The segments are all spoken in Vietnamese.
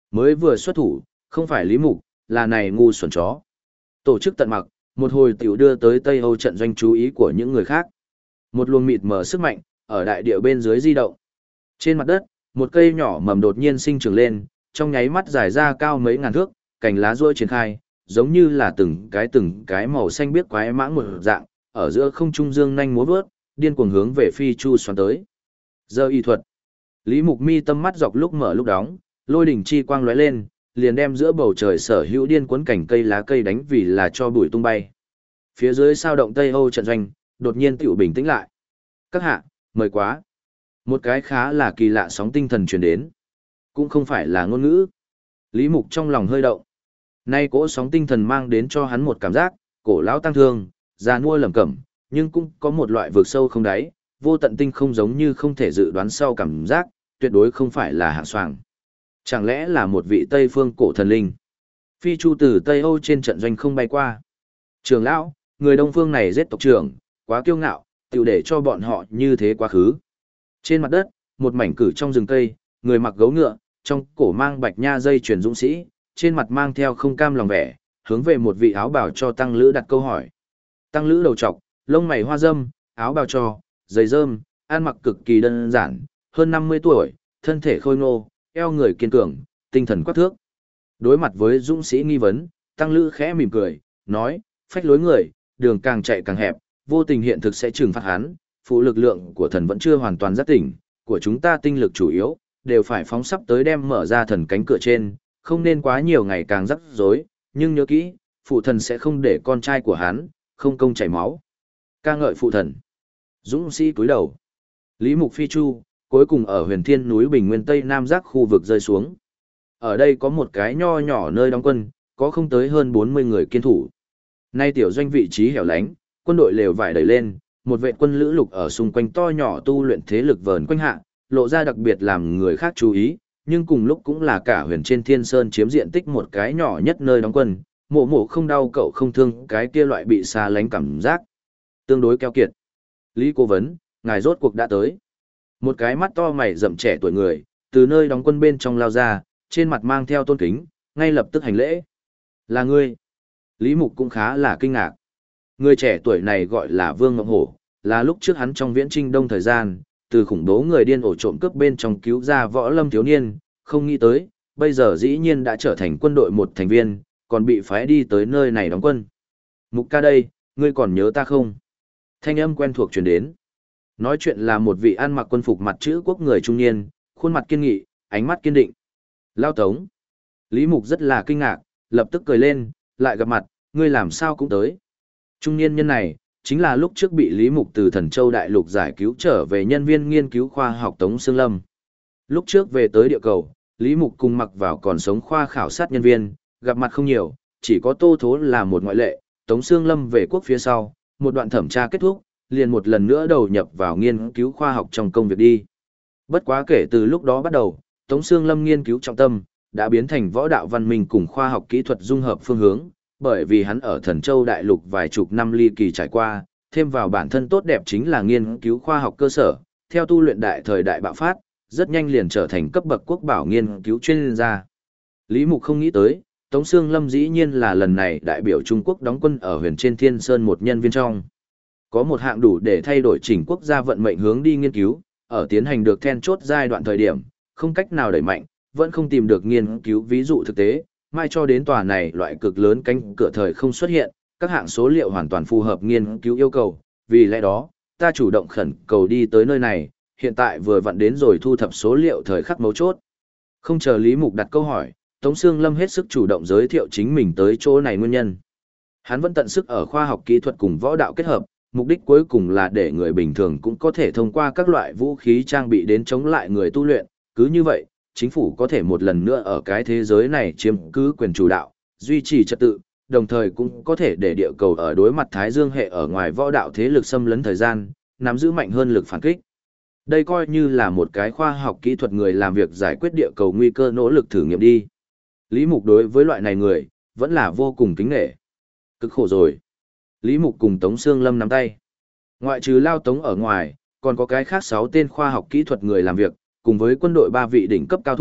Mới vừa xuất thủ, không phải Lý Mục, là này ngu xuẩn chó. Tổ chức tận mặc, một hồi tiểu đưa tới Tây Âu trận doanh chú ý của những người khác. Một luồng mịt mờ sức mạnh, ở đại địa bên dưới di động. Trên mặt đất, một cây nhỏ mầm đột nhiên sinh trưởng lên, trong nháy mắt dài ra cao mấy ngàn thước, cành lá ruôi triển khai, giống như là từng cái màu xanh biếc quái mãng một dạng, ở giữa không trung dương nhanh múa vớt, điên cuồng hướng về Phi Chu xoắn tới. Giờ y thuật. Lý Mục mi tâm mắt dọc lúc mở lúc đóng, lôi đỉnh chi quang lóe lên, liền đem giữa bầu trời sở hữu điên cuốn cảnh cây lá cây đánh vì là cho bụi tung bay. Phía dưới sao động Tây Âu trận doanh, đột nhiên tiểu bình tĩnh lại. Các hạ, mời quá. Một cái khá là kỳ lạ sóng tinh thần truyền đến. Cũng không phải là ngôn ngữ. Lý Mục trong lòng hơi động. Nay cỗ sóng tinh thần mang đến cho hắn một cảm giác, cổ lão tăng thương, già nua lẩm cẩm, nhưng cũng có một loại vực sâu không đáy, vô tận tinh không giống như không thể dự đoán sau cảm giác, tuyệt đối không phải là hạng soàng. Chẳng lẽ là một vị Tây phương cổ thần linh? Phi Chu từ Tây Âu trên trận doanh không bay qua. Trường lão, người Đông phương này giết tộc trưởng, quá kiêu ngạo, tiểu để cho bọn họ như thế quá khứ. Trên mặt đất, một mảnh cử trong rừng cây, người mặc gấu ngựa, trong cổ mang bạch nha dây chuyền dũng sĩ, trên mặt mang theo không cam lòng vẻ, hướng về một vị áo bào cho tăng lữ đặt câu hỏi. Tăng lữ đầu trọc, lông mày hoa râm, áo bào cho, giày rơm, ăn mặc cực kỳ đơn giản, hơn 50 tuổi, thân thể khôi ngô, eo người kiên cường, tinh thần quắc thước. Đối mặt với dũng sĩ nghi vấn, tăng lữ khẽ mỉm cười, nói, phách lối người, đường càng chạy càng hẹp, vô tình hiện thực sẽ trừng phạt hắn, phụ lực lượng của thần vẫn chưa hoàn toàn giác tỉnh, của chúng ta tinh lực chủ yếu, đều phải phóng sắp tới đem mở ra thần cánh cửa trên, không nên quá nhiều ngày càng rắc rối, nhưng nhớ kỹ, phụ thần sẽ không để con trai của hắn, không công chảy máu. Ca ngợi phụ thần. Dũng sĩ cúi đầu. Lý Mục Phi Chu, cuối cùng ở huyền thiên núi Bình Nguyên Tây Nam Giác khu vực rơi xuống. Ở đây có một cái nho nhỏ nơi đóng quân, có không tới hơn 40 người kiên thủ. Nay tiểu doanh vị trí hẻo lánh, quân đội lều vải đẩy lên, một vệ quân lữ lục ở xung quanh to nhỏ tu luyện thế lực vờn quanh hạ, lộ ra đặc biệt làm người khác chú ý, nhưng cùng lúc cũng là cả huyền trên thiên sơn chiếm diện tích một cái nhỏ nhất nơi đóng quân, mộ mộ không đau cậu không thương cái kia loại bị xa lánh cảm giác. Tương đối keo kiệt. Lý Cố Vấn, ngài rốt cuộc đã tới. Một cái mắt to mày rậm trẻ tuổi người, từ nơi đóng quân bên trong lao ra, trên mặt mang theo tôn kính, ngay lập tức hành lễ. Là ngươi. Lý Mục cũng khá là kinh ngạc. Người trẻ tuổi này gọi là Vương Ngọc Hổ, là lúc trước hắn trong viễn trinh đông thời gian, từ khủng bố người điên ổ trộm cướp bên trong cứu ra võ lâm thiếu niên, không nghĩ tới, bây giờ dĩ nhiên đã trở thành quân đội một thành viên, còn bị phái đi tới nơi này đóng quân. Mục ca đây, ngươi còn nhớ ta không? Thanh âm quen thuộc truyền đến. Nói chuyện là một vị ăn mặc quân phục mặt chữ quốc người trung niên, khuôn mặt kiên nghị, ánh mắt kiên định. Lao Tống. Lý Mục rất là kinh ngạc, lập tức cười lên, lại gặp mặt, ngươi làm sao cũng tới. Trung niên nhân này, chính là lúc trước bị Lý Mục từ Thần Châu Đại Lục giải cứu trở về nhân viên nghiên cứu khoa học Tống Sương Lâm. Lúc trước về tới địa cầu, Lý Mục cùng mặc vào còn sống khoa khảo sát nhân viên, gặp mặt không nhiều, chỉ có Tô Thố là một ngoại lệ, Tống Sương Lâm về quốc phía sau, một đoạn thẩm tra kết thúc, liền một lần nữa đầu nhập vào nghiên cứu khoa học trong công việc đi. Bất quá kể từ lúc đó bắt đầu, Tống Sương Lâm nghiên cứu trọng tâm, đã biến thành võ đạo văn minh cùng khoa học kỹ thuật dung hợp phương hướng, bởi vì hắn ở Thần Châu Đại Lục vài chục năm ly kỳ trải qua, thêm vào bản thân tốt đẹp chính là nghiên cứu khoa học cơ sở, theo tu luyện đại thời đại bạo phát, rất nhanh liền trở thành cấp bậc quốc bảo nghiên cứu chuyên gia. Lý Mục không nghĩ tới, Tống Sương Lâm dĩ nhiên là lần này đại biểu Trung Quốc đóng quân ở huyền trên Thiên Sơn một nhân viên trong. Có một hạng đủ để thay đổi chỉnh quốc gia vận mệnh hướng đi nghiên cứu, ở tiến hành được then chốt giai đoạn thời điểm, không cách nào đẩy mạnh, vẫn không tìm được nghiên cứu ví dụ thực tế, mai cho đến tòa này loại cực lớn cánh cửa thời không xuất hiện, các hạng số liệu hoàn toàn phù hợp nghiên cứu yêu cầu, vì lẽ đó, ta chủ động khẩn cầu đi tới nơi này, hiện tại vừa vặn đến rồi thu thập số liệu thời khắc mấu chốt. Không chờ Lý Mục đặt câu hỏi, Tống Sương Lâm hết sức chủ động giới thiệu chính mình tới chỗ này nguyên nhân. Hắn vẫn tận sức ở khoa học kỹ thuật cùng võ đạo kết hợp, mục đích cuối cùng là để người bình thường cũng có thể thông qua các loại vũ khí trang bị đến chống lại người tu luyện, cứ như vậy, chính phủ có thể một lần nữa ở cái thế giới này chiếm cứ quyền chủ đạo, duy trì trật tự, đồng thời cũng có thể để địa cầu ở đối mặt Thái Dương hệ ở ngoài võ đạo thế lực xâm lấn thời gian, nắm giữ mạnh hơn lực phản kích. Đây coi như là một cái khoa học kỹ thuật người làm việc giải quyết địa cầu nguy cơ nỗ lực thử nghiệm đi. Lý Mục đối với loại này người, vẫn là vô cùng kính nể. Cực khổ rồi. Lý Mục cùng Tống Sương Lâm nắm tay. Ngoại trừ Lao Tống ở ngoài, còn có cái khác 6 tên khoa học kỹ thuật người làm việc, cùng với quân đội 3 vị đỉnh cấp cao thủ,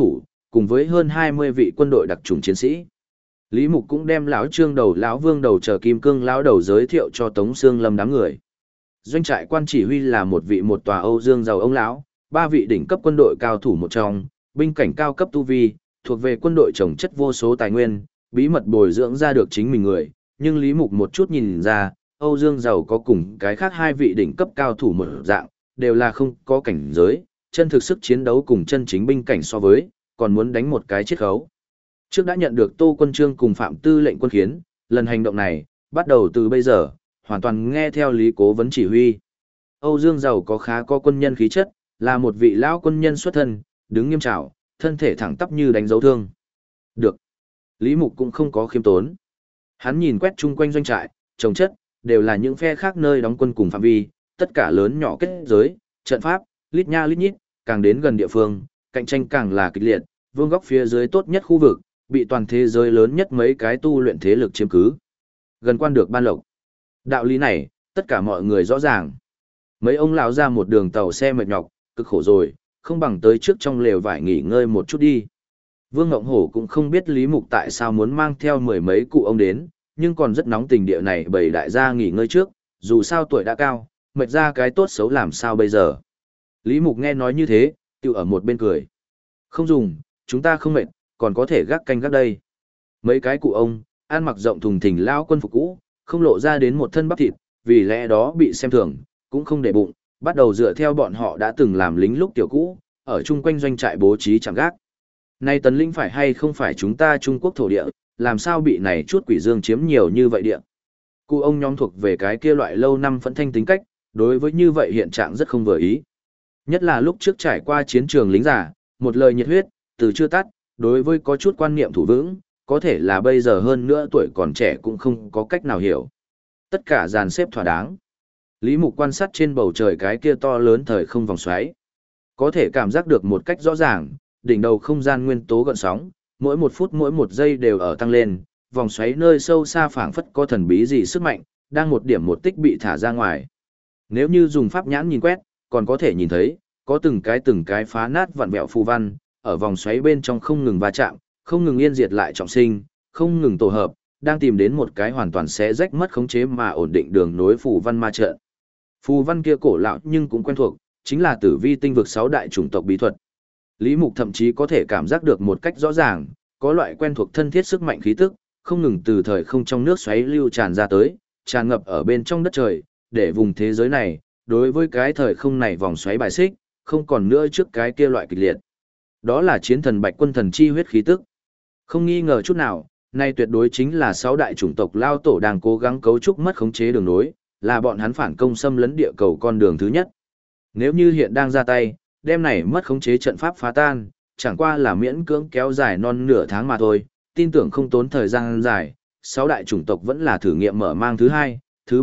cùng với hơn 20 vị quân đội đặc trùng chiến sĩ. Lý Mục cũng đem lão Trương đầu, lão Vương đầu chờ Kim Cương lão đầu giới thiệu cho Tống Sương Lâm đám người. Doanh trại quan chỉ huy là một tòa Âu Dương giàu ông lão, 3 vị đỉnh cấp quân đội cao thủ một trong, binh cảnh cao cấp tu vi, thuộc về quân đội trồng chất vô số tài nguyên, bí mật bồi dưỡng ra được chính mình người, nhưng Lý Mục một chút nhìn ra, Âu Dương giàu có cùng cái khác 2 vị đỉnh cấp cao thủ một dạng, đều là không có cảnh giới, chân thực sức chiến đấu cùng chân chính binh cảnh so với, còn muốn đánh một cái chiết khấu. Trước đã nhận được Tô Quân Trương cùng Phạm Tư lệnh quân khiến, lần hành động này, bắt đầu từ bây giờ, hoàn toàn nghe theo Lý Cố vấn chỉ huy. Âu Dương giàu có khá có quân nhân khí chất, là một vị lão quân nhân xuất thân, đứng nghiêm trảo, thân thể thẳng tắp như đánh dấu thương. Được. Lý Mục cũng không có khiêm tốn. Hắn nhìn quét chung quanh doanh trại, trồng chất, đều là những phe khác nơi đóng quân cùng phạm vi, tất cả lớn nhỏ kết giới, trận pháp, lít nha lít nhít, càng đến gần địa phương, cạnh tranh càng là kịch liệt, vương góc phía dưới tốt nhất khu vực, bị toàn thế giới lớn nhất mấy cái tu luyện thế lực chiếm cứ. Gần quan được ban lộc. Đạo lý này, tất cả mọi người rõ ràng. Mấy ông lão ra một đường tàu xe mệt nhọc, cực khổ rồi, không bằng tới trước trong lều vải nghỉ ngơi một chút đi. Vương Ngộng Hổ cũng không biết Lý Mục tại sao muốn mang theo 10 mấy cụ ông đến, nhưng còn rất nóng tình địa này bầy đại gia nghỉ ngơi trước, dù sao tuổi đã cao, mệt ra cái tốt xấu làm sao bây giờ. Lý Mục nghe nói như thế, tiêu ở một bên cười. Không dùng, chúng ta không mệt, còn có thể gác canh gác đây. Mấy cái cụ ông, ăn mặc rộng thùng thình lao quân phục cũ, không lộ ra đến một thân bắp thịt, vì lẽ đó bị xem thường, cũng không để bụng, bắt đầu dựa theo bọn họ đã từng làm lính lúc tiểu cũ, ở chung quanh doanh trại bố trí chạm gác. Nay Tấn Linh phải hay không phải chúng ta Trung Quốc thổ địa, làm sao bị này chút quỷ dương chiếm nhiều như vậy địa. Cụ ông nhóm thuộc về cái kia loại lâu năm phẫn thanh tính cách, đối với như vậy hiện trạng rất không vừa ý. Nhất là lúc trước trải qua chiến trường lính giả, một lời nhiệt huyết, từ chưa tắt, đối với có chút quan niệm thủ vững, có thể là bây giờ hơn nữa tuổi còn trẻ cũng không có cách nào hiểu. Tất cả dàn xếp thỏa đáng. Lý Mục quan sát trên bầu trời cái kia to lớn thời không vòng xoáy. Có thể cảm giác được một cách rõ ràng, đỉnh đầu không gian nguyên tố gợn sóng, mỗi một phút mỗi một giây đều ở tăng lên, vòng xoáy nơi sâu xa phảng phất có thần bí gì sức mạnh, đang một điểm một tích bị thả ra ngoài. Nếu như dùng pháp nhãn nhìn quét, còn có thể nhìn thấy, có từng cái phá nát vặn vẹo phù văn, ở vòng xoáy bên trong không ngừng va chạm, không ngừng yên diệt lại trọng sinh, không ngừng tổ hợp, đang tìm đến một cái hoàn toàn sẽ rách mất khống chế mà ổn định đường nối phù văn ma trận. Phù văn kia cổ lão nhưng cũng quen thuộc, chính là Tử Vi tinh vực 6 đại chủng tộc bí thuật. Lý Mục thậm chí có thể cảm giác được một cách rõ ràng, có loại quen thuộc thân thiết sức mạnh khí tức, không ngừng từ thời không trong nước xoáy lưu tràn ra tới, tràn ngập ở bên trong đất trời, để vùng thế giới này, đối với cái thời không này vòng xoáy bài xích, không còn nữa trước cái kia loại kịch liệt. Đó là chiến thần Bạch Quân thần chi huyết khí tức. Không nghi ngờ chút nào, nay tuyệt đối chính là 6 đại chủng tộc lao tổ đang cố gắng cấu trúc mất khống chế đường nối, là bọn hắn phản công xâm lấn địa cầu con đường thứ nhất. Nếu như hiện đang ra tay, đêm này mất khống chế trận pháp phá tan, chẳng qua là miễn cưỡng kéo dài non nửa tháng mà thôi, tin tưởng không tốn thời gian dài, 6 đại chủng tộc vẫn là thử nghiệm mở mang thứ hai, thứ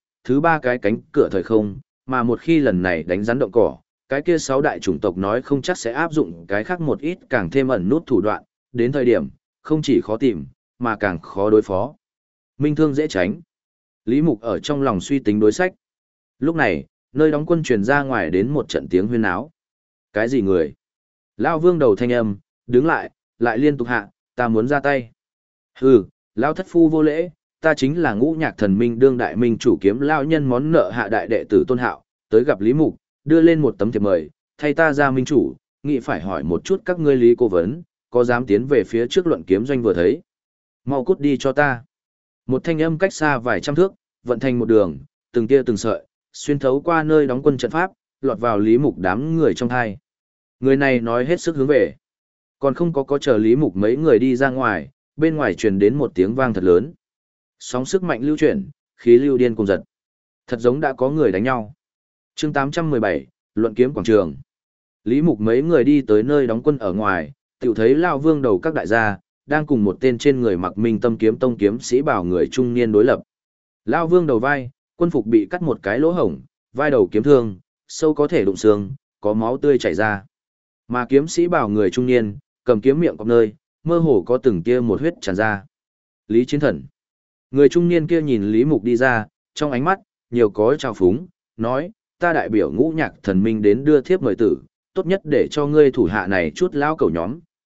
ba cái cánh cửa thời không, mà một khi lần này đánh rắn động cỏ, cái kia 6 đại chủng tộc nói không chắc sẽ áp dụng cái khác một ít càng thêm ẩn nút thủ đoạn, đến thời điểm, không chỉ khó tìm, mà càng khó đối phó. Minh thương dễ tránh. Lý Mục ở trong lòng suy tính đối sách. Lúc này, nơi đóng quân truyền ra ngoài đến một trận tiếng huyên náo. Cái gì người? Lao Vương đầu thanh âm, đứng lại, lại liên tục hạ, ta muốn ra tay. Hừ, Lao thất phu vô lễ, ta chính là Ngũ Nhạc Thần Minh đương đại minh chủ kiếm Lao nhân món nợ hạ đại đệ tử Tôn Hạo, tới gặp Lý Mục, đưa lên một tấm thiệp mời, thay ta ra minh chủ, nghĩ phải hỏi một chút các ngươi Lý cố vấn, có dám tiến về phía trước luận kiếm doanh vừa thấy. Mau cút đi cho ta. Một thanh âm cách xa vài trăm thước, vận thành một đường, từng tia từng sợi, xuyên thấu qua nơi đóng quân trận pháp, lọt vào Lý Mục đám người trong thai. Người này nói hết sức hướng về. Còn không có chờ Lý Mục mấy người đi ra ngoài, bên ngoài truyền đến một tiếng vang thật lớn. Sóng sức mạnh lưu chuyển, khí lưu điên cùng giật. Thật giống đã có người đánh nhau. Chương 817, luận kiếm quảng trường. Lý Mục mấy người đi tới nơi đóng quân ở ngoài, tiểu thấy Lão Vương đầu các đại gia, đang cùng một tên trên người mặc Minh Tâm kiếm tông kiếm sĩ bảo người trung niên đối lập. Lão Vương đầu vai, quân phục bị cắt một cái lỗ hổng, vai đầu kiếm thương, sâu có thể đụng xương, có máu tươi chảy ra. Mà kiếm sĩ bảo người trung niên, cầm kiếm miệng cọp nơi, mơ hồ có từng tia một huyết tràn ra. Lý Chiến Thần. Người trung niên kia nhìn Lý Mục đi ra, trong ánh mắt, nhiều có trào phúng, nói, ta đại biểu Ngũ Nhạc Thần Minh đến đưa thiếp mời tử, tốt nhất để cho ngươi thủ hạ này chút lao cẩu nhóm,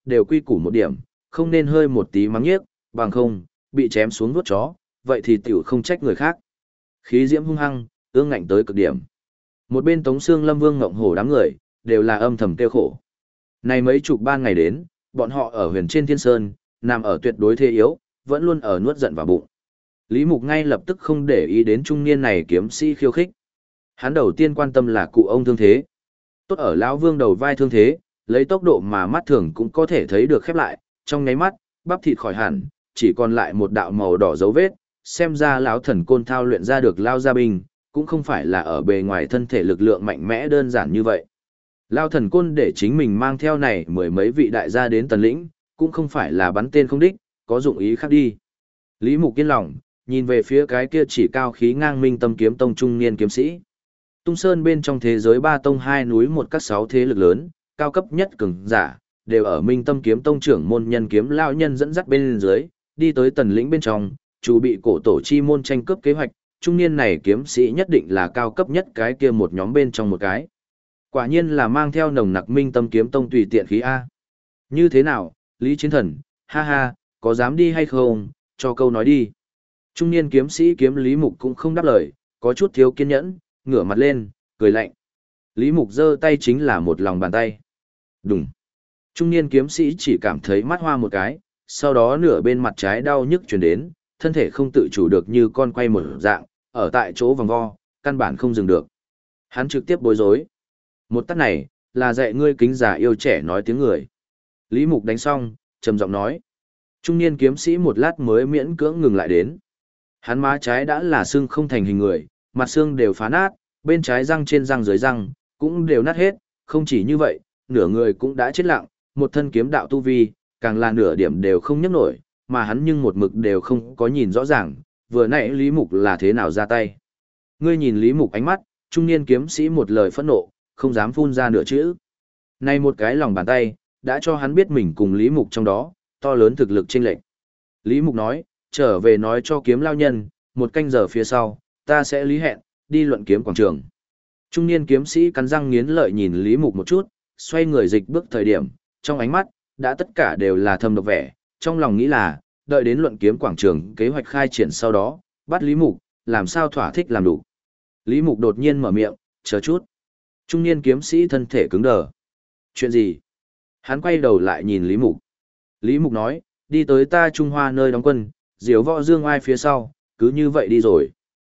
đều quy củ một điểm, không nên hơi một tí mắng nhiếc, bằng không, bị chém xuống vuốt chó, vậy thì tiểu không trách người khác. Khí diễm hung hăng, ương ngạnh tới cực điểm. Một bên Tống Xương Lâm Vương ngộng hổ đám người, đều là âm thầm tiêu khổ. Này mấy chục ban ngày đến, bọn họ ở huyền trên thiên sơn, nằm ở tuyệt đối thế yếu, vẫn luôn ở nuốt giận vào bụng. Lý Mục ngay lập tức không để ý đến trung niên này kiếm sĩ khiêu khích. Hắn đầu tiên quan tâm là cụ ông thương thế. Tốt ở lão Vương đầu vai thương thế, lấy tốc độ mà mắt thường cũng có thể thấy được khép lại, trong nháy mắt, bắp thịt khỏi hẳn, chỉ còn lại một đạo màu đỏ dấu vết, xem ra lão thần côn thao luyện ra được lao gia binh, cũng không phải là ở bề ngoài thân thể lực lượng mạnh mẽ đơn giản như vậy. Lao thần côn để chính mình mang theo này mười mấy vị đại gia đến tần lĩnh, cũng không phải là bắn tên không đích, có dụng ý khác đi. Lý Mục yên lòng, nhìn về phía cái kia chỉ cao khí ngang minh tâm kiếm tông trung niên kiếm sĩ. Tung Sơn bên trong thế giới ba tông hai núi một các sáu thế lực lớn, cao cấp nhất cường giả, đều ở minh tâm kiếm tông trưởng môn nhân kiếm lao nhân dẫn dắt bên dưới, đi tới tần lĩnh bên trong, chủ bị cổ tổ chi môn tranh cướp kế hoạch, trung niên này kiếm sĩ nhất định là cao cấp nhất cái kia một nhóm bên trong một cái. Quả nhiên là mang theo nồng nặc minh tâm kiếm tông tùy tiện khí A. Như thế nào, Lý Chiến Thần, ha ha, có dám đi hay không, cho câu nói đi. Trung niên kiếm sĩ kiếm Lý Mục cũng không đáp lời, có chút thiếu kiên nhẫn, ngửa mặt lên, cười lạnh. Lý Mục giơ tay chính là một lòng bàn tay. Đùng. Trung niên kiếm sĩ chỉ cảm thấy mắt hoa một cái, sau đó nửa bên mặt trái đau nhức truyền đến, thân thể không tự chủ được như con quay một dạng, ở tại chỗ vòng vo, căn bản không dừng được. Hắn trực tiếp bối rối. Một tát này, là dạy ngươi kính già yêu trẻ nói tiếng người. Lý Mục đánh xong, trầm giọng nói. Trung niên kiếm sĩ một lát mới miễn cưỡng ngừng lại đến. Hắn má trái đã là xương không thành hình người, mặt xương đều phá nát, bên trái răng trên răng dưới răng, cũng đều nát hết, không chỉ như vậy, nửa người cũng đã chết lặng, một thân kiếm đạo tu vi, càng là nửa điểm đều không nhấc nổi, mà hắn nhưng một mực đều không có nhìn rõ ràng, vừa nãy Lý Mục là thế nào ra tay. Ngươi nhìn Lý Mục ánh mắt, trung niên kiếm sĩ một lời phẫn nộ, không dám phun ra nửa chữ. Này một cái lòng bàn tay, đã cho hắn biết mình cùng Lý Mục trong đó, to lớn thực lực chênh lệch. Lý Mục nói, trở về nói cho kiếm lao nhân, một canh giờ phía sau, ta sẽ lý hẹn, đi luận kiếm quảng trường. Trung niên kiếm sĩ cắn răng nghiến lợi nhìn Lý Mục một chút, xoay người dịch bước thời điểm, trong ánh mắt, đã tất cả đều là thâm độc vẻ, trong lòng nghĩ là, đợi đến luận kiếm quảng trường kế hoạch khai triển sau đó, bắt Lý Mục, làm sao thỏa thích làm đủ. Lý Mục đột nhiên mở miệng, chờ chút. Trung niên kiếm sĩ thân thể cứng đờ. Chuyện gì? Hắn quay đầu lại nhìn Lý Mục. Lý Mục nói, đi tới ta Trung Hoa nơi đóng quân, diếu võ dương oai phía sau, cứ như vậy đi rồi.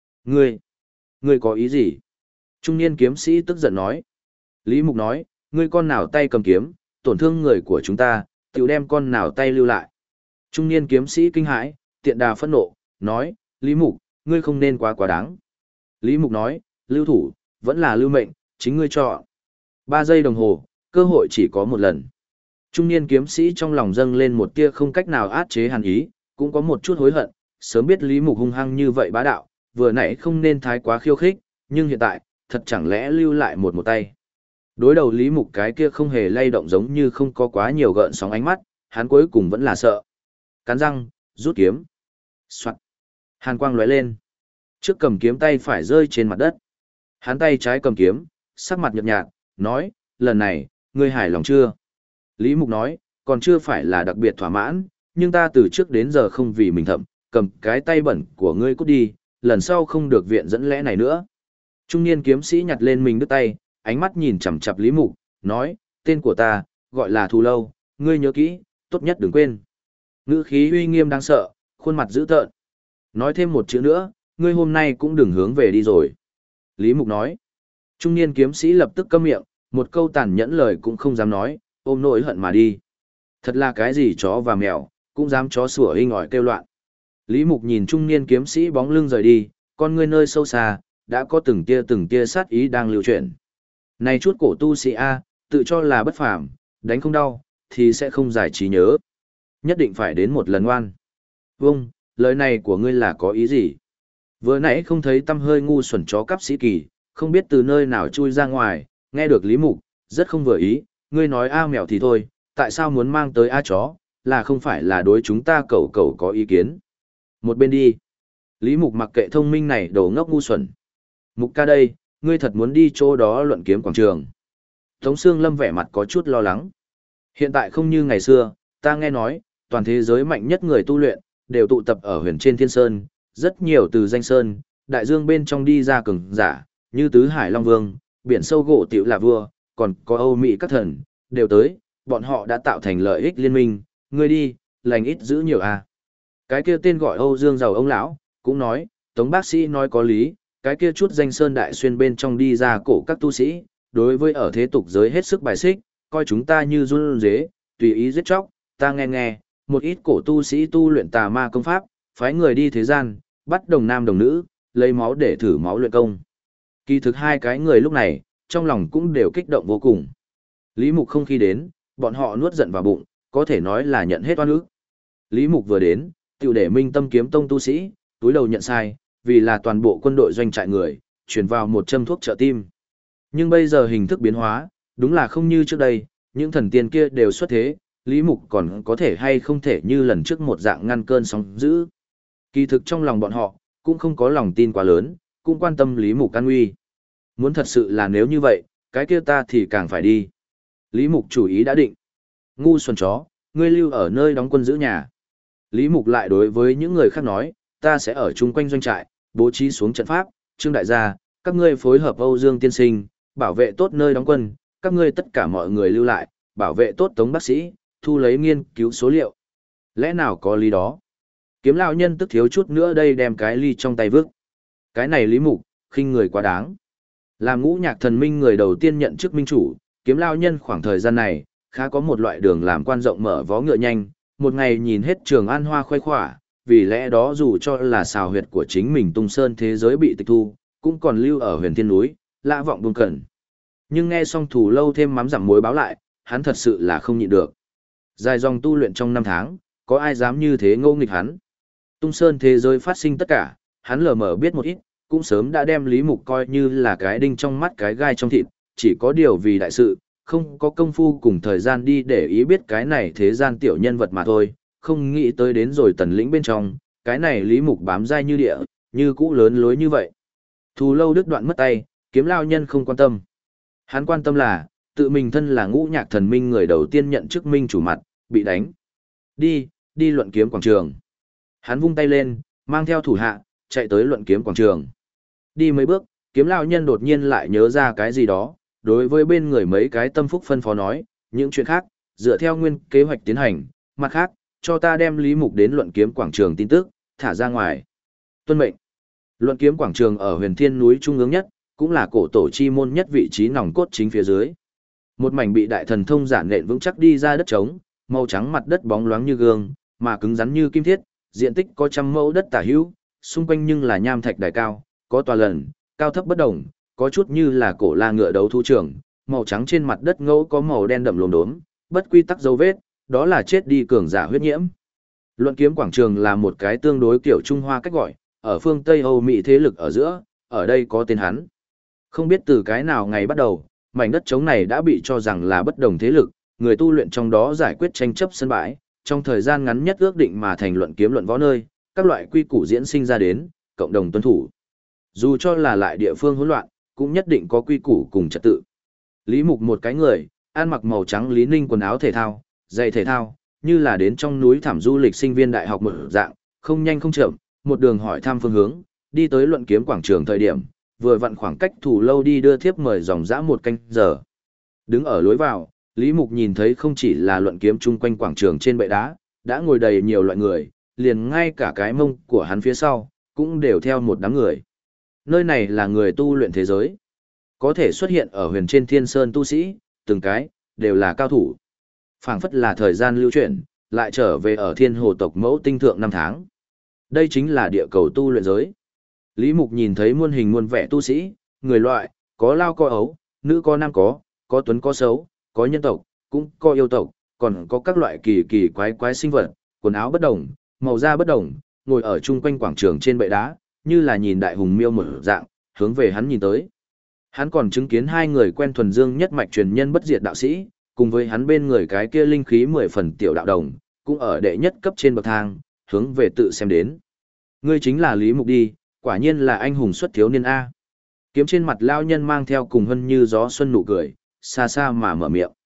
Ngươi có ý gì? Trung niên kiếm sĩ tức giận nói. Lý Mục nói, ngươi con nào tay cầm kiếm, tổn thương người của chúng ta, tiểu đem con nào tay lưu lại. Trung niên kiếm sĩ kinh hãi, tiện đà phẫn nộ, nói, Lý Mục, ngươi không nên quá đáng. Lý Mục nói, lưu thủ, vẫn là lưu mệnh, chính ngươi chọn. 3 giây đồng hồ, cơ hội chỉ có một lần. Trung niên kiếm sĩ trong lòng dâng lên một tia không cách nào át chế hàn ý, cũng có một chút hối hận, sớm biết Lý Mục hung hăng như vậy bá đạo, vừa nãy không nên thái quá khiêu khích, nhưng hiện tại, thật chẳng lẽ lưu lại một tay. Đối đầu Lý Mục cái kia không hề lay động giống như không có quá nhiều gợn sóng ánh mắt, hắn cuối cùng vẫn là sợ. Cắn răng, rút kiếm. Soạt. Hàn quang lóe lên. Trước cầm kiếm tay phải rơi trên mặt đất. Hắn tay trái cầm kiếm, sắc mặt nhợt nhạt, nói, lần này, ngươi hài lòng chưa? Lý Mục nói, còn chưa phải là đặc biệt thỏa mãn, nhưng ta từ trước đến giờ không vì mình thậm, cầm cái tay bẩn của ngươi cút đi, lần sau không được viện dẫn lẽ này nữa. Trung niên kiếm sĩ nhặt lên mình đứt tay, ánh mắt nhìn chằm chằm Lý Mục, nói, tên của ta, gọi là Thù Lâu, ngươi nhớ kỹ, tốt nhất đừng quên. Ngữ khí uy nghiêm đáng sợ, khuôn mặt dữ tợn. Nói thêm một chữ nữa, ngươi hôm nay cũng đừng hướng về đi rồi. Lý Mục nói. Trung niên kiếm sĩ lập tức câm miệng, một câu tàn nhẫn lời cũng không dám nói, ôm nỗi hận mà đi. Thật là cái gì chó và mèo, cũng dám chó sủa hinh ỏi kêu loạn. Lý Mục nhìn trung niên kiếm sĩ bóng lưng rời đi, con ngươi nơi sâu xa, đã có từng tia sát ý đang lưu chuyển. Này chút cổ tu sĩ A, tự cho là bất phàm, đánh không đau, thì sẽ không giải trí nhớ. Nhất định phải đến một lần ngoan. Vâng, lời này của ngươi là có ý gì? Vừa nãy không thấy tâm hơi ngu xuẩn chó cắp sĩ kỳ, không biết từ nơi nào chui ra ngoài, nghe được Lý Mục, rất không vừa ý, ngươi nói A mèo thì thôi, tại sao muốn mang tới A chó, là không phải là đối chúng ta cẩu có ý kiến. Một bên đi. Lý Mục mặc kệ thông minh này đồ ngốc ngu xuẩn. Mục ca đây, ngươi thật muốn đi chỗ đó luận kiếm quảng trường. Tống Sương Lâm vẻ mặt có chút lo lắng. Hiện tại không như ngày xưa, ta nghe nói, toàn thế giới mạnh nhất người tu luyện, đều tụ tập ở huyền trên thiên sơn, rất nhiều từ danh sơn, đại dương bên trong đi ra cường giả, như Tứ Hải Long Vương, biển sâu gỗ tiểu là vua, còn có Âu Mỹ các thần, đều tới, bọn họ đã tạo thành lợi ích liên minh, ngươi đi, lành ít giữ nhiều à. Cái kia tên gọi Âu Dương giàu ông lão, cũng nói, Tống bác sĩ nói có lý, cái kia chút danh sơn đại xuyên bên trong đi ra cổ các tu sĩ, đối với ở thế tục giới hết sức bài xích, coi chúng ta như run dế, tùy ý giết chóc, ta nghe, một ít cổ tu sĩ tu luyện tà ma công pháp, phái người đi thế gian, bắt đồng nam đồng nữ, lấy máu để thử máu luyện công. Kỳ thực hai cái người lúc này, trong lòng cũng đều kích động vô cùng. Lý Mục không khi đến, bọn họ nuốt giận vào bụng, có thể nói là nhận hết oan ức. Lý Mục vừa đến, tiểu để Minh Tâm Kiếm Tông tu sĩ, túi đầu nhận sai, vì là toàn bộ quân đội doanh trại người, chuyển vào một châm thuốc trợ tim. Nhưng bây giờ hình thức biến hóa, đúng là không như trước đây, những thần tiên kia đều xuất thế, Lý Mục còn có thể hay không thể như lần trước một dạng ngăn cơn sóng dữ. Kỳ thực trong lòng bọn họ, cũng không có lòng tin quá lớn, cũng quan tâm Lý Mục an nguy. Muốn thật sự là nếu như vậy, cái kia ta thì càng phải đi. Lý Mục chủ ý đã định. Ngu xuẩn chó, ngươi lưu ở nơi đóng quân giữ nhà. Lý Mục lại đối với những người khác nói, ta sẽ ở chung quanh doanh trại, bố trí xuống trận pháp, Trương đại gia, các ngươi phối hợp Âu Dương tiên sinh, bảo vệ tốt nơi đóng quân, các ngươi tất cả mọi người lưu lại, bảo vệ tốt Tống bác sĩ, thu lấy nghiên cứu số liệu. Lẽ nào có lý đó? Kiếm lão nhân tức thiếu chút nữa đây đem cái ly trong tay vứt. Cái này Lý Mục, khinh người quá đáng. Làm Ngũ Nhạc Thần Minh người đầu tiên nhận chức minh chủ, Kiếm lão nhân khoảng thời gian này, khá có một loại đường làm quan rộng mở vó ngựa nhanh, một ngày nhìn hết Trường An Hoa khoe khỏa, vì lẽ đó dù cho là xào huyệt của chính mình Tung Sơn thế giới bị tịch thu, cũng còn lưu ở huyền thiên núi, lạ vọng buông cẩn. Nhưng nghe xong Thủ Lâu thêm mắm dặm muối báo lại, hắn thật sự là không nhịn được. Dài dòng tu luyện trong 5 tháng, có ai dám như thế ngô nghịch hắn. Tung Sơn thế giới phát sinh tất cả, hắn lờ mờ biết một ít, cũng sớm đã đem Lý Mục coi như là cái đinh trong mắt cái gai trong thịt, chỉ có điều vì đại sự, không có công phu cùng thời gian đi để ý biết cái này thế gian tiểu nhân vật mà thôi, không nghĩ tới đến rồi tần lĩnh bên trong, cái này Lý Mục bám dai như địa, như cũ lớn lối như vậy. Thù Lâu đứt đoạn mất tay, Kiếm lão nhân không quan tâm. Hắn quan tâm là, tự mình thân là Ngũ Nhạc Thần Minh người đầu tiên nhận chức minh chủ mặt, bị đánh. Đi luận kiếm quảng trường. Hắn vung tay lên, mang theo thủ hạ, chạy tới luận kiếm quảng trường. Đi mấy bước, Kiếm lão nhân đột nhiên lại nhớ ra cái gì đó, đối với bên người mấy cái tâm phúc phân phó nói, những chuyện khác, dựa theo nguyên kế hoạch tiến hành, mặt khác, cho ta đem Lý Mục đến luận kiếm quảng trường tin tức, thả ra ngoài. Tuân mệnh. Luận kiếm quảng trường ở huyền thiên núi trung ương nhất, cũng là cổ tổ chi môn nhất vị trí nòng cốt chính phía dưới. Một mảnh bị đại thần thông giản nện vững chắc đi ra đất trống, màu trắng mặt đất bóng loáng như gương, mà cứng rắn như kim thiết, diện tích có 100 mẫu đất tả hữu, xung quanh nhưng là nham thạch đài cao, có tòa lần, cao thấp bất đồng, có chút như là cổ la ngựa đấu thu trường, màu trắng trên mặt đất ngẫu có màu đen đậm lốm đốm, bất quy tắc dấu vết, đó là chết đi cường giả huyết nhiễm. Luận kiếm quảng trường là một cái tương đối kiểu Trung Hoa cách gọi, ở phương Tây Âu Mỹ thế lực ở giữa, ở đây có tên hắn. Không biết từ cái nào ngày bắt đầu, mảnh đất trống này đã bị cho rằng là bất đồng thế lực, người tu luyện trong đó giải quyết tranh chấp sân bãi, trong thời gian ngắn nhất ước định mà thành luận kiếm luận võ nơi, các loại quy củ diễn sinh ra đến, cộng đồng tuân thủ. Dù cho là lại địa phương hỗn loạn, cũng nhất định có quy củ cùng trật tự. Lý Mục một cái người, ăn mặc màu trắng Lý Ninh quần áo thể thao, giày thể thao, như là đến trong núi thảm du lịch sinh viên đại học một dạng, không nhanh không chậm, một đường hỏi thăm phương hướng, đi tới luận kiếm quảng trường thời điểm, vừa vặn khoảng cách Thủ Lâu đi đưa thiếp mời dòng dã 1 canh giờ. Đứng ở lối vào, Lý Mục nhìn thấy không chỉ là luận kiếm chung quanh quảng trường trên bệ đá, đã ngồi đầy nhiều loại người, liền ngay cả cái mông của hắn phía sau, cũng đều theo một đám người. Nơi này là người tu luyện thế giới. Có thể xuất hiện ở huyền trên thiên sơn tu sĩ, từng cái, đều là cao thủ. Phảng phất là thời gian lưu chuyển, lại trở về ở thiên hồ tộc mẫu tinh thượng 5 tháng. Đây chính là địa cầu tu luyện giới. Lý Mục nhìn thấy muôn hình muôn vẻ tu sĩ, người loại, có lao có ấu, nữ có nam có tuấn có xấu, có nhân tộc, cũng có yêu tộc, còn có các loại kỳ kỳ quái quái sinh vật, quần áo bất đồng, màu da bất đồng, ngồi ở chung quanh quảng trường trên bệ đá, như là nhìn đại hùng miêu một dạng, hướng về hắn nhìn tới. Hắn còn chứng kiến 2 người quen thuần dương nhất mạch truyền nhân bất diệt đạo sĩ, cùng với hắn bên người cái kia linh khí 10 phần tiểu đạo đồng, cũng ở đệ nhất cấp trên bậc thang, hướng về tự xem đến. Ngươi chính là Lý Mục đi, quả nhiên là anh hùng xuất thiếu niên A. Kiếm trên mặt lao nhân mang theo cùng hân như gió xuân nụ cười, xa xa mà mở miệng.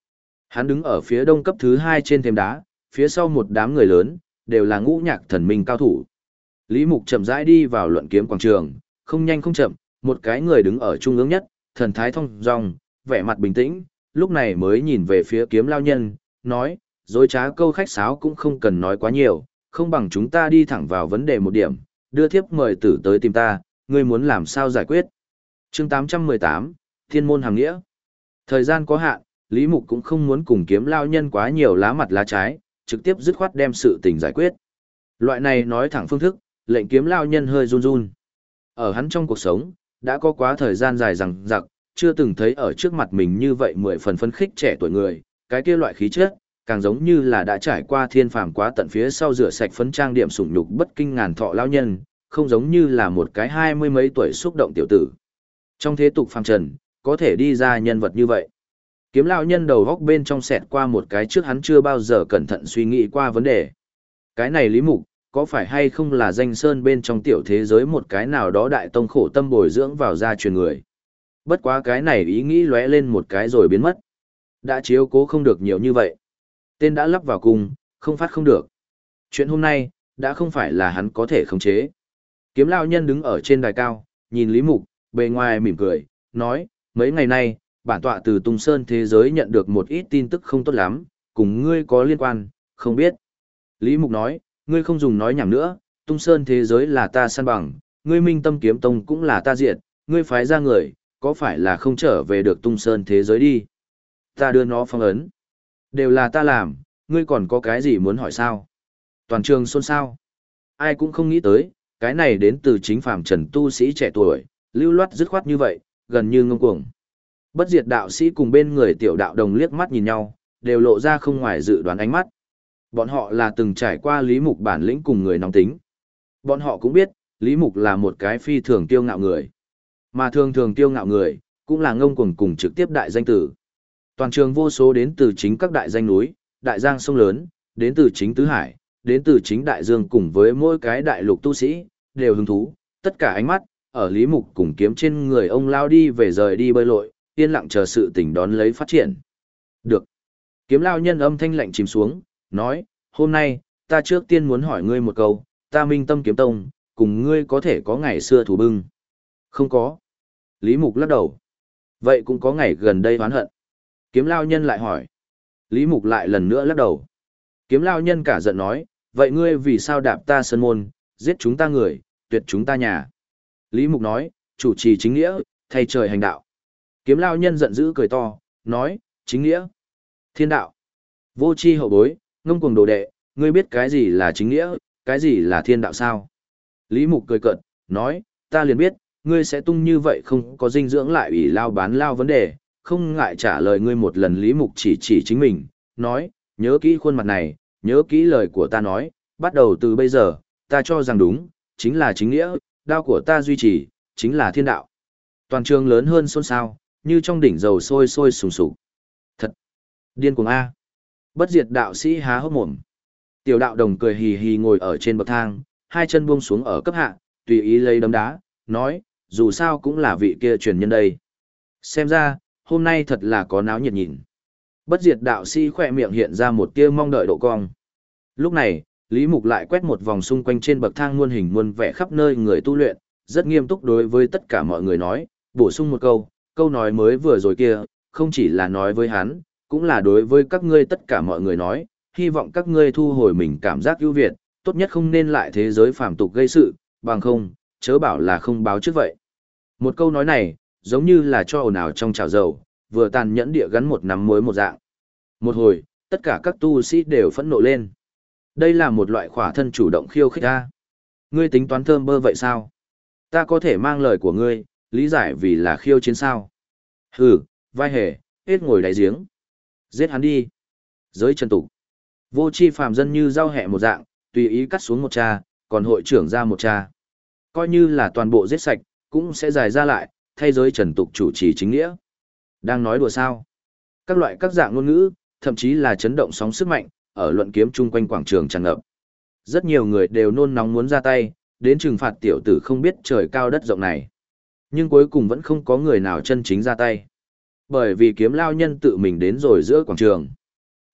Hắn đứng ở phía đông cấp thứ 2 trên thềm đá, phía sau một đám người lớn, đều là ngũ nhạc thần minh cao thủ. Lý Mục chậm rãi đi vào luận kiếm quảng trường, không nhanh không chậm, một cái người đứng ở trung ương nhất, thần thái thông dong, vẻ mặt bình tĩnh, lúc này mới nhìn về phía kiếm lao nhân, nói, dối trá câu khách sáo cũng không cần nói quá nhiều, không bằng chúng ta đi thẳng vào vấn đề một điểm, đưa thiếp mời tử tới tìm ta, ngươi muốn làm sao giải quyết. Chương 818, Thiên môn hàm nghĩa. Thời gian có hạn, Lý Mục cũng không muốn cùng kiếm lao nhân quá nhiều lá mặt lá trái, trực tiếp dứt khoát đem sự tình giải quyết. Loại này nói thẳng phương thức, lệnh kiếm lao nhân hơi run run. Ở hắn trong cuộc sống, đã có quá thời gian dài rằng rặc, chưa từng thấy ở trước mặt mình như vậy 10 phần phấn khích trẻ tuổi người, cái kia loại khí chất, càng giống như là đã trải qua thiên phàm quá tận phía sau rửa sạch phấn trang điểm sủng nhục bất kinh ngàn thọ lao nhân, không giống như là một cái 20 mấy tuổi xúc động tiểu tử. Trong thế tục phàm trần, có thể đi ra nhân vật như vậy. Kiếm lão nhân đầu góc bên trong xẹt qua một cái trước hắn chưa bao giờ cẩn thận suy nghĩ qua vấn đề. Cái này Lý Mục, có phải hay không là danh sơn bên trong tiểu thế giới một cái nào đó đại tông khổ tâm bồi dưỡng vào gia truyền người. Bất quá cái này ý nghĩ lóe lên một cái rồi biến mất. Đã chiếu cố không được nhiều như vậy. Tên đã lắp vào cùng, không phát không được. Chuyện hôm nay, đã không phải là hắn có thể khống chế. Kiếm lão nhân đứng ở trên đài cao, nhìn Lý Mục, bề ngoài mỉm cười, nói, mấy ngày nay, bản tọa từ Tung Sơn thế giới nhận được một ít tin tức không tốt lắm, cùng ngươi có liên quan, không biết. Lý Mục nói, ngươi không dùng nói nhảm nữa, Tung Sơn thế giới là ta săn bằng, ngươi Minh Tâm Kiếm Tông cũng là ta diệt, ngươi phái ra người, có phải là không trở về được Tung Sơn thế giới đi? Ta đưa nó phong ấn. Đều là ta làm, ngươi còn có cái gì muốn hỏi sao? Toàn trường xôn xao. Ai cũng không nghĩ tới, cái này đến từ chính phàm trần tu sĩ trẻ tuổi, lưu loát dứt khoát như vậy, gần như ngông cuồng. Bất diệt đạo sĩ cùng bên người tiểu đạo đồng liếc mắt nhìn nhau, đều lộ ra không ngoài dự đoán ánh mắt. Bọn họ là từng trải qua Lý Mục bản lĩnh cùng người nóng tính. Bọn họ cũng biết, Lý Mục là một cái phi thường kiêu ngạo người. Mà thường thường kiêu ngạo người, cũng là ngông cuồng cùng trực tiếp đại danh tử. Toàn trường vô số đến từ chính các đại danh núi, đại giang sông lớn, đến từ chính tứ hải, đến từ chính đại dương cùng với mỗi cái đại lục tu sĩ, đều hứng thú, tất cả ánh mắt, ở Lý Mục cùng kiếm trên người ông lao đi về rời đi bơi lội, yên lặng chờ sự tình đón lấy phát triển. Được. Kiếm lao nhân âm thanh lạnh chìm xuống, nói, hôm nay, ta trước tiên muốn hỏi ngươi một câu, ta Minh Tâm Kiếm Tông, cùng ngươi có thể có ngày xưa thù bưng. Không có. Lý Mục lắc đầu. Vậy cũng có ngày gần đây oán hận. Kiếm lao nhân lại hỏi. Lý Mục lại lần nữa lắc đầu. Kiếm lao nhân cả giận nói, vậy ngươi vì sao đạp ta sơn môn, giết chúng ta người, tuyệt chúng ta nhà. Lý Mục nói, chủ trì chính nghĩa, thay trời hành đạo. Kiếm lao nhân giận dữ cười to, nói, chính nghĩa, thiên đạo, vô tri hậu bối, ngông cuồng đồ đệ, ngươi biết cái gì là chính nghĩa, cái gì là thiên đạo sao? Lý Mục cười cợt, nói, ta liền biết, ngươi sẽ tung như vậy không có dinh dưỡng lại ủy lao bán lao vấn đề, không ngại trả lời ngươi một lần. Lý Mục chỉ chính mình, nói, nhớ kỹ khuôn mặt này, nhớ kỹ lời của ta nói, bắt đầu từ bây giờ, ta cho rằng đúng, chính là chính nghĩa, đao của ta duy trì, chính là thiên đạo. Toàn trường lớn hơn xôn xao, như trong đỉnh dầu sôi sôi sùng sục. Thật! Điên cuồng A! Bất diệt đạo sĩ há hốc mồm. Tiểu đạo đồng cười hì hì ngồi ở trên bậc thang, hai chân buông xuống ở cấp hạ, tùy ý lấy đấm đá, nói, dù sao cũng là vị kia truyền nhân đây. Xem ra, hôm nay thật là có náo nhiệt nhìn. Bất diệt đạo sĩ khỏe miệng hiện ra một tia mong đợi độ cong. Lúc này, Lý Mục lại quét một vòng xung quanh trên bậc thang muôn hình muôn vẻ khắp nơi người tu luyện, rất nghiêm túc đối với tất cả mọi người nói, bổ sung một câu nói mới vừa rồi kia, không chỉ là nói với hắn, cũng là đối với các ngươi tất cả mọi người nói, hy vọng các ngươi thu hồi mình cảm giác ưu việt, tốt nhất không nên lại thế giới phàm tục gây sự, bằng không, chớ bảo là không báo trước vậy. Một câu nói này, giống như là cho ồn ào trong chảo dầu, vừa tàn nhẫn địa gắn một nắm muối một dạng. Một hồi, tất cả các tu sĩ đều phẫn nộ lên. Đây là một loại khỏa thân chủ động khiêu khích ta. Ngươi tính toán thơm bơ vậy sao? Ta có thể mang lời của ngươi, lý giải vì là khiêu chiến sao? Hừ, vai hề, hết ngồi đáy giếng. Giết hắn đi. Giới trần tục. Vô chi phàm dân như rau hẹ một dạng, tùy ý cắt xuống một cha, còn hội trưởng ra một cha. Coi như là toàn bộ giết sạch, cũng sẽ dài ra lại, thay giới trần tục chủ trì chính nghĩa. Đang nói đùa sao? Các loại các dạng ngôn ngữ, thậm chí là chấn động sóng sức mạnh, ở luận kiếm chung quanh quảng trường tràn ngập. Rất nhiều người đều nôn nóng muốn ra tay, đến trừng phạt tiểu tử không biết trời cao đất rộng này. Nhưng cuối cùng vẫn không có người nào chân chính ra tay. Bởi vì kiếm lao nhân tự mình đến rồi giữa quảng trường.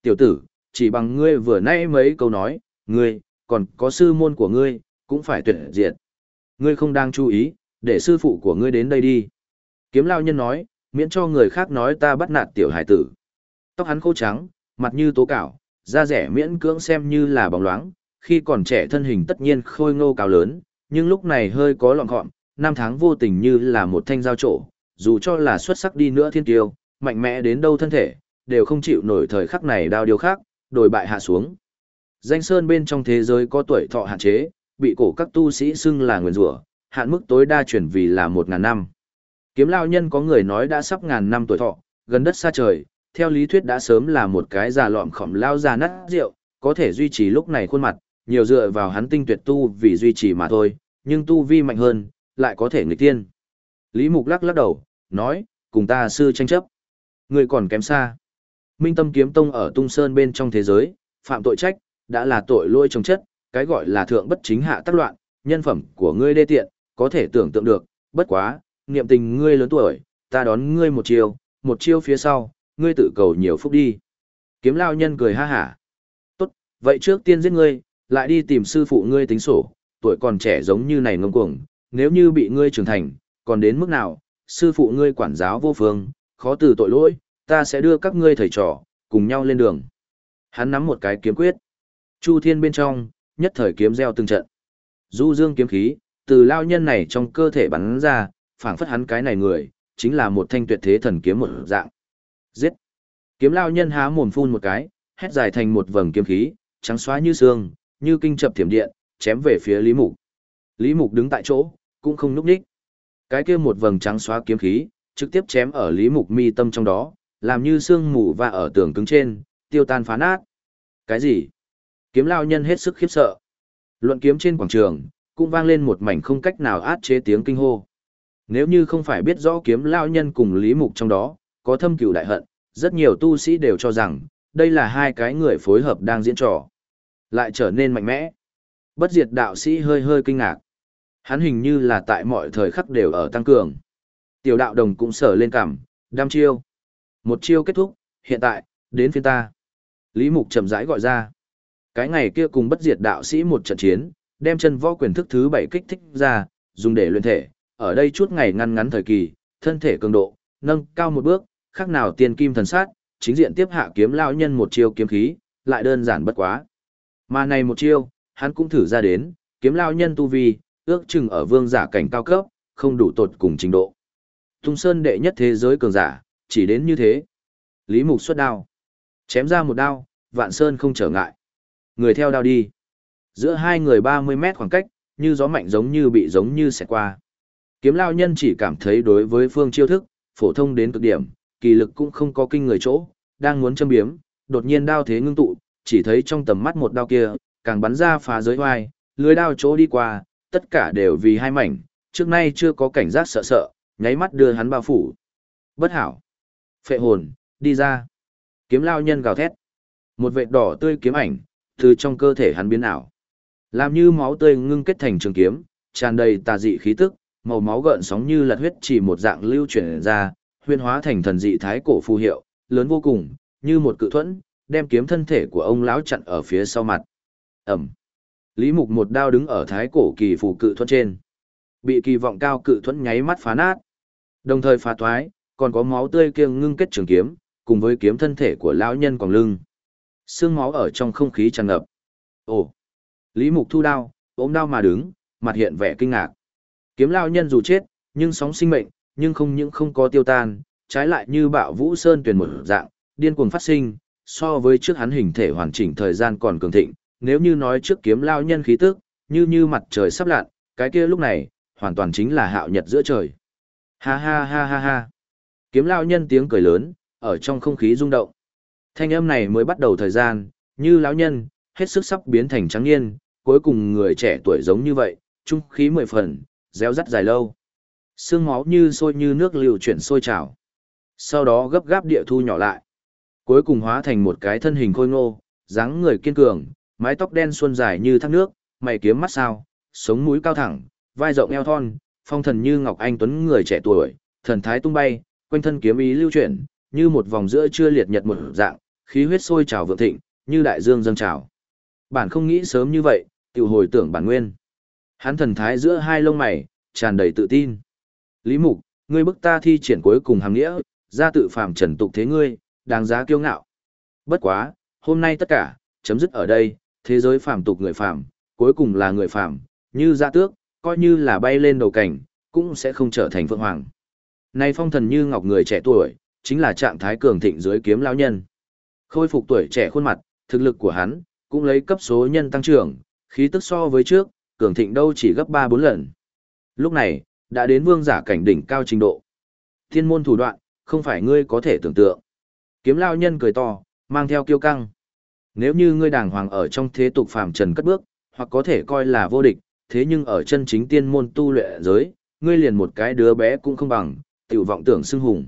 Tiểu tử, chỉ bằng ngươi vừa nãy mấy câu nói, ngươi, còn có sư môn của ngươi, cũng phải tuyệt diệt. Ngươi không đang chú ý, để sư phụ của ngươi đến đây đi. Kiếm lao nhân nói, miễn cho người khác nói ta bắt nạt tiểu hải tử. Tóc hắn khô trắng, mặt như tố cảo, da rẻ miễn cưỡng xem như là bóng loáng, khi còn trẻ thân hình tất nhiên khôi ngô cao lớn, nhưng lúc này hơi có lọn gọn, năm tháng vô tình như là một thanh dao trổ, dù cho là xuất sắc đi nữa thiên tiêu, mạnh mẽ đến đâu thân thể, đều không chịu nổi thời khắc này đao điều khác, đồi bại hạ xuống. Danh sơn bên trong thế giới có tuổi thọ hạn chế, bị cổ các tu sĩ xưng là nguyền rủa, hạn mức tối đa chuyển vì là 1.000 năm. Kiếm lao nhân có người nói đã sắp ngàn năm tuổi thọ, gần đất xa trời, theo lý thuyết đã sớm là một cái già lọm khỏm lao già nát rượu, có thể duy trì lúc này khuôn mặt, nhiều dựa vào hắn tinh tuyệt tu vì duy trì mà thôi, nhưng tu vi mạnh hơn, lại có thể nghịch thiên. Lý Mục lắc lắc đầu, nói, cùng ta sư tranh chấp. Người còn kém xa. Minh Tâm Kiếm Tông ở Tung Sơn bên trong thế giới, phạm tội trách, đã là tội lỗi trồng chất, cái gọi là thượng bất chính hạ tác loạn, nhân phẩm của ngươi đê tiện, có thể tưởng tượng được, bất quá, niệm tình ngươi lớn tuổi, ta đón ngươi một chiêu phía sau, ngươi tự cầu nhiều phúc đi. Kiếm lao nhân cười ha hả. Tốt, vậy trước tiên giết ngươi, lại đi tìm sư phụ ngươi tính sổ, tuổi còn trẻ giống như này ngông cuồng, nếu như bị ngươi trưởng thành, còn đến mức nào, sư phụ ngươi quản giáo vô phương, khó từ tội lỗi, ta sẽ đưa các ngươi thầy trò, cùng nhau lên đường. Hắn nắm một cái kiếm quyết. Chu thiên bên trong, nhất thời kiếm gieo từng trận. Du dương kiếm khí, từ lao nhân này trong cơ thể bắn ra, phảng phất hắn cái này người, chính là một thanh tuyệt thế thần kiếm một dạng. Giết! Kiếm lao nhân há mồm phun một cái, hét dài thành một vầng kiếm khí, trắng xóa như sương, như kinh chập thiểm điện, chém về phía Lý Mục. Lý Mục đứng tại chỗ, cũng không núp đích. Cái kia một vầng trắng xóa kiếm khí, trực tiếp chém ở Lý Mục mi tâm trong đó, làm như sương mù và ở tường cứng trên, tiêu tan phá nát. Cái gì? Kiếm lao nhân hết sức khiếp sợ. Luận kiếm trên quảng trường, cũng vang lên một mảnh không cách nào át chế tiếng kinh hô. Nếu như không phải biết rõ kiếm lao nhân cùng Lý Mục trong đó, có thâm cừu đại hận, rất nhiều tu sĩ đều cho rằng, đây là hai cái người phối hợp đang diễn trò. Lại trở nên mạnh mẽ. Bất diệt đạo sĩ hơi hơi kinh ngạc. Hắn hình như là tại mọi thời khắc đều ở tăng cường. Tiểu đạo đồng cũng sở lên cảm, đam chiêu. Một chiêu kết thúc, hiện tại, đến phiên ta. Lý Mục chậm rãi gọi ra. Cái ngày kia cùng bất diệt đạo sĩ một trận chiến, đem chân võ quyền thức thứ 7 kích thích ra, dùng để luyện thể. Ở đây chút ngày ngăn ngắn thời kỳ, thân thể cường độ, nâng cao một bước, khác nào tiên kim thần sát, chính diện tiếp hạ kiếm lao nhân một chiêu kiếm khí, lại đơn giản bất quá. Mà này một chiêu, hắn cũng thử ra đến, kiếm lao nhân tu vi, ước chừng ở vương giả cảnh cao cấp, không đủ tột cùng trình độ. Tung Sơn đệ nhất thế giới cường giả, chỉ đến như thế. Lý Mục xuất đao, chém ra một đao, Vạn Sơn không trở ngại. Người theo đao đi. Giữa hai người 30 mét khoảng cách, như gió mạnh giống như xẹt qua. Kiếm lao nhân chỉ cảm thấy đối với phương chiêu thức, phổ thông đến cực điểm, kỳ lực cũng không có kinh người chỗ, đang muốn châm biếm, đột nhiên đao thế ngưng tụ, chỉ thấy trong tầm mắt một đao kia, càng bắn ra phá giới hoài, lưới đao chỗ đi qua, tất cả đều vì hai mảnh, trước nay chưa có cảnh giác sợ sợ, nháy mắt đưa hắn bao phủ. Bất hảo. Phệ hồn, đi ra. Kiếm lao nhân gào thét. Một vệt đỏ tươi kiếm ảnh, từ trong cơ thể hắn biến ảo. Làm như máu tươi ngưng kết thành trường kiếm, tràn đầy tà dị khí tức, màu máu gợn sóng như lật huyết chỉ một dạng lưu chuyển ra, huyên hóa thành thần dị thái cổ phù hiệu, lớn vô cùng, như một cự thuẫn, đem kiếm thân thể của ông lão chặn ở phía sau mặt. Ẩm. Lý Mục một đao đứng ở thái cổ kỳ phù cự thuẫn trên. Bị kỳ vọng cao cự thuẫn nháy mắt phá nát. Đồng thời phá toái, còn có máu tươi kia ngưng kết trường kiếm, cùng với kiếm thân thể của lão nhân quòng lưng. Sương máu ở trong không khí tràn ngập. Ồ. Lý Mục thu đao, ôm đao mà đứng, mặt hiện vẻ kinh ngạc. Kiếm lão nhân dù chết, nhưng sóng sinh mệnh, nhưng không những không có tiêu tan, trái lại như bạo vũ sơn tuyền một dạng, điên cuồng phát sinh, so với trước hắn hình thể hoàn chỉnh thời gian còn cường thịnh, nếu như nói trước kiếm lão nhân khí tức, như mặt trời sắp lặn, cái kia lúc này, hoàn toàn chính là hạo nhật giữa trời. Ha ha ha ha ha. Kiếm lão nhân tiếng cười lớn, ở trong không khí rung động. Thanh âm này mới bắt đầu thời gian, như lão nhân, hết sức sắp biến thành trắng niên, cuối cùng người trẻ tuổi giống như vậy, trung khí 10 phần, réo rắt dài lâu. Sương máu như sôi như nước lưu chuyển sôi trào. Sau đó gấp gáp địa thu nhỏ lại. Cuối cùng hóa thành một cái thân hình khôi ngô, dáng người kiên cường, mái tóc đen xuân dài như thác nước, mày kiếm mắt sao, sống mũi cao thẳng, vai rộng eo thon, phong thần như ngọc anh tuấn người trẻ tuổi, thần thái tung bay, quanh thân kiếm ý lưu chuyển, như một vòng giữa trưa liệt nhật một dạng, khí huyết sôi trào vượng thịnh, như đại dương dâng trào. Bản không nghĩ sớm như vậy, tiểu hồi tưởng bản nguyên. Hắn thần thái giữa hai lông mày, tràn đầy tự tin. Lý Mục, ngươi bức ta thi triển cuối cùng hàm nghĩa, ra tự phàm trần tục thế ngươi, đáng giá kiêu ngạo. Bất quá, hôm nay tất cả, chấm dứt ở đây, thế giới phàm tục người phàm, cuối cùng là người phàm, như dạ tước, coi như là bay lên đầu cảnh, cũng sẽ không trở thành phượng hoàng. Này phong thần như ngọc người trẻ tuổi, chính là trạng thái cường thịnh dưới kiếm lão nhân. Khôi phục tuổi trẻ khuôn mặt, thực lực của hắn, cũng lấy cấp số nhân tăng trưởng, khí tức so với trước, cường thịnh đâu chỉ gấp 3-4 lần. Lúc này, đã đến vương giả cảnh đỉnh cao trình độ. Thiên môn thủ đoạn, không phải ngươi có thể tưởng tượng. Kiếm lão nhân cười to, mang theo kiêu căng. Nếu như ngươi đàng hoàng ở trong thế tục phàm trần cất bước, hoặc có thể coi là vô địch, thế nhưng ở chân chính tiên môn tu luyện giới, ngươi liền một cái đứa bé cũng không bằng, tiểu vọng tưởng xưng hùng.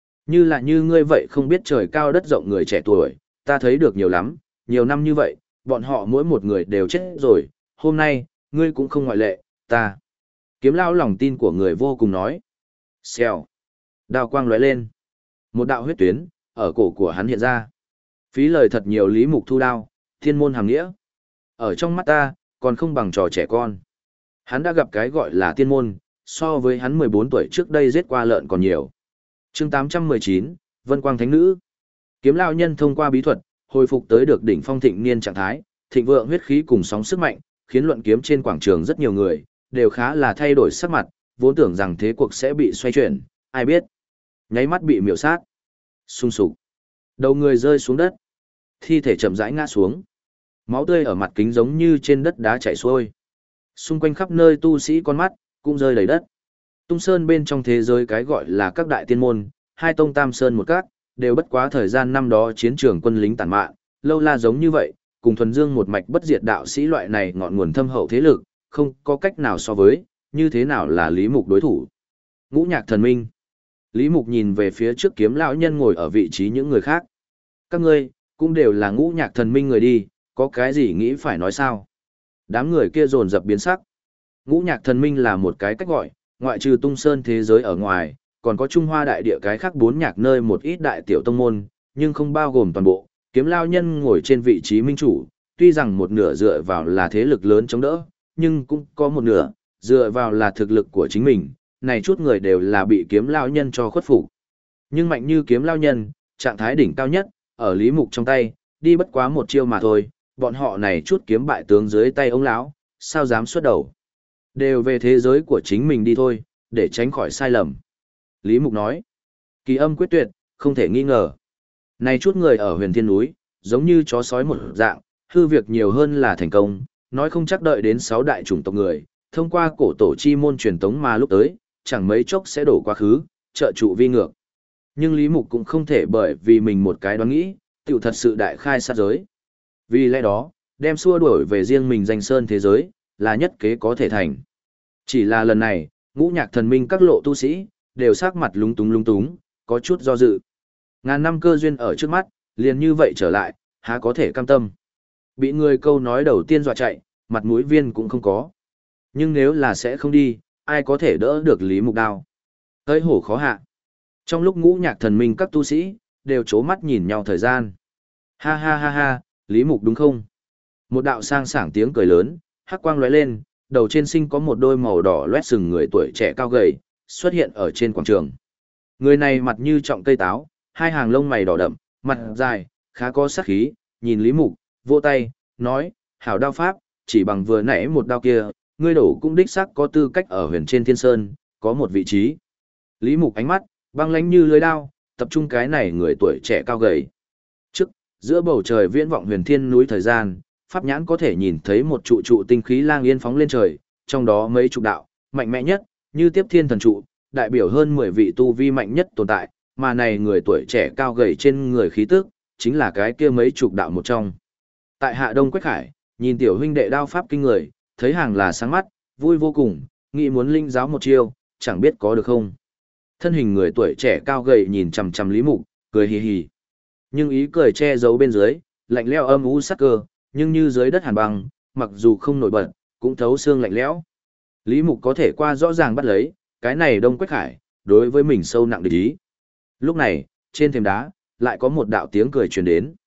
Như ngươi vậy không biết trời cao đất rộng người trẻ tuổi, ta thấy được nhiều lắm, nhiều năm như vậy, bọn họ mỗi một người đều chết rồi, hôm nay, ngươi cũng không ngoại lệ, ta. Kiếm lão lòng tin của người vô cùng nói. Xèo. Đao quang lóe lên. Một đạo huyết tuyến, ở cổ của hắn hiện ra. Phí lời thật nhiều Lý Mục thu đao, thiên môn hàm nghĩa. Ở trong mắt ta, còn không bằng trò trẻ con. Hắn đã gặp cái gọi là tiên môn, so với hắn 14 tuổi trước đây giết qua lợn còn nhiều. Chương 819, Vân Quang Thánh Nữ. Kiếm lão nhân thông qua bí thuật, hồi phục tới được đỉnh phong thịnh niên trạng thái, thịnh vượng huyết khí cùng sóng sức mạnh, khiến luận kiếm trên quảng trường rất nhiều người đều khá là thay đổi sắc mặt, vốn tưởng rằng thế cuộc sẽ bị xoay chuyển, ai biết, nháy mắt bị miểu sát. Xung sục. Đầu người rơi xuống đất, thi thể chậm rãi ngã xuống. Máu tươi ở mặt kính giống như trên đất đá chảy xuôi. Xung quanh khắp nơi tu sĩ con mắt cũng rơi đầy đất. Tung Sơn bên trong thế giới cái gọi là các đại tiên môn, hai tông tam sơn một các, đều bất quá thời gian năm đó chiến trường quân lính tàn mạn, lâu la giống như vậy, cùng thuần dương một mạch bất diệt đạo sĩ loại này ngọn nguồn thâm hậu thế lực, không có cách nào so với, như thế nào là Lý Mục đối thủ. Ngũ Nhạc Thần Minh. Lý Mục nhìn về phía trước kiếm lão nhân ngồi ở vị trí những người khác. Các ngươi, cũng đều là Ngũ Nhạc Thần Minh người đi, có cái gì nghĩ phải nói sao? Đám người kia dồn dập biến sắc. Ngũ Nhạc Thần Minh là một cái cách gọi, ngoại trừ Tung Sơn thế giới ở ngoài, còn có Trung Hoa đại địa cái khác 4 nhạc nơi một ít đại tiểu tông môn, nhưng không bao gồm toàn bộ. Kiếm lão nhân ngồi trên vị trí minh chủ, tuy rằng một nửa dựa vào là thế lực lớn chống đỡ, nhưng cũng có một nửa dựa vào là thực lực của chính mình. Này chút người đều là bị kiếm lão nhân cho khuất phục. Nhưng mạnh như kiếm lão nhân, trạng thái đỉnh cao nhất, ở Lý Mục trong tay, đi bất quá một chiêu mà thôi, bọn họ này chút kiếm bại tướng dưới tay ông lão, sao dám xuất đầu. Đều về thế giới của chính mình đi thôi, để tránh khỏi sai lầm. Lý Mục nói, kỳ âm quyết tuyệt, không thể nghi ngờ. Này chút người ở huyền thiên núi, giống như chó sói một dạng, hư việc nhiều hơn là thành công, nói không chắc đợi đến 6 đại chủng tộc người, thông qua cổ tổ chi môn truyền tống mà lúc tới, chẳng mấy chốc sẽ đổ quá khứ, trợ trụ vi ngược. Nhưng Lý Mục cũng không thể bởi vì mình một cái đoán nghĩ, tiểu thật sự đại khai sát giới. Vì lẽ đó, đem xua đuổi về riêng mình danh sơn thế giới, là nhất kế có thể thành. Chỉ là lần này, Ngũ Nhạc Thần Minh các lộ tu sĩ, đều sắc mặt lúng túng, có chút do dự. Ngàn năm cơ duyên ở trước mắt, liền như vậy trở lại, há có thể cam tâm. Bị người câu nói đầu tiên dọa chạy, mặt mũi viên cũng không có. Nhưng nếu là sẽ không đi, ai có thể đỡ được Lý Mục đao. Hơi hổ khó hạ. Trong lúc Ngũ Nhạc Thần Minh các tu sĩ, đều chố mắt nhìn nhau thời gian. Ha ha ha ha, Lý Mục đúng không? Một đạo sang sảng tiếng cười lớn, hắc quang lóe lên, đầu trên sinh có một đôi màu đỏ loét sừng người tuổi trẻ cao gầy, xuất hiện ở trên quảng trường. Người này mặt như trọng cây táo, hai hàng lông mày đỏ đậm, mặt dài, khá có sát khí, nhìn Lý Mục, vỗ tay, nói, hảo đao pháp, chỉ bằng vừa nãy một đao kia, ngươi đổ cũng đích xác có tư cách ở huyền trên thiên sơn, có một vị trí. Lý Mục ánh mắt, băng lánh như lưới đao, tập trung cái này người tuổi trẻ cao gầy. Trước, giữa bầu trời viễn vọng huyền thiên núi thời gian, pháp nhãn có thể nhìn thấy một trụ trụ tinh khí lang yên phóng lên trời, trong đó mấy trụ đạo, mạnh mẽ nhất, như tiếp thiên thần trụ, đại biểu hơn 10 vị tu vi mạnh nhất tồn tại, mà này người tuổi trẻ cao gầy trên người khí tức, chính là cái kia mấy chục đạo một trong. Tại Hạ Đông Quách Khải, nhìn tiểu huynh đệ đao pháp kinh người, thấy hàng là sáng mắt, vui vô cùng, nghĩ muốn linh giáo một chiêu, chẳng biết có được không. Thân hình người tuổi trẻ cao gầy nhìn chằm chằm Lý Mục, cười hì hì. Nhưng ý cười che giấu bên dưới, lạnh lẽo âm u sắc cơ, nhưng như dưới đất hàn băng, mặc dù không nổi bật, cũng thấu xương lạnh lẽo. Lý Mục có thể qua rõ ràng bắt lấy, cái này Đông Quách Khải, đối với mình sâu nặng địch ý. Lúc này, trên thềm đá, lại có một đạo tiếng cười truyền đến.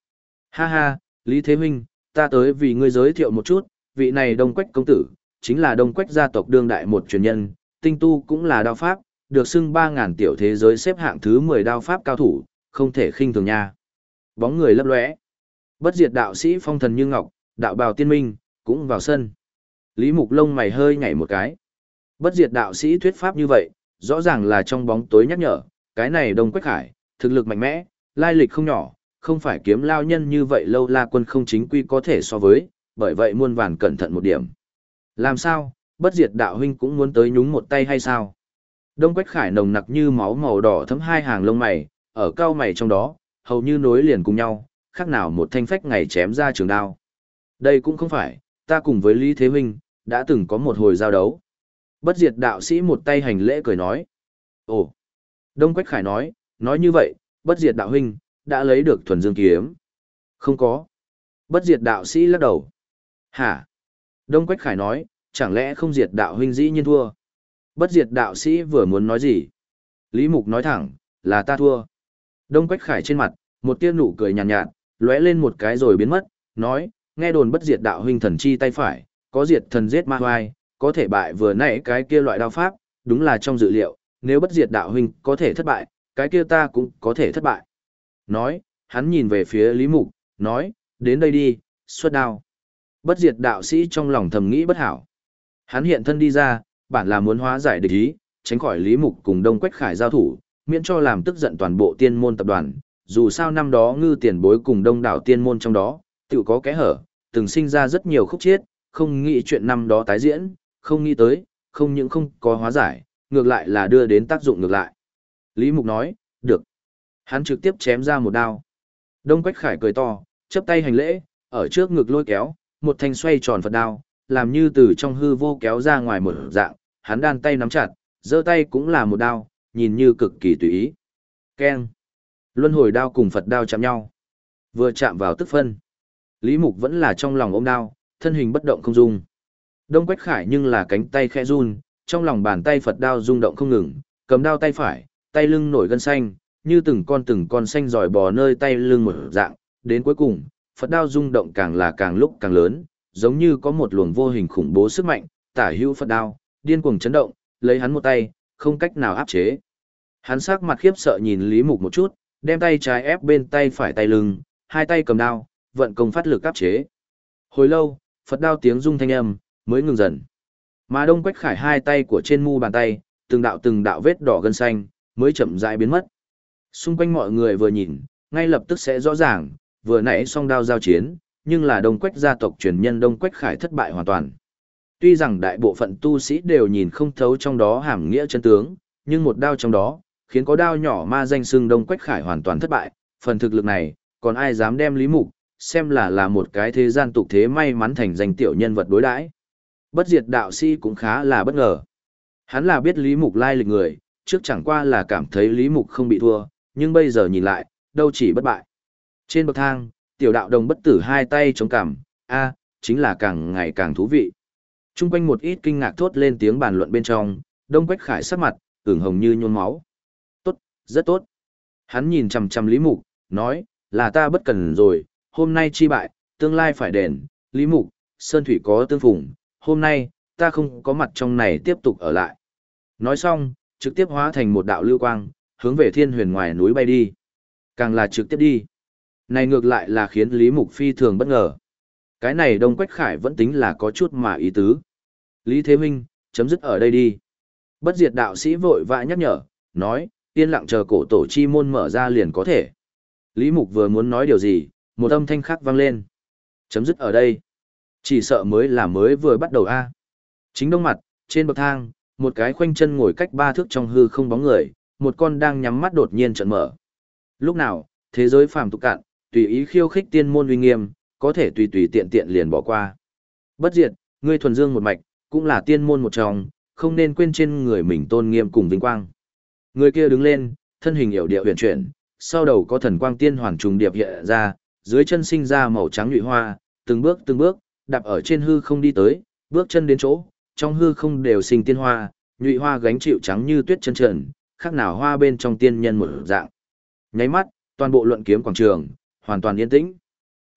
Ha ha, Lý Thế Huynh, ta tới vì ngươi giới thiệu một chút, vị này Đông Quách công tử, chính là Đông Quách gia tộc đương đại một truyền nhân, tinh tu cũng là đao pháp, được xưng 3.000 tiểu thế giới xếp hạng thứ 10 đao pháp cao thủ, không thể khinh thường nha. Bóng người lấp lóe. Bất diệt đạo sĩ phong thần như ngọc, đạo bào tiên minh, cũng vào sân. Lý Mục lông mày hơi nhảy một cái. Bất diệt đạo sĩ thuyết pháp như vậy, rõ ràng là trong bóng tối nhắc nhở, cái này Đông Quách Khải, thực lực mạnh mẽ, lai lịch không nhỏ, không phải kiếm lao nhân như vậy Lâu La Quân không chính quy có thể so với, bởi vậy muôn vàn cẩn thận một điểm. Làm sao, bất diệt đạo huynh cũng muốn tới nhúng một tay hay sao? Đông Quách Khải nồng nặc như máu màu đỏ thấm hai hàng lông mày, ở cao mày trong đó, hầu như nối liền cùng nhau, khác nào một thanh phách ngày chém ra trường đao. Đây cũng không phải, ta cùng với Lý Thế Huynh, đã từng có một hồi giao đấu. Bất diệt đạo sĩ một tay hành lễ cười nói. Ồ! Đông Quách Khải nói như vậy, bất diệt đạo huynh, đã lấy được thuần dương kiếm. Không có. Bất diệt đạo sĩ lắc đầu. Hả? Đông Quách Khải nói, chẳng lẽ không diệt đạo huynh dĩ nhiên thua? Bất diệt đạo sĩ vừa muốn nói gì? Lý Mục nói thẳng, là ta thua. Đông Quách Khải trên mặt, một tia nụ cười nhàn nhạt, lóe lên một cái rồi biến mất, nói, nghe đồn bất diệt đạo huynh thần chi tay phải, có diệt thần giết ma hoai, có thể bại vừa nãy cái kia loại đao pháp, đúng là trong dự liệu, nếu bất diệt đạo huynh có thể thất bại, cái kia ta cũng có thể thất bại. Nói, hắn nhìn về phía Lý Mục, nói, đến đây đi, xuất đao. Bất diệt đạo sĩ trong lòng thầm nghĩ bất hảo. Hắn hiện thân đi ra, bản là muốn hóa giải địch ý, tránh khỏi Lý Mục cùng Đông Quách Khải giao thủ, miễn cho làm tức giận toàn bộ tiên môn tập đoàn. Dù sao năm đó ngư tiền bối cùng đông đảo tiên môn trong đó, tự có kẽ hở, từng sinh ra rất nhiều khúc chiết, không nghĩ chuyện năm đó tái diễn, không nghĩ tới, không những không có hóa giải, ngược lại là đưa đến tác dụng ngược lại. Lý Mục nói, được. Hắn trực tiếp chém ra một đao. Đông Quách Khải cười to, chắp tay hành lễ, ở trước ngực lôi kéo, một thanh xoay tròn Phật đao, làm như từ trong hư vô kéo ra ngoài một dạng, hắn đan tay nắm chặt, giơ tay cũng là một đao, nhìn như cực kỳ tùy ý. Keng. Luân hồi đao cùng Phật đao chạm nhau. Vừa chạm vào tức phân. Lý Mục vẫn là trong lòng ôm đao, thân hình bất động không dung. Đông Quách Khải nhưng là cánh tay khẽ run, trong lòng bàn tay Phật đao rung động không ngừng, cầm đao tay phải, tay lưng nổi gân xanh, như từng con xanh giỏi bò nơi tay lưng một dạng, đến cuối cùng, Phật đao rung động càng là càng lúc càng lớn, giống như có một luồng vô hình khủng bố sức mạnh, tả hữu Phật đao, điên cuồng chấn động, lấy hắn một tay, không cách nào áp chế. Hắn sắc mặt khiếp sợ nhìn Lý Mục một chút, đem tay trái ép bên tay phải tay lưng, hai tay cầm đao, vận công phát lực áp chế. Hồi lâu, Phật đao tiếng rung thanh âm mới ngừng dần. Mà Đông Quách Khải hai tay của trên mu bàn tay, từng đạo vết đỏ gân xanh, mới chậm rãi biến mất. Xung quanh mọi người vừa nhìn, ngay lập tức sẽ rõ ràng, vừa nãy song đao giao chiến, nhưng là Đông Quách gia tộc truyền nhân Đông Quách Khải thất bại hoàn toàn. Tuy rằng đại bộ phận tu sĩ đều nhìn không thấu trong đó hàm nghĩa chân tướng, nhưng một đao trong đó, khiến có đao nhỏ ma danh xưng Đông Quách Khải hoàn toàn thất bại, phần thực lực này, còn ai dám đem Lý Mục, xem là một cái thế gian tục thế may mắn thành danh tiểu nhân vật đối đãi. Bất diệt đạo sĩ cũng khá là bất ngờ. Hắn là biết Lý Mục lai lịch người, trước chẳng qua là cảm thấy Lý Mục không bị thua, nhưng bây giờ nhìn lại, đâu chỉ bất bại. Trên bậc thang, tiểu đạo đồng bất tử hai tay chống cằm, chính là càng ngày càng thú vị. Trung quanh một ít kinh ngạc thốt lên tiếng bàn luận bên trong, Đông Quách Khải sắc mặt, ửng hồng như nhuôn máu. Tốt, rất tốt. Hắn nhìn chằm chằm Lý Mục, nói, là ta bất cần rồi, hôm nay chi bại, tương lai phải đền, Lý Mục, Sơn Thủy có tương phùng, hôm nay, ta không có mặt trong này tiếp tục ở lại. Nói xong, trực tiếp hóa thành một đạo lưu quang, hướng về thiên huyền ngoài núi bay đi. Càng là trực tiếp đi. Này ngược lại là khiến Lý Mục phi thường bất ngờ. Cái này Đông Quách Khải vẫn tính là có chút mà ý tứ. Lý Thế Huynh, chấm dứt ở đây đi. Bất diệt đạo sĩ vội vã nhắc nhở, nói, yên lặng chờ cổ tổ chi môn mở ra liền có thể. Lý Mục vừa muốn nói điều gì, một âm thanh khác vang lên. Chấm dứt ở đây. Chỉ sợ mới vừa bắt đầu a. Chính đông mặt, trên bậc thang, một cái khoanh chân ngồi cách 3 thước trong hư không bóng người, một con đang nhắm mắt đột nhiên trợn mở. Lúc nào, thế giới phàm tục cạn, tùy ý khiêu khích tiên môn uy nghiêm, có thể tùy tiện tiện liền bỏ qua. Bất diệt, ngươi thuần dương một mạch, cũng là tiên môn một trong, không nên quên trên người mình tôn nghiêm cùng vinh quang. Người kia đứng lên, thân hình hiểu điệu huyền chuyển, sau đầu có thần quang tiên hoàn trùng điệp hiện ra, dưới chân sinh ra màu trắng nhụy hoa, từng bước, đạp ở trên hư không đi tới, bước chân đến chỗ, trong hư không đều sinh tiên hoa, nhụy hoa gánh chịu trắng như tuyết chân trần, khác nào hoa bên trong tiên nhân một dạng. Nháy mắt, toàn bộ luận kiếm quảng trường hoàn toàn yên tĩnh.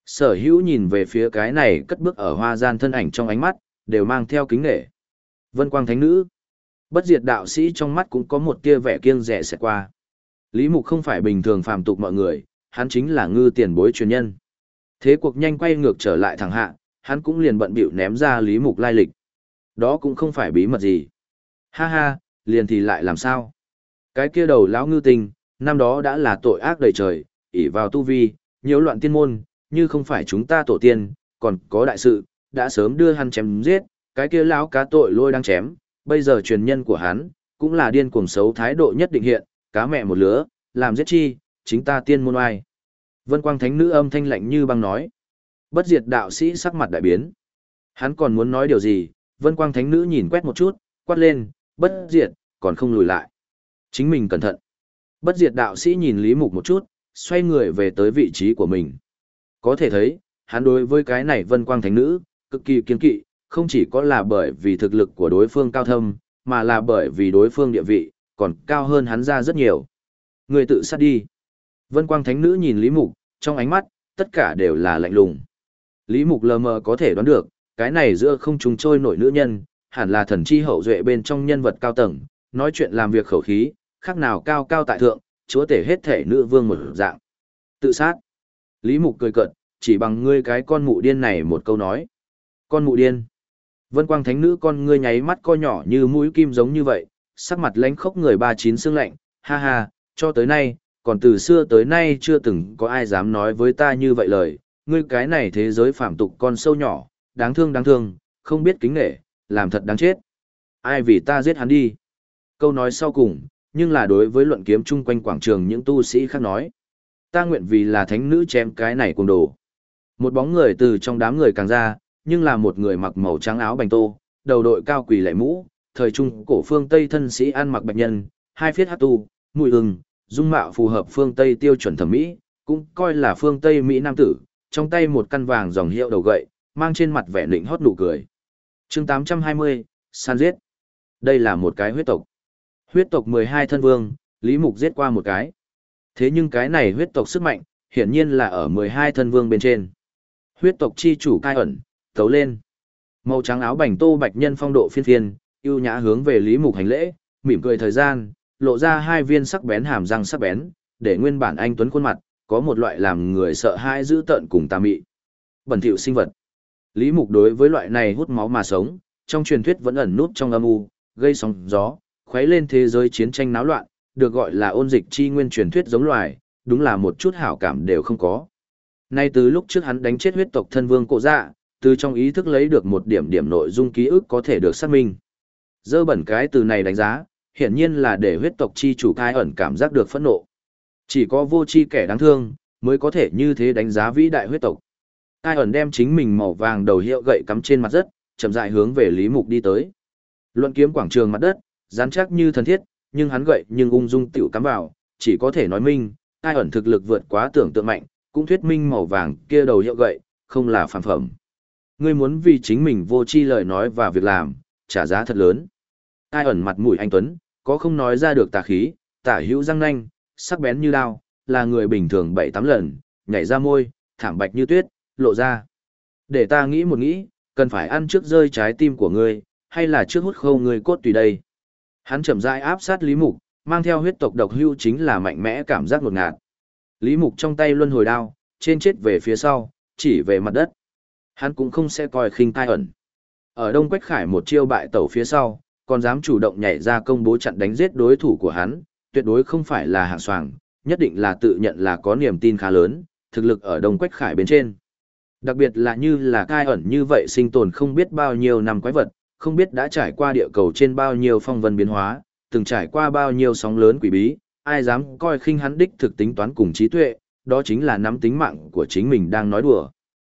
Sở hữu nhìn về phía cái này cất bước ở hoa gian thân ảnh trong ánh mắt, đều mang theo kính nể. Vân quang thánh nữ. Bất diệt đạo sĩ trong mắt cũng có một tia vẻ kiêng rẻ sẽ qua. Lý Mục không phải bình thường phàm tục mọi người, hắn chính là ngư tiền bối truyền nhân. Thế cuộc nhanh quay ngược trở lại thẳng hạ, hắn cũng liền bận bịu ném ra Lý Mục lai lịch. Đó cũng không phải bí mật gì. Ha ha, liền thì lại làm sao? Cái kia đầu lão ngư tình, năm đó đã là tội ác đầy trời, ỷ vào tu vi, nhiễu loạn tiên môn, như không phải chúng ta tổ tiên, còn có đại sự, đã sớm đưa hắn chém giết, cái kia lão cá tội lôi đang chém, bây giờ truyền nhân của hắn, cũng là điên cuồng xấu thái độ nhất định hiện, cá mẹ một lứa, làm giết chi, chính ta tiên môn oai. Vân quang thánh nữ âm thanh lạnh như băng nói. Bất diệt đạo sĩ sắc mặt đại biến. Hắn còn muốn nói điều gì, vân quang thánh nữ nhìn quét một chút, quát lên, bất diệt, còn không lùi lại. Chính mình cẩn thận. Bất diệt đạo sĩ nhìn Lý Mục một chút, xoay người về tới vị trí của mình. Có thể thấy, hắn đối với cái này vân quang thánh nữ, cực kỳ kiên kỵ, không chỉ có là bởi vì thực lực của đối phương cao thâm, mà là bởi vì đối phương địa vị, còn cao hơn hắn ra rất nhiều. Người tự sát đi. Vân quang thánh nữ nhìn Lý Mục, trong ánh mắt, tất cả đều là lạnh lùng. Lý Mục lờ mờ có thể đoán được, cái này giữa không trùng trôi nổi nữ nhân, hẳn là thần chi hậu duệ bên trong nhân vật cao tầng, nói chuyện làm việc khẩu khí, khác nào cao cao tại thượng, chúa tể hết thể nữ vương một dạng. Tự sát. Lý Mục cười cợt, chỉ bằng ngươi cái con mụ điên này một câu nói. Con mụ điên. Vân quang thánh nữ con ngươi nháy mắt co nhỏ như mũi kim giống như vậy, sắc mặt lánh khốc người 39 xương lạnh, ha ha, cho tới nay, còn từ xưa tới nay chưa từng có ai dám nói với ta như vậy lời, ngươi cái này thế giới phạm tục con sâu nhỏ, đáng thương, không biết kính nể, làm thật đáng chết. Ai vì ta giết hắn đi. Câu nói sau cùng, nhưng là đối với luận kiếm chung quanh quảng trường những tu sĩ khác nói. Ta nguyện vì là thánh nữ chém cái này cùng đồ. Một bóng người từ trong đám người càng ra, nhưng là một người mặc màu trắng áo bành tô, đầu đội cao quỳ lệ mũ, thời trung cổ phương Tây thân sĩ ăn mặc bạch nhân, hai phiết hát tu, mùi ưng, dung mạo phù hợp phương Tây tiêu chuẩn thẩm mỹ, cũng coi là phương Tây Mỹ nam tử, trong tay một căn vàng dòng hiệu đầu gậy, mang trên mặt vẻ lĩnh hót nụ cười. chương 820, san giết. Đây là một cái huyết tộc. Huyết tộc 12 thân vương, Lý Mục giết qua một cái. Thế nhưng cái này huyết tộc sức mạnh, hiển nhiên là ở 12 thân vương bên trên. Huyết tộc chi chủ cai ẩn, tấu lên. Màu trắng áo bành tô bạch nhân phong độ phiên phiên, ưu nhã hướng về Lý Mục hành lễ, mỉm cười thời gian, lộ ra hai viên sắc bén hàm răng sắc bén, để nguyên bản anh tuấn khuôn mặt, có một loại làm người sợ hãi dữ tợn cùng tà mị. Bẩn thỉu sinh vật. Lý Mục đối với loại này hút máu mà sống, trong truyền thuyết vẫn ẩn nút trong âm u, gây sóng gió, khuấy lên thế giới chiến tranh náo loạn, được gọi là ôn dịch chi nguyên truyền thuyết giống loài, đúng là một chút hảo cảm đều không có. Nay từ lúc trước hắn đánh chết huyết tộc thân vương Cổ Dạ, từ trong ý thức lấy được một điểm nội dung ký ức có thể được xác minh. Dơ bẩn cái từ này đánh giá, hiển nhiên là để huyết tộc chi chủ cai ẩn cảm giác được phẫn nộ. Chỉ có vô tri kẻ đáng thương, mới có thể như thế đánh giá vĩ đại huyết tộc. Cai ẩn đem chính mình màu vàng đầu hiệu gậy cắm trên mặt đất, chậm rãi hướng về Lý Mục đi tới. Luận kiếm quảng trường mặt đất, rắn chắc như thần thiết, nhưng hắn gậy nhưng ung dung tiểu cắm vào, chỉ có thể nói minh, Cai ẩn thực lực vượt quá tưởng tượng mạnh, cũng thuyết minh màu vàng kia đầu hiệu gậy, không là phàm phẩm. Ngươi muốn vì chính mình vô tri lời nói và việc làm, trả giá thật lớn. Cai ẩn mặt mũi anh tuấn, có không nói ra được tà khí, tả hữu răng nanh, sắc bén như đao, là người bình thường 7-8 lần, nhảy ra môi, thảm bạch như tuyết, lộ ra. Để ta nghĩ một nghĩ, cần phải ăn trước rơi trái tim của ngươi, hay là trước hút khâu ngươi cốt tùy đây. Hắn chậm rãi áp sát Lý Mục, mang theo huyết tộc độc hưu chính là mạnh mẽ cảm giác ngột ngạt. Lý Mục trong tay luân hồi đao, trên chết về phía sau, chỉ về mặt đất. Hắn cũng không sẽ coi khinh Cai ẩn. Ở Đông Quách Khải một chiêu bại tẩu phía sau, còn dám chủ động nhảy ra công bố chặn đánh giết đối thủ của hắn, tuyệt đối không phải là hạng soàng, nhất định là tự nhận là có niềm tin khá lớn, thực lực ở Đông Quách Khải bên trên. Đặc biệt là như là Cai ẩn như vậy sinh tồn không biết bao nhiêu năm quái vật, không biết đã trải qua địa cầu trên bao nhiêu phong vân biến hóa, từng trải qua bao nhiêu sóng lớn quỷ bí, ai dám coi khinh hắn đích thực tính toán cùng trí tuệ, đó chính là nắm tính mạng của chính mình đang nói đùa.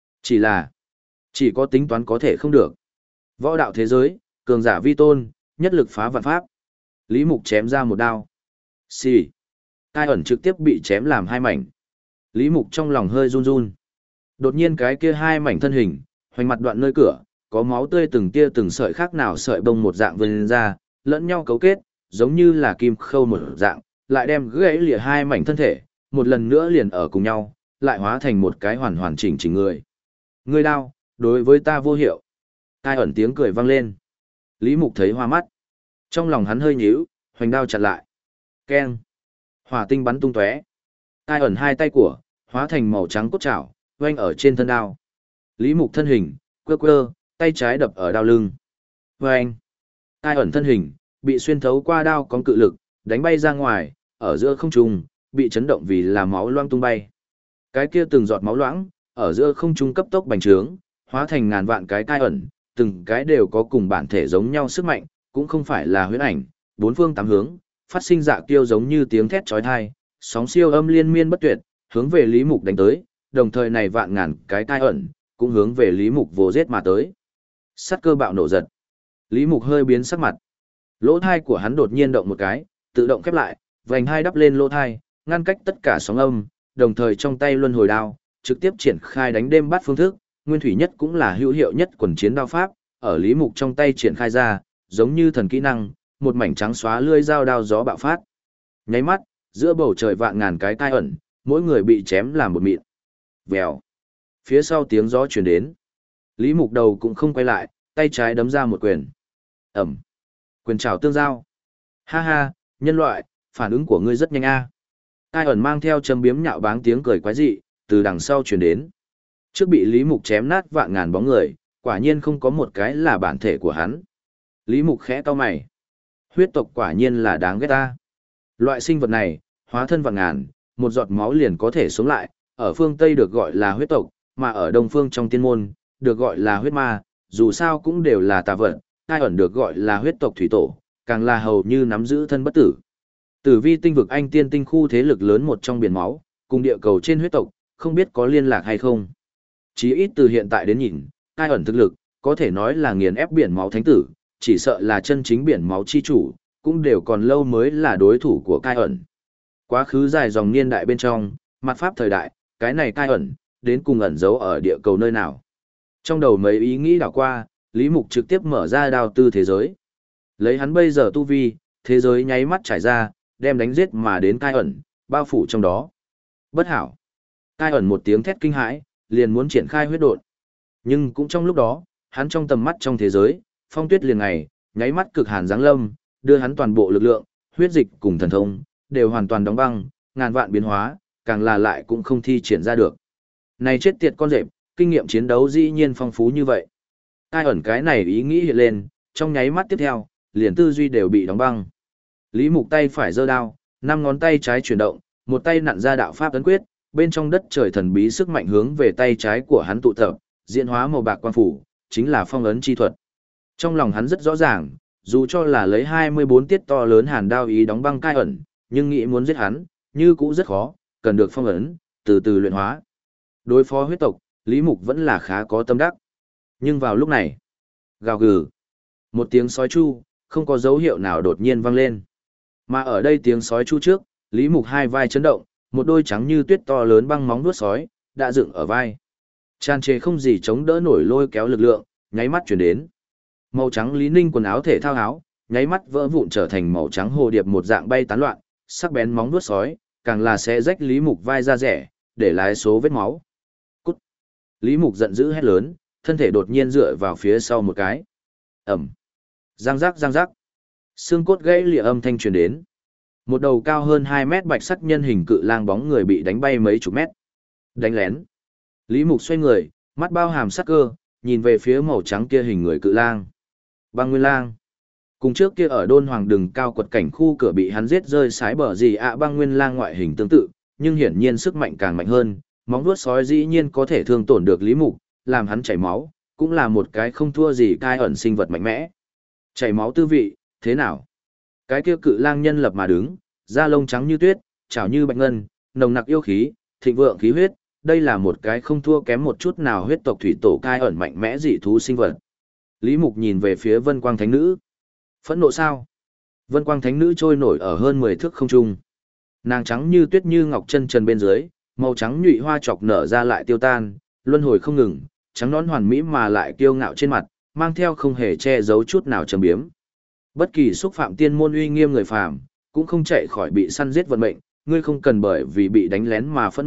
Chỉ có tính toán có thể không được. Võ đạo thế giới, cường giả vi tôn, nhất lực phá vạn pháp. Lý Mục chém ra một đao. Xì. Cai ẩn trực tiếp bị chém làm hai mảnh. Lý Mục trong lòng hơi run run. Đột nhiên cái kia hai mảnh thân hình, hoành mặt đoạn nơi cửa, có máu tươi từng tia từng sợi khác nào sợi bông một dạng vươn ra, lẫn nhau cấu kết, giống như là kim khâu một dạng, lại đem gãy lìa hai mảnh thân thể, một lần nữa liền ở cùng nhau, lại hóa thành một cái hoàn hoàn chỉnh chỉnh người. Ngươi đao, đối với ta vô hiệu. Tai ẩn tiếng cười vang lên. Lý Mục thấy hoa mắt. Trong lòng hắn hơi nhíu, hoành đao chặn lại. Keng. Hỏa tinh bắn tung tóe. Tai ẩn hai tay của, hóa thành màu trắng cốt chảo, oanh ở trên thân đao. Lý Mục thân hình, quơ quơ, tay trái đập ở đao lưng. Oanh. Tai ẩn thân hình, bị xuyên thấu qua đao có cự lực, đánh bay ra ngoài, ở giữa không trung, bị chấn động vì là máu loang tung bay. Cái kia từng giọt máu loãng, ở giữa không trung cấp tốc bành trướng, hóa thành ngàn vạn cái tai ẩn, từng cái đều có cùng bản thể giống nhau sức mạnh, cũng không phải là huyễn ảnh, bốn phương tám hướng, phát sinh dạ kiêu giống như tiếng thét chói tai, sóng siêu âm liên miên bất tuyệt, hướng về Lý Mục đánh tới, đồng thời này vạn ngàn cái tai ẩn, cũng hướng về Lý Mục vồ giết mà tới. Sát cơ bạo nổ giật. Lý Mục hơi biến sắc mặt. Lỗ thai của hắn đột nhiên động một cái, tự động khép lại, vành hai đắp lên lỗ thai, ngăn cách tất cả sóng âm, đồng thời trong tay luân hồi đao, trực tiếp triển khai đánh đêm bắt phương thức, nguyên thủy nhất cũng là hữu hiệu nhất quần chiến đao pháp, ở Lý Mục trong tay triển khai ra, giống như thần kỹ năng, một mảnh trắng xóa lưỡi dao đao gió bạo phát. Nháy mắt, giữa bầu trời vạn ngàn cái tai ẩn, mỗi người bị chém làm một mịn. Vèo. Phía sau tiếng gió truyền đến. Lý Mục đầu cũng không quay lại, tay trái đấm ra một quyền. Ẩm. Quyền trảo tương giao. Ha ha, nhân loại, phản ứng của ngươi rất nhanh a. Tai ẩn mang theo châm biếm nhạo báng tiếng cười quái dị, từ đằng sau truyền đến. Trước bị Lý Mục chém nát vạn ngàn bóng người, quả nhiên không có một cái là bản thể của hắn. Lý Mục khẽ cau mày. Huyết tộc quả nhiên là đáng ghét ta. Loại sinh vật này, hóa thân vạn ngàn, một giọt máu liền có thể sống lại, ở phương Tây được gọi là huyết tộc, mà ở Đông phương trong tiên môn, được gọi là huyết ma, dù sao cũng đều là tà vật, tai ẩn được gọi là huyết tộc thủy tổ, càng là hầu như nắm giữ thân bất tử. Tử vi tinh vực anh tiên tinh khu thế lực lớn một trong biển máu, cùng địa cầu trên huyết tộc, không biết có liên lạc hay không. Chí ít từ hiện tại đến nhìn, tai ẩn thực lực, có thể nói là nghiền ép biển máu thánh tử, chỉ sợ là chân chính biển máu chi chủ, cũng đều còn lâu mới là đối thủ của tai ẩn. Quá khứ dài dòng niên đại bên trong, mặt pháp thời đại, cái này tai ẩn, đến cùng ẩn giấu ở địa cầu nơi nào. Trong đầu mấy ý nghĩ đảo qua, Lý Mục trực tiếp mở ra đao tư thế giới. Lấy hắn bây giờ tu vi, thế giới nháy mắt trải ra, đem đánh giết mà đến tai ẩn, bao phủ trong đó. Bất hảo. Tai ẩn một tiếng thét kinh hãi, liền muốn triển khai huyết độn. Nhưng cũng trong lúc đó, hắn trong tầm mắt trong thế giới, phong tuyết liền ngày, nháy mắt cực hàn giáng lâm, đưa hắn toàn bộ lực lượng, huyết dịch cùng thần thông, đều hoàn toàn đóng băng, ngàn vạn biến hóa, càng là lại cũng không thi triển ra được. Này chết tiệt con rệp, kinh nghiệm chiến đấu dĩ nhiên phong phú như vậy. Tai ẩn cái này ý nghĩ hiện lên, trong nháy mắt tiếp theo, liền tư duy đều bị đóng băng. Lý Mục tay phải giơ đao, năm ngón tay trái chuyển động, một tay nặn ra đạo pháp ấn quyết, bên trong đất trời thần bí sức mạnh hướng về tay trái của hắn tụ tập, diễn hóa màu bạc quang phủ, chính là phong ấn chi thuật. Trong lòng hắn rất rõ ràng, dù cho là lấy 24 tiết to lớn hàn đao ý đóng băng tai ẩn, nhưng nghĩ muốn giết hắn, như cũ rất khó, cần được phong ấn, từ từ luyện hóa. Đối phó huyết tộc, Lý Mục vẫn là khá có tâm đắc. Nhưng vào lúc này, gào gừ, một tiếng sói chu, không có dấu hiệu nào đột nhiên vang lên. Mà ở đây tiếng sói chu trước, Lý Mục hai vai chấn động, một đôi trắng như tuyết to lớn băng móng vuốt sói, đã dựng ở vai. Tràn trề không gì chống đỡ nổi lôi kéo lực lượng, nháy mắt chuyển đến. Màu trắng Lý Ninh quần áo thể thao áo, nháy mắt vỡ vụn trở thành màu trắng hồ điệp một dạng bay tán loạn, sắc bén móng vuốt sói, càng là sẽ rách Lý Mục vai ra rẻ, để lái số vết máu. Cút! Lý Mục giận dữ hét lớn, thân thể đột nhiên dựa vào phía sau một cái. Ẩm! Giang giác giang giác! Xương cốt gãy lìa âm thanh truyền đến. Một đầu cao hơn 2 mét bạch sắc nhân hình cự lang bóng người bị đánh bay mấy chục mét. Đánh lén. Lý Mục xoay người, mắt bao hàm sắc cơ, nhìn về phía màu trắng kia hình người cự lang. Băng Nguyên Lang. Cùng trước kia ở Đôn Hoàng Đừng cao quật cảnh khu cửa bị hắn giết rơi sái bờ gì ạ Băng Nguyên Lang ngoại hình tương tự, nhưng hiển nhiên sức mạnh càng mạnh hơn, móng vuốt sói dĩ nhiên có thể thương tổn được Lý Mục, làm hắn chảy máu, cũng là một cái không thua gì cai ẩn sinh vật mạnh mẽ. Chảy máu tư vị, thế nào? Cái kia cự lang nhân lập mà đứng, da lông trắng như tuyết, trảo như bạch ngân, nồng nặc yêu khí, thịnh vượng khí huyết, đây là một cái không thua kém một chút nào huyết tộc thủy tổ cai ẩn mạnh mẽ dị thú sinh vật. Lý Mục nhìn về phía Vân Quang Thánh Nữ. Phẫn nộ sao? Vân Quang Thánh Nữ trôi nổi ở hơn 10 thước không trung. Nàng trắng như tuyết như ngọc chân trần bên dưới, màu trắng nhụy hoa chọc nở ra lại tiêu tan, luân hồi không ngừng, trắng nõn hoàn mỹ mà lại kiêu ngạo trên mặt, mang theo không hề che giấu chút nào trầm biếm. Bất kỳ xúc phạm tiên môn uy nghiêm người phàm, cũng không chạy khỏi bị săn giết vận mệnh, ngươi không cần bởi vì bị đánh lén mà phẫn nộ,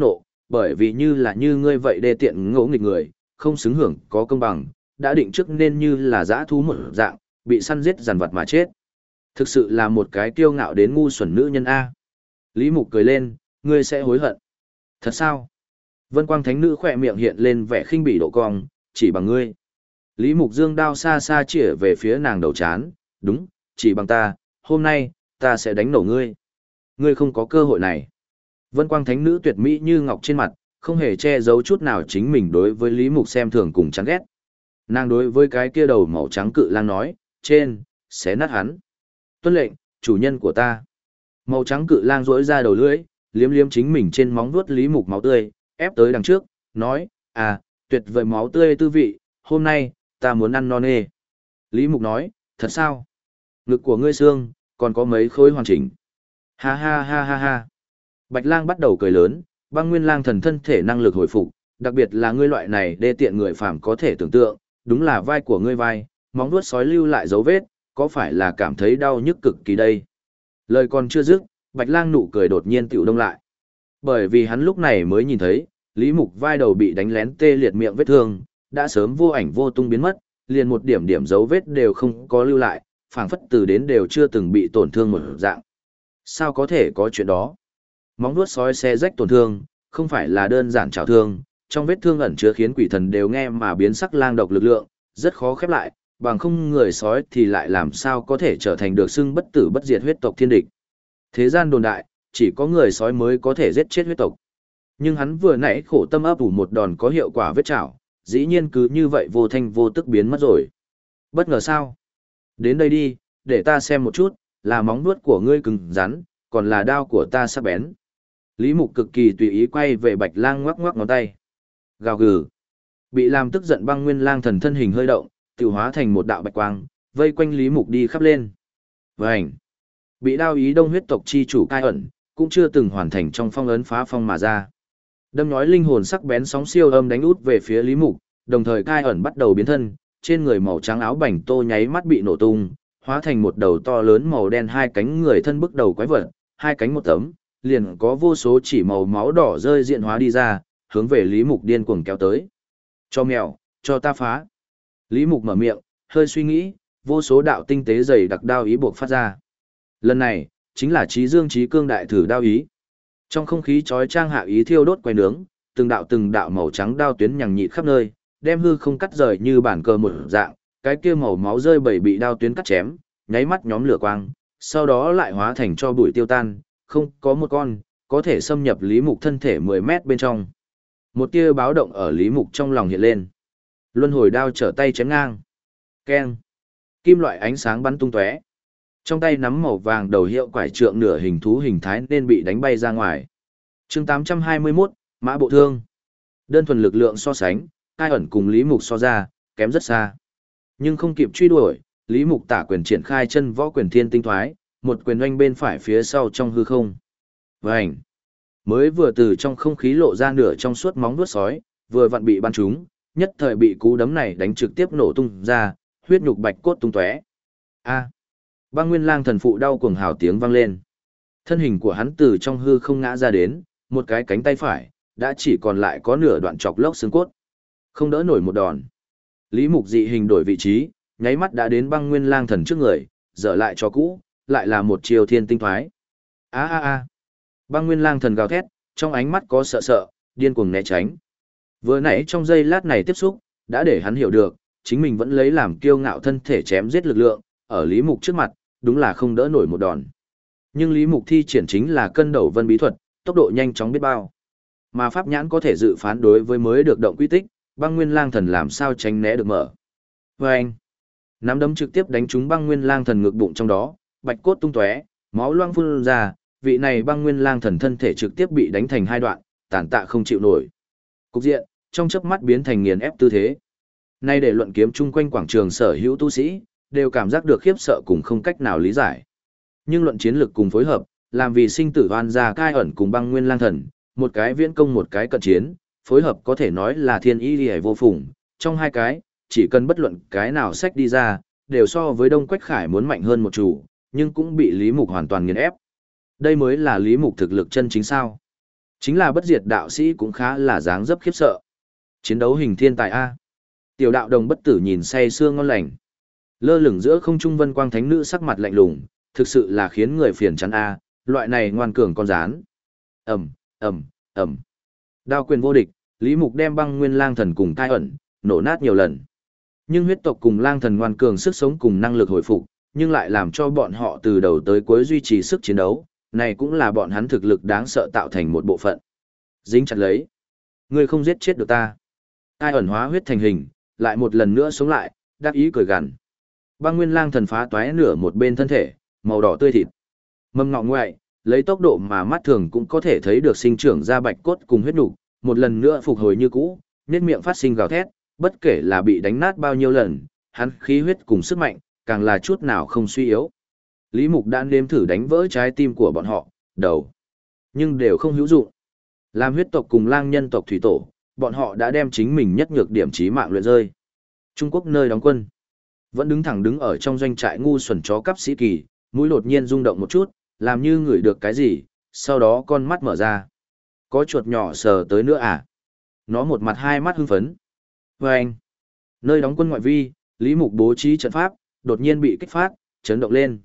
bởi vì như ngươi vậy đê tiện ngỗ nghịch người, không xứng hưởng có công bằng, đã định trước nên như là dã thú một dạng, bị săn giết dằn vặt mà chết. Thực sự là một cái kiêu ngạo đến ngu xuẩn nữ nhân A. Lý Mục cười lên, ngươi sẽ hối hận. Thật sao? Vân Quang Thánh Nữ khỏe miệng hiện lên vẻ khinh bỉ độ cong, chỉ bằng ngươi. Lý Mục dương đao xa xa chĩa về phía nàng đầu chán, đúng, chỉ bằng ta, hôm nay, ta sẽ đánh nổ ngươi. Ngươi không có cơ hội này. Vân Quang Thánh Nữ tuyệt mỹ như ngọc trên mặt, không hề che giấu chút nào chính mình đối với Lý Mục xem thường cùng chán ghét. Nàng đối với cái kia đầu màu trắng cự lang nói, trên, xé nát hắn. Tuân lệnh, chủ nhân của ta. Màu trắng cự lang rỗi ra đầu lưỡi, liếm liếm chính mình trên móng vuốt Lý Mục máu tươi, ép tới đằng trước, nói, tuyệt vời máu tươi tư vị, hôm nay, ta muốn ăn non nê. Lý Mục nói, thật sao? Ngực của ngươi xương, còn có mấy khối hoàn chỉnh. Ha ha ha ha ha. Bạch lang bắt đầu cười lớn, băng nguyên lang thần thân thể năng lực hồi phục, đặc biệt là ngươi loại này đê tiện người phàm có thể tưởng tượng, đúng là vai của ngươi vai, móng vuốt sói lưu lại dấu vết, có phải là cảm thấy đau nhức cực kỳ đây? Lời còn chưa dứt, Bạch lang nụ cười đột nhiên tiểu đông lại. Bởi vì hắn lúc này mới nhìn thấy, Lý Mục vai đầu bị đánh lén tê liệt miệng vết thương, đã sớm vô ảnh vô tung biến mất, liền một điểm điểm dấu vết đều không có lưu lại, phảng phất từ đến đều chưa từng bị tổn thương một dạng. Sao có thể có chuyện đó? Móng vuốt sói xé rách tổn thương, không phải là đơn giản trào thương, trong vết thương ẩn chứa khiến quỷ thần đều nghe mà biến sắc lang độc lực lượng, rất khó khép lại, bằng không người sói thì lại làm sao có thể trở thành được xưng bất tử bất diệt huyết tộc thiên địch. Thế gian đồn đại, chỉ có người sói mới có thể giết chết huyết tộc. Nhưng hắn vừa nãy khổ tâm ấp ủ một đòn có hiệu quả vết chảo, dĩ nhiên cứ như vậy vô thanh vô tức biến mất rồi. Bất ngờ sao? Đến đây đi, để ta xem một chút, là móng vuốt của ngươi cứng rắn, còn là đao của ta sắc bén. Lý Mục cực kỳ tùy ý quay về Bạch lang ngoắc ngoắc ngón tay. Gào gừ. Bị làm tức giận băng nguyên lang thần thân hình hơi động, tự hóa thành một đạo bạch quang, vây quanh Lý Mục đi khắp lên. Vành. Bị đao ý đông huyết tộc chi chủ cai ẩn, cũng chưa từng hoàn thành trong phong ấn phá phong mà ra. Đâm nhói linh hồn sắc bén sóng siêu âm đánh út về phía Lý Mục, đồng thời cai ẩn bắt đầu biến thân, trên người màu trắng áo bảnh tô nháy mắt bị nổ tung, hóa thành một đầu to lớn màu đen hai cánh người thân bức đầu quái vật, hai cánh một tấm, liền có vô số chỉ màu máu đỏ rơi diện hóa đi ra, hướng về Lý Mục điên cuồng kéo tới. Cho mèo, cho ta phá. Lý Mục mở miệng, hơi suy nghĩ, vô số đạo tinh tế dày đặc đao ý buộc phát ra. Lần này, chính là Chí Dương Chí Cương đại thử đao ý. Trong không khí chói chang hạ ý thiêu đốt quay nướng, từng đạo màu trắng đao tuyến nhằng nhịt khắp nơi, đem hư không cắt rời như bản cờ một dạng, cái kia màu máu rơi bảy bị đao tuyến cắt chém, nháy mắt nhóm lửa quang, sau đó lại hóa thành cho bụi tiêu tan, không có một con có thể xâm nhập Lý Mục thân thể 10 mét bên trong. Một tia báo động ở Lý Mục trong lòng hiện lên. Luân hồi đao trở tay chém ngang. Keng. Kim loại ánh sáng bắn tung tóe. Trong tay nắm màu vàng đầu hiệu quải trượng nửa hình thú hình thái nên bị đánh bay ra ngoài. Chương 821, Mã Bộ Thương. Đơn thuần lực lượng so sánh, Cai ẩn cùng Lý Mục so ra, kém rất xa. Nhưng không kịp truy đuổi, Lý Mục tả quyền triển khai chân võ quyền thiên tinh thoái, một quyền oanh bên phải phía sau trong hư không. Vành. Mới vừa từ trong không khí lộ ra nửa trong suốt móng vuốt sói, vừa vặn bị bắn trúng, nhất thời bị cú đấm này đánh trực tiếp nổ tung ra, huyết nhục bạch cốt tung tóe. A. Băng Nguyên Lang thần phụ đau cuồng hào tiếng vang lên. Thân hình của hắn từ trong hư không ngã ra đến, một cái cánh tay phải đã chỉ còn lại có nửa đoạn chọc lốc xương cốt. Không đỡ nổi một đòn. Lý Mục dị hình đổi vị trí, nháy mắt đã đến Băng Nguyên Lang thần trước người, dở lại cho cũ, lại là một chiều thiên tinh thoái. A a a. Băng Nguyên Lang thần gào thét, trong ánh mắt có sợ sợ, điên cuồng né tránh. Vừa nãy trong giây lát này tiếp xúc, đã để hắn hiểu được, chính mình vẫn lấy làm kiêu ngạo thân thể chém giết lực lượng, ở Lý Mục trước mặt, đúng là không đỡ nổi một đòn. Nhưng Lý Mục thi triển chính là cân đầu vân bí thuật, tốc độ nhanh chóng biết bao. Mà pháp nhãn có thể dự phán đối với mới được động quy tích, Băng Nguyên Lang thần làm sao tránh né được mở. Và anh, nắm đấm trực tiếp đánh trúng Băng Nguyên Lang thần ngực bụng trong đó, bạch cốt tung tóe, máu loang phun ra, vị này Băng Nguyên Lang thần thân thể trực tiếp bị đánh thành hai đoạn, tàn tạ không chịu nổi. Cục diện trong chớp mắt biến thành nghiền ép tư thế. Nay để luận kiếm chung quanh quảng trường sở hữu tu sĩ, đều cảm giác được khiếp sợ cùng không cách nào lý giải. Nhưng luận chiến lực cùng phối hợp, làm vì sinh tử oan gia Cai ẩn cùng Băng Nguyên Lang thần, một cái viễn công một cái cận chiến, phối hợp có thể nói là thiên y liễu vô phùng, trong hai cái, chỉ cần bất luận cái nào sách đi ra, đều so với Đông Quách Khải muốn mạnh hơn một chủ, nhưng cũng bị Lý Mục hoàn toàn nghiền ép. Đây mới là Lý Mục thực lực chân chính sao? Chính là bất diệt đạo sĩ cũng khá là dáng dấp khiếp sợ. Chiến đấu hình thiên tài A. Tiểu đạo đồng bất tử nhìn say sưa ngon lành. Lơ lửng giữa không trung vân quang thánh nữ sắc mặt lạnh lùng, thực sự là khiến người phiền chán A, loại này ngoan cường con rán. Ẩm, Ẩm, Ẩm. Đao quyền vô địch, Lý Mục đem băng nguyên lang thần cùng tai ẩn, nổ nát nhiều lần. Nhưng huyết tộc cùng lang thần ngoan cường sức sống cùng năng lực hồi phục, nhưng lại làm cho bọn họ từ đầu tới cuối duy trì sức chiến đấu, này cũng là bọn hắn thực lực đáng sợ tạo thành một bộ phận. Dính chặt lấy. Ngươi không giết chết được ta. Tai ẩn hóa huyết thành hình, lại một lần nữa sống lại, đáp ý cười gằn. Băng nguyên lang thần phá toái nửa một bên thân thể, màu đỏ tươi thịt. Mâm ngọ ngoại, lấy tốc độ mà mắt thường cũng có thể thấy được sinh trưởng ra bạch cốt cùng huyết nục, một lần nữa phục hồi như cũ, nét miệng phát sinh gào thét, bất kể là bị đánh nát bao nhiêu lần, hắn khí huyết cùng sức mạnh, càng là chút nào không suy yếu. Lý Mục đã nếm thử đánh vỡ trái tim của bọn họ, đầu, nhưng đều không hữu dụng. Làm huyết tộc cùng lang nhân tộc thủy tổ, bọn họ đã đem chính mình nhất nhược điểm chí mạng luyện rơi. Trung Quốc nơi đóng quân, vẫn đứng thẳng đứng ở trong doanh trại ngu xuẩn chó cắp sĩ kỳ, mũi đột nhiên rung động một chút, làm như ngửi được cái gì, sau đó con mắt mở ra. Có chuột nhỏ sờ tới nữa à? Nó một mặt hai mắt hưng phấn. Vâng! Nơi đóng quân ngoại vi, Lý Mục bố trí trận pháp, đột nhiên bị kích phát, chấn động lên.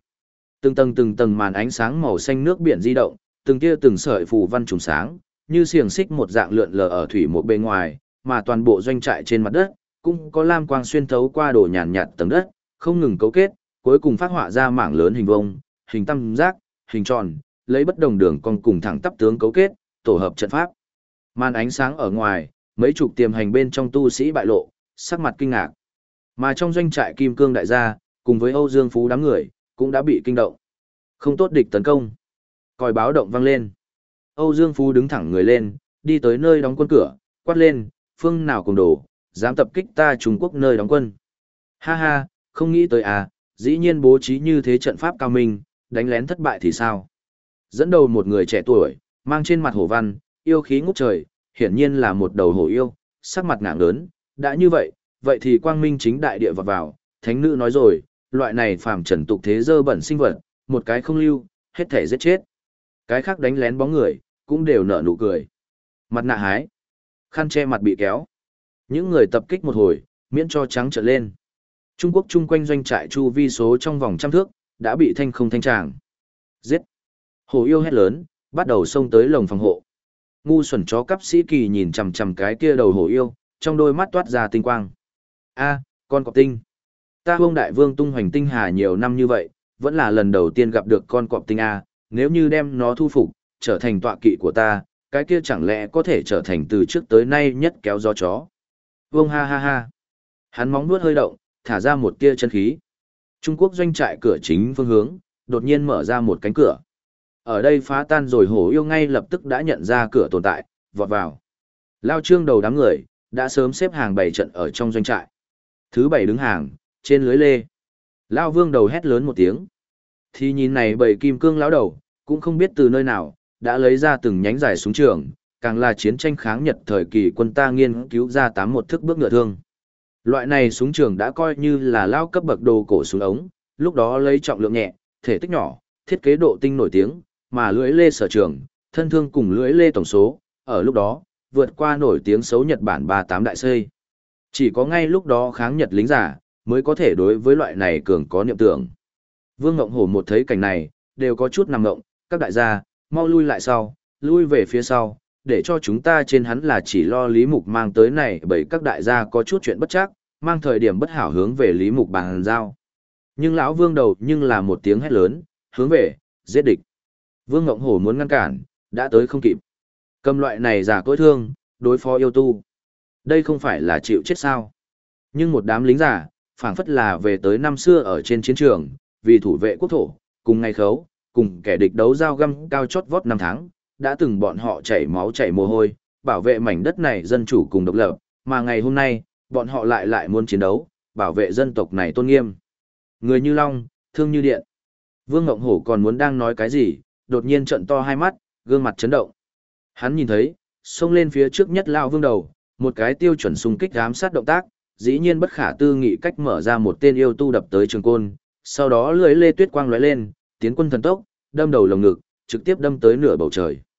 Từng tầng màn ánh sáng màu xanh nước biển di động, từng tia từng sợi phù văn trùng sáng, như xiềng xích một dạng lượn lờ ở thủy một bên ngoài, mà toàn bộ doanh trại trên mặt đất, cũng có lam quang xuyên thấu qua đồ nhàn nhạt tầng đất, không ngừng cấu kết, cuối cùng phát họa ra mảng lớn hình vuông, hình tam giác, hình tròn, lấy bất đồng đường cong cùng thẳng tắp tướng cấu kết, tổ hợp trận pháp. Màn ánh sáng ở ngoài, mấy chục tiềm hành bên trong tu sĩ bại lộ, sắc mặt kinh ngạc. Mà trong doanh trại Kim Cương đại gia, cùng với Âu Dương Phú đám người, cũng đã bị kinh động. Không tốt địch tấn công. Còi báo động vang lên. Âu Dương Phú đứng thẳng người lên, đi tới nơi đóng quân cửa, quát lên, phương nào cùng đồ, dám tập kích ta Trung Quốc nơi đóng quân. Ha ha, không nghĩ tới à, dĩ nhiên bố trí như thế trận pháp cao minh, đánh lén thất bại thì sao? Dẫn đầu một người trẻ tuổi, mang trên mặt hổ văn, yêu khí ngút trời, hiển nhiên là một đầu hổ yêu, sắc mặt ngạng lớn, đã như vậy, vậy thì quang minh chính đại địa vào, thánh nữ nói rồi, loại này phàm trần tục thế dơ bẩn sinh vật, một cái không lưu, hết thể giết chết. Cái khác đánh lén bóng người, cũng đều nở nụ cười. Mặt nạ hái, khăn che mặt bị kéo. Những người tập kích một hồi, miễn cho trắng trợn lên. Trung Quốc chung quanh doanh trại chu vi số trong vòng trăm thước, đã bị thanh không thanh tràng. Giết! Hổ yêu hét lớn, bắt đầu xông tới lồng phòng hộ. Ngu xuẩn chó cắp sĩ kỳ nhìn chằm chằm cái kia đầu hổ yêu, trong đôi mắt toát ra tinh quang. A, con cọp tinh. Ta Vương Đại Vương tung hoành tinh hà nhiều năm như vậy, vẫn là lần đầu tiên gặp được con cọp tinh A, nếu như đem nó thu phục, trở thành tọa kỵ của ta, cái kia chẳng lẽ có thể trở thành từ trước tới nay nhất kéo gió chó. Vương ha ha ha. Hắn móng vuốt hơi động, thả ra một tia chân khí. Trung Quốc doanh trại cửa chính phương hướng, đột nhiên mở ra một cánh cửa. Ở đây phá tan rồi hổ yêu ngay lập tức đã nhận ra cửa tồn tại, vọt vào. Lao Trương đầu đám người, đã sớm xếp hàng bày trận ở trong doanh trại. Thứ bảy đứng hàng, trên lưới lê. Lao Vương đầu hét lớn một tiếng. Thì nhìn này bầy kim cương lão đầu, cũng không biết từ nơi nào, đã lấy ra từng nhánh dài súng trường, càng là chiến tranh kháng Nhật thời kỳ quân ta nghiên cứu ra 81 thức bước ngựa thương. Loại này súng trường đã coi như là lao cấp bậc đồ cổ súng ống, lúc đó lấy trọng lượng nhẹ, thể tích nhỏ, thiết kế độ tinh nổi tiếng, mà lưỡi lê sở trường, thân thương cùng lưỡi lê tổng số, ở lúc đó, vượt qua nổi tiếng xấu Nhật Bản 38 đại xây. Chỉ có ngay lúc đó kháng Nhật lính giả, mới có thể đối với loại này cường có niệm tưởng. Vương Ngộng Hổ một thấy cảnh này, đều có chút nằm ngộng, các đại gia, mau lui lại sau, lui về phía sau, để cho chúng ta trên hắn là chỉ lo Lý Mục mang tới này bởi các đại gia có chút chuyện bất chắc, mang thời điểm bất hảo hướng về Lý Mục bàn giao. Nhưng lão Vương đầu nhưng là một tiếng hét lớn, hướng về, giết địch. Vương Ngộng Hổ muốn ngăn cản, đã tới không kịp. Cầm loại này giả cối thương, đối phó yêu tu. Đây không phải là chịu chết sao. Nhưng một đám lính giả, phảng phất là về tới năm xưa ở trên chiến trường, vì thủ vệ quốc thổ, cùng ngày khấu, cùng kẻ địch đấu giao găm cao chót vót năm tháng, đã từng bọn họ chảy máu chảy mồ hôi, bảo vệ mảnh đất này dân chủ cùng độc lập, mà ngày hôm nay, bọn họ lại muốn chiến đấu, bảo vệ dân tộc này tôn nghiêm. Người như long, thương như điện. Vương Ngộng Hổ còn muốn đang nói cái gì, đột nhiên trợn to hai mắt, gương mặt chấn động. Hắn nhìn thấy, xông lên phía trước nhất lao Vương đầu, một cái tiêu chuẩn xung kích ám sát động tác, dĩ nhiên bất khả tư nghị cách mở ra một tên yêu tu đập tới trường côn, sau đó lưỡi lê tuyết quang lóe lên, tiến quân thần tốc, đâm đầu lồng ngực, trực tiếp đâm tới nửa bầu trời.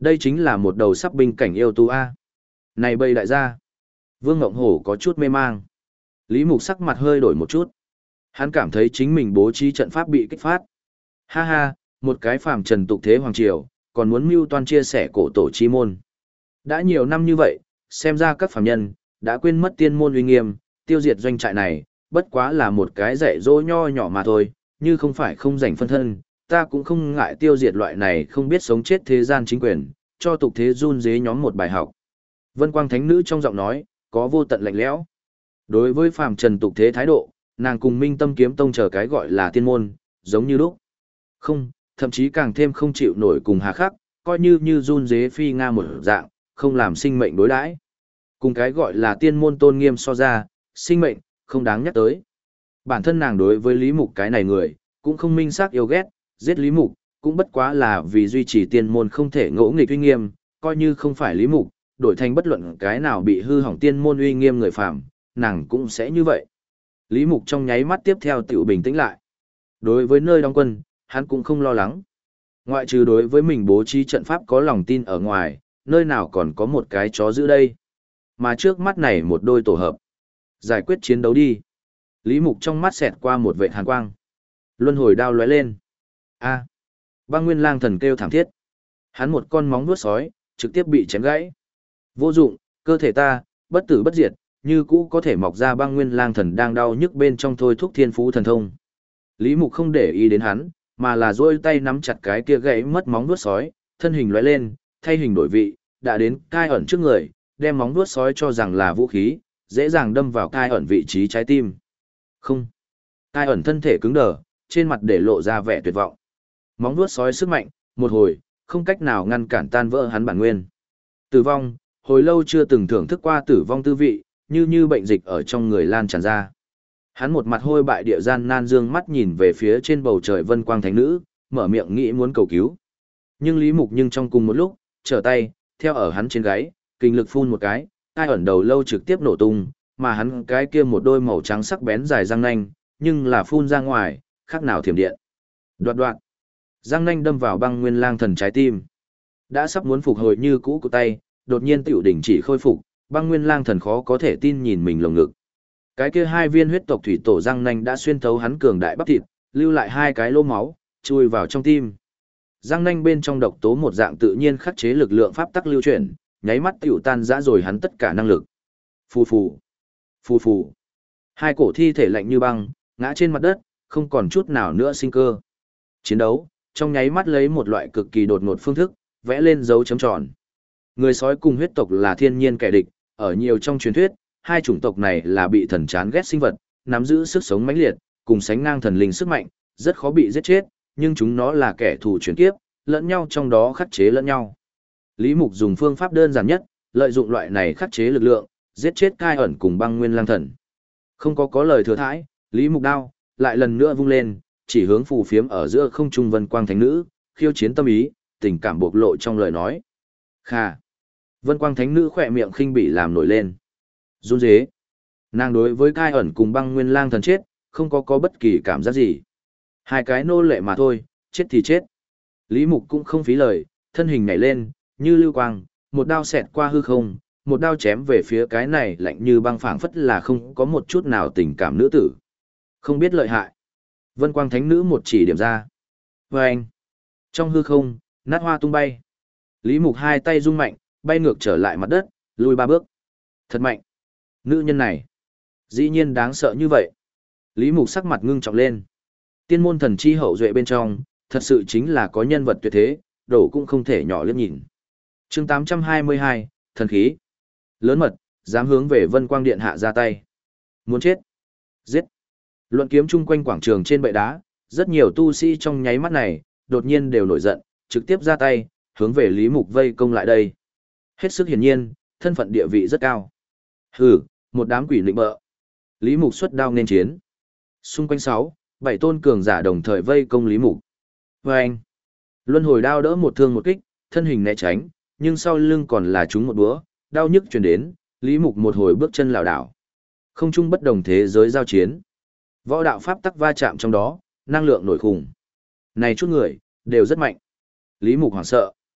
Đây chính là một đầu sắp binh cảnh yêu tu A. Này bầy đại gia. Vương Ngộng Hổ có chút mê mang. Lý Mục sắc mặt hơi đổi một chút. Hắn cảm thấy chính mình bố trí trận pháp bị kích phát. Ha ha, một cái phàm trần tục thế hoàng triều, còn muốn mưu toan chia sẻ cổ tổ chi môn. Đã nhiều năm như vậy, xem ra các phàm nhân, đã quên mất tiên môn uy nghiêm, tiêu diệt doanh trại này, bất quá là một cái dạy dỗ nho nhỏ mà thôi, như không phải không rảnh phân thân, ta cũng không ngại tiêu diệt loại này không biết sống chết thế gian chính quyền, cho tục thế run dế nhóm một bài học. Vân Quang Thánh Nữ trong giọng nói, có vô tận lạnh lẽo. Đối với phàm trần tục thế thái độ, nàng cùng Minh Tâm Kiếm Tông chờ cái gọi là tiên môn, giống như lúc. Không, thậm chí càng thêm không chịu nổi cùng hà khắc, coi như run dế phi nga một dạng, không làm sinh mệnh đối đãi. Cùng cái gọi là tiên môn tôn nghiêm so ra, sinh mệnh, không đáng nhắc tới. Bản thân nàng đối với Lý Mục cái này người, cũng không minh xác yêu ghét, giết Lý Mục, cũng bất quá là vì duy trì tiên môn không thể ngỗ nghịch uy nghiêm, coi như không phải Lý Mục, đổi thành bất luận cái nào bị hư hỏng tiên môn uy nghiêm người phạm, nàng cũng sẽ như vậy. Lý Mục trong nháy mắt tiếp theo tiểu bình tĩnh lại. Đối với nơi đóng quân, hắn cũng không lo lắng. Ngoại trừ đối với mình bố trí trận pháp có lòng tin ở ngoài, nơi nào còn có một cái chó giữ đây. Mà trước mắt này một đôi tổ hợp. Giải quyết chiến đấu đi. Lý Mục trong mắt xẹt qua một vệt hàn quang. Luân hồi đao lóe lên. A. Băng Nguyên Lang Thần kêu thảm thiết. Hắn một con móng vuốt sói, trực tiếp bị chém gãy. Vô dụng, cơ thể ta, bất tử bất diệt, như cũ có thể mọc ra Băng Nguyên Lang Thần đang đau nhức bên trong thôi thúc thiên phú thần thông. Lý Mục không để ý đến hắn, mà là duỗi tay nắm chặt cái kia gãy mất móng vuốt sói, thân hình lóe lên, thay hình đổi vị, đã đến cai ẩn trước người, đem móng vuốt sói cho rằng là vũ khí, dễ dàng đâm vào cai ẩn vị trí trái tim. Không. Cai ẩn thân thể cứng đờ, trên mặt để lộ ra vẻ tuyệt vọng. Móng vuốt sói sức mạnh, một hồi, không cách nào ngăn cản tan vỡ hắn bản nguyên. Tử vong, hồi lâu chưa từng thưởng thức qua tử vong tư vị, như bệnh dịch ở trong người lan tràn ra. Hắn một mặt hôi bại địa gian nan dương mắt nhìn về phía trên bầu trời Vân Quang Thánh Nữ, mở miệng nghĩ muốn cầu cứu. Nhưng Lý Mục trong cùng một lúc, trở tay, theo ở hắn trên gáy, kinh lực phun một cái, cai ẩn đầu lâu trực tiếp nổ tung, mà hắn cái kia một đôi màu trắng sắc bén dài răng nanh, nhưng là phun ra ngoài, khác nào thiểm điện. Đoạt đoạt. Răng nanh đâm vào Băng Nguyên Lang Thần trái tim. Đã sắp muốn phục hồi như cũ của tay, đột nhiên tiểu đỉnh chỉ khôi phục, Băng Nguyên Lang Thần khó có thể tin nhìn mình lồng ngực. Cái kia hai viên huyết tộc thủy tổ răng nanh đã xuyên thấu hắn cường đại bắp thịt, lưu lại hai cái lỗ máu, chui vào trong tim. Răng nanh bên trong độc tố một dạng tự nhiên khắc chế lực lượng pháp tắc lưu chuyển, nháy mắt tiểu tan rã rồi hắn tất cả năng lực. Phù phù, phù phù. Hai cổ thi thể lạnh như băng, ngã trên mặt đất, không còn chút nào nữa sinh cơ. Chiến đấu, trong nháy mắt lấy một loại cực kỳ đột ngột phương thức, vẽ lên dấu chấm tròn. Người sói cùng huyết tộc là thiên nhiên kẻ địch, ở nhiều trong truyền thuyết, hai chủng tộc này là bị thần chán ghét sinh vật, nắm giữ sức sống mãnh liệt, cùng sánh ngang thần linh sức mạnh, rất khó bị giết chết, nhưng chúng nó là kẻ thù chuyển kiếp, lẫn nhau trong đó khắc chế lẫn nhau. Lý Mục dùng phương pháp đơn giản nhất, lợi dụng loại này khắc chế lực lượng, giết chết cai ẩn cùng Băng Nguyên Lang Thần. Không có lời thừa thãi, Lý Mục đao lại lần nữa vung lên, chỉ hướng phù phiếm ở giữa không trung Vân Quang Thánh Nữ, khiêu chiến tâm ý, tình cảm bộc lộ trong lời nói. Kha. Vân Quang Thánh Nữ khỏe miệng khinh bỉ làm nổi lên. Run rế. Nàng đối với cai ẩn cùng Băng Nguyên Lang Thần chết, không có bất kỳ cảm giác gì. Hai cái nô lệ mà thôi, chết thì chết. Lý Mục cũng không phí lời, thân hình nhảy lên, như lưu quang, một đao xẹt qua hư không, một đao chém về phía cái này lạnh như băng phảng phất là không có một chút nào tình cảm nữ tử. Không biết lợi hại. Vân Quang Thánh Nữ một chỉ điểm ra. Vâng! Trong hư không, nát hoa tung bay. Lý Mục hai tay rung mạnh, bay ngược trở lại mặt đất, lùi 3 bước. Thật mạnh! Nữ nhân này! Dĩ nhiên đáng sợ như vậy. Lý Mục sắc mặt ngưng trọng lên. Tiên môn thần chi hậu duệ bên trong, thật sự chính là có nhân vật tuyệt thế, đổ cũng không thể nhỏ liếc nhìn. Chương 822, thần khí. Lớn mật, dám hướng về Vân Quang Điện hạ ra tay. Muốn chết. Giết. Luận kiếm chung quanh quảng trường trên bệ đá, rất nhiều tu sĩ trong nháy mắt này, đột nhiên đều nổi giận, trực tiếp ra tay, hướng về Lý Mục vây công lại đây. Hết sức hiển nhiên, thân phận địa vị rất cao. Hừ, một đám quỷ lịnh bợ. Lý Mục xuất đao nên chiến. Xung quanh 6, 7 tôn cường giả đồng thời vây công Lý Mục. Vâng! Luân hồi đao đỡ một thương một kích, thân hình né tránh, nhưng sau lưng còn là chúng một búa, đau nhức truyền đến, Lý Mục một hồi bước chân lảo đảo. Không chung bất đồng thế giới giao chiến. Võ đạo pháp tắc va chạm trong đó, năng lượng nổi khủng. Này chút người, đều rất mạnh. Lý Mục hoảng sợ.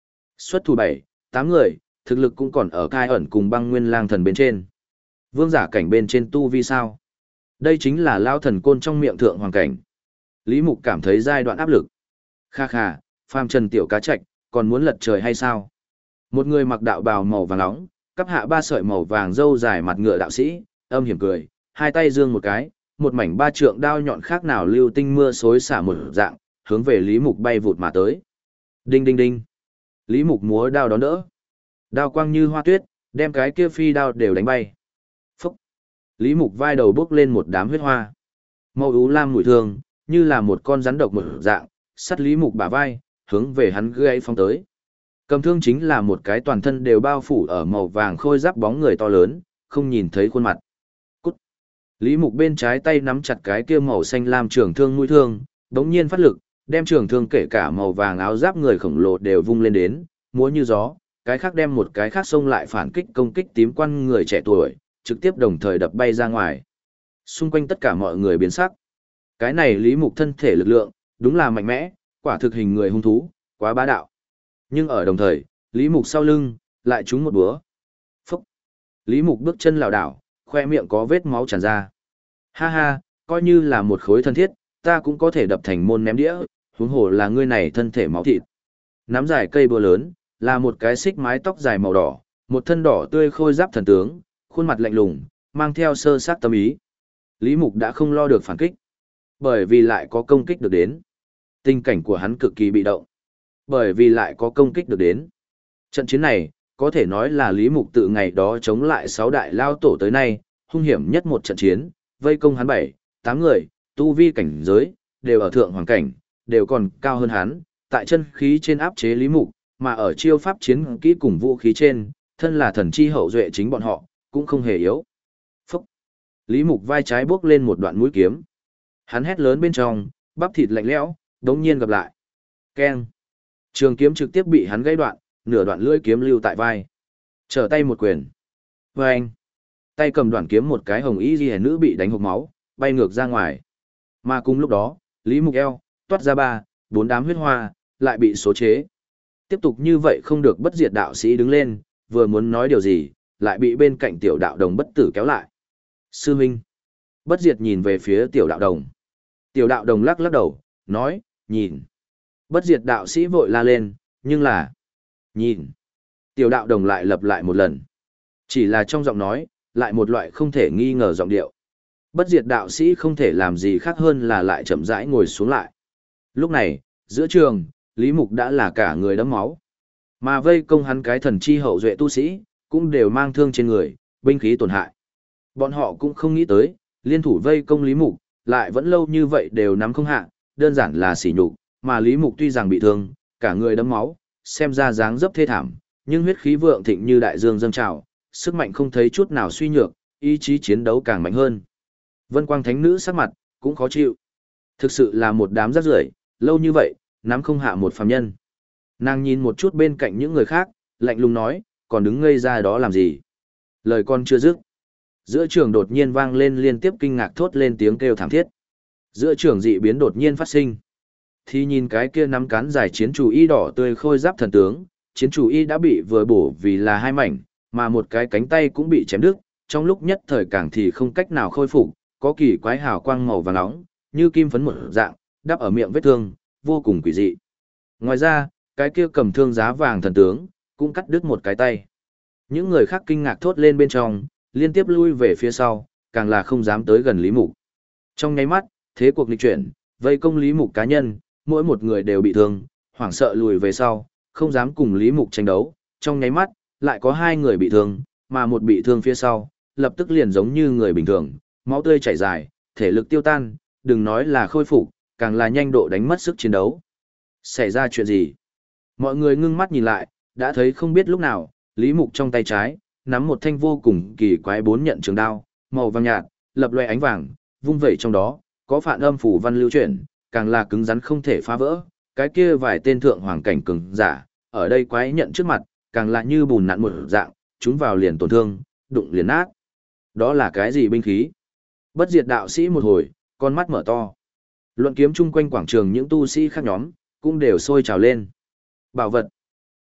Xuất thủ 7, 8 người, thực lực cũng còn ở cai ẩn cùng băng nguyên lang thần bên trên. Vương giả cảnh bên trên tu vi sao? Đây chính là lao thần côn trong miệng thượng hoàng cảnh. Lý Mục cảm thấy giai đoạn áp lực. Kha kha, phàm trần tiểu cá trạch, còn muốn lật trời hay sao? Một người mặc đạo bào màu vàng nóng, cắp hạ 3 sợi màu vàng râu dài mặt ngựa đạo sĩ, âm hiểm cười, hai tay giương một cái, một mảnh 3 trượng đao nhọn khác nào lưu tinh mưa xối xả một dạng, hướng về Lý Mục bay vụt mà tới. Đinh đinh đinh. Lý Mục múa đao đón đỡ. Đao quang như hoa tuyết, đem cái kia phi đao đều đánh bay. Phúc. Lý Mục vai đầu bước lên một đám huyết hoa. Màu ú lam mùi thương, như là một con rắn độc một dạng, sắt Lý Mục bả vai, hướng về hắn gãy phong tới. Cầm thương chính là một cái toàn thân đều bao phủ ở màu vàng khôi giáp bóng người to lớn, không nhìn thấy khuôn mặt. Cút. Lý Mục bên trái tay nắm chặt cái kia màu xanh lam trường thương mũi thương, đống nhiên phát lực, đem trường thương kể cả màu vàng áo giáp người khổng lồ đều vung lên đến, múa như gió, cái khác đem một cái khác xông lại phản kích công kích tím quan người trẻ tuổi, trực tiếp đồng thời đập bay ra ngoài. Xung quanh tất cả mọi người biến sắc. Cái này Lý Mục thân thể lực lượng, đúng là mạnh mẽ, quả thực hình người hung thú, quá bá đạo. Nhưng ở đồng thời, Lý Mục sau lưng, lại trúng một búa. Phúc! Lý Mục bước chân lảo đảo, khoe miệng có vết máu tràn ra. Ha ha, coi như là một khối thân thiết, ta cũng có thể đập thành môn ném đĩa, huống hồ là ngươi này thân thể máu thịt. Nắm dài cây búa lớn, là một cái xích mái tóc dài màu đỏ, một thân đỏ tươi khôi giáp thần tướng, khuôn mặt lạnh lùng, mang theo sơ sát tâm ý. Lý Mục đã không lo được phản kích, bởi vì lại có công kích được đến. Tình cảnh của hắn cực kỳ bị động, bởi vì lại có công kích được đến. Trận chiến này, có thể nói là Lý Mục tự ngày đó chống lại 6 đại lao tổ tới nay, hung hiểm nhất một trận chiến, vây công hắn 7, 8 người, tu vi cảnh giới, đều ở thượng hoàng cảnh, đều còn cao hơn hắn, tại chân khí trên áp chế Lý Mục, mà ở chiêu pháp chiến kỹ cùng vũ khí trên, thân là thần chi hậu duệ chính bọn họ, cũng không hề yếu. Phúc! Lý Mục vai trái bước lên một đoạn mũi kiếm. Hắn hét lớn bên trong, bắp thịt lạnh lẽo, đống nhiên gặp lại. Keng! Trường kiếm trực tiếp bị hắn gãy đoạn, nửa đoạn lưỡi kiếm lưu tại vai. Trở tay một quyền. Vâng! Tay cầm đoạn kiếm một cái hồng y ghi nữ bị đánh hộc máu, bay ngược ra ngoài. Mà cùng lúc đó, Lý Mục eo, toát ra 3, 4 đám huyết hoa, lại bị số chế. Tiếp tục như vậy không được bất diệt đạo sĩ đứng lên, vừa muốn nói điều gì, lại bị bên cạnh tiểu đạo đồng bất tử kéo lại. Sư huynh. Bất diệt nhìn về phía tiểu đạo đồng. Tiểu đạo đồng lắc lắc đầu, nói, nhìn. Bất diệt đạo sĩ vội la lên, nhưng là, nhìn. Tiểu đạo đồng lại lặp lại một lần. Chỉ là trong giọng nói, lại một loại không thể nghi ngờ giọng điệu. Bất diệt đạo sĩ không thể làm gì khác hơn là lại chậm rãi ngồi xuống lại. Lúc này, giữa trường, Lý Mục đã là cả người đẫm máu. Mà vây công hắn cái thần chi hậu duệ tu sĩ, cũng đều mang thương trên người, binh khí tổn hại. Bọn họ cũng không nghĩ tới, liên thủ vây công Lý Mục, lại vẫn lâu như vậy đều nắm không hạ, đơn giản là sỉ nhục, mà Lý Mục tuy rằng bị thương, cả người đẫm máu, xem ra dáng dấp thê thảm, nhưng huyết khí vượng thịnh như đại dương dâng trào, sức mạnh không thấy chút nào suy nhược, ý chí chiến đấu càng mạnh hơn. Vân Quang Thánh Nữ sắc mặt cũng khó chịu. Thực sự là một đám rác rưởi, lâu như vậy, nắm không hạ một phàm nhân. Nàng nhìn một chút bên cạnh những người khác, lạnh lùng nói, còn đứng ngây ra đó làm gì? Lời con chưa dứt. Giữa trường đột nhiên vang lên liên tiếp kinh ngạc thốt lên tiếng kêu thảm thiết. Giữa trường dị biến đột nhiên phát sinh. Thì nhìn cái kia nắm cán dài chiến chủ y đỏ tươi khôi giáp thần tướng, chiến chủ y đã bị vừa bổ vì là 2 mảnh, mà một cái cánh tay cũng bị chém đứt, trong lúc nhất thời càng thì không cách nào khôi phục, có kỳ quái hào quang màu vàng nóng, như kim phấn một dạng, đắp ở miệng vết thương, vô cùng quỷ dị. Ngoài ra, cái kia cầm thương giá vàng thần tướng, cũng cắt đứt một cái tay. Những người khác kinh ngạc thốt lên bên trong, liên tiếp lui về phía sau, càng là không dám tới gần Lý Mục. Trong nháy mắt, thế cuộc nghịch chuyển, vây công Lý Mục cá nhân, mỗi một người đều bị thương, hoảng sợ lùi về sau, không dám cùng Lý Mục tranh đấu. Trong nháy mắt, lại có 2 người bị thương, mà một bị thương phía sau, lập tức liền giống như người bình thường, máu tươi chảy dài, thể lực tiêu tan, đừng nói là khôi phục, càng là nhanh độ đánh mất sức chiến đấu. Xảy ra chuyện gì? Mọi người ngưng mắt nhìn lại, đã thấy không biết lúc nào, Lý Mục trong tay trái, nắm một thanh vô cùng kỳ quái 4 nhận trường đao, màu vàng nhạt, lập loè ánh vàng, vung vẩy trong đó, có phản âm phủ văn lưu chuyển, càng là cứng rắn không thể phá vỡ. Cái kia vài tên thượng hoàng cảnh cường giả, ở đây quái nhận trước mặt, càng là như bùn nặn một dạng, chúng vào liền tổn thương, đụng liền nát. Đó là cái gì binh khí? Bất diệt đạo sĩ một hồi, con mắt mở to. Luận kiếm chung quanh quảng trường những tu sĩ khác nhóm, cũng đều sôi trào lên. Bảo vật.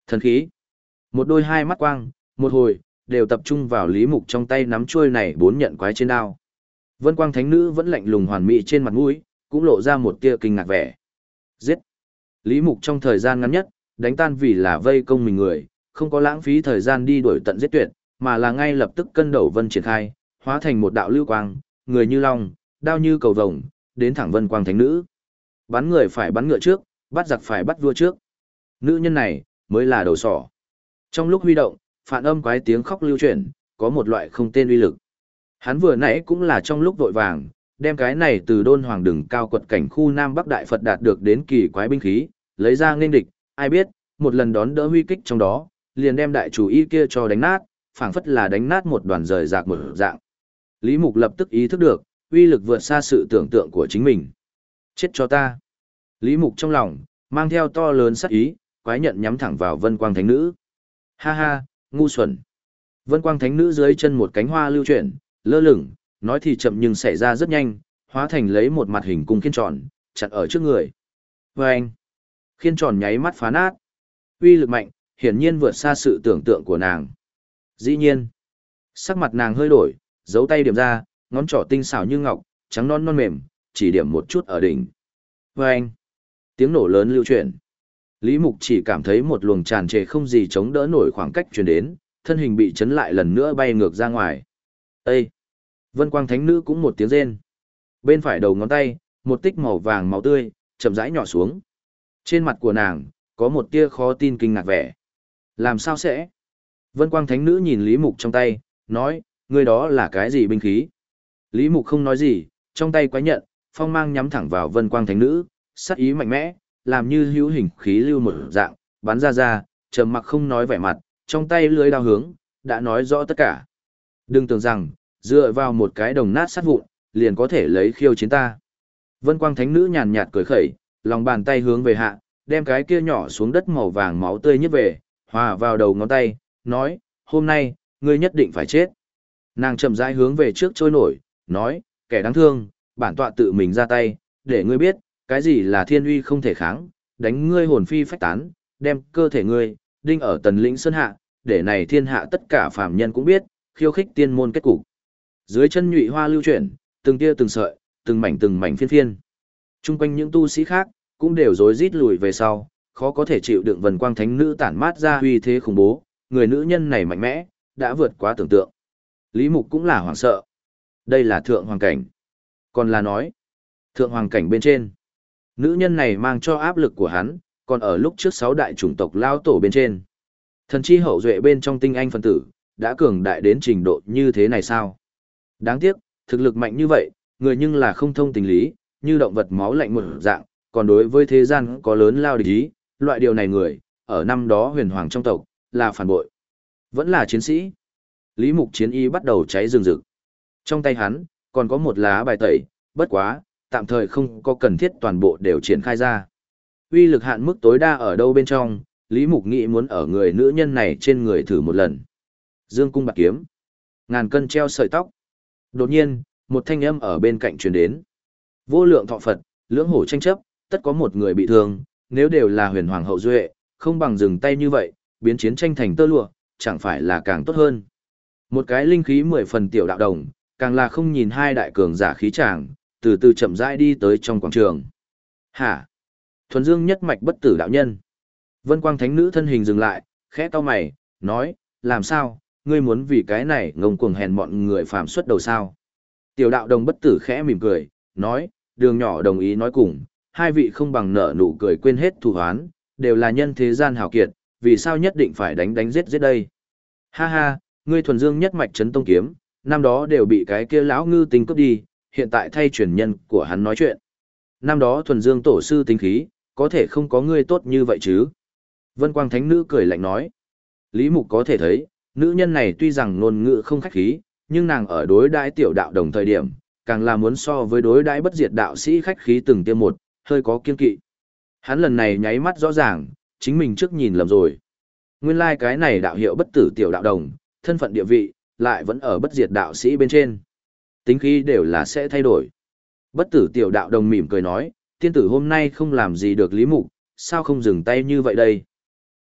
Thần khí. Một đôi hai mắt quang, một hồi, đều tập trung vào Lý Mục trong tay nắm chuôi này bốn nhận quái trên đao. Vân Quang Thánh Nữ vẫn lạnh lùng hoàn mỹ trên mặt mũi, cũng lộ ra một tia kinh ngạc vẻ. Giết! Lý Mục trong thời gian ngắn nhất, đánh tan vì là vây công mình người, không có lãng phí thời gian đi đuổi tận giết tuyệt, mà là ngay lập tức cân đầu vân triển khai, hóa thành một đạo lưu quang, người như long, đao như cầu vồng, đến thẳng Vân Quang Thánh Nữ. Bắn người phải bắn ngựa trước, bắt giặc phải bắt vua trước. Nữ nhân này mới là đầu sỏ. Trong lúc huy động, phản âm quái tiếng khóc lưu chuyển, có một loại không tên uy lực. Hắn vừa nãy cũng là trong lúc vội vàng, đem cái này từ đôn hoàng đừng cao quật cảnh khu Nam Bắc Đại Phật đạt được đến kỳ quái binh khí, lấy ra nghênh địch, ai biết, một lần đón đỡ huy kích trong đó, liền đem đại chủ y kia cho đánh nát, phảng phất là đánh nát một đoàn rời rạc một dạng. Lý Mục lập tức ý thức được, uy lực vượt xa sự tưởng tượng của chính mình. Chết cho ta. Lý Mục trong lòng, mang theo to lớn sát ý, quái nhận nhắm thẳng vào Vân Quang Thánh Nữ. Ha ha, ngu xuẩn. Vân Quang Thánh Nữ dưới chân một cánh hoa lưu chuyển, lơ lửng, nói thì chậm nhưng xảy ra rất nhanh, hóa thành lấy một mặt hình cung khiên tròn, chặt ở trước người. Vâng! Khiên tròn nháy mắt phá nát. Uy lực mạnh, hiển nhiên vượt xa sự tưởng tượng của nàng. Dĩ nhiên, sắc mặt nàng hơi đổi, giấu tay điểm ra, ngón trỏ tinh xảo như ngọc, trắng non non mềm, chỉ điểm một chút ở đỉnh. Vâng! Tiếng nổ lớn lưu chuyển. Lý Mục chỉ cảm thấy một luồng tràn trề không gì chống đỡ nổi khoảng cách truyền đến, thân hình bị chấn lại lần nữa bay ngược ra ngoài. Ê! Vân Quang Thánh Nữ cũng một tiếng rên. Bên phải đầu ngón tay, một tích màu vàng máu tươi, chậm rãi nhỏ xuống. Trên mặt của nàng, có một tia khó tin kinh ngạc vẻ. Làm sao sẽ? Vân Quang Thánh Nữ nhìn Lý Mục trong tay, nói, người đó là cái gì binh khí? Lý Mục không nói gì, trong tay quái nhận, phong mang nhắm thẳng vào Vân Quang Thánh Nữ, sát ý mạnh mẽ, làm như hữu hình khí lưu một dạng, bắn ra, trầm mặc không nói vẻ mặt, trong tay lưới đao hướng, đã nói rõ tất cả. Đừng tưởng rằng, dựa vào một cái đồng nát sát vụn, liền có thể lấy khiêu chiến ta. Vân Quang Thánh Nữ nhàn nhạt cười khẩy, lòng bàn tay hướng về hạ, đem cái kia nhỏ xuống đất màu vàng máu tươi nhất về, hòa vào đầu ngón tay, nói, hôm nay, ngươi nhất định phải chết. Nàng chậm rãi hướng về trước trôi nổi, nói, kẻ đáng thương, bản tọa tự mình ra tay, để ngươi biết, cái gì là thiên uy không thể kháng, đánh ngươi hồn phi phách tán, đem cơ thể ngươi, đinh ở tần lĩnh sơn hạ, để này thiên hạ tất cả phàm nhân cũng biết, khiêu khích tiên môn kết cục. Dưới chân nhụy hoa lưu chuyển, từng tia từng sợi, từng mảnh phiên phiên. Trung quanh những tu sĩ khác, cũng đều rối rít lùi về sau, khó có thể chịu đựng Vân Quang Thánh Nữ tản mát ra uy thế khủng bố, người nữ nhân này mạnh mẽ, đã vượt quá tưởng tượng. Lý Mục cũng là hoảng sợ. Đây là thượng hoàng cảnh. Còn là nói, thượng hoàng cảnh bên trên. Nữ nhân này mang cho áp lực của hắn, còn ở lúc trước 6 đại chủng tộc lao tổ bên trên. Thần chi hậu duệ bên trong tinh anh phân tử, đã cường đại đến trình độ như thế này sao? Đáng tiếc, thực lực mạnh như vậy, người nhưng là không thông tình lý, như động vật máu lạnh một dạng, còn đối với thế gian có lớn lao địch ý, loại điều này người, ở năm đó huyền hoàng trong tộc, là phản bội. Vẫn là chiến sĩ. Lý Mục chiến y bắt đầu cháy rừng rực. Trong tay hắn, còn có một lá bài tẩy, bất quá, tạm thời không có cần thiết toàn bộ đều triển khai ra. Uy lực hạn mức tối đa ở đâu bên trong, Lý Mục nghĩ muốn ở người nữ nhân này trên người thử một lần. Dương cung bạc kiếm, ngàn cân treo sợi tóc. Đột nhiên, một thanh âm ở bên cạnh truyền đến. Vô lượng thọ Phật, lưỡng hổ tranh chấp, tất có một người bị thương, nếu đều là huyền hoàng hậu duệ, không bằng dừng tay như vậy, biến chiến tranh thành tơ lụa, chẳng phải là càng tốt hơn. Một cái linh khí 10 phần tiểu đạo đồng, càng là không nhìn hai đại cường giả khí tràng, từ từ chậm rãi đi tới trong quảng trường. Hả? Thuần Dương nhất mạch bất tử đạo nhân. Vân Quang Thánh Nữ thân hình dừng lại, khẽ cau mày, nói, làm sao, ngươi muốn vì cái này ngông cuồng hèn mọn người phàm xuất đầu sao? Tiểu đạo đồng bất tử khẽ mỉm cười, nói, đường nhỏ đồng ý nói cùng, hai vị không bằng nở nụ cười quên hết thù hoán, đều là nhân thế gian hào kiệt, vì sao nhất định phải đánh giết giết đây? Ha ha, ngươi Thuần Dương nhất mạch trấn tông kiếm, năm đó đều bị cái kia lão ngư tinh cướp đi, hiện tại thay truyền nhân của hắn nói chuyện. Năm đó Thuần Dương tổ sư tinh khí, có thể không có ngươi tốt như vậy chứ? Vân Quang Thánh Nữ cười lạnh nói. Lý Mục có thể thấy, nữ nhân này tuy rằng ngôn ngữ không khách khí, nhưng nàng ở đối đãi tiểu đạo đồng thời điểm, càng là muốn so với đối đãi bất diệt đạo sĩ khách khí từng tiêm một, hơi có kiên kỵ. Hắn lần này nháy mắt rõ ràng, chính mình trước nhìn lầm rồi. Nguyên lai cái này đạo hiệu bất tử tiểu đạo đồng, thân phận địa vị, lại vẫn ở bất diệt đạo sĩ bên trên. Tính khí đều là sẽ thay đổi. Bất tử tiểu đạo đồng mỉm cười nói, tiên tử hôm nay không làm gì được Lý Mục, sao không dừng tay như vậy đây?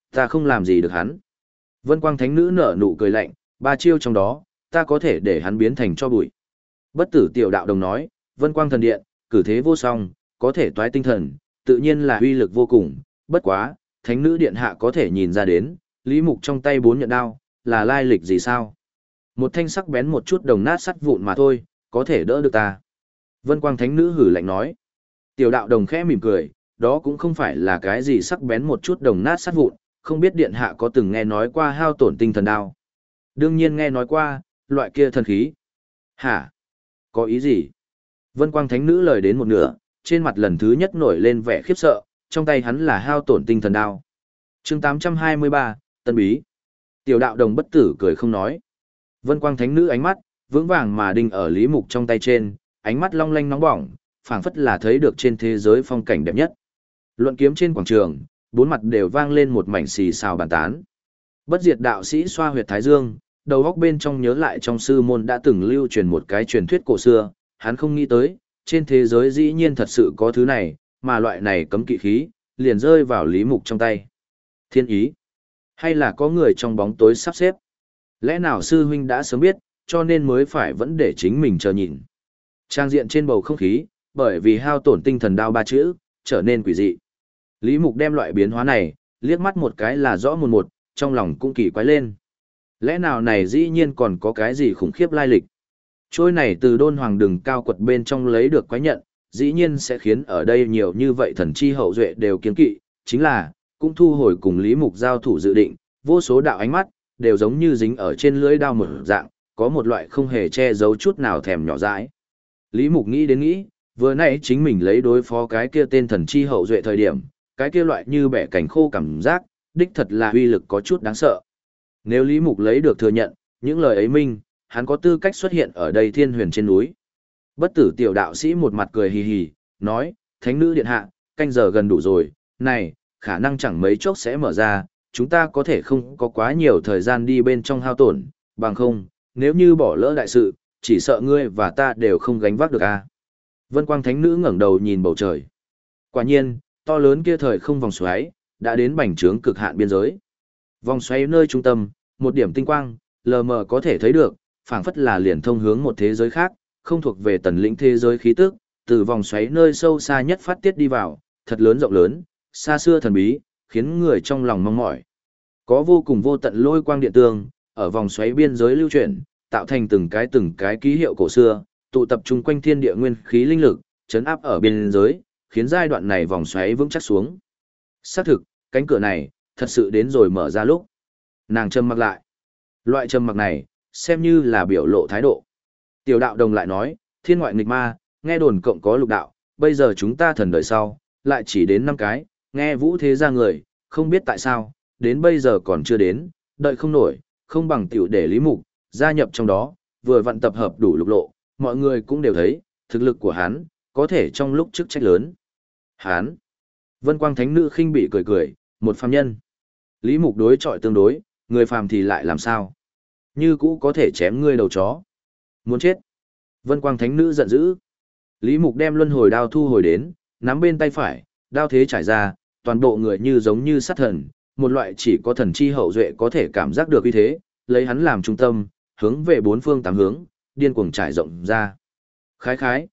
Ta không làm gì được hắn. Vân Quang Thánh Nữ nở nụ cười lạnh, ba chiêu trong đó, ta có thể để hắn biến thành cho bụi. Bất tử tiểu đạo đồng nói, Vân Quang Thần Điện, cử thế vô song, có thể toái tinh thần, tự nhiên là uy lực vô cùng, bất quá, Thánh Nữ Điện Hạ có thể nhìn ra đến, Lý Mục trong tay 4 nhận đao, là lai lịch gì sao? Một thanh sắc bén một chút đồng nát sắt vụn mà thôi, có thể đỡ được ta. Vân Quang Thánh Nữ hử lạnh nói. Tiểu đạo đồng khẽ mỉm cười, đó cũng không phải là cái gì sắc bén một chút đồng nát sắt vụn, không biết điện hạ có từng nghe nói qua hao tổn tinh thần đao. Đương nhiên nghe nói qua, loại kia thần khí. Hả? Có ý gì? Vân Quang Thánh Nữ lời đến một nửa, trên mặt lần thứ nhất nổi lên vẻ khiếp sợ, trong tay hắn là hao tổn tinh thần đao. Chương 823, Tân Bí. Tiểu đạo đồng bất tử cười không nói. Vân Quang Thánh Nữ ánh mắt vững vàng mà đinh ở Lý Mục trong tay trên, ánh mắt long lanh nóng bỏng, phảng phất là thấy được trên thế giới phong cảnh đẹp nhất. Luận kiếm trên quảng trường, bốn mặt đều vang lên một mảnh xì xào bàn tán. Bất diệt đạo sĩ xoa huyệt thái dương, đầu góc bên trong nhớ lại trong sư môn đã từng lưu truyền một cái truyền thuyết cổ xưa, hắn không nghĩ tới, trên thế giới dĩ nhiên thật sự có thứ này, mà loại này cấm kỵ khí, liền rơi vào Lý Mục trong tay. Thiên ý, hay là có người trong bóng tối sắp xếp? Lẽ nào sư huynh đã sớm biết, cho nên mới phải vẫn để chính mình chờ nhìn. Trang diện trên bầu không khí, bởi vì hao tổn tinh thần đao ba chữ, trở nên quỷ dị. Lý Mục đem loại biến hóa này, liếc mắt một cái là rõ một, trong lòng cũng kỳ quái lên. Lẽ nào này dĩ nhiên còn có cái gì khủng khiếp lai lịch? Trôi này từ đôn hoàng đừng cao quật bên trong lấy được quái nhận, dĩ nhiên sẽ khiến ở đây nhiều như vậy thần chi hậu duệ đều kiên kỵ, chính là, cũng thu hồi cùng Lý Mục giao thủ dự định, vô số đạo ánh mắt, đều giống như dính ở trên lưỡi đao một dạng, có một loại không hề che giấu chút nào thèm nhỏ dãi. Lý Mục nghĩ đến nghĩ, vừa nãy chính mình lấy đối phó cái kia tên thần chi hậu duệ thời điểm, cái kia loại như bẻ cảnh khô cảm giác, đích thật là uy lực có chút đáng sợ. Nếu Lý Mục lấy được thừa nhận, những lời ấy minh, hắn có tư cách xuất hiện ở đây thiên huyền trên núi. Bất tử tiểu đạo sĩ một mặt cười hì hì, nói, Thánh Nữ Điện Hạ, canh giờ gần đủ rồi, này, khả năng chẳng mấy chốc sẽ mở ra, chúng ta có thể không có quá nhiều thời gian đi bên trong hao tổn, bằng không, nếu như bỏ lỡ đại sự, chỉ sợ ngươi và ta đều không gánh vác được a. Vân Quang Thánh Nữ ngẩng đầu nhìn bầu trời. Quả nhiên, to lớn kia thời không vòng xoáy, đã đến bành trướng cực hạn biên giới. Vòng xoáy nơi trung tâm, một điểm tinh quang, lờ mờ có thể thấy được, phảng phất là liền thông hướng một thế giới khác, không thuộc về tần lĩnh thế giới khí tức, từ vòng xoáy nơi sâu xa nhất phát tiết đi vào, thật lớn rộng lớn, xa xưa thần bí, khiến người trong lòng mong mỏi. Có vô cùng vô tận lôi quang điện tương, ở vòng xoáy biên giới lưu chuyển, tạo thành từng cái ký hiệu cổ xưa, tụ tập trung quanh thiên địa nguyên khí linh lực, chấn áp ở biên giới, khiến giai đoạn này vòng xoáy vững chắc xuống. Xác thực, cánh cửa này, thật sự đến rồi mở ra lúc. Nàng trầm mặc lại. Loại trầm mặc này, xem như là biểu lộ thái độ. Tiểu đạo đồng lại nói, thiên ngoại nghịch ma, nghe đồn cộng có lục đạo, bây giờ chúng ta thần đời sau, lại chỉ đến 5 cái, nghe vũ thế ra người, không biết tại sao, đến bây giờ còn chưa đến, đợi không nổi, không bằng tiểu để Lý Mục, gia nhập trong đó, vừa vận tập hợp đủ lục lộ, mọi người cũng đều thấy, thực lực của hắn, có thể trong lúc chức trách lớn. Hắn, Vân Quang Thánh Nữ khinh bị cười cười, một phàm nhân. Lý Mục đối chọi tương đối, người phàm thì lại làm sao? Như cũ có thể chém ngươi đầu chó. Muốn chết. Vân Quang Thánh Nữ giận dữ. Lý Mục đem luân hồi đao thu hồi đến, nắm bên tay phải, đao thế trải ra, toàn bộ người như giống như sát thần, một loại chỉ có thần chi hậu duệ có thể cảm giác được uy thế, lấy hắn làm trung tâm, hướng về bốn phương tám hướng, điên cuồng trải rộng ra. Khái khái,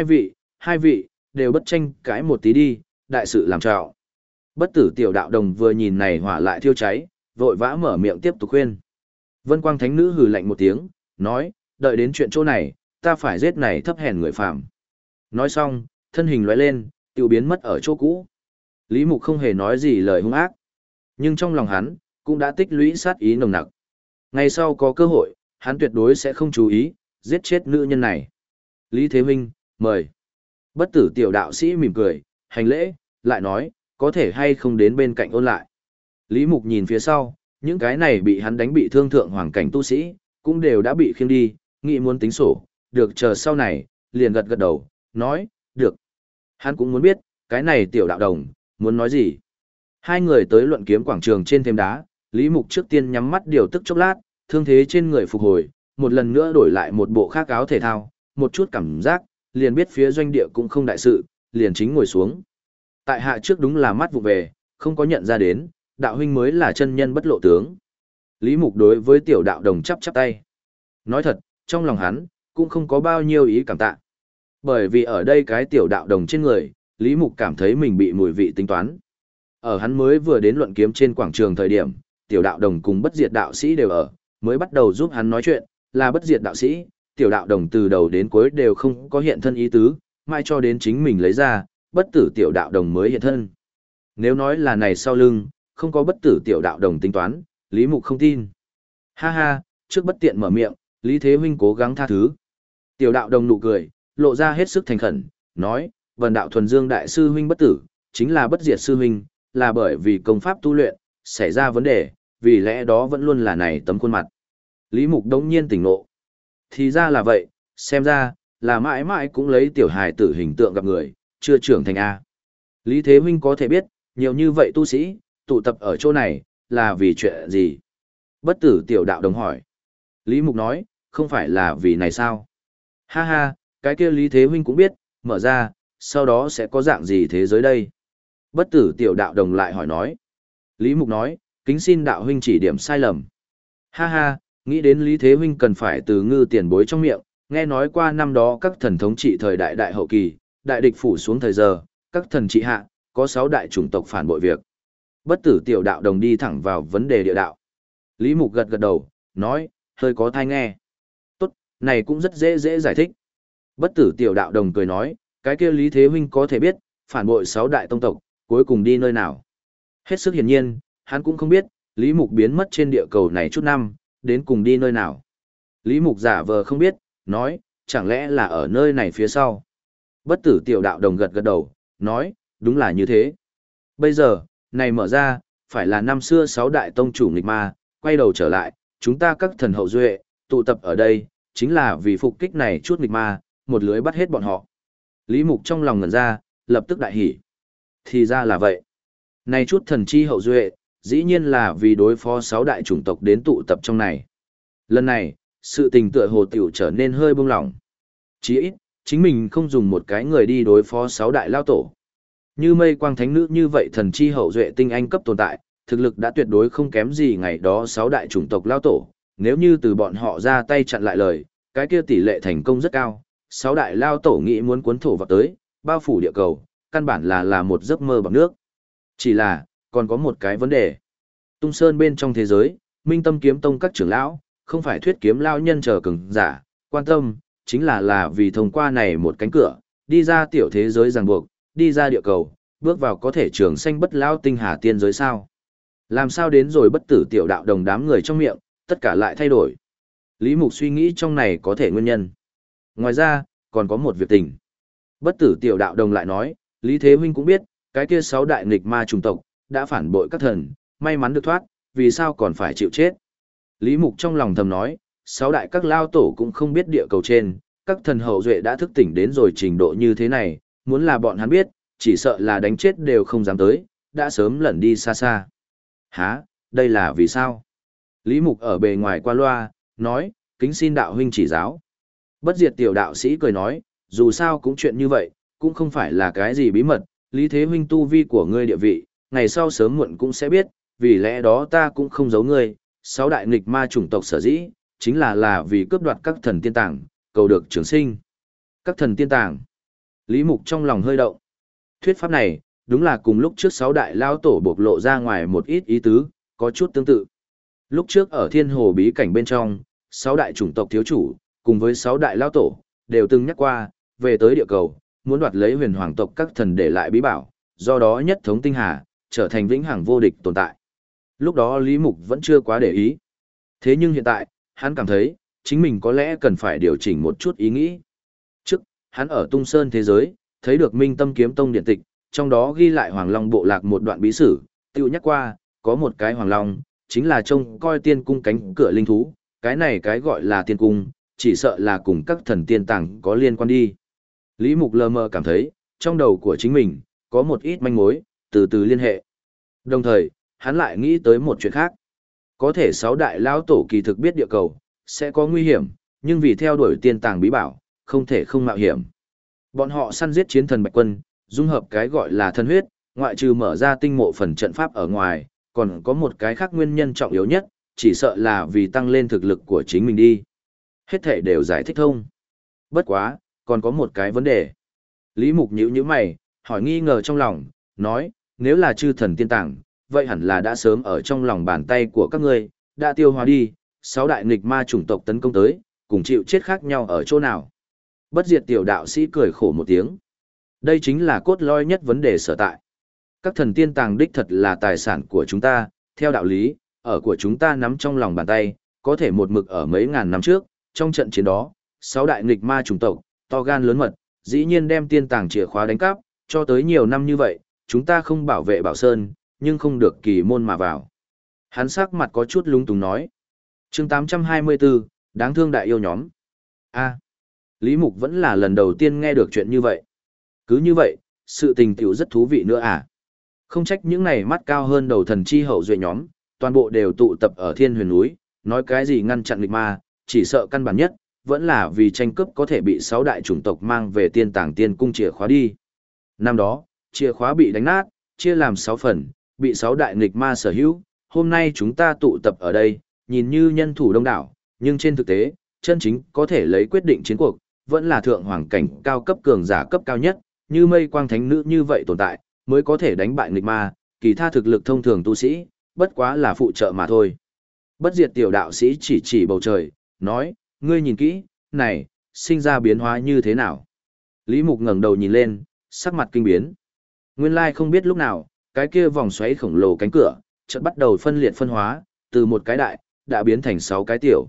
hai vị, đều bất tranh cãi một tí đi, đại sự làm trạo. Bất tử tiểu đạo đồng vừa nhìn này hỏa lại thiêu cháy, vội vã mở miệng tiếp tục khuyên. Vân Quang Thánh Nữ hừ lạnh một tiếng, nói, đợi đến chuyện chỗ này, ta phải giết này thấp hèn người phàm. Nói xong, thân hình lóe lên, tiêu biến mất ở chỗ cũ. Lý Mục không hề nói gì lời hung ác, nhưng trong lòng hắn, cũng đã tích lũy sát ý nồng nặc. Ngày sau có cơ hội, hắn tuyệt đối sẽ không chú ý, giết chết nữ nhân này. Lý Thế Huynh, mời. Bất tử tiểu đạo sĩ mỉm cười, hành lễ, lại nói, có thể hay không đến bên cạnh ôn lại. Lý Mục nhìn phía sau, những cái này bị hắn đánh bị thương thượng hoàng cảnh tu sĩ, cũng đều đã bị khiêng đi, nghĩ muốn tính sổ, được chờ sau này, liền gật gật đầu, nói, được. Hắn cũng muốn biết, cái này tiểu đạo đồng, muốn nói gì. Hai người tới luận kiếm quảng trường trên thềm đá, Lý Mục trước tiên nhắm mắt điều tức chốc lát, thương thế trên người phục hồi, một lần nữa đổi lại một bộ khác áo thể thao, một chút cảm giác, liền biết phía doanh địa cũng không đại sự, liền chính ngồi xuống. Tại hạ trước đúng là mắt vụ về, không có nhận ra đến, đạo huynh mới là chân nhân bất lộ tướng. Lý Mục đối với tiểu đạo đồng chắp chắp tay. Nói thật, trong lòng hắn, cũng không có bao nhiêu ý cảm tạ. Bởi vì ở đây cái tiểu đạo đồng trên người, Lý Mục cảm thấy mình bị mùi vị tính toán. Ở hắn mới vừa đến luận kiếm trên quảng trường thời điểm, tiểu đạo đồng cùng bất diệt đạo sĩ đều ở, mới bắt đầu giúp hắn nói chuyện, là bất diệt đạo sĩ, tiểu đạo đồng từ đầu đến cuối đều không có hiện thân ý tứ, mai cho đến chính mình lấy ra, bất tử tiểu đạo đồng mới hiện thân. Nếu nói là này sau lưng, không có bất tử tiểu đạo đồng tính toán, Lý Mục không tin. Ha ha, trước bất tiện mở miệng, Lý Thế Huynh cố gắng tha thứ. Tiểu đạo đồng nụ cười, lộ ra hết sức thành khẩn, nói, vần đạo thuần dương đại sư huynh bất tử, chính là bất diệt sư huynh, là bởi vì công pháp tu luyện, xảy ra vấn đề, vì lẽ đó vẫn luôn là này tấm khuôn mặt. Lý Mục đống nhiên tỉnh ngộ. Thì ra là vậy, xem ra, là mãi mãi cũng lấy tiểu hài tử hình tượng gặp người, chưa trưởng thành A. Lý Thế Huynh có thể biết, nhiều như vậy tu sĩ, tụ tập ở chỗ này, là vì chuyện gì? Bất tử tiểu đạo đồng hỏi. Lý Mục nói, không phải là vì này sao? Ha ha, cái kia Lý Thế Huynh cũng biết, mở ra, sau đó sẽ có dạng gì thế giới đây? Bất tử tiểu đạo đồng lại hỏi nói. Lý Mục nói, kính xin đạo huynh chỉ điểm sai lầm. Ha ha, nghĩ đến Lý Thế Huynh cần phải từ ngư tiền bối trong miệng, nghe nói qua năm đó các thần thống trị thời đại đại hậu kỳ, đại địch phủ xuống thời giờ, các thần trị hạ, có 6 đại chủng tộc phản bội việc. Bất tử tiểu đạo đồng đi thẳng vào vấn đề địa đạo. Lý Mục gật gật đầu, nói, hơi có thai nghe. Tốt, này cũng rất dễ giải thích. Bất tử tiểu đạo đồng cười nói, cái kia Lý Thế Huynh có thể biết, phản bội 6 đại tông tộc, cuối cùng đi nơi nào. Hết sức hiển nhiên, hắn cũng không biết, Lý Mục biến mất trên địa cầu này chút năm, đến cùng đi nơi nào. Lý Mục giả vờ không biết, nói, chẳng lẽ là ở nơi này phía sau. Bất tử tiểu đạo đồng gật gật đầu, nói, đúng là như thế. Bây giờ, này mở ra, phải là năm xưa 6 đại tông chủ nghịch ma, quay đầu trở lại, chúng ta các thần hậu duệ, tụ tập ở đây, chính là vì phục kích này chút nghịch ma, một lưới bắt hết bọn họ. Lý Mục trong lòng ngẩn ra, lập tức đại hỉ. Thì ra là vậy. Này chút thần chi hậu duệ, dĩ nhiên là vì đối phó 6 đại chủng tộc đến tụ tập trong này. Lần này, sự tình tựa hồ tiểu trở nên hơi buông lỏng. Chỉ ít, chính mình không dùng một cái người đi đối phó 6 đại lao tổ. Như mây quang thánh nữ như vậy thần chi hậu duệ tinh anh cấp tồn tại, thực lực đã tuyệt đối không kém gì ngày đó 6 đại chủng tộc lao tổ. Nếu như từ bọn họ ra tay chặn lại lời, cái kia tỷ lệ thành công rất cao. 6 đại lao tổ nghĩ muốn cuốn thổ vào tới, bao phủ địa cầu, căn bản là một giấc mơ bằng nước. Chỉ là, còn có một cái vấn đề. Tung Sơn bên trong thế giới, Minh Tâm Kiếm Tông các trưởng lão, không phải thuyết kiếm lao nhân chờ cường giả, quan tâm, chính là vì thông qua này một cánh cửa, đi ra tiểu thế giới ràng buộc, đi ra địa cầu, bước vào có thể trường sanh bất lao tinh hà tiên giới sao. Làm sao đến rồi bất tử tiểu đạo đồng đám người trong miệng, tất cả lại thay đổi. Lý Mục suy nghĩ trong này có thể nguyên nhân. Ngoài ra, còn có một việc tình. Bất tử tiểu đạo đồng lại nói, Lý Thế Huynh cũng biết, cái kia 6 đại nghịch ma chủng tộc, đã phản bội các thần, may mắn được thoát, vì sao còn phải chịu chết. Lý Mục trong lòng thầm nói, 6 đại các lao tổ cũng không biết địa cầu trên, các thần hậu duệ đã thức tỉnh đến rồi trình độ như thế này, muốn là bọn hắn biết, chỉ sợ là đánh chết đều không dám tới, đã sớm lẩn đi xa xa. Hả, đây là vì sao? Lý Mục ở bề ngoài qua loa, nói, kính xin đạo huynh chỉ giáo. Bất diệt tiểu đạo sĩ cười nói, dù sao cũng chuyện như vậy, cũng không phải là cái gì bí mật, Lý Thế Huynh tu vi của ngươi địa vị, ngày sau sớm muộn cũng sẽ biết, vì lẽ đó ta cũng không giấu ngươi, 6 đại nghịch ma chủng tộc sở dĩ, chính là vì cướp đoạt các thần tiên tàng, cầu được trường sinh. Các thần tiên tàng. Lý Mục trong lòng hơi động. Thuyết pháp này, đúng là cùng lúc trước 6 đại lao tổ bộc lộ ra ngoài một ít ý tứ, có chút tương tự. Lúc trước ở thiên hồ bí cảnh bên trong, 6 đại chủng tộc thiếu chủ, cùng với 6 đại lao tổ, đều từng nhắc qua, về tới địa cầu, muốn đoạt lấy huyền hoàng tộc các thần để lại bí bảo, do đó nhất thống tinh hà, trở thành vĩnh hằng vô địch tồn tại. Lúc đó Lý Mục vẫn chưa quá để ý. Thế nhưng hiện tại, hắn cảm thấy, chính mình có lẽ cần phải điều chỉnh một chút ý nghĩ. Trước, hắn ở Tung Sơn thế giới, thấy được Minh Tâm Kiếm Tông điện tịch, trong đó ghi lại Hoàng Long bộ lạc một đoạn bí sử, tiêu nhắc qua, có một cái Hoàng Long, chính là trông coi tiên cung cánh cửa linh thú, cái này cái gọi là tiên cung, chỉ sợ là cùng các thần tiên tàng có liên quan đi. Lý Mục lờ mờ cảm thấy, trong đầu của chính mình, có một ít manh mối, từ từ liên hệ. Đồng thời, hắn lại nghĩ tới một chuyện khác. Có thể 6 đại lão tổ kỳ thực biết địa cầu, sẽ có nguy hiểm, nhưng vì theo đuổi tiên tàng bí bảo, không thể không mạo hiểm. Bọn họ săn giết chiến thần Bạch Quân, dung hợp cái gọi là thân huyết, ngoại trừ mở ra tinh mộ phần trận pháp ở ngoài, Còn có một cái khác nguyên nhân trọng yếu nhất, chỉ sợ là vì tăng lên thực lực của chính mình đi. Hết thể đều giải thích thông. Bất quá, còn có một cái vấn đề. Lý Mục nhíu mày, hỏi nghi ngờ trong lòng, nói, nếu là chư thần tiên tàng, vậy hẳn là đã sớm ở trong lòng bàn tay của các ngươi, đã tiêu hóa đi, 6 đại nghịch ma chủng tộc tấn công tới, cùng chịu chết khác nhau ở chỗ nào. Bất diệt tiểu đạo sĩ cười khổ một tiếng. Đây chính là cốt lõi nhất vấn đề sở tại. Các thần tiên tàng đích thật là tài sản của chúng ta, theo đạo lý, ở của chúng ta nắm trong lòng bàn tay, có thể một mực ở mấy ngàn năm trước, trong trận chiến đó, 6 đại nghịch ma chủng tộc, to gan lớn mật, dĩ nhiên đem tiên tàng chìa khóa đánh cắp, cho tới nhiều năm như vậy, chúng ta không bảo vệ Bảo Sơn, nhưng không được kỳ môn mà vào. Hắn sắc mặt có chút lúng túng nói. Chương 824, đáng thương đại yêu nhóm. A. Lý Mục vẫn là lần đầu tiên nghe được chuyện như vậy. Cứ như vậy, sự tình tiểu rất thú vị nữa à. Không trách những này mắt cao hơn đầu thần chi hậu duệ nhóm, toàn bộ đều tụ tập ở Thiên Huyền núi, nói cái gì ngăn chặn nghịch ma, chỉ sợ căn bản nhất, vẫn là vì tranh cướp có thể bị 6 đại chủng tộc mang về tiên tàng tiên cung chìa khóa đi. Năm đó, chìa khóa bị đánh nát, chia làm 6 phần, bị 6 đại nghịch ma sở hữu, hôm nay chúng ta tụ tập ở đây, nhìn như nhân thủ đông đảo, nhưng trên thực tế, chân chính có thể lấy quyết định chiến cuộc, vẫn là thượng hoàng cảnh cao cấp cường giả cấp cao nhất, như mây quang thánh nữ như vậy tồn tại, mới có thể đánh bại nghịch ma, kỳ tha thực lực thông thường tu sĩ, bất quá là phụ trợ mà thôi. Bất diệt tiểu đạo sĩ chỉ bầu trời, nói, ngươi nhìn kỹ, này, sinh ra biến hóa như thế nào? Lý Mục ngẩng đầu nhìn lên, sắc mặt kinh biến. Nguyên lai không biết lúc nào, cái kia vòng xoáy khổng lồ cánh cửa, chợt bắt đầu phân liệt phân hóa, từ một cái đại, đã biến thành 6 cái tiểu.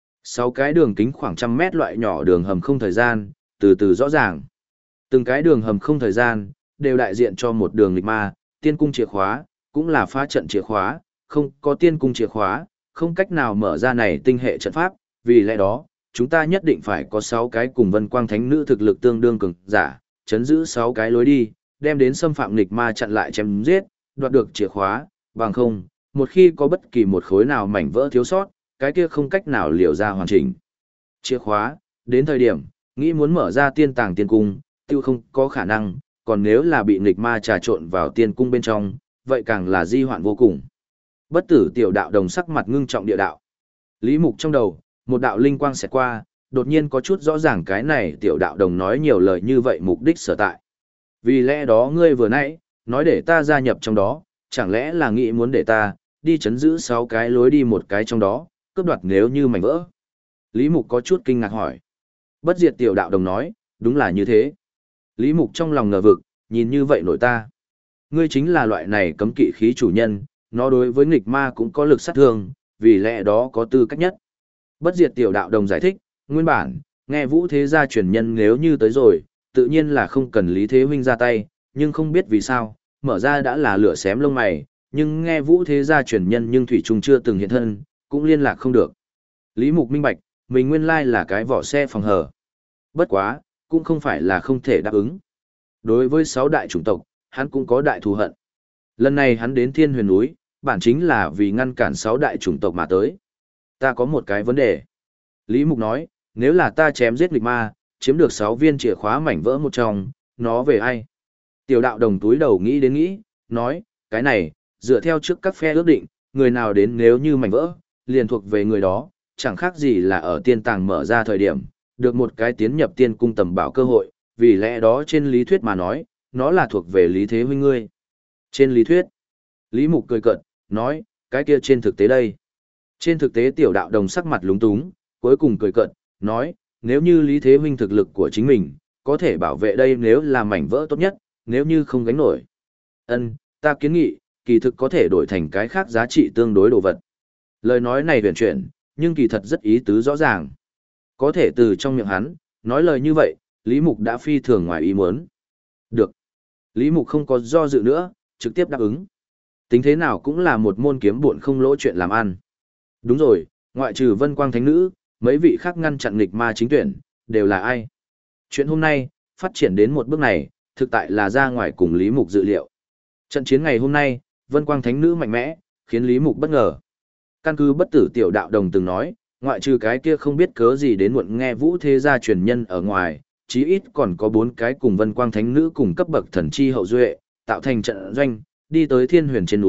6 cái đường kính khoảng trăm mét loại nhỏ đường hầm không thời gian, từ từ rõ ràng. Từng cái đường hầm không thời gian, đều đại diện cho một đường nghịch ma, tiên cung chìa khóa, cũng là phá trận chìa khóa, không có tiên cung chìa khóa, không cách nào mở ra này tinh hệ trận pháp, vì lẽ đó, chúng ta nhất định phải có 6 cái cùng vân quang thánh nữ thực lực tương đương cường giả, chấn giữ 6 cái lối đi, đem đến xâm phạm nghịch ma chặn lại chém giết, đoạt được chìa khóa, bằng không, một khi có bất kỳ một khối nào mảnh vỡ thiếu sót, cái kia không cách nào liều ra hoàn chỉnh. Chìa khóa, đến thời điểm, nghĩ muốn mở ra tiên tàng tiên cung, tiêu không có khả năng, còn nếu là bị nghịch ma trà trộn vào tiên cung bên trong, vậy càng là di hoạn vô cùng. Bất tử tiểu đạo đồng sắc mặt ngưng trọng địa đạo. Lý Mục trong đầu, một đạo linh quang xẹt qua, đột nhiên có chút rõ ràng cái này tiểu đạo đồng nói nhiều lời như vậy mục đích sở tại. Vì lẽ đó ngươi vừa nãy, nói để ta gia nhập trong đó, chẳng lẽ là nghĩ muốn để ta, đi chấn giữ 6 cái lối đi một cái trong đó, cướp đoạt nếu như mảnh vỡ. Lý Mục có chút kinh ngạc hỏi. Bất diệt tiểu đạo đồng nói, đúng là như thế. Lý Mục trong lòng ngờ vực, nhìn như vậy nổi ta. Ngươi chính là loại này cấm kỵ khí chủ nhân, nó đối với nghịch ma cũng có lực sát thương, vì lẽ đó có tư cách nhất. Bất diệt tiểu đạo đồng giải thích, nguyên bản, nghe vũ thế gia truyền nhân nếu như tới rồi, tự nhiên là không cần Lý Thế Huynh ra tay, nhưng không biết vì sao, mở ra đã là lửa xém lông mày, nhưng nghe vũ thế gia truyền nhân nhưng Thủy Trung chưa từng hiện thân, cũng liên lạc không được. Lý Mục minh bạch, mình nguyên lai là cái vỏ xe phòng hở. Bất quá, cũng không phải là không thể đáp ứng. Đối với 6 đại chủng tộc, hắn cũng có đại thù hận. Lần này hắn đến Thiên Huyền núi, bản chính là vì ngăn cản 6 đại chủng tộc mà tới. Ta có một cái vấn đề. Lý Mục nói, nếu là ta chém giết nghịch ma, chiếm được 6 viên chìa khóa mảnh vỡ một trong, nó về ai? Tiểu đạo đồng túi đầu nghĩ đến nghĩ, nói, cái này, dựa theo trước các phe ước định, người nào đến nếu như mảnh vỡ, liền thuộc về người đó, chẳng khác gì là ở tiên tàng mở ra thời điểm, được một cái tiến nhập tiên cung tầm bảo cơ hội, vì lẽ đó trên lý thuyết mà nói, nó là thuộc về Lý Thế Huynh ngươi. Trên lý thuyết, Lý Mục cười cợt, nói, cái kia trên thực tế đây. Trên thực tế tiểu đạo đồng sắc mặt lúng túng, cuối cùng cười cợt, nói, nếu như Lý Thế Huynh thực lực của chính mình, có thể bảo vệ đây nếu là mảnh vỡ tốt nhất, nếu như không gánh nổi. Ta kiến nghị, kỳ thực có thể đổi thành cái khác giá trị tương đối đồ vật. Lời nói này huyền chuyển, nhưng kỳ thật rất ý tứ rõ ràng. Có thể từ trong miệng hắn, nói lời như vậy, Lý Mục đã phi thường ngoài ý muốn. Được. Lý Mục không có do dự nữa, trực tiếp đáp ứng. Tính thế nào cũng là một môn kiếm buồn không lỗ chuyện làm ăn. Đúng rồi, ngoại trừ Vân Quang Thánh Nữ, mấy vị khác ngăn chặn nghịch ma chính tuyển, đều là ai? Chuyện hôm nay, phát triển đến một bước này, thực tại là ra ngoài cùng Lý Mục dự liệu. Trận chiến ngày hôm nay, Vân Quang Thánh Nữ mạnh mẽ, khiến Lý Mục bất ngờ. Căn cứ bất tử tiểu đạo đồng từng nói, ngoại trừ cái kia không biết cớ gì đến muộn nghe vũ thế gia truyền nhân ở ngoài, chí ít còn có 4 cái cùng Vân Quang Thánh Nữ cùng cấp bậc thần chi hậu duệ, tạo thành trận doanh, đi tới Thiên Huyền trên núi,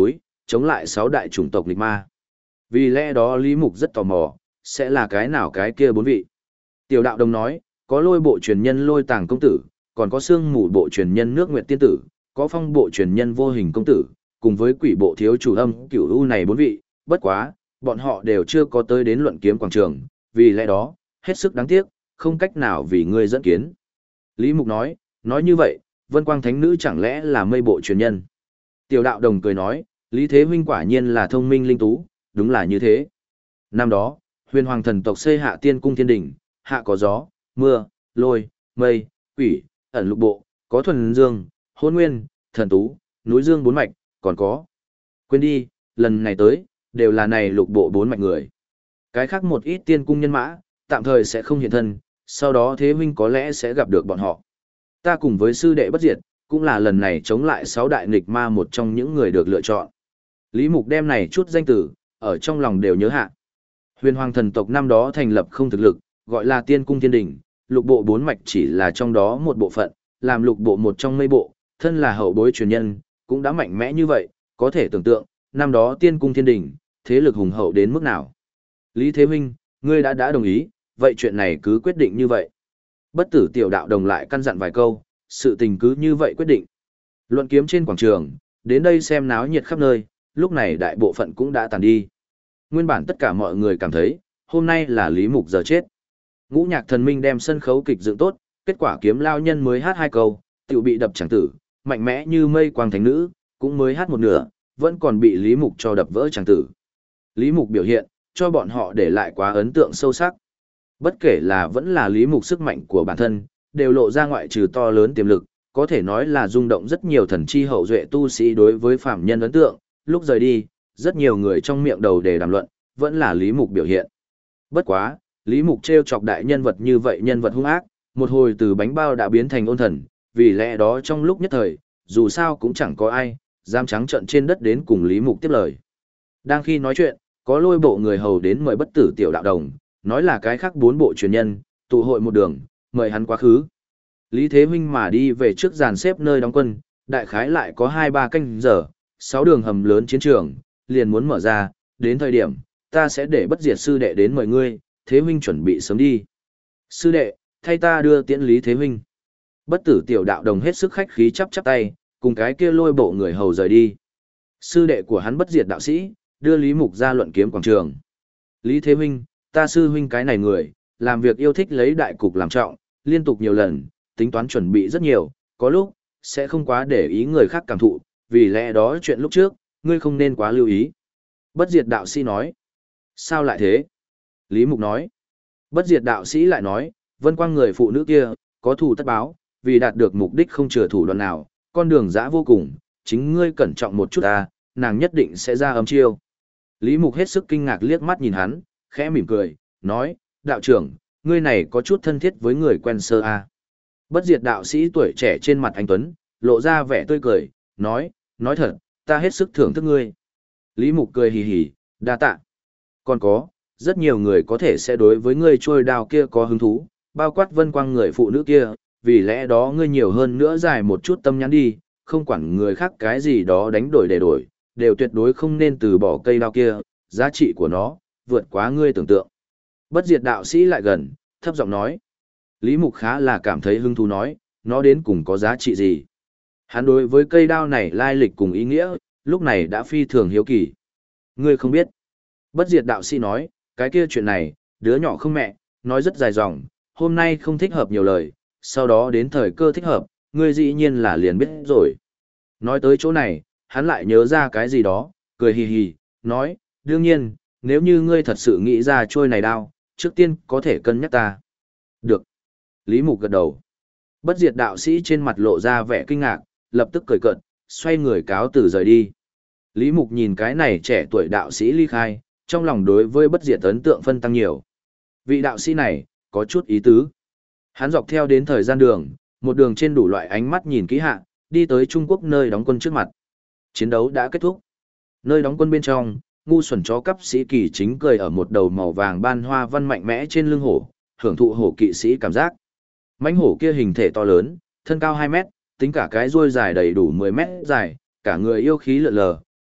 chống lại 6 đại chủng tộc nghịch ma. Vì lẽ đó Lý Mục rất tò mò, sẽ là cái nào cái kia 4 vị. Tiểu đạo đồng nói, có lôi bộ truyền nhân lôi tàng công tử, còn có xương mù bộ truyền nhân nước nguyệt tiên tử, có phong bộ truyền nhân vô hình công tử, cùng với quỷ bộ thiếu chủ âm cửu u này 4 vị, bất quá, bọn họ đều chưa có tới đến luận kiếm quảng trường, vì lẽ đó, hết sức đáng tiếc, không cách nào vì ngươi dẫn kiến. Lý Mục nói như vậy, Vân Quang Thánh Nữ chẳng lẽ là mây bộ truyền nhân. Tiểu đạo đồng cười nói, Lý Thế Huynh quả nhiên là thông minh linh tú, đúng là như thế. Năm đó, huyền hoàng thần tộc xây hạ tiên cung thiên đỉnh, hạ có gió, mưa, lôi, mây, quỷ, ẩn lục bộ, có thuần dương, hôn nguyên, thần tú, núi dương 4 mạch, còn có. Quên đi, lần này tới, đều là này lục bộ 4 mạch người. Cái khác một ít tiên cung nhân mã, tạm thời sẽ không hiện thân, sau đó Thế Huynh có lẽ sẽ gặp được bọn họ. Ta cùng với sư đệ bất diệt, cũng là lần này chống lại 6 đại nghịch ma một trong những người được lựa chọn. Lý Mục đem này chút danh tử, ở trong lòng đều nhớ hạ. Huyền hoàng thần tộc năm đó thành lập không thực lực, gọi là tiên cung thiên đỉnh, lục bộ 4 mạch chỉ là trong đó một bộ phận, làm lục bộ một trong mây bộ, thân là hậu bối truyền nhân, cũng đã mạnh mẽ như vậy, có thể tưởng tượng, năm đó tiên cung thiên đỉnh, thế lực hùng hậu đến mức nào. Lý Thế Huynh, ngươi đã đồng ý, vậy chuyện này cứ quyết định như vậy. Bất tử tiểu đạo đồng lại căn dặn vài câu, sự tình cứ như vậy quyết định. Luận kiếm trên quảng trường, đến đây xem náo nhiệt khắp nơi, lúc này đại bộ phận cũng đã tàn đi. Nguyên bản tất cả mọi người cảm thấy, hôm nay là Lý Mục giờ chết. Ngũ nhạc thần minh đem sân khấu kịch dựng tốt, kết quả kiếm lao nhân mới hát 2 câu, tiểu bị đập chẳng tử, mạnh mẽ như mây quang thánh nữ, cũng mới hát một nửa, vẫn còn bị Lý Mục cho đập vỡ chẳng tử. Lý Mục biểu hiện, cho bọn họ để lại quá ấn tượng sâu sắc. Bất kể là vẫn là Lý Mục sức mạnh của bản thân, đều lộ ra ngoại trừ to lớn tiềm lực, có thể nói là rung động rất nhiều thần chi hậu duệ tu sĩ đối với phạm nhân ấn tượng, lúc rời đi, rất nhiều người trong miệng đầu để đàm luận, vẫn là Lý Mục biểu hiện. Bất quá, Lý Mục trêu chọc đại nhân vật như vậy nhân vật hung ác, một hồi từ bánh bao đã biến thành ôn thần, vì lẽ đó trong lúc nhất thời, dù sao cũng chẳng có ai, dám trắng trợn trên đất đến cùng Lý Mục tiếp lời. Đang khi nói chuyện, có lôi bộ người hầu đến mời bất tử tiểu đạo đồng, nói là cái khác 4 bộ truyền nhân, tụ hội một đường, mời hắn quá khứ. Lý Thế Huynh mà đi về trước dàn xếp nơi đóng quân, đại khái lại có 2-3 canh giờ, 6 đường hầm lớn chiến trường, liền muốn mở ra, đến thời điểm, ta sẽ để bất diệt sư đệ đến mời ngươi, Thế Huynh chuẩn bị sớm đi. Sư đệ, thay ta đưa tiễn Lý Thế Huynh. Bất tử tiểu đạo đồng hết sức khách khí chắp tay, cùng cái kia lôi bộ người hầu rời đi. Sư đệ của hắn bất diệt đạo sĩ, đưa Lý Mục ra luận kiếm quảng trường. Lý Thế Huynh, ta sư huynh cái này người, làm việc yêu thích lấy đại cục làm trọng, liên tục nhiều lần, tính toán chuẩn bị rất nhiều, có lúc, sẽ không quá để ý người khác cảm thụ, vì lẽ đó chuyện lúc trước, ngươi không nên quá lưu ý. Bất diệt đạo sĩ nói. Sao lại thế? Lý Mục nói. Bất diệt đạo sĩ lại nói, Vân Quang người phụ nữ kia, có thù tất báo, vì đạt được mục đích không chừa thủ đoạn nào, con đường dã vô cùng, chính ngươi cẩn trọng một chút ta, nàng nhất định sẽ ra âm chiêu. Lý Mục hết sức kinh ngạc liếc mắt nhìn hắn, khẽ mỉm cười, nói, đạo trưởng, ngươi này có chút thân thiết với người quen sơ a. Bất diệt đạo sĩ tuổi trẻ trên mặt anh Tuấn, lộ ra vẻ tươi cười, nói thật, ta hết sức thưởng thức ngươi. Lý Mục cười hì hì, đa tạ. Còn có, rất nhiều người có thể sẽ đối với ngươi trôi đao kia có hứng thú, bao quát Vân Quang người phụ nữ kia, vì lẽ đó ngươi nhiều hơn nữa dài một chút tâm nhắn đi, không quản người khác cái gì đó đánh đổi để đổi, đều tuyệt đối không nên từ bỏ cây đao kia, giá trị của nó, vượt quá ngươi tưởng tượng. Bất diệt đạo sĩ lại gần, thấp giọng nói. Lý Mục khá là cảm thấy hứng thú nói, nó đến cùng có giá trị gì. Hắn đối với cây đao này lai lịch cùng ý nghĩa, lúc này đã phi thường hiếu kỳ. Ngươi không biết. Bất diệt đạo sĩ nói, cái kia chuyện này, đứa nhỏ không mẹ, nói rất dài dòng, hôm nay không thích hợp nhiều lời, sau đó đến thời cơ thích hợp, ngươi dĩ nhiên là liền biết rồi. Nói tới chỗ này, hắn lại nhớ ra cái gì đó, cười hì hì, nói, đương nhiên, nếu như ngươi thật sự nghĩ ra trôi này đao, trước tiên có thể cân nhắc ta. Được. Lý Mục gật đầu. Bất diệt đạo sĩ trên mặt lộ ra vẻ kinh ngạc, lập tức cười cợt, xoay người cáo từ rời đi. Lý Mục nhìn cái này trẻ tuổi đạo sĩ ly khai, trong lòng đối với bất diệt ấn tượng phân tăng nhiều. Vị đạo sĩ này, có chút ý tứ. Hắn dọc theo đến thời gian đường, một đường trên đủ loại ánh mắt nhìn kỹ hạ, đi tới Trung Quốc nơi đóng quân trước mặt. Chiến đấu đã kết thúc. Nơi đóng quân bên trong, ngu xuẩn chó cắp sĩ kỳ chính cười ở một đầu màu vàng ban hoa văn mạnh mẽ trên lưng hổ, hưởng thụ hổ kỵ sĩ cảm giác. Mãnh hổ kia hình thể to lớn, thân cao 2 mét, tính cả cái đuôi dài đầy đủ 10 mét dài, cả người yêu khí lượn lờ,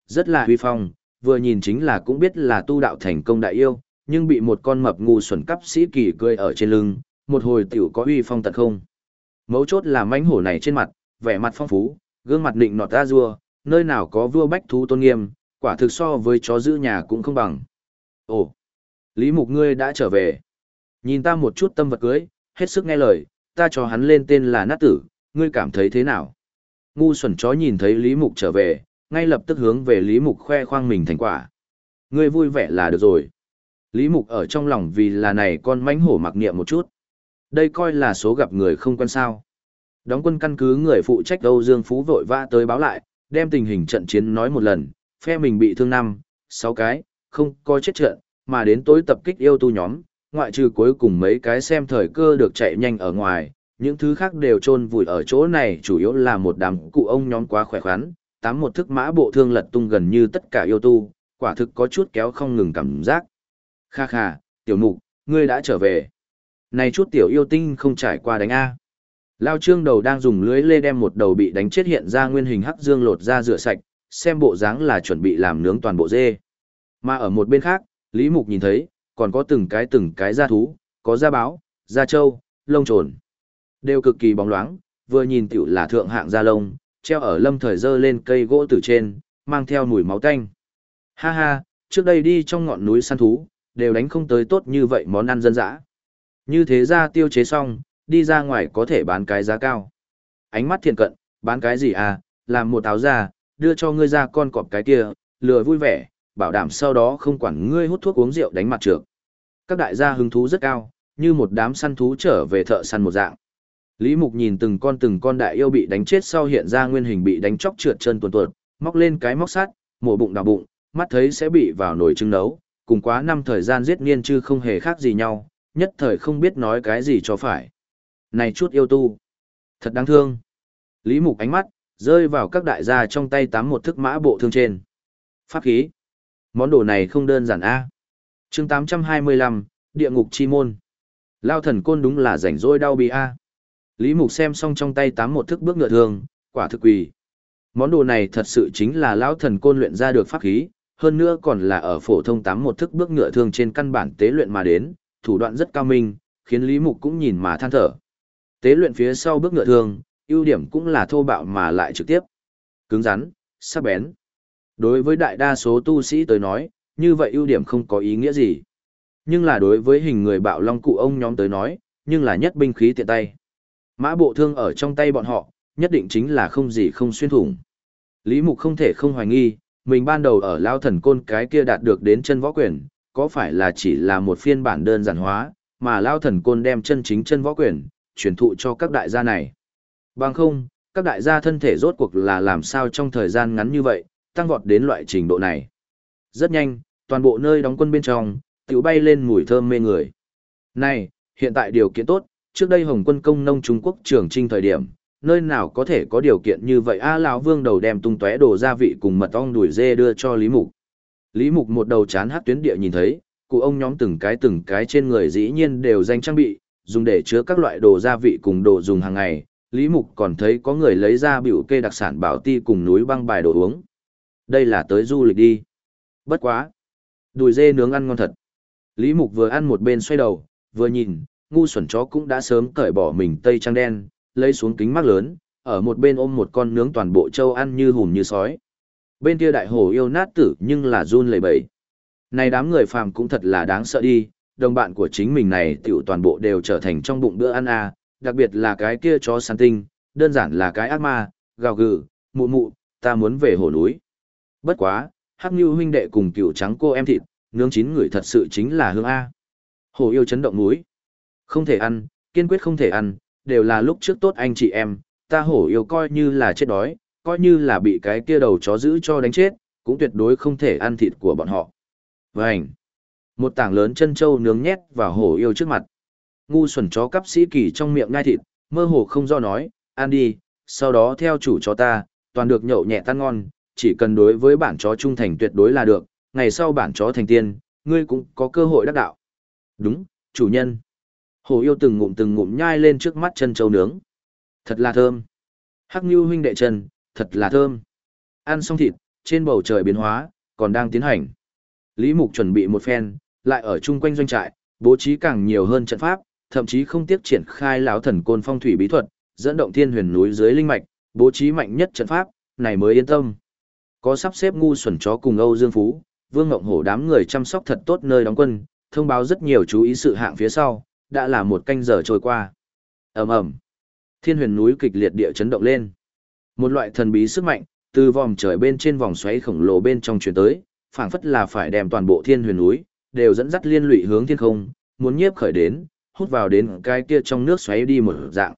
rất là huy phong, vừa nhìn chính là cũng biết là tu đạo thành công đại yêu, nhưng bị một con mập ngu xuẩn cấp sĩ kỳ cưỡi ở trên lưng, một hồi tiểu có huy phong tận không. Mấu chốt là mãnh hổ này trên mặt, vẻ mặt phong phú, gương mặt nịnh nọt a dua, nơi nào có vua bách thú tôn nghiêm, quả thực so với chó giữ nhà cũng không bằng. Ồ, Lý Mục ngươi đã trở về. Nhìn ta một chút tâm vật cưới, hết sức nghe lời, ta cho hắn lên tên là Nát Tử, ngươi cảm thấy thế nào? Ngu xuẩn chó nhìn thấy Lý Mục trở về, ngay lập tức hướng về Lý Mục khoe khoang mình thành quả. Ngươi vui vẻ là được rồi. Lý Mục ở trong lòng vì là này con mãnh hổ mặc niệm một chút. Đây coi là số gặp người không quen sao. Đóng quân căn cứ người phụ trách Âu Dương Phú vội vã tới báo lại, đem tình hình trận chiến nói một lần, phe mình bị thương 5, 6 cái, không có chết trận, mà đến tối tập kích yêu tu nhóm, ngoại trừ cuối cùng mấy cái xem thời cơ được chạy nhanh ở ngoài, những thứ khác đều chôn vùi ở chỗ này, chủ yếu là một đám cụ ông nhóm quá khỏe khoắn, một thức mã bộ thương lật tung gần như tất cả yêu tu, quả thực có chút kéo không ngừng cảm giác. Kha kha, tiểu mục, ngươi đã trở về. Này chút tiểu yêu tinh không trải qua đánh A. Lao Trương đầu đang dùng lưới lê đem một đầu bị đánh chết hiện ra nguyên hình hắc dương lột ra rửa sạch, xem bộ dáng là chuẩn bị làm nướng toàn bộ dê. Mà ở một bên khác, Lý Mục nhìn thấy, còn có từng cái da thú, có da báo, da trâu, lông trồn. Đều cực kỳ bóng loáng, vừa nhìn tiểu là thượng hạng da lông, treo ở lâm thời dơ lên cây gỗ từ trên, mang theo mùi máu tanh. Ha ha, trước đây đi trong ngọn núi săn thú, đều đánh không tới tốt như vậy món ăn dân dã. Như thế ra tiêu chế xong, đi ra ngoài có thể bán cái giá cao. Ánh mắt thiện cận, bán cái gì à, làm một áo da, đưa cho ngươi ra con cọp cái kia, lừa vui vẻ, bảo đảm sau đó không quản ngươi hút thuốc uống rượu đánh mặt trược. Các đại gia hứng thú rất cao, như một đám săn thú trở về thợ săn một dạng. Lý Mục nhìn từng con đại yêu bị đánh chết sau hiện ra nguyên hình bị đánh chóc trượt chân tuột tuột, móc lên cái móc sắt, mổ bụng đào bụng, mắt thấy sẽ bị vào nồi trứng nấu, cùng quá năm thời gian giết niên chứ không hề khác gì nhau, nhất thời không biết nói cái gì cho phải. Này chút yêu tu, thật đáng thương. Lý Mục ánh mắt, rơi vào các đại gia trong tay một thức mã bộ thương trên. Pháp khí. Món đồ này không đơn giản a. Chương 825, Địa ngục chi môn. Lao thần côn đúng là rảnh rỗi đau bi a. Lý Mục xem xong trong tay một thức bước ngựa thương, quả thực quỳ. Món đồ này thật sự chính là lão thần côn luyện ra được pháp khí, hơn nữa còn là ở phổ thông một thức bước ngựa thương trên căn bản tế luyện mà đến, thủ đoạn rất cao minh, khiến Lý Mục cũng nhìn mà than thở. Tế luyện phía sau bước ngựa thương, ưu điểm cũng là thô bạo mà lại trực tiếp. Cứng rắn, sắc bén. Đối với đại đa số tu sĩ tới nói, như vậy ưu điểm không có ý nghĩa gì. Nhưng là đối với hình người bạo long cụ ông nhóm tới nói, nhưng là nhất binh khí tiện tay. Mã bộ thương ở trong tay bọn họ, nhất định chính là không gì không xuyên thủng. Lý Mục không thể không hoài nghi, mình ban đầu ở Lao Thần Côn cái kia đạt được đến chân võ quyền, có phải là chỉ là một phiên bản đơn giản hóa, mà Lao Thần Côn đem chân chính chân võ quyền, truyền thụ cho các đại gia này. Bằng không, các đại gia thân thể rốt cuộc là làm sao trong thời gian ngắn như vậy, tăng vọt đến loại trình độ này. Rất nhanh, toàn bộ nơi đóng quân bên trong, tiểu bay lên mùi thơm mê người. Này, hiện tại điều kiện tốt, trước đây Hồng quân công nông Trung Quốc trường trinh thời điểm, nơi nào có thể có điều kiện như vậy a lão vương đầu đem tung tóe đồ gia vị cùng mật ong đuổi dê đưa cho Lý Mục. Lý Mục một đầu chán hát tuyến địa nhìn thấy, cụ ông nhóm từng cái trên người dĩ nhiên đều danh trang bị, dùng để chứa các loại đồ gia vị cùng đồ dùng hàng ngày. Lý Mục còn thấy có người lấy ra biểu kê đặc sản bảo ti cùng núi băng bài đồ uống. Đây là tới du lịch đi. Bất quá. Đùi dê nướng ăn ngon thật. Lý Mục vừa ăn một bên xoay đầu, vừa nhìn, ngu xuẩn chó cũng đã sớm cởi bỏ mình tây trang đen, lấy xuống kính mắt lớn, ở một bên ôm một con nướng toàn bộ trâu ăn như hùm như sói. Bên kia đại hổ yêu Nát Tử nhưng là run lẩy bẩy. Này đám người phàm cũng thật là đáng sợ đi, đồng bạn của chính mình này tiểu toàn bộ đều trở thành trong bụng bữa ăn à, đặc biệt là cái kia chó săn tinh, đơn giản là cái ác ma, gào gừ, mụ mụ, ta muốn về hổ núi. Bất quá, Hắc Nưu huynh đệ cùng Cựu Trắng cô em thịt, nướng chín người thật sự chính là hương a. Hổ yêu chấn động núi. Không thể ăn, kiên quyết không thể ăn, đều là lúc trước tốt anh chị em, ta hổ yêu coi như là chết đói, coi như là bị cái kia đầu chó giữ cho đánh chết, cũng tuyệt đối không thể ăn thịt của bọn họ. Vành. Một tảng lớn chân trâu nướng nhét vào hổ yêu trước mặt. Ngu xuẩn chó cắp sĩ kỳ trong miệng ngai thịt, mơ hồ không do nói, ăn đi, sau đó theo chủ chó ta, toàn được nhậu nhẹ tan ngon, chỉ cần đối với bản chó trung thành tuyệt đối là được, ngày sau bản chó thành tiên, ngươi cũng có cơ hội đắc đạo. Đúng, chủ nhân. Hổ yêu từng ngụm nhai lên trước mắt chân trâu nướng. Thật là thơm. Hắc Nưu huynh đệ chân, thật là thơm. Ăn xong thịt, trên bầu trời biến hóa, còn đang tiến hành. Lý Mục chuẩn bị một phen, lại ở chung quanh doanh trại, bố trí càng nhiều hơn trận pháp, thậm chí không tiếc triển khai lão thần côn phong thủy bí thuật, dẫn động thiên huyền núi dưới linh mạch, bố trí mạnh nhất trận pháp, này mới yên tâm. Có sắp xếp ngu xuẩn chó cùng Âu Dương Phú, Vương Ngộng Hổ đám người chăm sóc thật tốt nơi đóng quân, thông báo rất nhiều chú ý sự hạng phía sau, đã là một canh giờ trôi qua. Ầm ầm, thiên huyền núi kịch liệt địa chấn động lên. Một loại thần bí sức mạnh từ vòm trời bên trên vòng xoáy khổng lồ bên trong truyền tới, phảng phất là phải đem toàn bộ thiên huyền núi đều dẫn dắt liên lụy hướng thiên không, muốn nhiếp khởi đến, hút vào đến cái kia trong nước xoáy đi một dạng.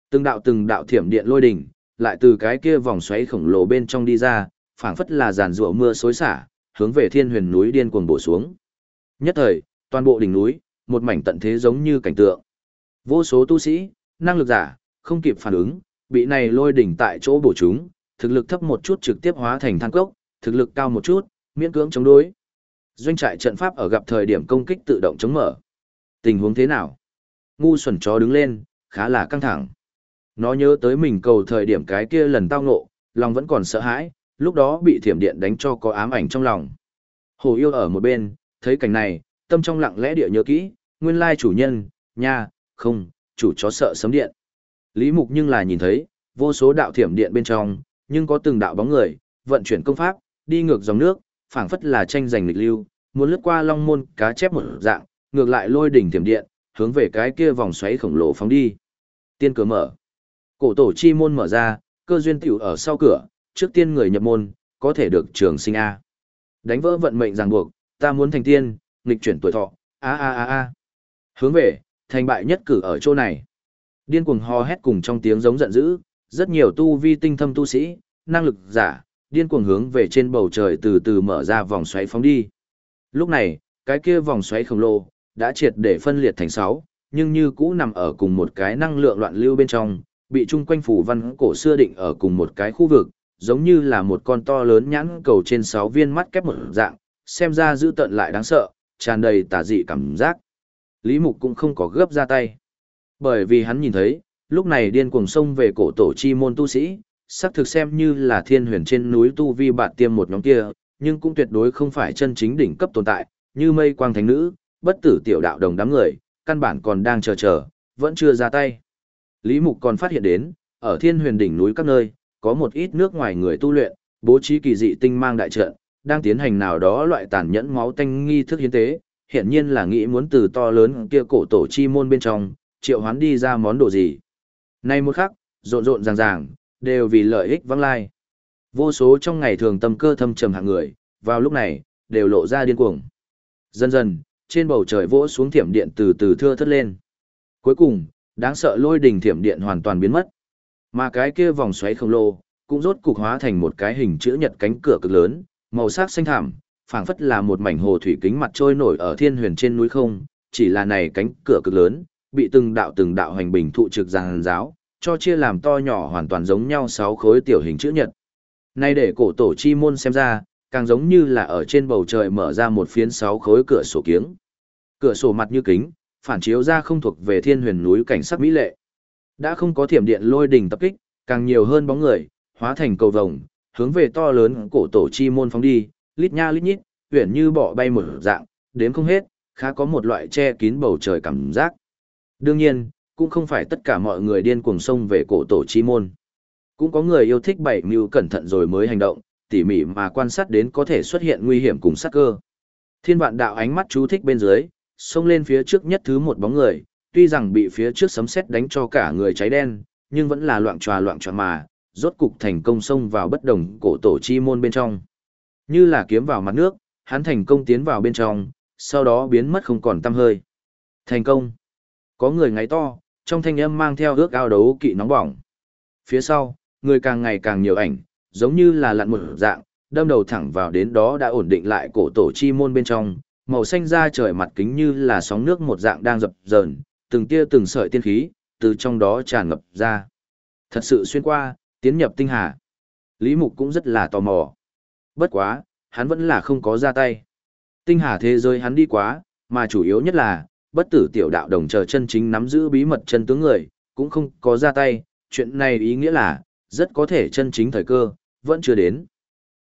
Từng đạo thiểm điện lôi đỉnh, lại từ cái kia vòng xoáy khổng lồ bên trong đi ra, phảng phất là giàn rủa mưa xối xả, hướng về thiên huyền núi điên cuồng bổ xuống. Nhất thời, toàn bộ đỉnh núi, một mảnh tận thế giống như cảnh tượng. Vô số tu sĩ, năng lực giả, không kịp phản ứng, bị này lôi đỉnh tại chỗ bổ chúng, thực lực thấp một chút trực tiếp hóa thành than cốc, thực lực cao một chút, miễn cưỡng chống đối. Doanh trại trận pháp ở gặp thời điểm công kích tự động chống mở. Tình huống thế nào? Ngu xuẩn chó đứng lên, khá là căng thẳng. Nó nhớ tới mình cầu thời điểm cái kia lần tao ngộ, lòng vẫn còn sợ hãi, lúc đó bị thiểm điện đánh cho có ám ảnh trong lòng. Hồ Yêu ở một bên, thấy cảnh này, tâm trong lặng lẽ địa nhớ kỹ, nguyên lai chủ nhân, nha, không, chủ chó sợ sấm điện. Lý Mục nhưng là nhìn thấy, vô số đạo thiểm điện bên trong, nhưng có từng đạo bóng người, vận chuyển công pháp, đi ngược dòng nước, phảng phất là tranh giành lịch lưu, muốn lướt qua long môn cá chép một dạng, ngược lại lôi đỉnh thiểm điện, hướng về cái kia vòng xoáy khổng lồ phóng đi. Tiên cửa mở. Cổ tổ chi môn mở ra, cơ duyên tiểu ở sau cửa, trước tiên người nhập môn, có thể được trường sinh A. Đánh vỡ vận mệnh ràng buộc, ta muốn thành tiên, nghịch chuyển tuổi thọ, a. Hướng về, thành bại nhất cử ở chỗ này. Điên cuồng hò hét cùng trong tiếng giống giận dữ, rất nhiều tu vi tinh thâm tu sĩ, năng lực giả, điên cuồng hướng về trên bầu trời từ từ mở ra vòng xoáy phóng đi. Lúc này, cái kia vòng xoáy khổng lồ, đã triệt để phân liệt thành 6, nhưng như cũ nằm ở cùng một cái năng lượng loạn lưu bên trong, bị chung quanh phủ văn cổ xưa định ở cùng một cái khu vực, giống như là một con to lớn nhãn cầu trên 6 viên mắt kép một dạng, xem ra dữ tợn lại đáng sợ, tràn đầy tà dị cảm giác. Lý Mục cũng không có gấp ra tay. Bởi vì hắn nhìn thấy, lúc này điên cuồng xông về cổ tổ chi môn tu sĩ, xác thực xem như là thiên huyền trên núi tu vi bạn tiêm một nhóm kia, nhưng cũng tuyệt đối không phải chân chính đỉnh cấp tồn tại, như mây quang thánh nữ, bất tử tiểu đạo đồng đám người, căn bản còn đang chờ, vẫn chưa ra tay. Lý Mục còn phát hiện đến, ở thiên huyền đỉnh núi các nơi, có một ít nước ngoài người tu luyện, bố trí kỳ dị tinh mang đại trận, đang tiến hành nào đó loại tàn nhẫn máu tanh nghi thức hiến tế, hiển nhiên là nghĩ muốn từ to lớn kia cổ tổ chi môn bên trong, triệu hoán đi ra món đồ gì. Nay một khắc, rộn ràng, đều vì lợi ích vãng lai. Vô số trong ngày thường tâm cơ thâm trầm hạng người, vào lúc này, đều lộ ra điên cuồng. Dần dần, trên bầu trời vỗ xuống thiểm điện từ từ thưa thớt lên. Cuối cùng, đáng sợ lôi đình thiểm điện hoàn toàn biến mất. Mà cái kia vòng xoáy khổng lồ, cũng rốt cục hóa thành một cái hình chữ nhật cánh cửa cực lớn, màu sắc xanh thẳm, phảng phất là một mảnh hồ thủy kính mặt trôi nổi ở thiên huyền trên núi không, chỉ là này cánh cửa cực lớn, bị từng đạo hành bình thụ trực giàn giáo, cho chia làm to nhỏ hoàn toàn giống nhau 6 khối tiểu hình chữ nhật. Nay để cổ tổ chi môn xem ra, càng giống như là ở trên bầu trời mở ra một phiến 6 khối cửa sổ kiếng. Cửa sổ mặt như kính, phản chiếu ra không thuộc về thiên huyền núi cảnh sắc mỹ lệ. Đã không có thiểm điện lôi đình tập kích, càng nhiều hơn bóng người, hóa thành cầu vồng, hướng về to lớn cổ tổ chi môn phóng đi, lít nha lít nhít, uyển như bọ bay một dạng, đếm không hết, khá có một loại che kín bầu trời cảm giác. Đương nhiên, cũng không phải tất cả mọi người điên cuồng xông về cổ tổ chi môn. Cũng có người yêu thích bảy mưu cẩn thận rồi mới hành động, tỉ mỉ mà quan sát đến có thể xuất hiện nguy hiểm cùng sát cơ. Thiên vạn đạo ánh mắt chú thích bên dưới, xông lên phía trước nhất thứ một bóng người, tuy rằng bị phía trước sấm sét đánh cho cả người cháy đen, nhưng vẫn là loạng choạng mà, rốt cục thành công xông vào bất đồng cổ tổ chi môn bên trong. Như là kiếm vào mặt nước, hắn thành công tiến vào bên trong, sau đó biến mất không còn tăm hơi. Thành công. Có người ngáy to, trong thanh âm mang theo ước ao đấu kỵ nóng bỏng. Phía sau, người càng ngày càng nhiều ảnh, giống như là lặn một dạng, đâm đầu thẳng vào đến đó đã ổn định lại cổ tổ chi môn bên trong, màu xanh da trời mặt kính như là sóng nước một dạng đang dập dờn, từng tia từng sợi tiên khí, từ trong đó tràn ngập ra. Thật sự xuyên qua, tiến nhập tinh hà. Lý Mục cũng rất là tò mò. Bất quá, hắn vẫn là không có ra tay. Tinh hà thế giới hắn đi quá, mà chủ yếu nhất là, bất tử tiểu đạo đồng chờ chân chính nắm giữ bí mật chân tướng người, cũng không có ra tay, chuyện này ý nghĩa là, rất có thể chân chính thời cơ, vẫn chưa đến.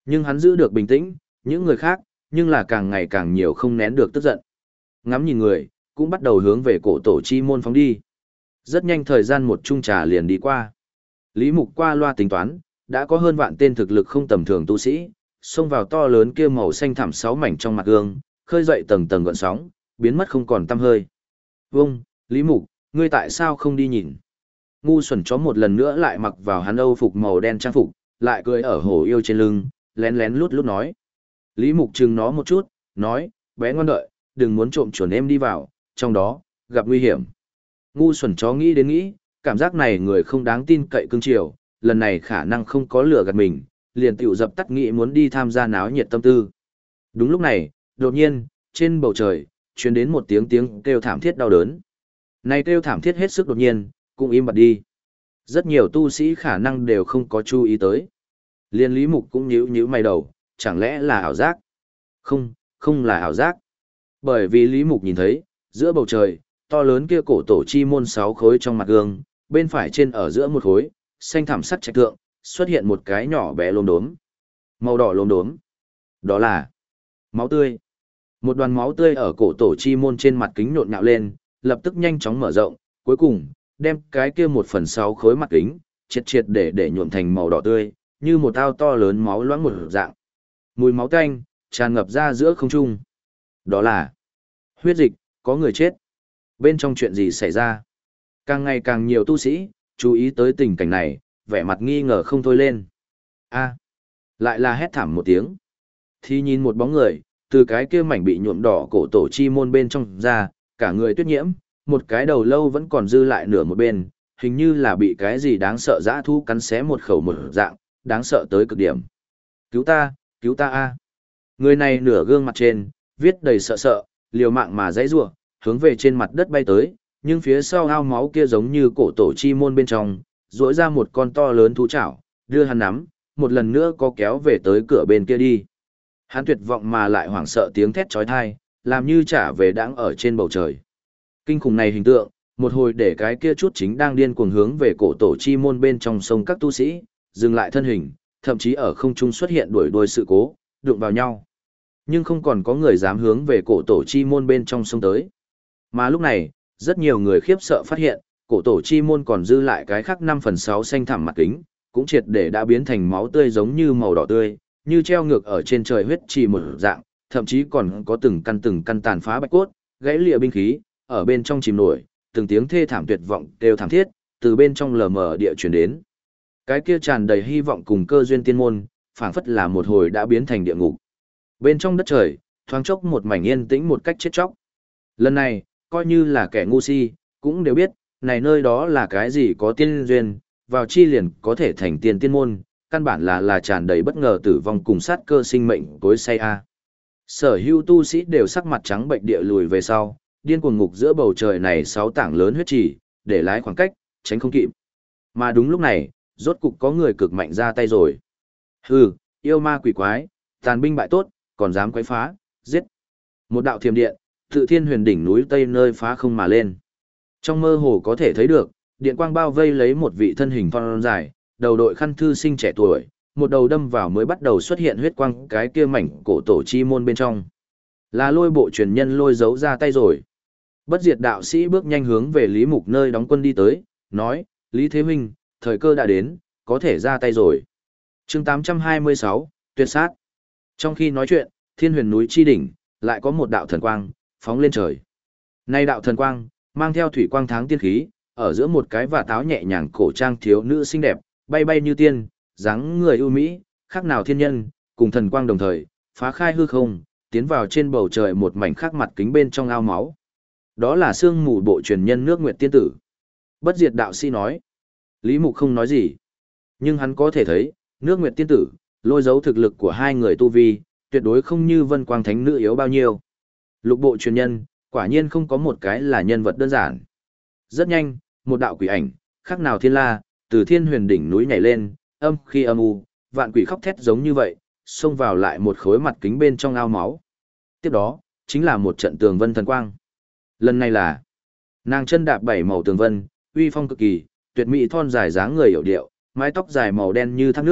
Nhưng hắn giữ được bình tĩnh, những người khác, nhưng là càng ngày càng nhiều không nén được tức giận. Ngắm nhìn người, cũng bắt đầu hướng về cổ tổ chi môn phóng đi. Rất nhanh thời gian một chung trà liền đi qua. Lý Mục qua loa tính toán, đã có hơn vạn tên thực lực không tầm thường tu sĩ, xông vào to lớn kia màu xanh thẳm 6 mảnh trong mặt gương, khơi dậy tầng tầng gợn sóng, biến mất không còn tăm hơi. Vâng, Lý Mục, ngươi tại sao không đi nhìn? Ngu xuẩn chó một lần nữa lại mặc vào hắn âu phục màu đen trang phục, lại cười ở hổ yêu trên lưng, lén lén lút lút nói. Lý Mục chừng nó một chút, nói, bé ngoan đợi, đừng muốn trộm chuồn em đi vào, trong đó, gặp nguy hiểm. Ngu xuẩn chó nghĩ đến nghĩ, cảm giác này người không đáng tin cậy cưng chiều, lần này khả năng không có lửa gạt mình, liền tiểu dập tắt nghĩ muốn đi tham gia náo nhiệt tâm tư. Đúng lúc này, đột nhiên, trên bầu trời, truyền đến một tiếng tiếng kêu thảm thiết đau đớn. Này kêu thảm thiết hết sức đột nhiên, cũng im bặt đi. Rất nhiều tu sĩ khả năng đều không có chú ý tới. Liên Lý Mục cũng nhíu nhíu mày đầu, chẳng lẽ là ảo giác? Không, không là ảo giác. Bởi vì Lý Mục nhìn thấy, giữa bầu trời, to lớn kia cổ tổ chi môn 6 khối trong mặt gương, bên phải trên ở giữa một khối, xanh thẳm sắt trạch tượng, xuất hiện một cái nhỏ bé lốm đốm. Màu đỏ lốm đốm. Đó là máu tươi. Một đoàn máu tươi ở cổ tổ chi môn trên mặt kính nhộn nhạo lên, lập tức nhanh chóng mở rộng, cuối cùng, đem cái kia 1/6 khối mặt kính, triệt triệt để nhuộm thành màu đỏ tươi, như một ao to lớn máu loãng một dạng. Mùi máu tanh, tràn ngập ra giữa không trung. Đó là huyết dịch, có người chết. Bên trong chuyện gì xảy ra? Càng ngày càng nhiều tu sĩ, chú ý tới tình cảnh này, vẻ mặt nghi ngờ không thôi lên. A, lại là hét thảm một tiếng. Thì nhìn một bóng người, từ cái kia mảnh bị nhuộm đỏ cổ tổ chi môn bên trong ra, cả người tuyết nhiễm, một cái đầu lâu vẫn còn dư lại nửa một bên, hình như là bị cái gì đáng sợ dã thú cắn xé một khẩu một dạng, đáng sợ tới cực điểm. Cứu ta a. Người này nửa gương mặt trên, viết đầy sợ sợ, liều mạng mà dãy rủa, hướng về trên mặt đất bay tới, nhưng phía sau ao máu kia giống như cổ tổ chi môn bên trong, rỗi ra một con to lớn thú chảo, đưa hắn nắm, một lần nữa có kéo về tới cửa bên kia đi. Hắn tuyệt vọng mà lại hoảng sợ tiếng thét chói tai, làm như trả về đãng ở trên bầu trời. Kinh khủng này hình tượng, một hồi để cái kia chút chính đang điên cuồng hướng về cổ tổ chi môn bên trong sông các tu sĩ, dừng lại thân hình, thậm chí ở không trung xuất hiện đuổi đuôi sự cố, đụng vào nhau. Nhưng không còn có người dám hướng về cổ tổ chi môn bên trong sông tới. Mà lúc này, rất nhiều người khiếp sợ phát hiện, cổ tổ chi môn còn dư lại cái khác 5/6 xanh thẳm mặt kính, cũng triệt để đã biến thành máu tươi giống như màu đỏ tươi, như treo ngược ở trên trời huyết trì một dạng, thậm chí còn có từng căn tàn phá bạch cốt, gãy lìa binh khí, ở bên trong chìm nổi, từng tiếng thê thảm tuyệt vọng đều thảm thiết, từ bên trong lờ mờ địa truyền đến. Cái kia tràn đầy hy vọng cùng cơ duyên tiên môn, phảng phất là một hồi đã biến thành địa ngục. Bên trong đất trời, thoáng chốc một mảnh yên tĩnh một cách chết chóc. Lần này, coi như là kẻ ngu si, cũng đều biết, này nơi đó là cái gì có tiên duyên, vào chi liền có thể thành tiên tiên môn, căn bản là tràn đầy bất ngờ tử vong cùng sát cơ sinh mệnh cối say a. Sở hữu tu sĩ đều sắc mặt trắng bệnh địa lùi về sau, điên cuồng ngục giữa bầu trời này 6 tảng lớn huyết trì, để lái khoảng cách, tránh không kịp. Mà đúng lúc này, rốt cục có người cực mạnh ra tay rồi. Hừ, yêu ma quỷ quái, tàn binh bại tốt, còn dám quấy phá, giết. Một đạo thiểm điện, tự thiên huyền đỉnh núi tây nơi phá không mà lên. Trong mơ hồ có thể thấy được, điện quang bao vây lấy một vị thân hình thon dài, đầu đội khăn thư sinh trẻ tuổi, một đầu đâm vào mới bắt đầu xuất hiện huyết quang cái kia mảnh cổ tổ chi môn bên trong. Là Lôi Bộ truyền nhân Lôi giấu ra tay rồi. Bất diệt đạo sĩ bước nhanh hướng về Lý Mục nơi đóng quân đi tới, nói, Lý Thế Huynh, thời cơ đã đến, có thể ra tay rồi. Chương 826, tuyệt sát. Trong khi nói chuyện, thiên huyền núi chi đỉnh, lại có một đạo thần quang, phóng lên trời. Nay đạo thần quang, mang theo thủy quang tháng tiên khí, ở giữa một cái vả táo nhẹ nhàng cổ trang thiếu nữ xinh đẹp, bay bay như tiên, dáng người ưu mỹ, khác nào thiên nhân, cùng thần quang đồng thời, phá khai hư không, tiến vào trên bầu trời một mảnh khắc mặt kính bên trong ao máu. Đó là sương mù bộ truyền nhân nước Nguyệt tiên tử. Bất diệt đạo sĩ nói. Lý Mục không nói gì. Nhưng hắn có thể thấy, nước Nguyệt tiên tử, Lôi dấu thực lực của hai người tu vi, tuyệt đối không như Vân Quang Thánh Nữ yếu bao nhiêu. Lục bộ truyền nhân, quả nhiên không có một cái là nhân vật đơn giản. Rất nhanh, một đạo quỷ ảnh, khác nào thiên la, từ thiên huyền đỉnh núi nhảy lên, âm khi âm u, vạn quỷ khóc thét giống như vậy, xông vào lại một khối mặt kính bên trong ao máu. Tiếp đó, chính là một trận tường vân thần quang. Lần này là nàng chân đạp 7 màu tường vân, uy phong cực kỳ, tuyệt mỹ thon dài dáng người hiểu điệu, mái tóc dài màu đen như thác nước,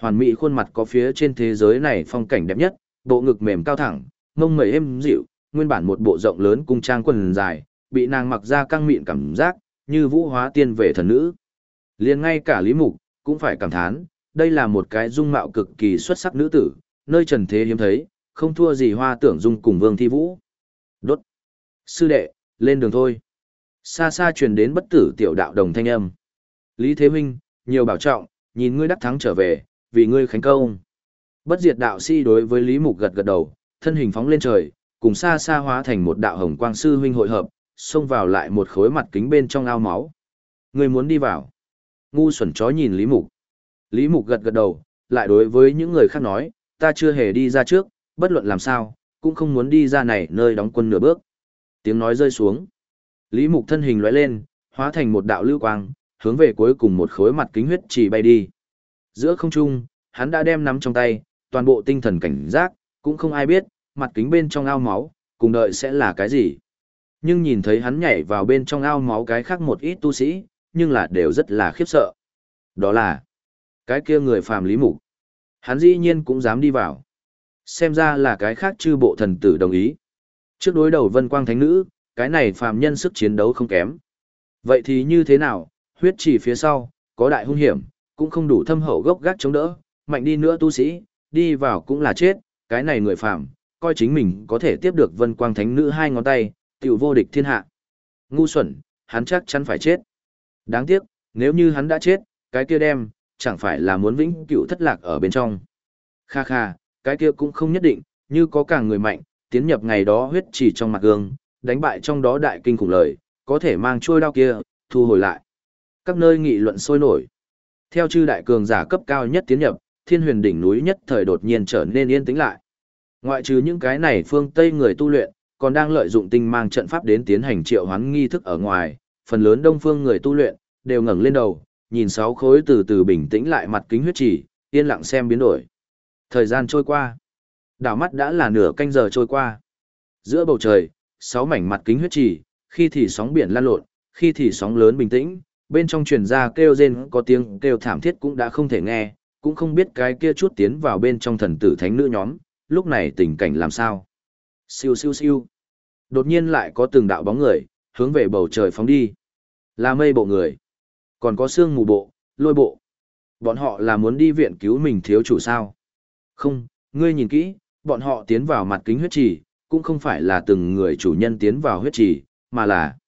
hoàn mỹ khuôn mặt có phía trên thế giới này phong cảnh đẹp nhất, bộ ngực mềm cao thẳng, mông mẩy êm dịu, nguyên bản một bộ rộng lớn cung trang quần dài, bị nàng mặc ra căng mịn cảm giác, như vũ hóa tiên về thần nữ. Liền ngay cả Lý Mục, cũng phải cảm thán, đây là một cái dung mạo cực kỳ xuất sắc nữ tử, nơi trần thế hiếm thấy, không thua gì Hoa Tưởng Dung cùng Vương Thi Vũ. Đốt! Sư đệ, lên đường thôi. Xa xa truyền đến bất tử tiểu đạo đồng thanh âm. Lý Thế Huynh, nhiều bảo trọng, nhìn ngươi đắc thắng trở về, vì ngươi khánh công. Bất diệt đạo sĩ đối với Lý Mục gật gật đầu, thân hình phóng lên trời, cùng xa xa hóa thành một đạo hồng quang sư huynh hội hợp, xông vào lại một khối mặt kính bên trong ao máu. Ngươi muốn đi vào. Ngu xuẩn chó nhìn Lý Mục. Lý Mục gật gật đầu, lại đối với những người khác nói, ta chưa hề đi ra trước, bất luận làm sao, cũng không muốn đi ra này nơi đóng quân nửa bước. Tiếng nói rơi xuống. Lý Mục thân hình lóe lên, hóa thành một đạo lưu quang, hướng về cuối cùng một khối mặt kính huyết trì bay đi. Giữa không trung, hắn đã đem nắm trong tay, toàn bộ tinh thần cảnh giác, cũng không ai biết, mặt kính bên trong ao máu, cùng đợi sẽ là cái gì. Nhưng nhìn thấy hắn nhảy vào bên trong ao máu cái khác một ít tu sĩ, nhưng là đều rất là khiếp sợ. Đó là cái kia người phàm Lý Mục. Hắn dĩ nhiên cũng dám đi vào. Xem ra là cái khác chư bộ thần tử đồng ý. Trước đối đầu Vân Quang Thánh Nữ, cái này phàm nhân sức chiến đấu không kém. Vậy thì như thế nào, huyết trì phía sau, có đại hung hiểm, cũng không đủ thâm hậu gốc gác chống đỡ, mạnh đi nữa tu sĩ, đi vào cũng là chết, cái này người phàm, coi chính mình có thể tiếp được Vân Quang Thánh Nữ hai ngón tay, tiểu vô địch thiên hạ. Ngu xuẩn, hắn chắc chắn phải chết. Đáng tiếc, nếu như hắn đã chết, cái kia đem, chẳng phải là muốn vĩnh cửu thất lạc ở bên trong. Kha kha, cái kia cũng không nhất định, như có càng người mạnh, tiến nhập ngày đó huyết chỉ trong mặt gương, đánh bại trong đó đại kinh khủng lời, có thể mang trôi đao kia, thu hồi lại. Các nơi nghị luận sôi nổi. Theo chư đại cường giả cấp cao nhất tiến nhập, Thiên Huyền đỉnh núi nhất thời đột nhiên trở nên yên tĩnh lại. Ngoại trừ những cái này phương Tây người tu luyện, còn đang lợi dụng tinh mang trận pháp đến tiến hành triệu hoán nghi thức ở ngoài, phần lớn đông phương người tu luyện đều ngẩng lên đầu, nhìn sáu khối từ từ bình tĩnh lại mặt kính huyết chỉ, yên lặng xem biến đổi. Thời gian trôi qua, đảo mắt đã là nửa canh giờ trôi qua. Giữa bầu trời, sáu mảnh mặt kính huyết chỉ, khi thì sóng biển lan lộn, khi thì sóng lớn bình tĩnh, bên trong truyền ra kêu rên có tiếng kêu thảm thiết cũng đã không thể nghe, cũng không biết cái kia chút tiến vào bên trong thần tử thánh nữ nhóm, lúc này tình cảnh làm sao. Siêu siêu siêu. Đột nhiên lại có từng đạo bóng người, hướng về bầu trời phóng đi. Là mây bộ người. Còn có sương mù bộ, lôi bộ. Bọn họ là muốn đi viện cứu mình thiếu chủ sao? Không, ngươi nhìn kỹ, bọn họ tiến vào mặt kính huyết trì, cũng không phải là từng người chủ nhân tiến vào huyết trì, mà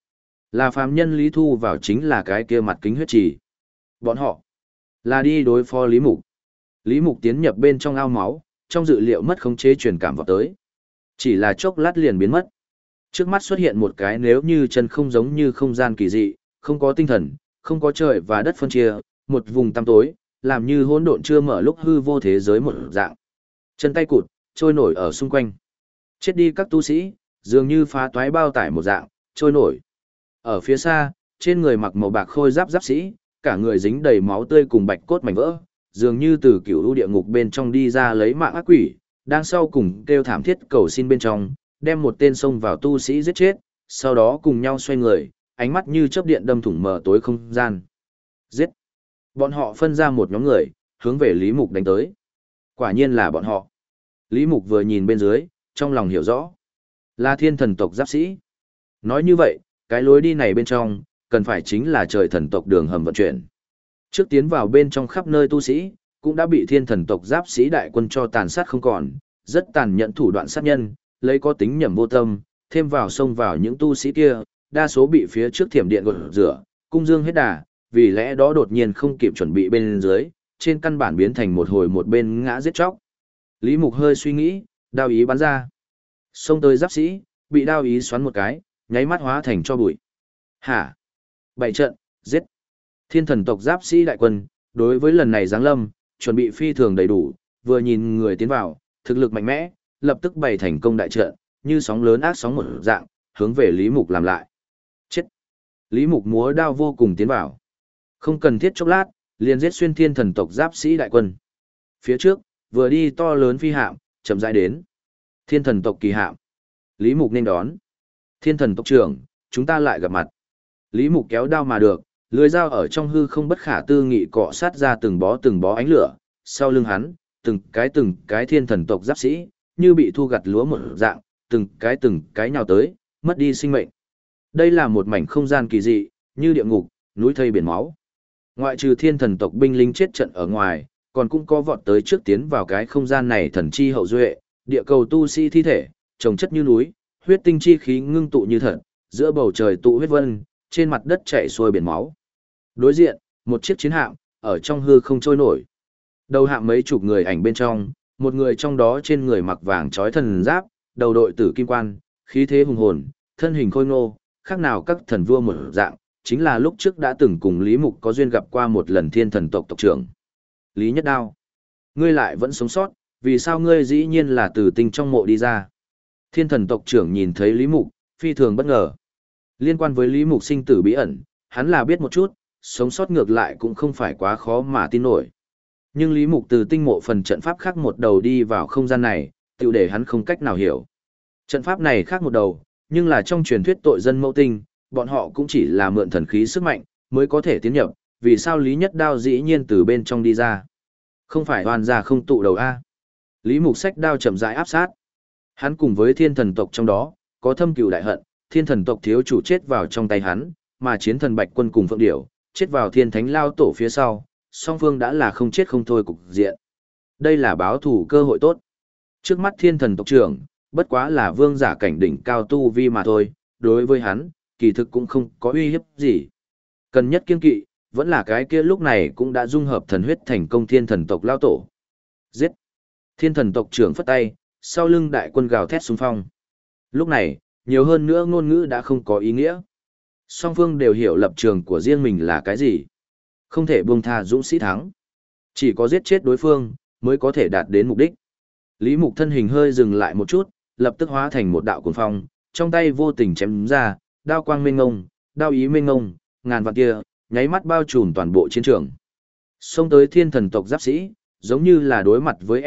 là phàm nhân Lý Thu vào chính là cái kia mặt kính huyết trì. Bọn họ là đi đối phó Lý Mục. Lý Mục tiến nhập bên trong ao máu, trong dự liệu mất khống chế truyền cảm vào tới. Chỉ là chốc lát liền biến mất. Trước mắt xuất hiện một cái nếu như chân không giống như không gian kỳ dị, không có tinh thần, không có trời và đất phân chia, một vùng tăm tối, làm như hỗn độn chưa mở lúc hư vô thế giới một dạng. Chân tay cụt, trôi nổi ở xung quanh. Chết đi các tu sĩ, dường như phá toái bao tải một dạng, trôi nổi. Ở phía xa, trên người mặc màu bạc khôi giáp giáp sĩ, cả người dính đầy máu tươi cùng bạch cốt mảnh vỡ, dường như từ cựu lũ địa ngục bên trong đi ra lấy mạng ác quỷ, đang sau cùng kêu thảm thiết cầu xin bên trong, đem một tên xông vào tu sĩ giết chết, sau đó cùng nhau xoay người, ánh mắt như chớp điện đâm thủng mờ tối không gian. Giết! Bọn họ phân ra một nhóm người, hướng về Lý Mục đánh tới. Quả nhiên là bọn họ. Lý Mục vừa nhìn bên dưới, trong lòng hiểu rõ. Là thiên thần tộc giáp sĩ. Nói như vậy, cái lối đi này bên trong, cần phải chính là trời thần tộc đường hầm vận chuyển. Trước tiến vào bên trong khắp nơi tu sĩ, cũng đã bị thiên thần tộc giáp sĩ đại quân cho tàn sát không còn, rất tàn nhẫn thủ đoạn sát nhân, lấy có tính nhầm vô tâm, thêm vào xông vào những tu sĩ kia, đa số bị phía trước thiểm điện gột rửa, cung dương hết đà, vì lẽ đó đột nhiên không kịp chuẩn bị bên dưới, trên căn bản biến thành một hồi một bên ngã giết chóc. Lý Mục hơi suy nghĩ, đao ý bắn ra. Xông tới giáp sĩ, bị đao ý xoắn một cái, nháy mắt hóa thành cho bụi. Hả? Bảy trận, giết. Thiên thần tộc giáp sĩ đại quân, đối với lần này giáng lâm, chuẩn bị phi thường đầy đủ, vừa nhìn người tiến vào, thực lực mạnh mẽ, lập tức bày thành công đại trận, như sóng lớn ác sóng một dạng, hướng về Lý Mục làm lại. Chết! Lý Mục múa đao vô cùng tiến vào. Không cần thiết chốc lát, liền giết xuyên thiên thần tộc giáp sĩ đại quân. Phía trước, vừa đi to lớn phi hạm, chậm rãi đến. Thiên thần tộc kỳ hạm. Lý Mục nên đón. Thiên thần tộc trưởng, chúng ta lại gặp mặt. Lý Mục kéo đao mà được, lưỡi dao ở trong hư không bất khả tư nghị cọ sát ra từng bó ánh lửa, sau lưng hắn, từng cái thiên thần tộc giáp sĩ, như bị thu gặt lúa một dạng, từng cái nhào tới, mất đi sinh mệnh. Đây là một mảnh không gian kỳ dị, như địa ngục, núi thây biển máu. Ngoại trừ thiên thần tộc binh lính chết trận ở ngoài, còn cũng có vọt tới trước tiến vào cái không gian này thần chi hậu duệ, địa cầu tu sĩ thi thể, trồng chất như núi, huyết tinh chi khí ngưng tụ như thật, giữa bầu trời tụ huyết vân, trên mặt đất chảy xuôi biển máu. Đối diện, một chiếc chiến hạm, ở trong hư không trôi nổi. Đầu hạm mấy chục người ảnh bên trong, một người trong đó trên người mặc vàng trói thần giáp, đầu đội tử kim quan, khí thế hùng hồn, thân hình khôi ngô, khác nào các thần vua một dạng, chính là lúc trước đã từng cùng Lý Mục có duyên gặp qua một lần thiên thần tộc tộc trưởng. Lý Nhất Đao, ngươi lại vẫn sống sót, vì sao ngươi dĩ nhiên là từ tinh trong mộ đi ra? Thiên thần tộc trưởng nhìn thấy Lý Mục, phi thường bất ngờ. Liên quan với Lý Mục sinh tử bí ẩn, hắn là biết một chút, sống sót ngược lại cũng không phải quá khó mà tin nổi. Nhưng Lý Mục từ tinh mộ phần trận pháp khác một đầu đi vào không gian này, tự để hắn không cách nào hiểu. Trận pháp này khác một đầu, nhưng là trong truyền thuyết tội dân mẫu tinh, bọn họ cũng chỉ là mượn thần khí sức mạnh, mới có thể tiến nhập, vì sao Lý Nhất Đao dĩ nhiên từ bên trong đi ra? Không phải hoàn ra không tụ đầu A. Lý Mục xách đao chậm rãi áp sát. Hắn cùng với thiên thần tộc trong đó, có thâm cừu đại hận, thiên thần tộc thiếu chủ chết vào trong tay hắn, mà chiến thần Bạch Quân cùng Phượng Điểu, chết vào thiên thánh lao tổ phía sau, song phương đã là không chết không thôi cục diện. Đây là báo thủ cơ hội tốt. Trước mắt thiên thần tộc trưởng, bất quá là vương giả cảnh đỉnh cao tu vi mà thôi, đối với hắn, kỳ thực cũng không có uy hiếp gì. Cần nhất kiên kỵ, vẫn là cái kia lúc này cũng đã dung hợp thần huyết thành công thiên thần tộc lao tổ. Giết! Thiên thần tộc trưởng phất tay, sau lưng đại quân gào thét xung phong. Lúc này, nhiều hơn nữa ngôn ngữ đã không có ý nghĩa. Song phương đều hiểu lập trường của riêng mình là cái gì. Không thể buông tha dũng sĩ thắng. Chỉ có giết chết đối phương, mới có thể đạt đến mục đích. Lý Mục thân hình hơi dừng lại một chút, lập tức hóa thành một đạo cuồng phong, trong tay vô tình chém ra, đao quang mênh ngông, đao ý mênh ngông, ngàn vạn kia, nháy mắt bao trùm toàn bộ chiến trường. Xông tới thiên thần tộc giáp sĩ, giống như là đối mặt với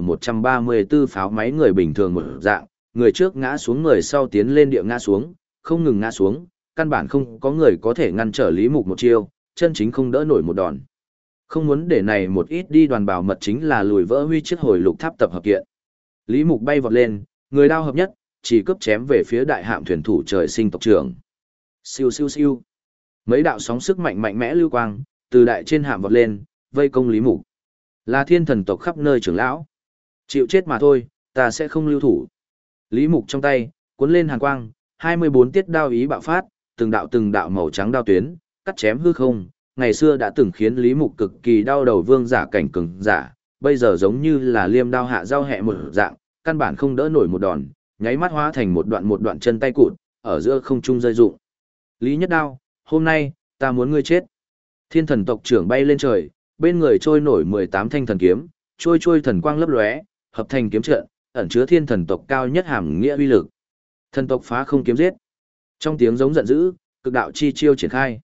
M134 pháo máy người bình thường một dạng, người trước ngã xuống người sau tiến lên địa ngã xuống, không ngừng ngã xuống, căn bản không có người có thể ngăn trở Lý Mục một chiêu, chân chính không đỡ nổi một đòn. Không muốn để này một ít đi đoàn bảo mật chính là lùi vỡ huy chiếc hồi lục tháp tập hợp kiện. Lý Mục bay vọt lên, người đao hợp nhất, chỉ cướp chém về phía đại hạm thuyền thủ trời sinh tộc trưởng. Siêu siêu siêu. Mấy đạo sóng sức mạnh mạnh mẽ lưu quang, từ đại trên hạm vọt lên, vây công Lý Mục. Là thiên thần tộc khắp nơi trưởng lão. Chịu chết mà thôi, ta sẽ không lưu thủ. Lý Mục trong tay, cuốn lên hàn quang, 24 tiết đao ý bạo phát, từng đạo màu trắng đao tuyến, cắt chém hư không. Ngày xưa đã từng khiến Lý Mục cực kỳ đau đầu vương giả cảnh cường giả, bây giờ giống như là liêm đao hạ dao hẹ một dạng, căn bản không đỡ nổi một đòn, nháy mắt hóa thành một đoạn chân tay cụt, ở giữa không trung rơi rụng. Lý Nhất Đao, hôm nay, ta muốn ngươi chết. Thiên thần tộc trưởng bay lên trời, bên người trôi nổi 18 thanh thần kiếm, trôi thần quang lấp lóe, hợp thành kiếm trận, ẩn chứa thiên thần tộc cao nhất hàm nghĩa uy lực. Thần tộc phá không kiếm giết. Trong tiếng giống giận dữ, cực đạo chi chiêu triển khai.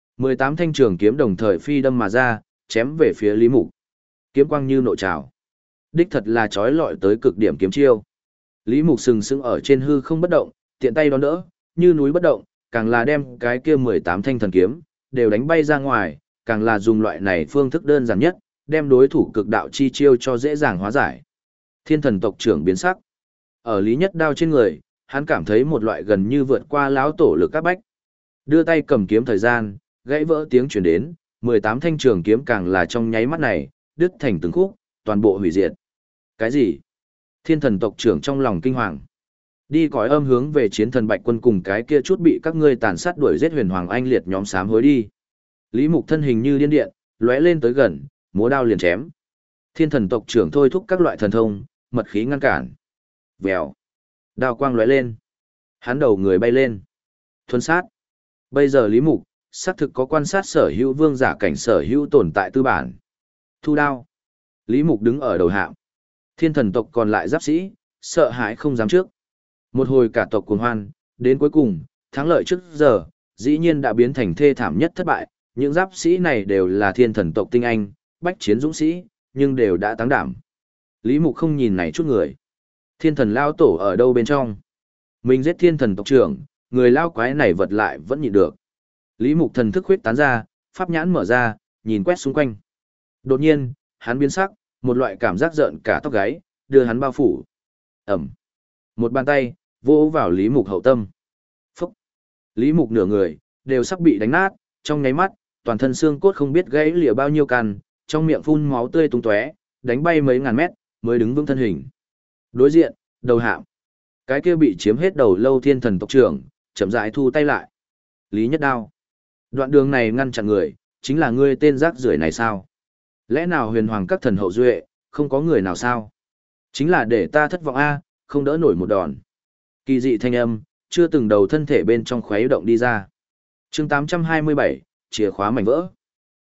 18 thanh trường kiếm đồng thời phi đâm mà ra, chém về phía Lý Mục. Kiếm quang như nộ trào. Đích thật là chói lọi tới cực điểm kiếm chiêu. Lý Mục sừng sững ở trên hư không bất động, tiện tay đón đỡ, như núi bất động, càng là đem cái kia 18 thanh thần kiếm đều đánh bay ra ngoài, càng là dùng loại này phương thức đơn giản nhất, đem đối thủ cực đạo chi chiêu cho dễ dàng hóa giải. Thiên thần tộc trưởng biến sắc. Ở Lý Nhất Đao trên người, hắn cảm thấy một loại gần như vượt qua lão tổ lực các bách. Đưa tay cầm kiếm thời gian, gãy vỡ tiếng truyền đến, 18 thanh trường kiếm càng là trong nháy mắt này, đứt thành từng khúc, toàn bộ hủy diệt. Cái gì? Thiên thần tộc trưởng trong lòng kinh hoàng. Đi cõi âm hướng về chiến thần Bạch Quân cùng cái kia chút bị các ngươi tàn sát đuổi giết huyền hoàng anh liệt nhóm sám hối đi. Lý Mục thân hình như điên điện, lóe lên tới gần, múa đao liền chém. Thiên thần tộc trưởng thôi thúc các loại thần thông, mật khí ngăn cản. Vèo. Đao quang lóe lên. Hắn đầu người bay lên. Thuần sát. Bây giờ Lý Mục, xác thực có quan sát sở hữu vương giả cảnh sở hữu tồn tại tư bản. Thu đao. Lý Mục đứng ở đầu hạm. Thiên thần tộc còn lại giáp sĩ, sợ hãi không dám trước. Một hồi cả tộc cuồng hoan, đến cuối cùng, thắng lợi trước giờ, dĩ nhiên đã biến thành thê thảm nhất thất bại. Những giáp sĩ này đều là thiên thần tộc tinh anh, bách chiến dũng sĩ, nhưng đều đã táng đảm. Lý Mục không nhìn này chút người. Thiên thần lao tổ ở đâu bên trong? Mình giết thiên thần tộc trưởng, người lao quái này vật lại vẫn nhịn được. Lý Mục thần thức huyết tán ra, pháp nhãn mở ra, nhìn quét xung quanh. Đột nhiên, hắn biến sắc, một loại cảm giác rợn cả tóc gáy, đưa hắn bao phủ. Ẩm. Một bàn tay, vỗ vào Lý Mục hậu tâm. Phúc. Lý Mục nửa người, đều sắp bị đánh nát, trong nháy mắt, toàn thân xương cốt không biết gãy lìa bao nhiêu căn, trong miệng phun máu tươi tung tóe, đánh bay mấy ngàn mét, mới đứng vững thân hình. Đối diện, đầu hạm. Cái kia bị chiếm hết đầu Lâu Thiên Thần tộc trưởng, chậm rãi thu tay lại. Lý Nhất Đao. Đoạn đường này ngăn chặn người, chính là ngươi tên rác rưởi này sao? Lẽ nào huyền hoàng các thần hậu duệ, không có người nào sao? Chính là để ta thất vọng a, không đỡ nổi một đòn. Kỳ dị thanh âm, chưa từng đầu thân thể bên trong khuấy động đi ra. Chương 827, chìa khóa mảnh vỡ.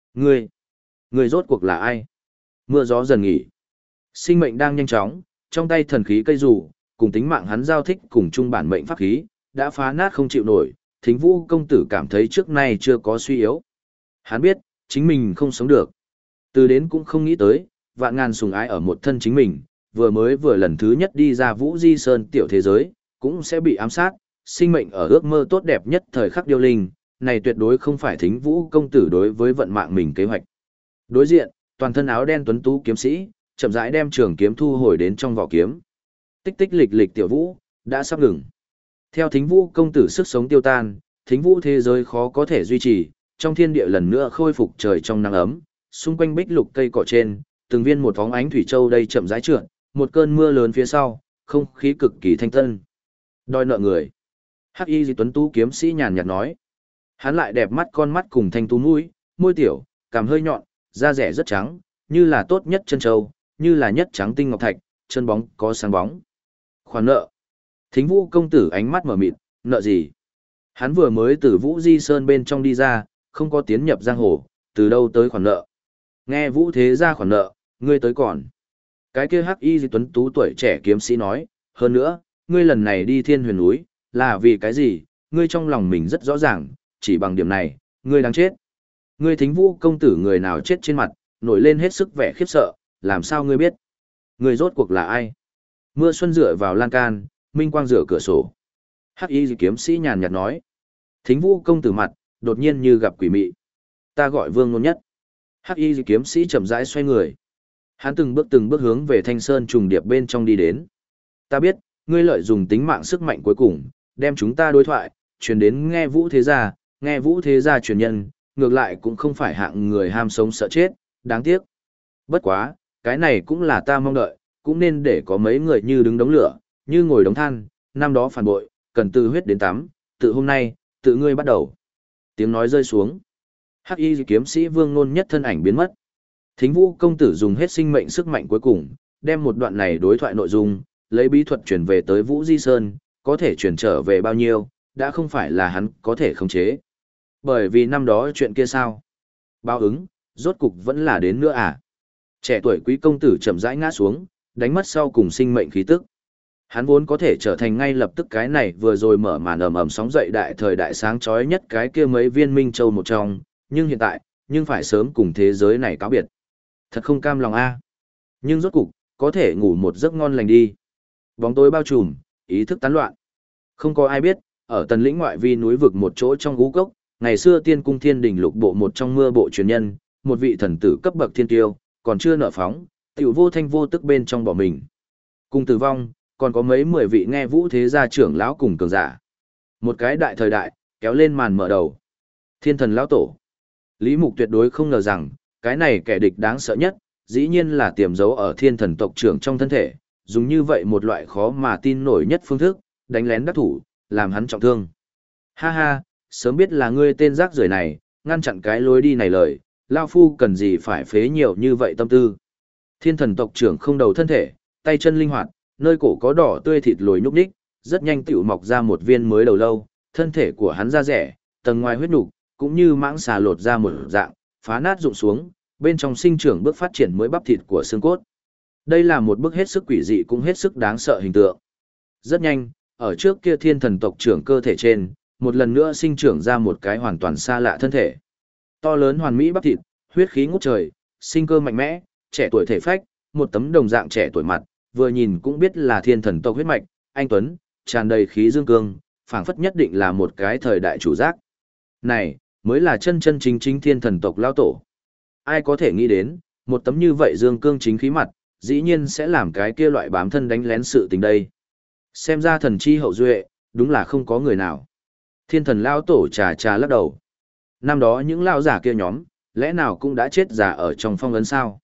Ngươi rốt cuộc là ai? Mưa gió dần nghỉ. Sinh mệnh đang nhanh chóng, trong tay thần khí cây dù, cùng tính mạng hắn giao thích cùng chung bản mệnh pháp khí, đã phá nát không chịu nổi, Thính Vũ công tử cảm thấy trước nay chưa có suy yếu. Hắn biết, chính mình không sống được. Từ đến cũng không nghĩ tới, vạn ngàn sùng ái ở một thân chính mình, vừa lần thứ nhất đi ra Vũ Di Sơn tiểu thế giới, cũng sẽ bị ám sát, sinh mệnh ở ước mơ tốt đẹp nhất thời khắc điêu linh, này tuyệt đối không phải Thính Vũ công tử đối với vận mạng mình kế hoạch. Đối diện, toàn thân áo đen tuấn tú kiếm sĩ, chậm rãi đem trường kiếm thu hồi đến trong vỏ kiếm. Tích tích lịch lịch tiểu vũ, đã sắp ngừng. Theo Thính Vũ công tử sức sống tiêu tan, Thính Vũ thế giới khó có thể duy trì, trong thiên địa lần nữa khôi phục trời trong nắng ấm, xung quanh bích lục cây cỏ trên, từng viên một phóng ánh thủy châu đây chậm rãi trượt, một cơn mưa lớn phía sau, không khí cực kỳ thanh tân. Đòi nợ người. Hắc Y tuấn tú kiếm sĩ nhàn nhạt nói. Hắn lại đẹp mắt con mắt cùng thanh tú mũi, môi tiểu, cằm hơi nhọn, da rẻ rất trắng, như là tốt nhất chân châu, như là nhất trắng tinh ngọc thạch, chân bóng có sáng bóng. Khoản nợ. Thính Vũ công tử ánh mắt mở mịt, nợ gì? Hắn vừa mới từ Vũ Di Sơn bên trong đi ra, không có tiến nhập giang hồ, từ đâu tới khoản nợ? Nghe Vũ thế gia khoản nợ, ngươi tới còn. Cái kia Hắc Y tuấn tú tuổi trẻ kiếm sĩ nói, hơn nữa, ngươi lần này đi Thiên Huyền núi, là vì cái gì? Ngươi trong lòng mình rất rõ ràng, chỉ bằng điểm này, ngươi đáng chết. Ngươi Thính Vũ công tử người nào chết trên mặt, nổi lên hết sức vẻ khiếp sợ, làm sao ngươi biết? Ngươi rốt cuộc là ai? Mưa xuân dựa vào lan can, minh quang dựa cửa sổ. Hắc Y kiếm sĩ nhàn nhạt nói. Thính Vũ công tử mặt, đột nhiên như gặp quỷ mị. Ta gọi Vương Nôn Nhất. Hắc Y kiếm sĩ chậm rãi xoay người. Hắn từng bước hướng về Thanh Sơn trùng điệp bên trong đi đến. Ta biết, ngươi lợi dùng tính mạng sức mạnh cuối cùng, đem chúng ta đối thoại, truyền đến nghe Vũ thế gia truyền nhân, ngược lại cũng không phải hạng người ham sống sợ chết, đáng tiếc. Bất quá, cái này cũng là ta mong đợi, cũng nên để có mấy người như đứng đống lửa, như ngồi đống than, năm đó phản bội, cần từ huyết đến tắm, tự hôm nay, tự ngươi bắt đầu. Tiếng nói rơi xuống. Hắc Y kiếm sĩ Vương Nôn Nhất thân ảnh biến mất. Thính Vũ công tử dùng hết sinh mệnh sức mạnh cuối cùng, đem một đoạn này đối thoại nội dung, lấy bí thuật truyền về tới Vũ Di Sơn, có thể truyền trở về bao nhiêu, đã không phải là hắn có thể khống chế. Bởi vì năm đó chuyện kia sao? Báo ứng, rốt cục vẫn là đến nữa à? Trẻ tuổi quý công tử chậm rãi ngã xuống, đánh mất sau cùng sinh mệnh khí tức. Hắn vốn có thể trở thành ngay lập tức cái này vừa rồi mở màn ầm ầm sóng dậy đại thời đại sáng chói nhất cái kia mấy viên minh châu một trong, nhưng hiện tại, phải sớm cùng thế giới này cáo biệt. Thật không cam lòng a. Nhưng rốt cục, có thể ngủ một giấc ngon lành đi. Bóng tối bao trùm, ý thức tán loạn. Không có ai biết, ở tần lĩnh ngoại vi núi vực một chỗ trong gú cốc, ngày xưa tiên cung thiên đình lục bộ một trong mưa bộ truyền nhân, một vị thần tử cấp bậc thiên tiêu, còn chưa nợ phóng, tiểu vô thanh vô tức bên trong bỏ mình. Cùng tử vong, còn có mấy 10 vị nghe Vũ thế gia trưởng lão cùng cường giả. Một cái đại thời đại, kéo lên màn mở đầu. Thiên thần lão tổ. Lý Mục tuyệt đối không ngờ rằng, cái này kẻ địch đáng sợ nhất, dĩ nhiên là tiềm giấu ở thiên thần tộc trưởng trong thân thể, dùng như vậy một loại khó mà tin nổi nhất phương thức, đánh lén đắc thủ, làm hắn trọng thương. Ha ha, sớm biết là ngươi tên rác rưởi này, ngăn chặn cái lối đi này lời, Lao Phu cần gì phải phế nhiều như vậy tâm tư. Thiên thần tộc trưởng không đầu thân thể, tay chân linh hoạt, nơi cổ có đỏ tươi thịt lồi nhúc nhích, rất nhanh tiểu mọc ra một viên mới đầu lâu, thân thể của hắn da rẻ, tầng ngoài huyết nục, cũng như mãng xà lột ra một dạng, phá nát rụng xuống, bên trong sinh trưởng bước phát triển mới bắp thịt của xương cốt. Đây là một bước hết sức quỷ dị cũng hết sức đáng sợ hình tượng. Rất nhanh, ở trước kia thiên thần tộc trưởng cơ thể trên, một lần nữa sinh trưởng ra một cái hoàn toàn xa lạ thân thể. To lớn hoàn mỹ bắp thịt, huyết khí ngút trời, sinh cơ mạnh mẽ, trẻ tuổi thể phách, một tấm đồng dạng trẻ tuổi mặt, vừa nhìn cũng biết là thiên thần tộc huyết mạch, anh tuấn, tràn đầy khí dương cương, phảng phất nhất định là một cái thời đại chủ giác. Này, mới là chân chân chính chính thiên thần tộc lao tổ. Ai có thể nghĩ đến, Một tấm như vậy dương cương chính khí mặt, dĩ nhiên sẽ làm cái kia loại bám thân đánh lén sự tình đây. Xem ra thần chi hậu duệ, đúng là không có người nào. Thiên thần lao tổ trà trà lắc đầu. Năm đó những lao giả kia nhóm, lẽ nào cũng đã chết giả ở trong phong ấn sao?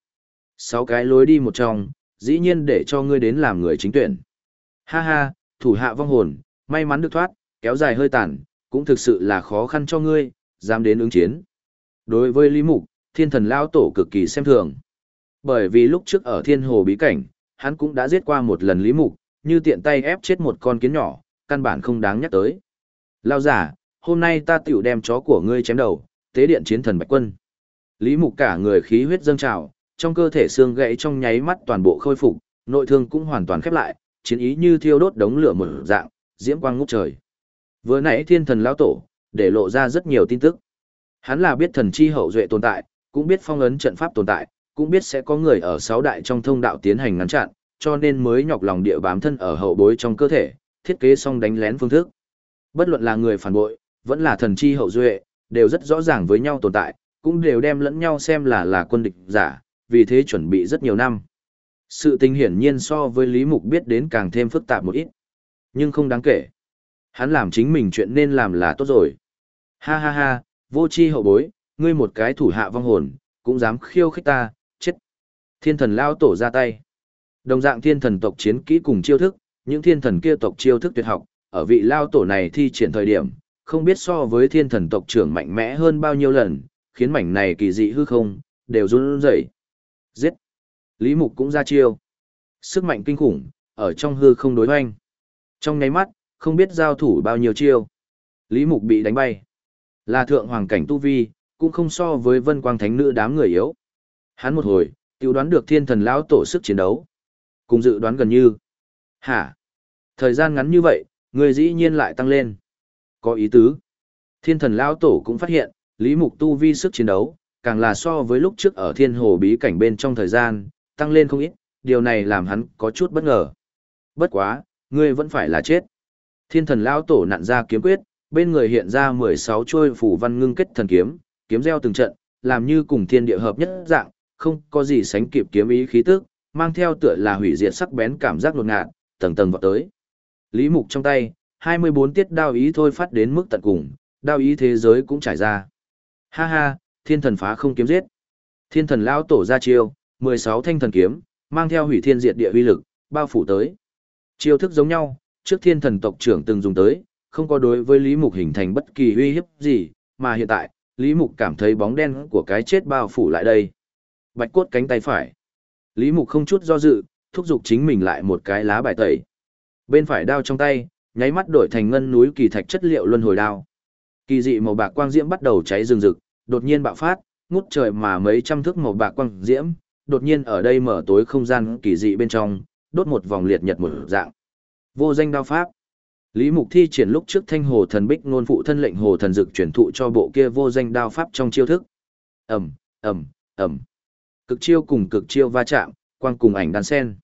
6 cái lối đi một trong, dĩ nhiên để cho ngươi đến làm người chính tuyển. Ha ha, thủ hạ vong hồn, may mắn được thoát, kéo dài hơi tàn, cũng thực sự là khó khăn cho ngươi, dám đến ứng chiến. Đối với Lý Mục, thiên thần lao tổ cực kỳ xem thường. Bởi vì lúc trước ở thiên hồ bí cảnh, hắn cũng đã giết qua một lần Lý Mục, như tiện tay ép chết một con kiến nhỏ, căn bản không đáng nhắc tới. Lao giả, hôm nay ta tiểu đem chó của ngươi chém đầu, tế điện chiến thần Bạch Quân. Lý Mục cả người khí huyết dâng trào, trong cơ thể xương gãy trong nháy mắt toàn bộ khôi phục, nội thương cũng hoàn toàn khép lại, chiến ý như thiêu đốt đống lửa một dạng, diễm quang ngút trời. Vừa nãy thiên thần lão tổ, để lộ ra rất nhiều tin tức. Hắn là biết thần chi hậu duệ tồn tại, cũng biết phong ấn trận pháp tồn tại, cũng biết sẽ có người ở 6 đại trong thông đạo tiến hành ngăn chặn, cho nên mới nhọc lòng địa bám thân ở hậu bối trong cơ thể, thiết kế xong đánh lén phương thức. Bất luận là người phản bội, vẫn là thần chi hậu duệ, đều rất rõ ràng với nhau tồn tại, cũng đều đem lẫn nhau xem là quân địch giả, vì thế chuẩn bị rất nhiều năm. Sự tình hiển nhiên so với Lý Mục biết đến càng thêm phức tạp một ít, nhưng không đáng kể. Hắn làm chính mình chuyện nên làm là tốt rồi. Ha ha ha, vô chi hậu bối, ngươi một cái thủ hạ vong hồn, cũng dám khiêu khích ta, chết. Thiên thần lao tổ ra tay. Đồng dạng thiên thần tộc chiến kỹ cùng chiêu thức, những thiên thần kia tộc chiêu thức tuyệt học, ở vị lao tổ này thi triển thời điểm, không biết so với thiên thần tộc trưởng mạnh mẽ hơn bao nhiêu lần, khiến mảnh này kỳ dị hư không, đều run rẩy. Giết! Lý Mục cũng ra chiêu. Sức mạnh kinh khủng, ở trong hư không đối hoanh. Trong nháy mắt, không biết giao thủ bao nhiêu chiêu. Lý Mục bị đánh bay. Là thượng hoàng cảnh tu vi, cũng không so với vân quang thánh nữ đám người yếu. Hắn một hồi, tiêu đoán được thiên thần lão tổ sức chiến đấu. Cùng dự đoán gần như. Hả? Thời gian ngắn như vậy, người dĩ nhiên lại tăng lên. Có ý tứ. Thiên thần lão tổ cũng phát hiện, Lý Mục tu vi sức chiến đấu, càng là so với lúc trước ở thiên hồ bí cảnh bên trong thời gian, tăng lên không ít, điều này làm hắn có chút bất ngờ. Bất quá, ngươi vẫn phải là chết. Thiên thần lão tổ nặn ra kiếm quyết, bên người hiện ra 16 chuôi phủ văn ngưng kết thần kiếm, kiếm gieo từng trận, làm như cùng thiên địa hợp nhất dạng, không có gì sánh kịp kiếm ý khí tức, mang theo tựa là hủy diệt sắc bén cảm giác đột ngạt, tầng tầng vọt tới. Lý Mục trong tay, 24 tiết đao ý thôi phát đến mức tận cùng, đao ý thế giới cũng trải ra. Ha ha, thiên thần phá không kiếm giết. Thiên thần lão tổ ra chiêu, 16 thanh thần kiếm, mang theo hủy thiên diệt địa uy lực, bao phủ tới. Chiêu thức giống nhau, trước thiên thần tộc trưởng từng dùng tới, không có đối với Lý Mục hình thành bất kỳ uy hiếp gì, mà hiện tại, Lý Mục cảm thấy bóng đen của cái chết bao phủ lại đây. Bạch cốt cánh tay phải. Lý Mục không chút do dự, thúc giục chính mình lại một cái lá bài tẩy. Bên phải đao trong tay, nháy mắt đổi thành ngân núi kỳ thạch chất liệu luân hồi đao. Kỳ dị màu bạc quang diễm bắt đầu cháy rừng rực, đột nhiên bạo phát, ngút trời mà mấy trăm thước màu bạc quang diễm, đột nhiên ở đây mở tối không gian kỳ dị bên trong, đốt một vòng liệt nhật một dạng. Vô danh đao pháp. Lý Mục thi triển lúc trước Thanh Hồ Thần Bích ngôn phụ thân lệnh Hồ Thần Dực truyền thụ cho bộ kia vô danh đao pháp trong chiêu thức. Ầm, ầm, ầm. Cực chiêu cùng cực chiêu va chạm, quang cùng ảnh đan sen.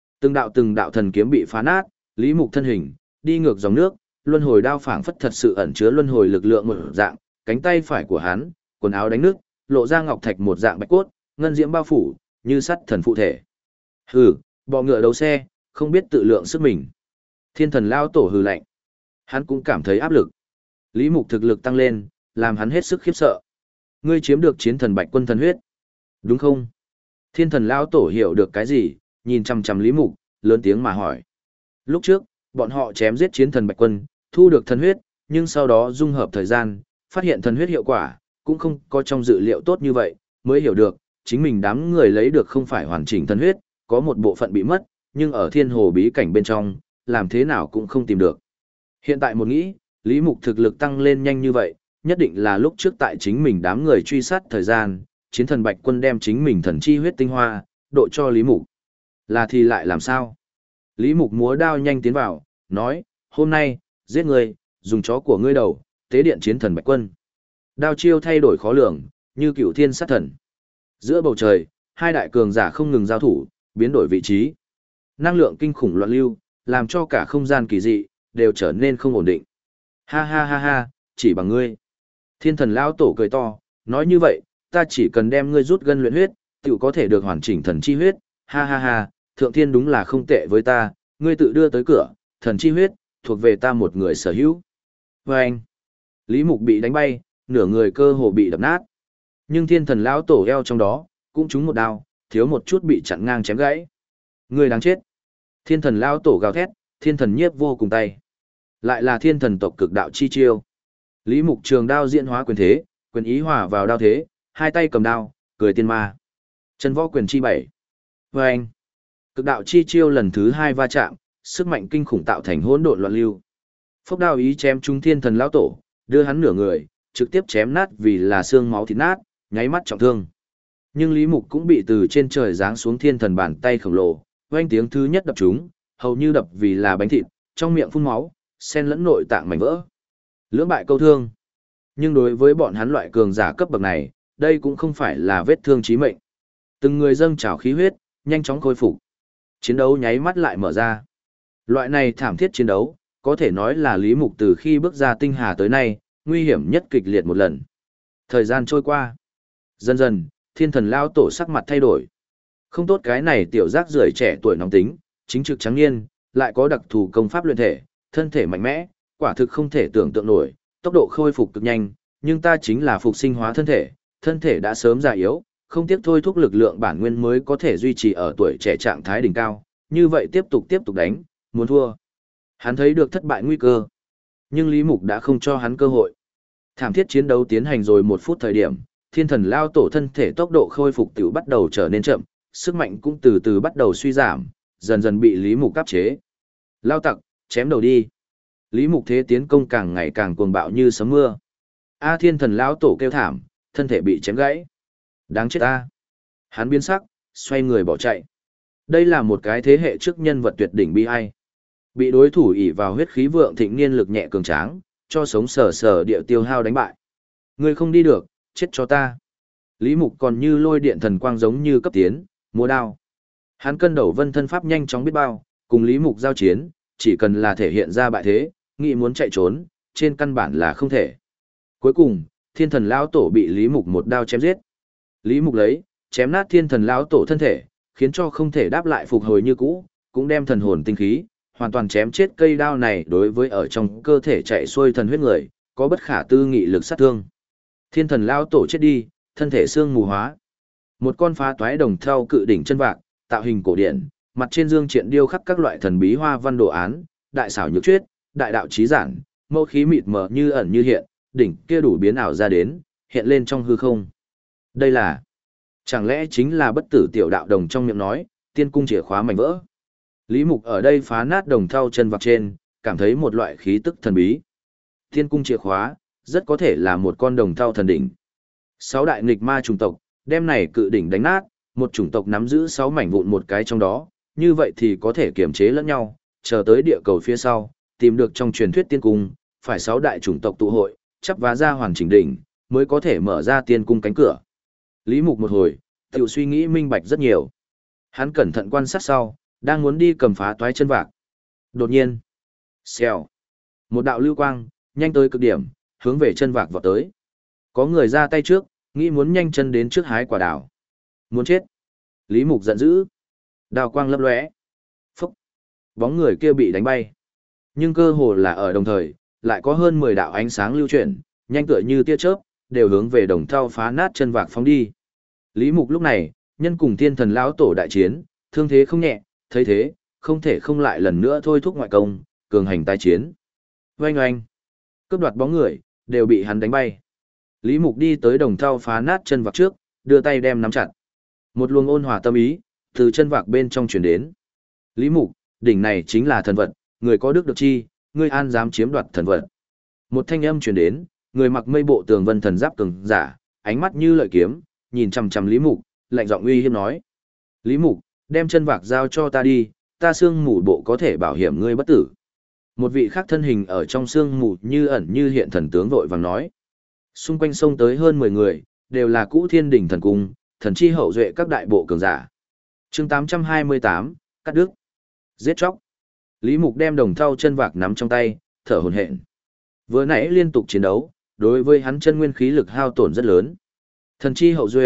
Từng đạo thần kiếm bị phá nát, Lý Mục thân hình đi ngược dòng nước, luân hồi đao phảng phất thật sự ẩn chứa luân hồi lực lượng một dạng, cánh tay phải của hắn, quần áo đánh nước, lộ ra ngọc thạch một dạng bạch cốt, ngân diễm bao phủ, như sắt thần phụ thể. Hừ, bọ ngựa đấu xe, không biết tự lượng sức mình. Thiên thần lao tổ hừ lạnh. Hắn cũng cảm thấy áp lực. Lý Mục thực lực tăng lên, làm hắn hết sức khiếp sợ. Ngươi chiếm được chiến thần Bạch Quân thần huyết. Đúng không? Thiên thần lao tổ hiểu được cái gì, nhìn chằm chằm Lý Mục, lớn tiếng mà hỏi. Lúc trước, bọn họ chém giết chiến thần Bạch Quân, thu được thần huyết, nhưng sau đó dung hợp thời gian, phát hiện thần huyết hiệu quả, cũng không có trong dự liệu tốt như vậy, mới hiểu được, chính mình đám người lấy được không phải hoàn chỉnh thần huyết, có một bộ phận bị mất, nhưng ở thiên hồ bí cảnh bên trong, làm thế nào cũng không tìm được. Hiện tại một nghĩ, Lý Mục thực lực tăng lên nhanh như vậy, nhất định là lúc trước tại chính mình đám người truy sát thời gian, chiến thần Bạch Quân đem chính mình thần chi huyết tinh hoa, độ cho Lý Mục. Là thì lại làm sao? Lý Mục múa đao nhanh tiến vào, nói, hôm nay, giết người, dùng chó của ngươi đầu, tế điện chiến thần Bạch Quân. Đao chiêu thay đổi khó lường, như cựu thiên sát thần. Giữa bầu trời, hai đại cường giả không ngừng giao thủ, biến đổi vị trí. Năng lượng kinh khủng loạn lưu, làm cho cả không gian kỳ dị, đều trở nên không ổn định. Ha ha ha ha, chỉ bằng ngươi. Thiên thần lão tổ cười to, nói như vậy, ta chỉ cần đem ngươi rút gân luyện huyết, tiểu có thể được hoàn chỉnh thần chi huyết, ha ha ha, thượng thiên đúng là không tệ với ta, ngươi tự đưa tới cửa, thần chi huyết, thuộc về ta một người sở hữu. Và anh, Lý Mục bị đánh bay, nửa người cơ hồ bị đập nát. Nhưng thiên thần lão tổ eo trong đó, cũng trúng một đao, thiếu một chút bị chặn ngang chém gãy. Người đáng chết. Thiên thần lão tổ gào thét, thiên thần nhiếp vô cùng tay. Lại là thiên thần tộc cực đạo chi chiêu. Lý Mục trường đao diễn hóa quyền thế, quyền ý hòa vào đao thế, hai tay cầm đao, cười tiên ma. Chân võ quyền chi bảy. Và anh, cực đạo chi chiêu lần thứ hai va chạm, sức mạnh kinh khủng tạo thành hỗn độn loạn lưu. Phốc đao ý chém trúng thiên thần lão tổ, đưa hắn nửa người, trực tiếp chém nát vì là xương máu thịt nát, nháy mắt trọng thương. Nhưng Lý Mục cũng bị từ trên trời giáng xuống thiên thần bàn tay khổng lồ, oanh tiếng thứ nhất đập trúng, hầu như đập vì là bánh thịt, trong miệng phun máu, xen lẫn nội tạng mảnh vỡ. Lưỡng bại câu thương. Nhưng đối với bọn hắn loại cường giả cấp bậc này, đây cũng không phải là vết thương chí mệnh. Từng người dâng trào khí huyết, nhanh chóng khôi phục. Chiến đấu nháy mắt lại mở ra. Loại này thảm thiết chiến đấu, có thể nói là Lý Mục từ khi bước ra tinh hà tới nay, nguy hiểm nhất kịch liệt một lần. Thời gian trôi qua. Dần dần, thiên thần lao tổ sắc mặt thay đổi. Không tốt cái này tiểu giác rưởi trẻ tuổi nóng tính, chính trực trắng niên, lại có đặc thù công pháp luyện thể, thân thể mạnh mẽ, quả thực không thể tưởng tượng nổi, tốc độ khôi phục cực nhanh, nhưng ta chính là phục sinh hóa thân thể đã sớm già yếu, không tiếc thôi thúc lực lượng bản nguyên mới có thể duy trì ở tuổi trẻ trạng thái đỉnh cao, như vậy tiếp tục đánh, muốn thua. Hắn thấy được thất bại nguy cơ, nhưng Lý Mục đã không cho hắn cơ hội. Thảm thiết chiến đấu tiến hành rồi 1 phút thời điểm, thiên thần lao tổ thân thể tốc độ khôi phục tiểu bắt đầu trở nên chậm, sức mạnh cũng từ từ bắt đầu suy giảm, dần dần bị Lý Mục áp chế. Lao tặc, chém đầu đi. Lý Mục thế tiến công càng ngày càng cuồng bạo như sấm mưa. A thiên thần lao tổ kêu thảm, thân thể bị chém gãy. Đáng chết ta. Hắn biến sắc, xoay người bỏ chạy. Đây là một cái thế hệ trước nhân vật tuyệt đỉnh bi ai. Bị đối thủ ỷ vào huyết khí vượng thịnh niên lực nhẹ cường tráng, cho sống sờ sờ địa tiêu hao đánh bại. Ngươi không đi được, chết cho ta. Lý Mục còn như lôi điện thần quang giống như cấp tiến, múa đao. Hắn cân đầu vân thân pháp nhanh chóng biết bao, cùng Lý Mục giao chiến, chỉ cần là thể hiện ra bại thế, nghĩ muốn chạy trốn, trên căn bản là không thể. Cuối cùng, thiên thần lão tổ bị Lý Mục một đao chém giết. Lý Mục lấy, chém nát thiên thần lão tổ thân thể, khiến cho không thể đáp lại phục hồi như cũ, cũng đem thần hồn tinh khí, hoàn toàn chém chết cây đao này đối với ở trong cơ thể chạy xuôi thần huyết người, có bất khả tư nghị lực sát thương. Thiên thần lão tổ chết đi, thân thể xương mù hóa. Một con phá toái đồng thau cự đỉnh chân vạc, tạo hình cổ điển, mặt trên dương triện điêu khắc các loại thần bí hoa văn đồ án, đại xảo nhược chuyết, đại đạo chí giản, mâu khí mịt mờ như ẩn như hiện, đỉnh kia đủ biến ảo ra đến, hiện lên trong hư không. Đây là, chẳng lẽ chính là bất tử tiểu đạo đồng trong miệng nói, tiên cung chìa khóa mảnh vỡ. Lý Mục ở đây phá nát đồng thau chân vạc trên, cảm thấy một loại khí tức thần bí. Tiên cung chìa khóa, rất có thể là một con đồng thau thần đỉnh. 6 đại nghịch ma chủng tộc, đem này cự đỉnh đánh nát, một chủng tộc nắm giữ 6 mảnh vụn một cái trong đó, như vậy thì có thể kiềm chế lẫn nhau, chờ tới địa cầu phía sau, tìm được trong truyền thuyết tiên cung, phải 6 đại chủng tộc tụ hội, chắp vá ra hoàn chỉnh đỉnh, mới có thể mở ra tiên cung cánh cửa. Lý Mục một hồi, tiểu suy nghĩ minh bạch rất nhiều. Hắn cẩn thận quan sát sau, đang muốn đi cầm phá toái chân vạc. Đột nhiên, xèo, một đạo lưu quang, nhanh tới cực điểm, hướng về chân vạc vọt tới. Có người ra tay trước, nghĩ muốn nhanh chân đến trước hái quả đào. Muốn chết. Lý Mục giận dữ. Đào quang lấp lóe. Phúc. Bóng người kia bị đánh bay. Nhưng cơ hồ là ở đồng thời, lại có hơn 10 đạo ánh sáng lưu chuyển, nhanh tựa như tia chớp, đều hướng về đồng thau phá nát chân vạc phóng đi. Lý Mục lúc này, nhân cùng thiên thần lão tổ đại chiến, thương thế không nhẹ, thấy thế, không thể không lại lần nữa thôi thúc ngoại công, cường hành tái chiến. Oanh oanh. Cướp đoạt bóng người, đều bị hắn đánh bay. Lý Mục đi tới đồng thau phá nát chân vạc trước, đưa tay đem nắm chặt. Một luồng ôn hòa tâm ý, từ chân vạc bên trong truyền đến. Lý Mục, đỉnh này chính là thần vật, người có đức được chi, ngươi an dám chiếm đoạt thần vật. Một thanh âm truyền đến, người mặc mây bộ tường vân thần giáp cường giả, ánh mắt như lợi kiếm, nhìn chằm chằm Lý Mục, lạnh giọng uy hiếp nói: "Lý Mục, đem chân vạc giao cho ta đi, ta xương mù bộ có thể bảo hiểm ngươi bất tử." Một vị khác thân hình ở trong xương mù như ẩn như hiện thần tướng vội vàng nói. Xung quanh sông tới hơn 10 người, đều là cũ Thiên Đình thần cung, thần chi hậu duệ các đại bộ cường giả. Chương 828, cắt đứt. Giết chóc. Lý Mục đem đồng thau chân vạc nắm trong tay, thở hổn hển. Vừa nãy liên tục chiến đấu, đối với hắn chân nguyên khí lực hao tổn rất lớn. Thần chi hậu duệ,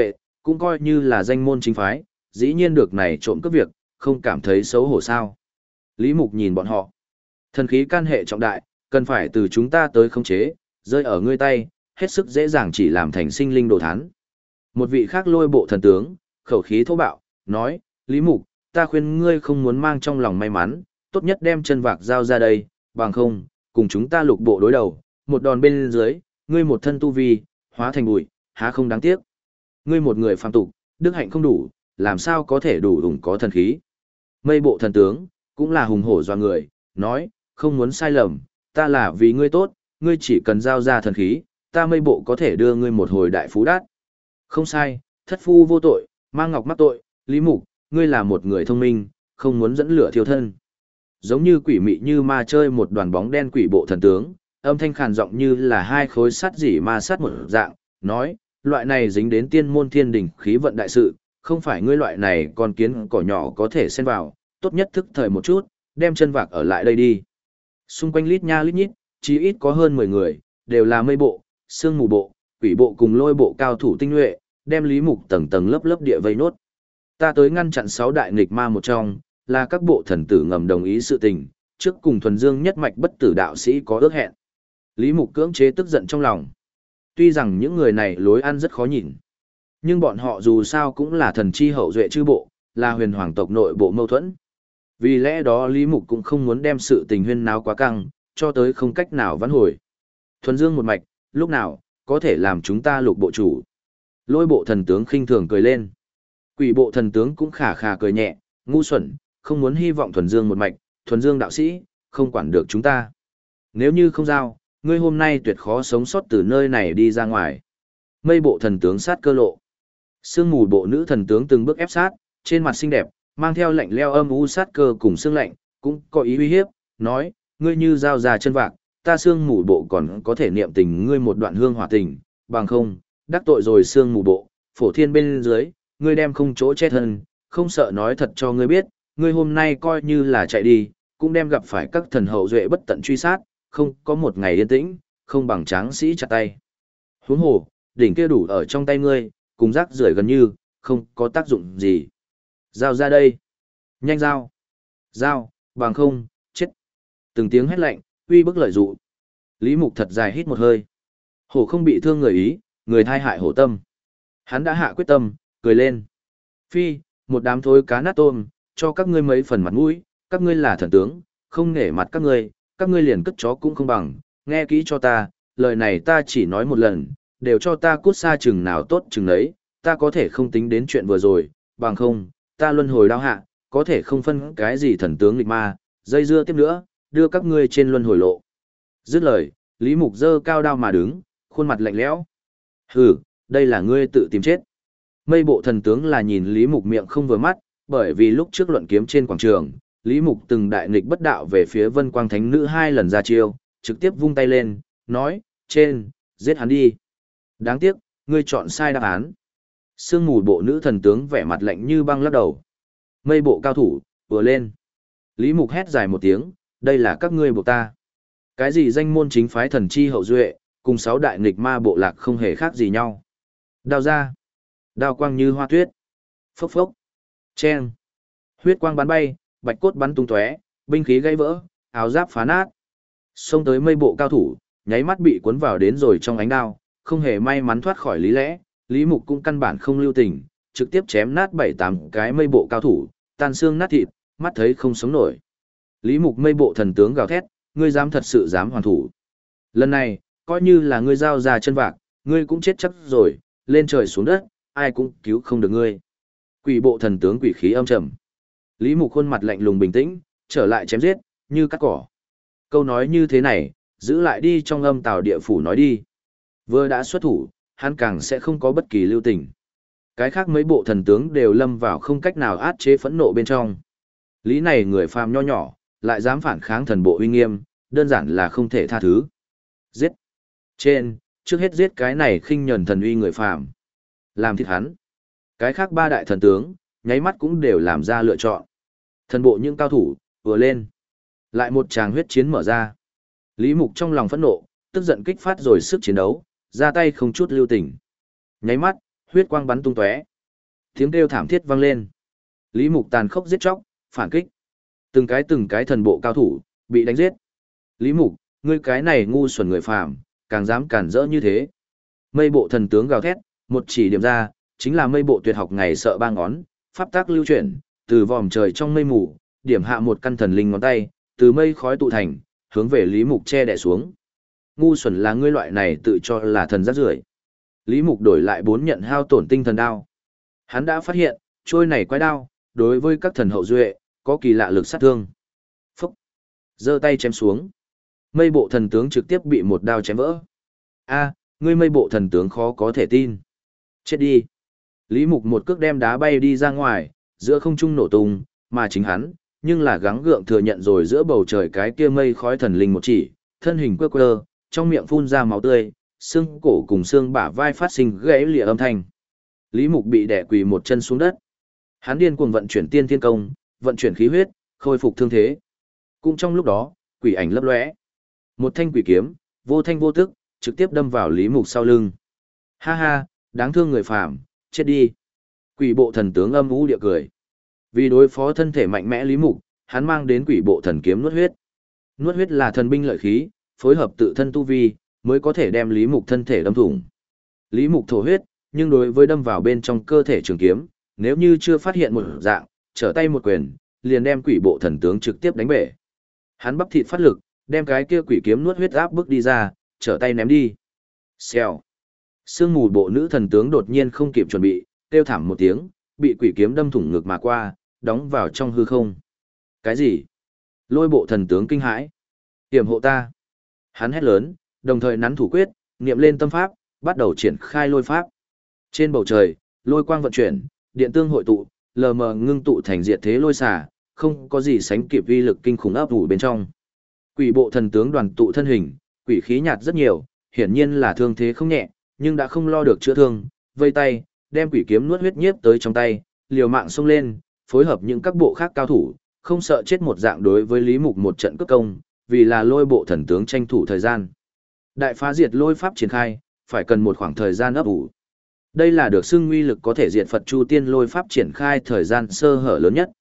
cũng coi như là danh môn chính phái, dĩ nhiên được này trộm cướp việc, không cảm thấy xấu hổ sao. Lý Mục nhìn bọn họ. Thần khí can hệ trọng đại, cần phải từ chúng ta tới khống chế, rơi ở ngươi tay, hết sức dễ dàng chỉ làm thành sinh linh đồ thán. Một vị khác Lôi Bộ thần tướng, khẩu khí thô bạo, nói, Lý Mục, ta khuyên ngươi không muốn mang trong lòng may mắn, tốt nhất đem chân vạc giao ra đây, bằng không, cùng chúng ta Lục Bộ đối đầu, một đòn bên dưới, ngươi một thân tu vi, hóa thành bụi, há không đáng tiếc. Ngươi một người phàm tục, đức hạnh không đủ, làm sao có thể đủ ủng có thần khí. Mây Bộ thần tướng, cũng là hùng hổ doa người, nói, không muốn sai lầm, ta là vì ngươi tốt, ngươi chỉ cần giao ra thần khí, ta Mây Bộ có thể đưa ngươi một hồi đại phú đát. Không sai, thất phu vô tội, mang ngọc mắc tội, Lý Mục, ngươi là một người thông minh, không muốn dẫn lửa thiêu thân. Giống như quỷ mị như ma chơi một đoàn bóng đen quỷ bộ thần tướng, âm thanh khàn giọng như là hai khối sắt dỉ ma sát một dạng, nói, loại này dính đến tiên môn thiên đỉnh khí vận đại sự, không phải ngươi loại này con kiến cỏ nhỏ có thể xen vào, tốt nhất thức thời một chút, đem chân vạc ở lại đây đi. Xung quanh lít nha lít nhít, chỉ ít có hơn 10 người, đều là Mây Bộ, Sương Mù Bộ, Quỷ Bộ cùng Lôi Bộ cao thủ tinh nhuệ, đem Lý Mục tầng tầng lớp lớp địa vây nốt. Ta tới ngăn chặn 6 đại nghịch ma một trong, là các bộ thần tử ngầm đồng ý sự tình, trước cùng thuần dương nhất mạch bất tử đạo sĩ có ước hẹn. Lý Mục cưỡng chế tức giận trong lòng. Tuy rằng những người này lối ăn rất khó nhìn, nhưng bọn họ dù sao cũng là thần chi hậu duệ chư bộ, là huyền hoàng tộc nội bộ mâu thuẫn. Vì lẽ đó Lý Mục cũng không muốn đem sự tình huyên náo quá căng, cho tới không cách nào vãn hồi. Thuần dương một mạch, lúc nào, có thể làm chúng ta Lục bộ chủ. Lôi bộ thần tướng khinh thường cười lên. Quỷ bộ thần tướng cũng khà khà cười nhẹ, ngu xuẩn, không muốn hy vọng thuần dương một mạch, thuần dương đạo sĩ, không quản được chúng ta. Nếu như không giao, ngươi hôm nay tuyệt khó sống sót từ nơi này đi ra ngoài. Mây bộ thần tướng sát cơ lộ. Sương mù bộ nữ thần tướng từng bước ép sát, trên mặt xinh đẹp, mang theo lạnh leo âm u sát cơ cùng xương lạnh, cũng có ý uy hiếp, nói, ngươi như giao ra chân vạc, ta sương mù bộ còn có thể niệm tình ngươi một đoạn hương hỏa tình, bằng không, đắc tội rồi sương mù bộ, phổ thiên bên dưới, ngươi đem không chỗ che thân, không sợ nói thật cho ngươi biết, ngươi hôm nay coi như là chạy đi, cũng đem gặp phải các thần hậu duệ bất tận truy sát, không có một ngày yên tĩnh, không bằng tráng sĩ chặt tay. Huống hồ, đỉnh kia đủ ở trong tay ngươi, cùng rác rưởi gần như, không có tác dụng gì. Giao ra đây. Nhanh giao. Giao, bằng không, chết. Từng tiếng hét lạnh, uy bức lợi dụ. Lý Mục thật dài hít một hơi. Hổ không bị thương người ý, người thai hại hổ tâm. Hắn đã hạ quyết tâm, cười lên. Phi, một đám thối cá nát tôm, cho các ngươi mấy phần mặt mũi, các ngươi là thần tướng, không nể mặt các ngươi liền cất chó cũng không bằng, nghe kỹ cho ta, lời này ta chỉ nói một lần, đều cho ta cút xa chừng nào tốt chừng đấy, ta có thể không tính đến chuyện vừa rồi, bằng không, ta luân hồi đao hạ, có thể không phân cái gì thần tướng nghịch ma, dây dưa tiếp nữa, đưa các ngươi trên luân hồi lộ. Dứt lời, Lý Mục giơ cao đao mà đứng, khuôn mặt lạnh lẽo. Hừ, đây là ngươi tự tìm chết. Mây bộ thần tướng là nhìn Lý Mục miệng không vừa mắt, bởi vì lúc trước luận kiếm trên quảng trường, Lý Mục từng đại nghịch bất đạo về phía Vân Quang Thánh Nữ 2 lần ra chiêu, trực tiếp vung tay lên, nói, trên, giết hắn đi. Đáng tiếc, ngươi chọn sai đáp án. Sương mù bộ nữ thần tướng vẻ mặt lạnh như băng lắc đầu. Mây bộ cao thủ, vừa lên. Lý Mục hét dài một tiếng, đây là các ngươi buộc ta. Cái gì danh môn chính phái thần chi hậu duệ, cùng 6 đại nghịch ma bộ lạc không hề khác gì nhau. Đao ra. Đao quang như hoa tuyết. Phốc phốc. Chen. Huyết quang bắn bay, bạch cốt bắn tung tóe, binh khí gãy vỡ, áo giáp phá nát. Xông tới mây bộ cao thủ, nháy mắt bị cuốn vào đến rồi trong ánh đao, không hề may mắn thoát khỏi lý lẽ, Lý Mục cũng căn bản không lưu tình, trực tiếp chém nát 7-8 cái mây bộ cao thủ, tan xương nát thịt, mắt thấy không sống nổi. Lý Mục mây bộ thần tướng gào thét, ngươi dám thật sự dám hoàn thủ. Lần này, coi như là ngươi giao ra chân vạc, ngươi cũng chết chắc rồi, lên trời xuống đất, ai cũng cứu không được ngươi. Quỷ bộ thần tướng quỷ khí âm trầm. Lý Mục khuôn mặt lạnh lùng bình tĩnh, trở lại chém giết, như cắt cỏ. Câu nói như thế này, giữ lại đi trong âm tào địa phủ nói đi. Vừa đã xuất thủ, hắn càng sẽ không có bất kỳ lưu tình. Cái khác mấy bộ thần tướng đều lâm vào không cách nào át chế phẫn nộ bên trong. Lý này người phàm nho nhỏ, lại dám phản kháng thần bộ uy nghiêm, đơn giản là không thể tha thứ. Giết. Trên, trước hết giết cái này khinh nhẫn thần uy người phàm. Làm thịt hắn. Cái khác 3 đại thần tướng, nháy mắt cũng đều làm ra lựa chọn. Thần bộ những cao thủ, vừa lên. Lại một tràng huyết chiến mở ra. Lý Mục trong lòng phẫn nộ, tức giận kích phát rồi sức chiến đấu, ra tay không chút lưu tình. Nháy mắt, huyết quang bắn tung tóe, Tiếng kêu thảm thiết vang lên. Lý Mục tàn khốc giết chóc, phản kích. Từng cái thần bộ cao thủ, bị đánh giết. Lý Mục, ngươi cái này ngu xuẩn người phàm, càng dám cản rỡ như thế. Mây bộ thần tướng gào thét, một chỉ điểm ra, chính là mây bộ tuyệt học ngày sợ ba ngón, pháp tác lưu chuyển, từ vòm trời trong mây mù, điểm hạ một căn thần linh ngón tay, từ mây khói tụ thành, hướng về Lý Mục che đè xuống. Ngu xuẩn là ngươi loại này tự cho là thần rác rưởi. Lý Mục đổi lại 4 nhận hao tổn tinh thần đao. Hắn đã phát hiện, trôi này quái đao, đối với các thần hậu duệ, có kỳ lạ lực sát thương. Phúc! Giơ tay chém xuống. Mây bộ thần tướng trực tiếp bị một đao chém vỡ. A, ngươi mây bộ thần tướng khó có thể tin. Chết đi! Lý Mục một cước đem đá bay đi ra ngoài, giữa không trung nổ tung, mà chính hắn, nhưng là gắng gượng thừa nhận rồi giữa bầu trời cái kia mây khói thần linh một chỉ, thân hình quơ quơ, trong miệng phun ra máu tươi, xương cổ cùng xương bả vai phát sinh gãy lìa âm thanh. Lý Mục bị đè quỳ một chân xuống đất. Hắn điên cuồng vận chuyển tiên thiên công, vận chuyển khí huyết, khôi phục thương thế. Cũng trong lúc đó, quỷ ảnh lấp lóe. Một thanh quỷ kiếm, vô thanh vô tức, trực tiếp đâm vào Lý Mục sau lưng. Ha ha, đáng thương người phàm, chết đi. Quỷ bộ thần tướng âm u địa cười. Vì đối phó thân thể mạnh mẽ Lý Mục, hắn mang đến quỷ bộ thần kiếm nuốt huyết. Nuốt huyết là thần binh lợi khí, phối hợp tự thân tu vi, mới có thể đem Lý Mục thân thể đâm thủng. Lý Mục thổ huyết, nhưng đối với đâm vào bên trong cơ thể trường kiếm, nếu như chưa phát hiện một dạng, trở tay một quyền, liền đem quỷ bộ thần tướng trực tiếp đánh bể. Hắn bắp thịt phát lực, đem cái kia quỷ kiếm nuốt huyết áp bước đi ra, trở tay ném đi. Xèo. Sương mù bộ nữ thần tướng đột nhiên không kịp chuẩn bị, kêu thảm một tiếng, bị quỷ kiếm đâm thủng ngực mà qua, đóng vào trong hư không. Cái gì? Lôi bộ thần tướng kinh hãi. Tiềm hộ ta. Hắn hét lớn, đồng thời nắn thủ quyết, niệm lên tâm pháp, bắt đầu triển khai lôi pháp. Trên bầu trời, lôi quang vận chuyển, điện tương hội tụ, lờ mờ ngưng tụ thành diệt thế lôi xả, không có gì sánh kịp uy lực kinh khủng áp ủ bên trong. Quỷ bộ thần tướng đoàn tụ thân hình, quỷ khí nhạt rất nhiều, hiển nhiên là thương thế không nhẹ, nhưng đã không lo được chữa thương, vây tay, đem quỷ kiếm nuốt huyết nhiếp tới trong tay, liều mạng xông lên, phối hợp những các bộ khác cao thủ, không sợ chết một dạng đối với Lý Mục một trận cướp công, vì là lôi bộ thần tướng tranh thủ thời gian. Đại phá diệt lôi pháp triển khai, phải cần một khoảng thời gian ấp ủ. Đây là được xưng uy lực có thể diệt Phật Chu Tiên lôi pháp triển khai thời gian sơ hở lớn nhất.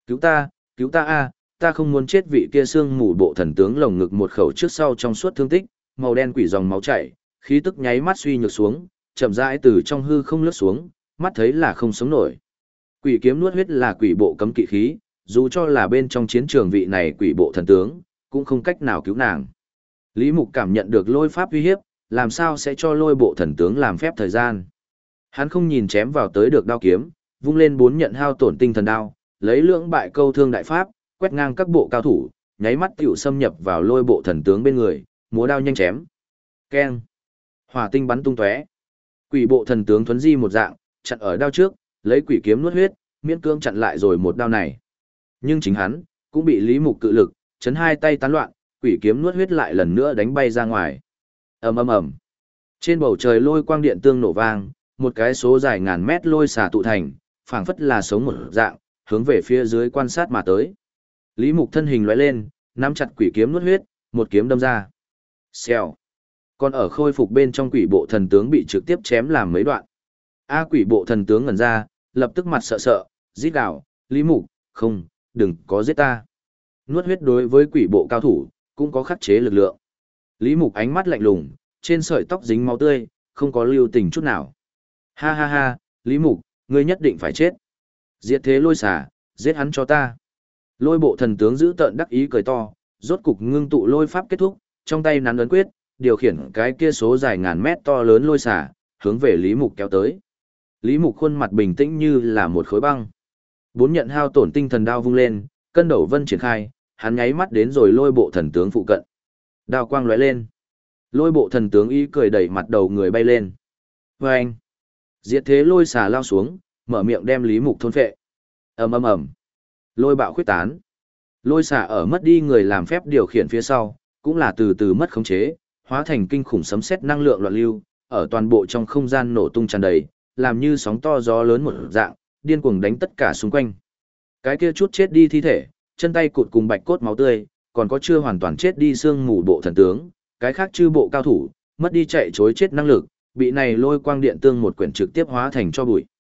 Cứu ta a, ta không muốn chết. Vị kia xương mù bộ thần tướng lồng ngực một khẩu trước sau trong suốt thương tích, màu đen quỷ dòng máu chảy, khí tức nháy mắt suy nhược xuống, chậm rãi từ trong hư không lướt xuống, mắt thấy là không sống nổi. Quỷ kiếm nuốt huyết là quỷ bộ cấm kỵ khí, dù cho là bên trong chiến trường vị này quỷ bộ thần tướng, cũng không cách nào cứu nàng. Lý Mục cảm nhận được lôi pháp uy hiếp, làm sao sẽ cho lôi bộ thần tướng làm phép thời gian. Hắn không nhìn chém vào tới được đao kiếm, vung lên 4 nhận hao tổn tinh thần đao, lấy lưỡng bại câu thương đại pháp, quét ngang các bộ cao thủ, nháy mắt tiểu xâm nhập vào lôi bộ thần tướng bên người, múa đao nhanh chém. Keng! Hỏa tinh bắn tung tóe. Quỷ bộ thần tướng thuấn di một dạng, chặn ở đao trước, lấy quỷ kiếm nuốt huyết, miễn cưỡng chặn lại rồi một đao này. Nhưng chính hắn cũng bị Lý Mục cự lực chấn hai tay tán loạn, quỷ kiếm nuốt huyết lại lần nữa đánh bay ra ngoài. Ầm ầm ầm. Trên bầu trời lôi quang điện tương nổ vang, một cái số dài ngàn mét lôi xả tụ thành, phảng phất là sống một dạng, hướng về phía dưới quan sát mà tới. Lý Mục thân hình lóe lên, nắm chặt quỷ kiếm nuốt huyết, một kiếm đâm ra. Xèo. Còn ở khôi phục bên trong quỷ bộ thần tướng bị trực tiếp chém làm mấy đoạn. Quỷ bộ thần tướng ngẩn ra, lập tức mặt sợ sợ, rít gào, Lý Mục, không, đừng có giết ta. Nuốt huyết đối với quỷ bộ cao thủ, cũng có khắc chế lực lượng. Lý Mục ánh mắt lạnh lùng, trên sợi tóc dính máu tươi, không có lưu tình chút nào. Ha ha ha, Lý Mục, ngươi nhất định phải chết. Diệt thế lôi xả, giết hắn cho ta. Lôi bộ thần tướng giữ tợn đắc ý cười to, rốt cục ngưng tụ lôi pháp kết thúc, trong tay nắn ấn quyết, điều khiển cái kia số dài ngàn mét to lớn lôi xả, hướng về Lý Mục kéo tới. Lý Mục khuôn mặt bình tĩnh như là một khối băng. 4 nhận hao tổn tinh thần đao vung lên, cân đầu vân triển khai, hắn nháy mắt đến rồi lôi bộ thần tướng phụ cận. Đao quang lóe lên. Lôi bộ thần tướng ý cười đẩy mặt đầu người bay lên. Vâng! Diệt thế lôi xà lao xuống, mở miệng đem Lý Mục thôn phệ. Ầm ầm ầm. Lôi bạo khuyết tán. Lôi xà ở mất đi người làm phép điều khiển phía sau, cũng là từ từ mất khống chế, hóa thành kinh khủng sấm sét năng lượng loạn lưu, ở toàn bộ trong không gian nổ tung tràn đầy, làm như sóng to gió lớn một dạng, điên cuồng đánh tất cả xung quanh. Cái kia chút chết đi thi thể, chân tay cụt cùng bạch cốt máu tươi, còn có chưa hoàn toàn chết đi xương mù bộ thần tướng, cái khác chư bộ cao thủ, mất đi chạy chối chết năng lực, bị này lôi quang điện tương một quyển trực tiếp hóa thành cho bụi.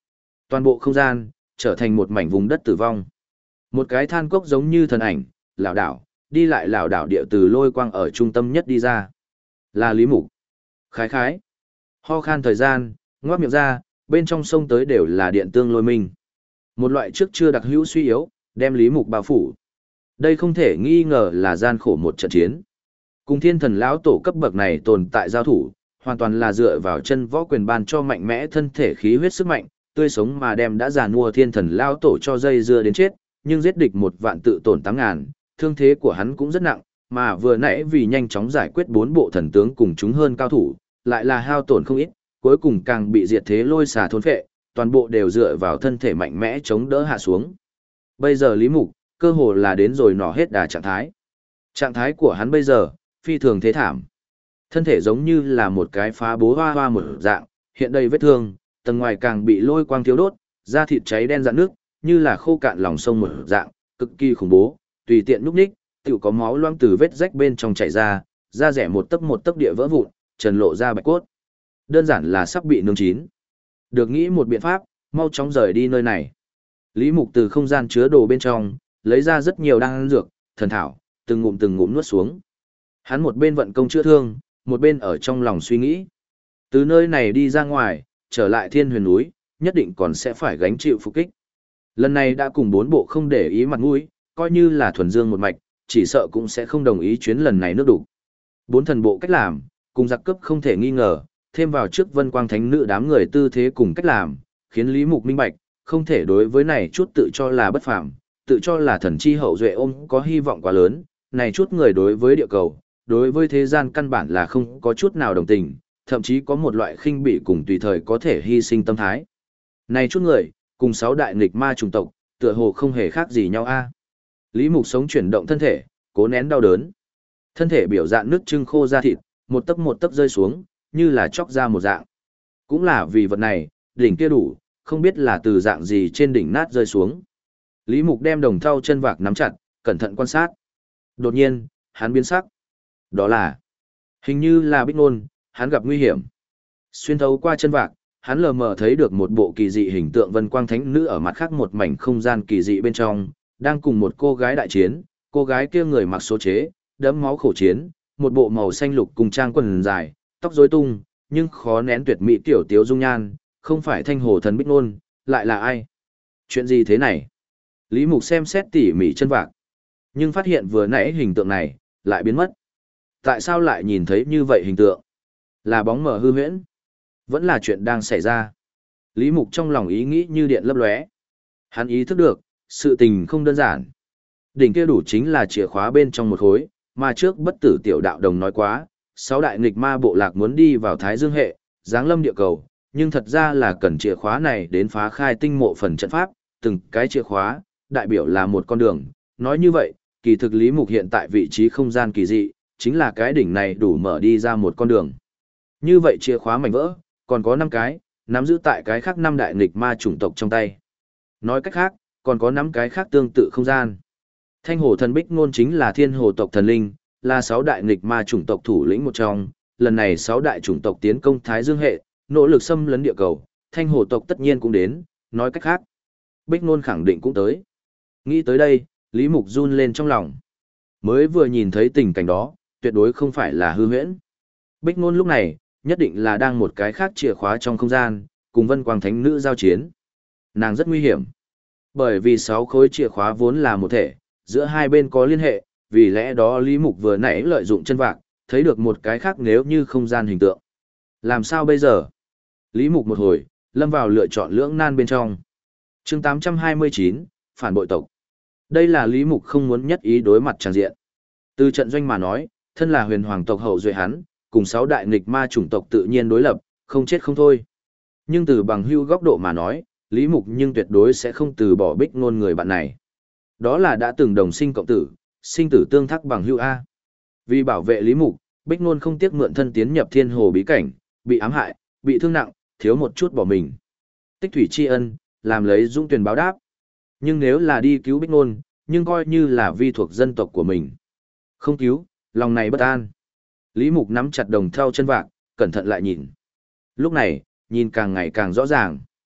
Toàn bộ không gian trở thành một mảnh vùng đất tử vong. Một cái than cốc giống như thần ảnh, lảo đảo, đi lại lảo đảo địa từ lôi quang ở trung tâm nhất đi ra. Là Lý Mục. Khái khái. Ho khan thời gian, ngoác miệng ra, bên trong sông tới đều là điện tương lôi minh. Một loại trước chưa đặc hữu suy yếu, đem Lý Mục bao phủ. Đây không thể nghi ngờ là gian khổ một trận chiến. Cùng thiên thần lão tổ cấp bậc này tồn tại giao thủ, hoàn toàn là dựa vào chân võ quyền ban cho mạnh mẽ thân thể khí huyết sức mạnh, tươi sống mà đem đã già nua thiên thần lão tổ cho dây dưa đến chết, nhưng giết địch 1 vạn tự tổn 8.000, thương thế của hắn cũng rất nặng, mà vừa nãy vì nhanh chóng giải quyết 4 bộ thần tướng cùng chúng hơn cao thủ, lại là hao tổn không ít, cuối cùng càng bị diệt thế lôi xà thôn phệ, toàn bộ đều dựa vào thân thể mạnh mẽ chống đỡ hạ xuống. Bây giờ Lý Mục, cơ hồ là đến rồi nỏ hết đà trạng thái. Trạng thái của hắn bây giờ, phi thường thế thảm. Thân thể giống như là một cái phá bố hoa hoa một dạng, hiện đầy vết thương, tầng ngoài càng bị lôi quang thiếu đốt, da thịt cháy đen rạn nước, như là khô cạn lòng sông một dạng, cực kỳ khủng bố, tùy tiện núp ních, tiểu có máu loang từ vết rách bên trong chảy ra, da rẻ một tấc địa vỡ vụn, trần lộ ra bạch cốt. Đơn giản là sắp bị nướng chín. Được nghĩ một biện pháp, mau chóng rời đi nơi này. Lý Mục từ không gian chứa đồ bên trong, lấy ra rất nhiều đan dược, thần thảo, từng ngụm nuốt xuống. Hắn một bên vận công chữa thương, một bên ở trong lòng suy nghĩ. Từ nơi này đi ra ngoài, trở lại Thiên Huyền núi, nhất định còn sẽ phải gánh chịu phục kích. Lần này đã cùng 4 bộ không để ý mặt mũi, coi như là thuần dương một mạch, chỉ sợ cũng sẽ không đồng ý chuyến lần này nước đủ. 4 thần bộ cách làm, cùng giặc cướp không thể nghi ngờ, thêm vào trước Vân Quang Thánh Nữ đám người tư thế cùng cách làm, khiến Lý Mục minh bạch, không thể đối với này chút tự cho là bất phàm, tự cho là thần chi hậu duệ ôm có hy vọng quá lớn, này chút người đối với địa cầu, đối với thế gian căn bản là không có chút nào đồng tình, thậm chí có một loại khinh bỉ cùng tùy thời có thể hy sinh tâm thái. Này chút người, cùng 6 đại nghịch ma chủng tộc, tựa hồ không hề khác gì nhau a. Lý Mục sống chuyển động thân thể, cố nén đau đớn. Thân thể biểu dạng nước trưng khô da thịt, một tấc rơi xuống, như là chóc ra một dạng. Cũng là vì vật này, đỉnh kia đủ, không biết là từ dạng gì trên đỉnh nát rơi xuống. Lý Mục đem đồng thau chân vạc nắm chặt, cẩn thận quan sát. Đột nhiên, hắn biến sắc. Đó là, hình như là Bích Nôn, hắn gặp nguy hiểm. Xuyên thấu qua chân vạc, hắn lờ mờ thấy được một bộ kỳ dị hình tượng Vân Quang Thánh Nữ ở mặt khác một mảnh không gian kỳ dị bên trong, đang cùng một cô gái đại chiến, cô gái kia người mặc số chế, đẫm máu khổ chiến, một bộ màu xanh lục cùng trang quần dài, tóc rối tung, nhưng khó nén tuyệt mỹ tiểu tiếu dung nhan, không phải Thanh Hồ thần Bích Nôn, lại là ai? Chuyện gì thế này? Lý Mục xem xét tỉ mỉ chân vạc, nhưng phát hiện vừa nãy hình tượng này lại biến mất. Tại sao lại nhìn thấy như vậy hình tượng? Là bóng mờ hư huyễn? Vẫn là chuyện đang xảy ra? Lý Mục trong lòng ý nghĩ như điện lấp lóe. Hắn ý thức được, sự tình không đơn giản. Đỉnh kia đủ chính là chìa khóa bên trong một khối, mà trước bất tử tiểu đạo đồng nói quá, 6 đại nghịch ma bộ lạc muốn đi vào Thái Dương hệ, giáng lâm địa cầu, nhưng thật ra là cần chìa khóa này đến phá khai tinh mộ phần trận pháp, từng cái chìa khóa, đại biểu là một con đường. Nói như vậy, kỳ thực Lý Mục hiện tại vị trí không gian kỳ dị, chính là cái đỉnh này đủ mở đi ra một con đường. Như vậy chìa khóa mảnh vỡ, còn có 5 cái, nắm giữ tại cái khác 5 đại nghịch ma chủng tộc trong tay. Nói cách khác, còn có 5 cái khác tương tự không gian. Thanh Hồ thần Bích Ngôn chính là Thiên Hồ tộc thần linh, là 6 đại nghịch ma chủng tộc thủ lĩnh một trong, lần này 6 đại chủng tộc tiến công Thái Dương hệ, nỗ lực xâm lấn địa cầu, Thanh Hồ tộc tất nhiên cũng đến, nói cách khác, Bích Ngôn khẳng định cũng tới. Nghĩ tới đây, Lý Mục run lên trong lòng. Mới vừa nhìn thấy tình cảnh đó, tuyệt đối không phải là hư huyễn. Bích Ngôn lúc này, nhất định là đang một cái khác chìa khóa trong không gian, cùng Vân Quang Thánh Nữ giao chiến. Nàng rất nguy hiểm. Bởi vì 6 khối chìa khóa vốn là một thể, giữa hai bên có liên hệ, vì lẽ đó Lý Mục vừa nãy lợi dụng chân vạc, thấy được một cái khác nếu như không gian hình tượng. Làm sao bây giờ? Lý Mục một hồi, lâm vào lựa chọn lưỡng nan bên trong. Chương 829, phản bội tộc. Đây là Lý Mục không muốn nhất ý đối mặt tràng diện. Từ trận doanh mà nói, thân là huyền hoàng tộc hậu duệ hắn, cùng 6 đại nghịch ma chủng tộc tự nhiên đối lập, không chết không thôi. Nhưng từ bằng hữu góc độ mà nói, Lý Mục nhưng tuyệt đối sẽ không từ bỏ Bích Ngôn người bạn này. Đó là đã từng đồng sinh cộng tử, sinh tử tương thắc bằng hữu A. Vì bảo vệ Lý Mục, Bích Ngôn không tiếc mượn thân tiến nhập thiên hồ bí cảnh, bị ám hại, bị thương nặng, thiếu một chút bỏ mình. Tích thủy tri ân, làm lấy dũng tuyển báo đáp. Nhưng nếu là đi cứu Bích Ngôn, nhưng coi như là vi thuộc dân tộc của mình. Không cứu, lòng này bất an. Lý Mục nắm chặt đồng thau chân vạc, cẩn thận lại nhìn. Lúc này, nhìn càng ngày càng rõ ràng.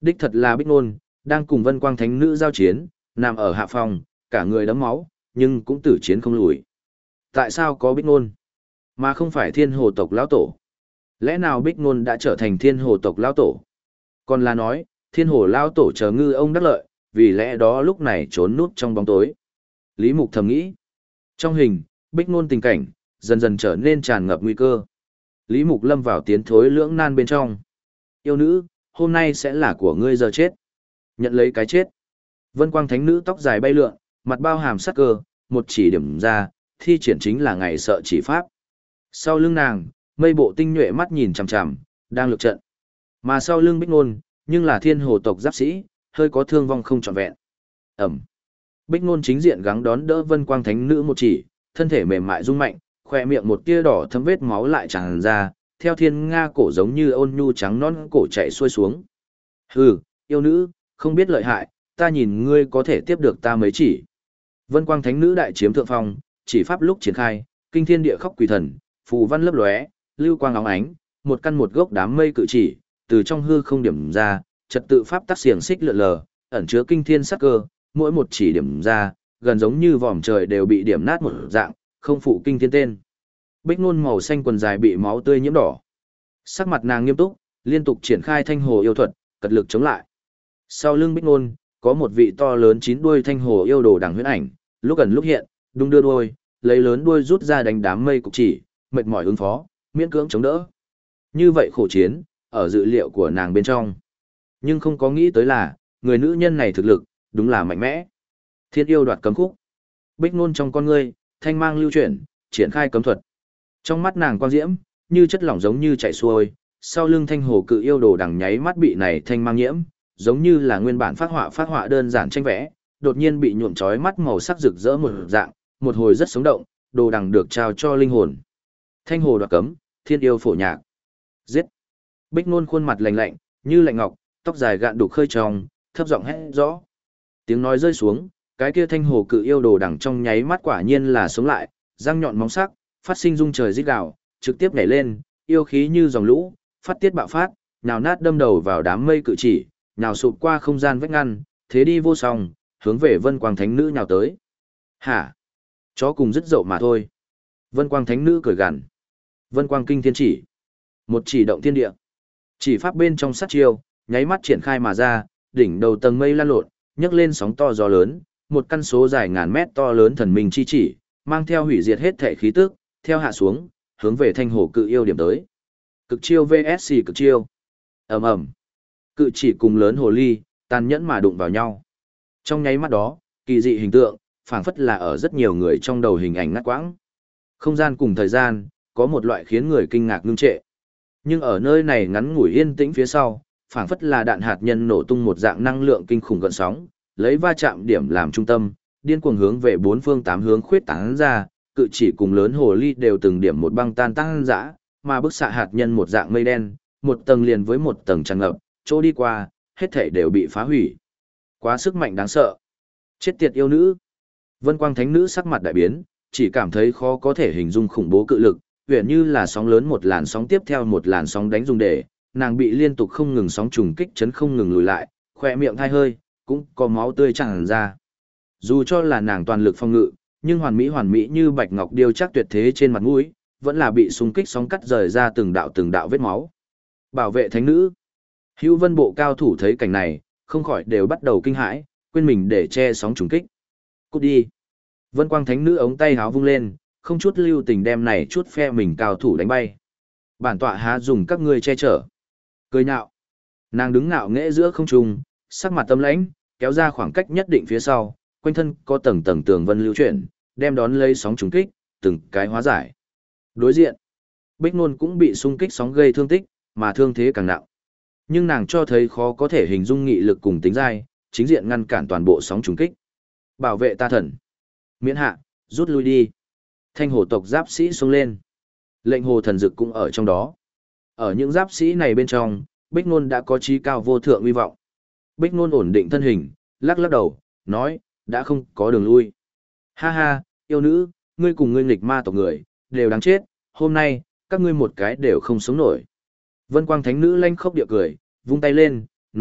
Đích thật là Bích Nôn, đang cùng Vân Quang Thánh Nữ giao chiến, nằm ở hạ phòng, cả người đấm máu, nhưng cũng tử chiến không lùi. Tại sao có Bích Nôn, mà không phải Thiên Hồ tộc lão tổ? Lẽ nào Bích Nôn đã trở thành Thiên Hồ tộc lão tổ? Còn là nói, Thiên Hồ lão tổ chờ ngư ông đắc lợi, vì lẽ đó lúc này trốn núp trong bóng tối. Lý Mục thầm nghĩ. Trong hình, Bích Nôn tình cảnh, dần dần trở nên tràn ngập nguy cơ. Lý Mục lâm vào tiến thối lưỡng nan bên trong. Yêu nữ, hôm nay sẽ là của ngươi giờ chết. Nhận lấy cái chết. Vân Quang Thánh Nữ tóc dài bay lượn, mặt bao hàm sắc cơ, một chỉ điểm ra, thi triển chính là ngày sợ chỉ pháp. Sau lưng nàng, mây bộ tinh nhuệ mắt nhìn chằm chằm, đang lực trận. Mà sau lưng Bích Nôn, nhưng là Thiên Hồ tộc giáp sĩ, hơi có thương vong không trọn vẹn. Ẩm. Bích Nôn chính diện gắng đón đỡ Vân Quang Thánh Nữ một chỉ, thân thể mềm mại rung mạnh, khoe miệng một tia đỏ thấm vết máu lại tràn ra, theo thiên nga cổ giống như ôn nhu trắng non cổ chạy xuôi xuống. Hừ, yêu nữ, không biết lợi hại, ta nhìn ngươi có thể tiếp được ta mấy chỉ. Vân Quang Thánh Nữ đại chiếm thượng phong, chỉ pháp lúc triển khai, kinh thiên địa khóc quỷ thần, phù văn lấp lóe, lưu quang óng ánh, một căn một gốc đám mây cự chỉ, từ trong hư không điểm ra, trật tự pháp tác xiềng xích lượn lờ, ẩn chứa kinh thiên sắc cơ, mỗi một chỉ điểm ra, gần giống như vòm trời đều bị điểm nát một dạng, không phụ kinh thiên tên. Bích Nôn màu xanh quần dài bị máu tươi nhiễm đỏ. Sắc mặt nàng nghiêm túc, liên tục triển khai thanh hồ yêu thuật, cật lực chống lại. Sau lưng Bích Nôn, có một vị to lớn chín đuôi thanh hồ yêu đồ đằng huyễn ảnh, lúc gần lúc hiện, đung đưa đuôi, lấy lớn đuôi rút ra đánh đám mây cục chỉ, mệt mỏi ứng phó, miễn cưỡng chống đỡ. Như vậy khổ chiến, ở dự liệu của nàng bên trong. Nhưng không có nghĩ tới là, người nữ nhân này thực lực, đúng là mạnh mẽ. Thiên yêu đoạt cấm khúc. Bích Nôn trong con ngươi, thanh mang lưu chuyển, triển khai cấm thuật. Trong mắt nàng quang diễm, như chất lỏng giống như chảy xuôi, sau lưng thanh hồ cự yêu đồ đằng nháy mắt bị này thanh mang nhiễm, giống như là nguyên bản phát họa đơn giản tranh vẽ, đột nhiên bị nhuộm chói mắt màu sắc rực rỡ một dạng, một hồi rất sống động, đồ đằng được trao cho linh hồn. Thanh hồ đoạt cấm, thiên yêu phổ nhạc. Giết. Bích Nôn khuôn mặt lạnh lạnh, như lạnh ngọc, tóc dài gạn đục khơi tròng, thấp giọng hét rõ. Tiếng nói rơi xuống, cái kia thanh hồ cự yêu đồ đằng trong nháy mắt quả nhiên là sống lại, răng nhọn móng sắc, phát sinh rung trời rít gào, trực tiếp nhảy lên, yêu khí như dòng lũ, phát tiết bạo phát, nhào nát đâm đầu vào đám mây cự chỉ, nhào sụp qua không gian vách ngăn, thế đi vô song, hướng về Vân Quang Thánh Nữ nhào tới. Hả? Chó cùng dứt dậu mà thôi. Vân Quang Thánh Nữ cười gằn. Vân Quang Kinh Thiên Chỉ. Một chỉ động thiên địa. Chỉ pháp bên trong sát chiêu, nháy mắt triển khai mà ra, đỉnh đầu tầng mây lan lộn, nhấc lên sóng to gió lớn, một căn số dài ngàn mét to lớn thần minh chi chỉ, mang theo hủy diệt hết thể khí tức, theo hạ xuống, hướng về thanh hồ cự yêu điểm tới. Cực chiêu VSC cực chiêu. Ầm ầm. Cự chỉ cùng lớn hồ ly, tàn nhẫn mà đụng vào nhau. Trong nháy mắt đó, kỳ dị hình tượng, phảng phất là ở rất nhiều người trong đầu hình ảnh ngắt quãng. Không gian cùng thời gian, có một loại khiến người kinh ngạc ngưng trệ. Nhưng ở nơi này ngắn ngủi yên tĩnh phía sau, phảng phất là đạn hạt nhân nổ tung một dạng năng lượng kinh khủng gợn sóng, lấy va chạm điểm làm trung tâm, điên cuồng hướng về bốn phương tám hướng khuyết tán ra, cự chỉ cùng lớn hồ ly đều từng điểm một băng tan tăng dã, mà bức xạ hạt nhân một dạng mây đen, một tầng liền với một tầng tràn ngập, chỗ đi qua, hết thảy đều bị phá hủy. Quá sức mạnh đáng sợ. Chết tiệt yêu nữ. Vân Quang Thánh Nữ sắc mặt đại biến, chỉ cảm thấy khó có thể hình dung khủng bố cự lực, huyền như là sóng lớn một làn sóng tiếp theo một làn sóng đánh dùng để, nàng bị liên tục không ngừng sóng trùng kích chấn không ngừng lùi lại, khỏe miệng thay hơi, cũng có máu tươi tràn ra. Dù cho là nàng toàn lực phòng ngự, nhưng hoàn mỹ như bạch ngọc điêu chắc tuyệt thế trên mặt mũi, vẫn là bị xung kích sóng cắt rời ra từng đạo vết máu. Bảo vệ thánh nữ. Hữu Vân bộ cao thủ thấy cảnh này, không khỏi đều bắt đầu kinh hãi, quên mình để che sóng trùng kích. Cút đi. Vân Quang Thánh Nữ ống tay háo vung lên, không chút lưu tình đem này chút phe mình cao thủ đánh bay. Bản tọa há dùng các ngươi che chở. Cười nhạo. Nàng đứng ngạo nghễ giữa không trung, sắc mặt tâm lãnh, kéo ra khoảng cách nhất định phía sau, quanh thân có tầng tường vân lưu chuyển, đem đón lấy sóng trùng kích, từng cái hóa giải. Đối diện, Bích Nôn cũng bị xung kích sóng gây thương tích, mà thương thế càng nặng. Nhưng nàng cho thấy khó có thể hình dung nghị lực cùng tính dai, chính diện ngăn cản toàn bộ sóng trùng kích. Bảo vệ ta thần. Miễn hạ, rút lui đi. Thanh hồ tộc giáp sĩ xông lên. Lệnh hồ thần dực cũng ở trong đó. Ở những giáp sĩ này bên trong, Bích Nôn đã có trí cao vô thượng uy vọng. Bích Nôn ổn định thân hình, lắc lắc đầu, nói, đã không có đường lui. Ha ha, yêu nữ, ngươi cùng ngươi nghịch ma tộc người, đều đáng chết, hôm nay, các ngươi một cái đều không sống nổi. Vân Quang Thánh Nữ lanh khốc địa cười, vung tay lên, nói,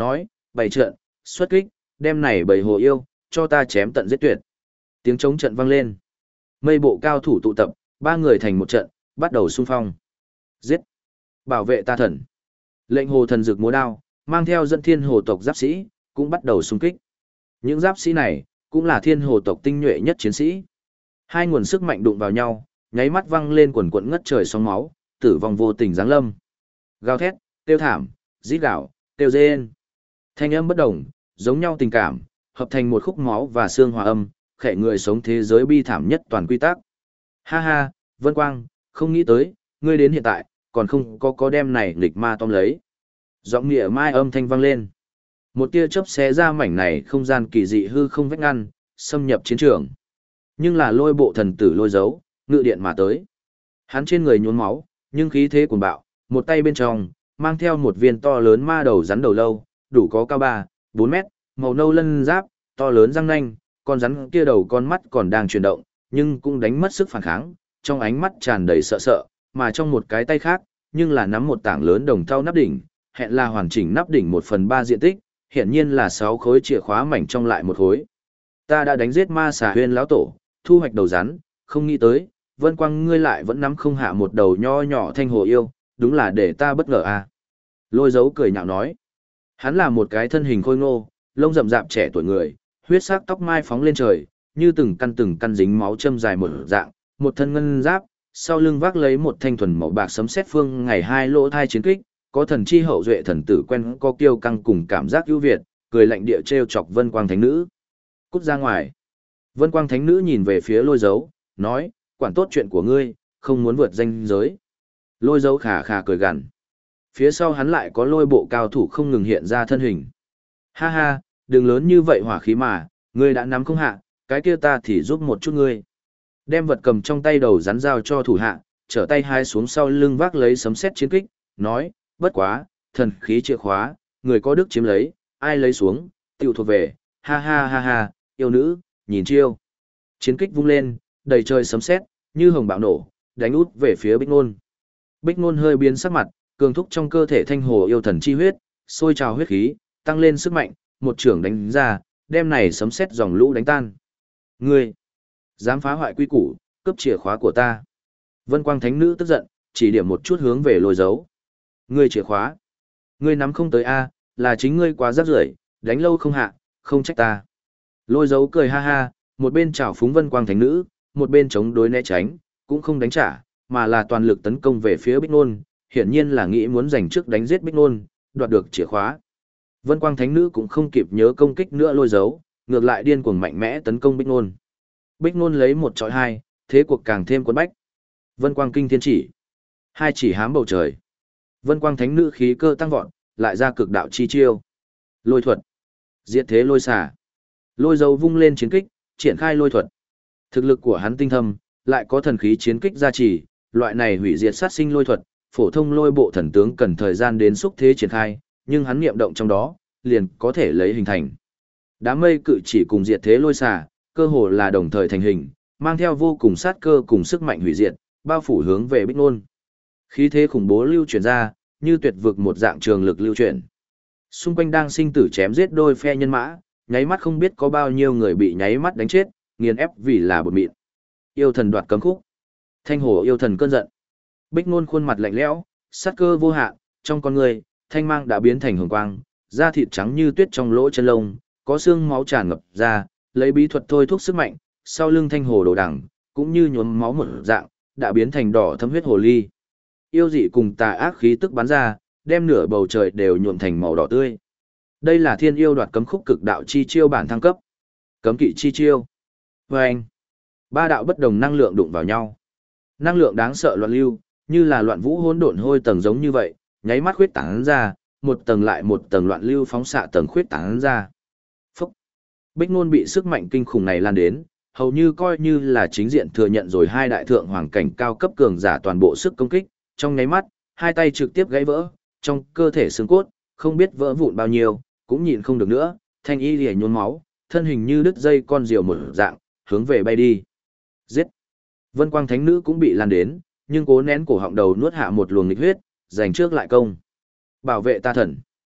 bày trận, xuất kích, đem này bầy hồ yêu, cho ta chém tận giết tuyệt. Tiếng trống trận vang lên. Mây bộ cao thủ tụ tập, ba người thành một trận, bắt đầu xung phong. Giết! Bảo vệ ta thần! Lệnh hồ thần rực múa đao, mang theo dẫn thiên hồ tộc giáp sĩ, cũng bắt đầu xung kích. Những giáp sĩ này, cũng là thiên hồ tộc tinh nhuệ nhất chiến sĩ. Hai nguồn sức mạnh đụng vào nhau, nháy mắt văng lên quần quận ngất trời sóng máu, tử vong vô tình giáng lâm. Gào thét, tiêu thảm, rít gào, tiêu rên. Thanh âm bất đồng, giống nhau tình cảm, hợp thành một khúc máu và xương hòa âm, khệ người sống thế giới bi thảm nhất toàn quy tắc. Ha ha, Vân Quang, không nghĩ tới, ngươi đến hiện tại, còn không có đem này nghịch ma tóm lấy. Giọng nghĩa mai âm thanh vang lên. Một tia chớp xé ra mảnh này không gian kỳ dị hư không vách ngăn, xâm nhập chiến trường. Nhưng là lôi bộ thần tử lôi dấu, ngự điện mà tới. Hắn trên người nhuốm máu, nhưng khí thế cuồng bạo, một tay bên trong, mang theo một viên to lớn ma đầu rắn đầu lâu, đủ có cao 3-4 mét, màu nâu lân giáp, to lớn răng nanh, con rắn kia đầu con mắt còn đang chuyển động, nhưng cũng đánh mất sức phản kháng, trong ánh mắt tràn đầy sợ sợ, mà trong một cái tay khác, nhưng là nắm một tảng lớn đồng thau nắp đỉnh, hẹn là hoàn chỉnh nắp đỉnh 1/3 diện tích, hiển nhiên là 6 khối chìa khóa mảnh trong lại một khối. Ta đã đánh giết ma xà huyên lão tổ, thu hoạch đầu rắn, không nghĩ tới, Vân Quang ngươi lại vẫn nắm không hạ một đầu nho nhỏ thanh hồ yêu, đúng là để ta bất ngờ à. Lôi dấu cười nhạo nói. Hắn là một cái thân hình khôi ngô, lông rậm rạp trẻ tuổi người, huyết sắc tóc mai phóng lên trời, như từng căn dính máu châm dài một dạng, một thân ngân giáp, sau lưng vác lấy một thanh thuần màu bạc sấm sét phương ngày hai lỗ thai chiến kích, có thần chi hậu duệ thần tử quen có kiêu căng cùng cảm giác ưu việt, cười lạnh địa trêu chọc Vân Quang Thánh Nữ. Cút ra ngoài. Vân Quang Thánh Nữ nhìn về phía lôi dấu, nói, quản tốt chuyện của ngươi, không muốn vượt ranh giới. Lôi dấu khà khà cười gằn. Phía sau hắn lại có lôi bộ cao thủ không ngừng hiện ra thân hình. Ha ha, đừng lớn như vậy hỏa khí mà, ngươi đã nắm không hạ, cái kia ta thì giúp một chút ngươi. Đem vật cầm trong tay đầu rắn dao cho thủ hạ, trở tay hai xuống sau lưng vác lấy sấm sét chiến kích, nói, bất quá, thần khí chìa khóa, người có đức chiếm lấy, ai lấy xuống, tiểu thuộc về, ha ha ha ha, yêu nữ, nhìn chiêu. Chiến kích vung lên, đầy trời sấm sét, như hồng bạo nổ, đánh út về phía Bích Nôn. Bích Nôn hơi biến sắc mặt, cường thúc trong cơ thể thanh hồ yêu thần chi huyết, sôi trào huyết khí, tăng lên sức mạnh, một trưởng đánh ra, đem này sấm sét dòng lũ đánh tan. Ngươi, dám phá hoại quy củ, cướp chìa khóa của ta. Vân Quang Thánh Nữ tức giận, chỉ điểm một chút hướng về lôi dấu. Ngươi chìa khóa, ngươi nắm không tới a, là chính ngươi quá rác rưởi, đánh lâu không hạ, không trách ta. Lôi dấu cười ha ha, một bên chào phúng Vân Quang Thánh Nữ, một bên chống đối né tránh, cũng không đánh trả, mà là toàn lực tấn công về phía Bích Nôn, hiển nhiên là nghĩ muốn giành trước đánh giết Bích Nôn, đoạt được chìa khóa. Vân Quang Thánh Nữ cũng không kịp nhớ công kích nữa lôi dấu, ngược lại điên cuồng mạnh mẽ tấn công Bích Nôn. Bích Nôn lấy 1 chọi 2, thế cuộc càng thêm cuốn bách. Vân Quang Kinh Thiên Chỉ, hai chỉ hám bầu trời. Vân Quang Thánh Nữ khí cơ tăng vọt, lại ra cực đạo chi chiêu. Lôi thuật, diệt thế lôi xả. Lôi dấu vung lên chiến kích, triển khai lôi thuật. Thực lực của hắn tinh thâm, lại có thần khí chiến kích gia trì, loại này hủy diệt sát sinh lôi thuật, phổ thông lôi bộ thần tướng cần thời gian đến xúc thế triển khai, nhưng hắn niệm động trong đó, liền có thể lấy hình thành. Đám mây cự chỉ cùng diệt thế lôi xả, cơ hồ là đồng thời thành hình, mang theo vô cùng sát cơ cùng sức mạnh hủy diệt, bao phủ hướng về Bích Nôn. Khí thế khủng bố lưu chuyển ra, như tuyệt vực một dạng trường lực lưu chuyển. Xung quanh đang sinh tử chém giết đôi phe nhân mã, nháy mắt không biết có bao nhiêu người bị nháy mắt đánh chết, nghiền ép vì là bột mịn. Yêu thần đoạt cấm khúc. Thanh hồ yêu thần cơn giận. Bích Nôn khuôn mặt lạnh lẽo, sát cơ vô hạn, trong con người, thanh mang đã biến thành hồng quang, da thịt trắng như tuyết trong lỗ chân lông, có xương máu tràn ngập ra, lấy bí thuật thôi thúc sức mạnh, sau lưng thanh hồ đồ đằng, cũng như nhuốm máu một dạng, đã biến thành đỏ thấm huyết hồ ly. Yêu dị cùng tà ác khí tức bắn ra, đem nửa bầu trời đều nhuộm thành màu đỏ tươi. Đây là thiên yêu đoạt cấm khúc cực đạo chi chiêu bản thăng cấp. Cấm kỵ chi chiêu. Vâng! Ba đạo bất đồng năng lượng đụng vào nhau. Năng lượng đáng sợ loạn lưu, như là loạn vũ hỗn độn hôi tầng giống như vậy, nháy mắt khuyết tán ra, một tầng lại một tầng loạn lưu phóng xạ tầng khuyết tán ra. Phúc! Bích Nôn bị sức mạnh kinh khủng này lan đến, hầu như coi như là chính diện thừa nhận rồi hai đại thượng hoàng cảnh cao cấp cường giả toàn bộ sức công kích, trong nháy mắt, hai tay trực tiếp gãy vỡ, trong cơ thể xương cốt, không biết vỡ vụn bao nhiêu, cũng nhịn không được nữa, thanh y liễu nhuốm máu, thân hình như đứt dây con diều một dạng, hướng về bay đi. Giết! Vân Quang Thánh Nữ cũng bị lan đến, nhưng cố nén cổ họng đầu nuốt hạ một luồng nghịch huyết, giành trước lại công. Bảo vệ ta thần.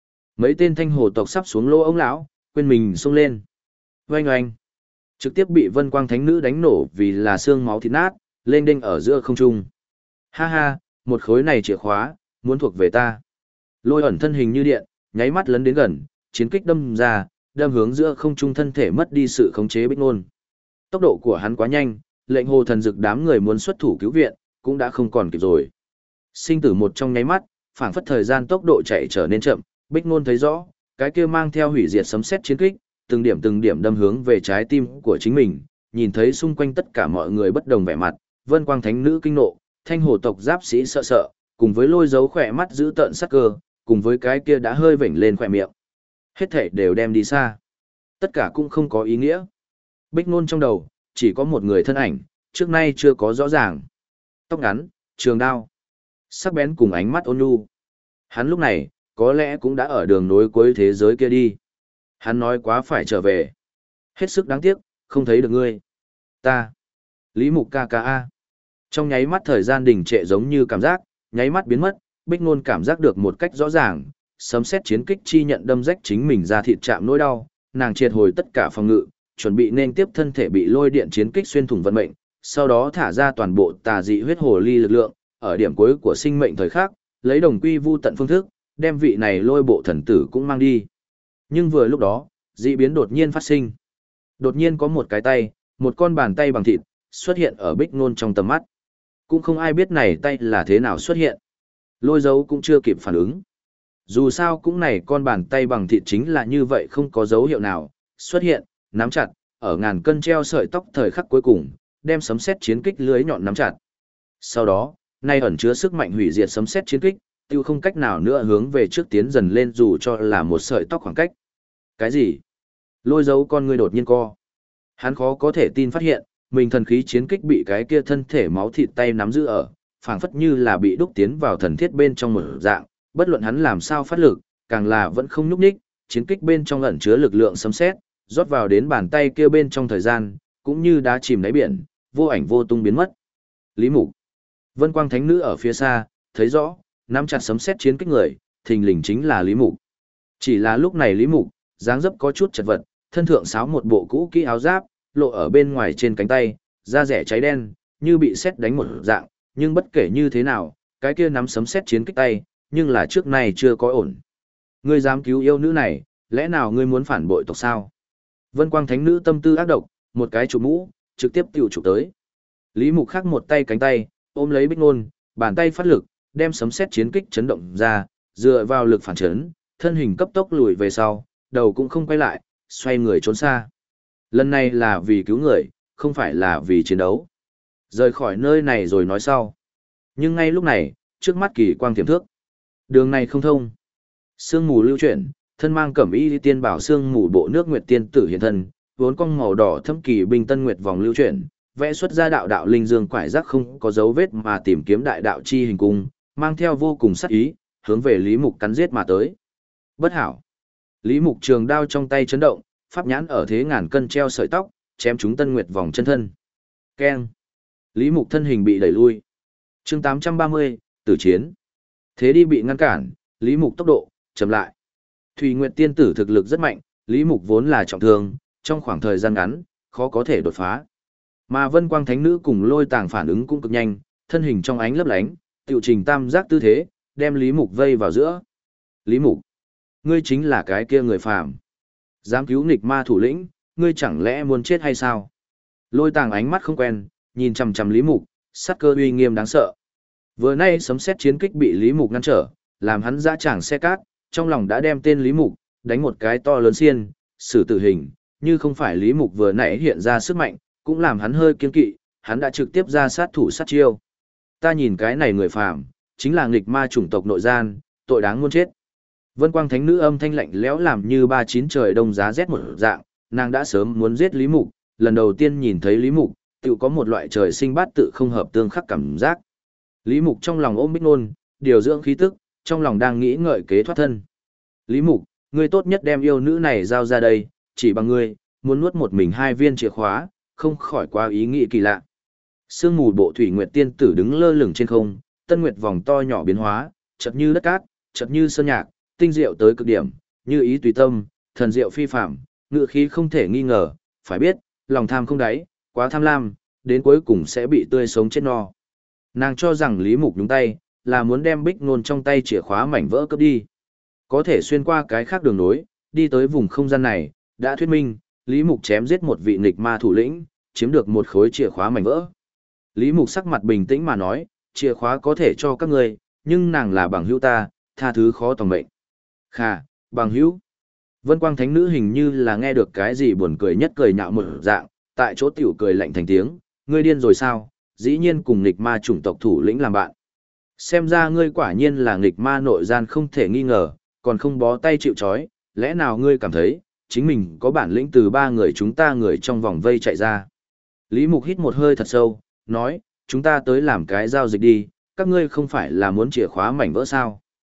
Mấy tên thanh hồ tộc sắp xuống lỗ ông lão, quên mình xông lên. Oanh oanh. Trực tiếp bị Vân Quang Thánh Nữ đánh nổ vì là xương máu thịt nát, lên đinh ở giữa không trung. Ha ha, một khối này chìa khóa, muốn thuộc về ta. Lôi ẩn thân hình như điện, nháy mắt lấn đến gần, chiến kích đâm ra, đâm hướng giữa không trung thân thể mất đi sự khống chế Bích Nôn. Tốc độ của hắn quá nhanh, lệnh hồ thần dực đám người muốn xuất thủ cứu viện, cũng đã không còn kịp rồi. Sinh tử một trong nháy mắt, phảng phất thời gian tốc độ chạy trở nên chậm, Bích Nôn thấy rõ, cái kia mang theo hủy diệt sấm sét chiến kích, từng điểm đâm hướng về trái tim của chính mình, nhìn thấy xung quanh tất cả mọi người bất đồng vẻ mặt, Vân Quang Thánh Nữ kinh nộ, thanh hồ tộc giáp sĩ sợ sợ, cùng với lôi dấu khỏe mắt giữ tợn sắc cơ, cùng với cái kia đã hơi vểnh lên khỏe miệng. Hết thảy đều đem đi xa. Tất cả cũng không có ý nghĩa. Bích Nôn trong đầu, chỉ có một người thân ảnh, trước nay chưa có rõ ràng. Tóc ngắn, trường đao, sắc bén cùng ánh mắt ôn nhu. Hắn lúc này, có lẽ cũng đã ở đường nối cuối thế giới kia đi. Hắn nói quá phải trở về. Hết sức đáng tiếc, không thấy được ngươi. Ta. Lý Mục ca ca a. Trong nháy mắt thời gian đình trệ giống như cảm giác, nháy mắt biến mất, Bích Nôn cảm giác được một cách rõ ràng, sấm sét chiến kích chi nhận đâm rách chính mình ra thịt chạm nỗi đau, nàng triệt hồi tất cả phòng ngự, chuẩn bị nên tiếp thân thể bị lôi điện chiến kích xuyên thủng vận mệnh, sau đó thả ra toàn bộ tà dị huyết hồ ly lực lượng, ở điểm cuối của sinh mệnh thời khắc, lấy đồng quy vu tận phương thức, đem vị này lôi bộ thần tử cũng mang đi. Nhưng vừa lúc đó, dị biến đột nhiên phát sinh. Đột nhiên có một cái tay, một con bàn tay bằng thịt, xuất hiện ở Bích Nôn trong tầm mắt. Cũng không ai biết này tay là thế nào xuất hiện. Lôi dấu cũng chưa kịp phản ứng. Dù sao cũng này con bàn tay bằng thịt chính là như vậy, không có dấu hiệu nào xuất hiện, nắm chặt, ở ngàn cân treo sợi tóc thời khắc cuối cùng, đem sấm sét chiến kích lưới nhọn nắm chặt. Sau đó, nay ẩn chứa sức mạnh hủy diệt sấm sét chiến kích, tiêu không cách nào nữa hướng về trước tiến dần lên dù cho là một sợi tóc khoảng cách. Cái gì? Lôi dấu con người đột nhiên co. Hắn khó có thể tin phát hiện, mình thần khí chiến kích bị cái kia thân thể máu thịt tay nắm giữ ở, phảng phất như là bị đúc tiến vào thần thiết bên trong một dạng, bất luận hắn làm sao phát lực, càng là vẫn không nhúc nhích, chiến kích bên trong ẩn chứa lực lượng sấm sét, rót vào đến bàn tay kia bên trong thời gian, cũng như đá chìm đáy biển, vô ảnh vô tung biến mất. Lý Mục. Vân Quang Thánh Nữ ở phía xa, thấy rõ, nắm chặt sấm sét chiến kích người, thình lình chính là Lý Mục. Chỉ là lúc này Lý Mục, dáng dấp có chút chật vật, thân thượng sáo một bộ cũ kỹ áo giáp, lộ ở bên ngoài trên cánh tay, da rẻ cháy đen, như bị sét đánh một dạng, nhưng bất kể như thế nào, cái kia nắm sấm sét chiến kích tay, nhưng là trước này chưa có ổn. Ngươi dám cứu yêu nữ này, lẽ nào ngươi muốn phản bội tộc sao? Vân Quang Thánh Nữ tâm tư ác độc, một cái chụp mũ, trực tiếp tiểu chụp tới. Lý Mục khắc một tay cánh tay, ôm lấy Bích Nôn, bàn tay phát lực, đem sấm sét chiến kích chấn động ra, dựa vào lực phản chấn, thân hình cấp tốc lùi về sau, đầu cũng không quay lại, xoay người trốn xa. Lần này là vì cứu người, không phải là vì chiến đấu. Rời khỏi nơi này rồi nói sau. Nhưng ngay lúc này, trước mắt kỳ quang tiềm thước. Đường này không thông. Sương mù lưu chuyển, thân mang cẩm y tiên bảo sương mù bộ nước nguyệt tiên tử hiện thân, vốn cong màu đỏ thâm kỳ bình tân nguyệt vòng lưu chuyển, vẽ xuất ra đạo đạo linh dương quải giác không có dấu vết mà tìm kiếm đại đạo chi hình cung, mang theo vô cùng sắc ý, hướng về Lý Mục cắn giết mà tới. Bất hảo. Lý Mục trường đao trong tay chấn động, pháp nhãn ở thế ngàn cân treo sợi tóc, chém trúng tân nguyệt vòng chân thân. Keng. Lý Mục thân hình bị đẩy lui. Chương 830, tử chiến. Thế đi bị ngăn cản, Lý Mục tốc độ chậm lại. Thủy Nguyệt tiên tử thực lực rất mạnh, Lý Mục vốn là trọng thương, trong khoảng thời gian ngắn, khó có thể đột phá. Mà Vân Quang Thánh Nữ cùng Lôi Tàng phản ứng cũng cực nhanh, thân hình trong ánh lấp lánh, tiểu trình tam giác tư thế, đem Lý Mục vây vào giữa. Lý Mục, ngươi chính là cái kia người phàm. Dám cứu nghịch ma thủ lĩnh, ngươi chẳng lẽ muốn chết hay sao? Lôi Tàng ánh mắt không quen, nhìn chằm chằm Lý Mục, sát cơ uy nghiêm đáng sợ. Vừa nay sấm sét chiến kích bị Lý Mục ngăn trở, làm hắn dã tràng xe cát, trong lòng đã đem tên Lý Mục đánh một cái to lớn xiên, xử tử hình, như không phải Lý Mục vừa nãy hiện ra sức mạnh, cũng làm hắn hơi kiêng kỵ, hắn đã trực tiếp ra sát thủ sát chiêu. Ta nhìn cái này người phàm, chính là nghịch ma chủng tộc nội gian, tội đáng muôn chết. Vân Quang Thánh Nữ âm thanh lạnh lẽo làm như 39 trời đông giá rét một dạng, nàng đã sớm muốn giết Lý Mục, lần đầu tiên nhìn thấy Lý Mục, tự có một loại trời sinh bát tự không hợp tương khắc cảm giác. Lý Mục trong lòng ôm Bích Nôn, điều dưỡng khí tức, trong lòng đang nghĩ ngợi kế thoát thân. Lý Mục, ngươi tốt nhất đem yêu nữ này giao ra đây, chỉ bằng ngươi, muốn nuốt một mình 2 viên chìa khóa, không khỏi qua ý nghĩ kỳ lạ. Sương mù bộ Thủy Nguyệt tiên tử đứng lơ lửng trên không, tân nguyệt vòng to nhỏ biến hóa, chợt như đất cát, chợt như sơn nhạc, tinh diệu tới cực điểm, như ý tùy tâm, thần diệu phi phạm, ngự khí không thể nghi ngờ, phải biết, lòng tham không đáy, quá tham lam, đến cuối cùng sẽ bị tươi sống chết no. Nàng cho rằng Lý Mục đúng tay, là muốn đem Bích Nôn trong tay chìa khóa mảnh vỡ cướp đi. Có thể xuyên qua cái khác đường nối, đi tới vùng không gian này, đã thuyết minh, Lý Mục chém giết một vị nghịch ma thủ lĩnh, chiếm được một khối chìa khóa mảnh vỡ. Lý Mục sắc mặt bình tĩnh mà nói, chìa khóa có thể cho các ngươi, nhưng nàng là bằng hữu ta, tha thứ khó tòng mệnh. Khà, bằng hữu. Vân Quang Thánh Nữ hình như là nghe được cái gì buồn cười nhất cười nhạo một dạng, tại chỗ tiểu cười lạnh thành tiếng, ngươi điên rồi sao, dĩ nhiên cùng nghịch ma chủng tộc thủ lĩnh làm bạn. Xem ra ngươi quả nhiên là nghịch ma nội gian không thể nghi ngờ, còn không bó tay chịu trói, lẽ nào ngươi cảm thấy, chính mình có bản lĩnh từ ba người chúng ta người trong vòng vây chạy ra. Lý Mục hít một hơi thật sâu, nói, chúng ta tới làm cái giao dịch đi, các ngươi không phải là muốn chìa khóa mảnh vỡ sao.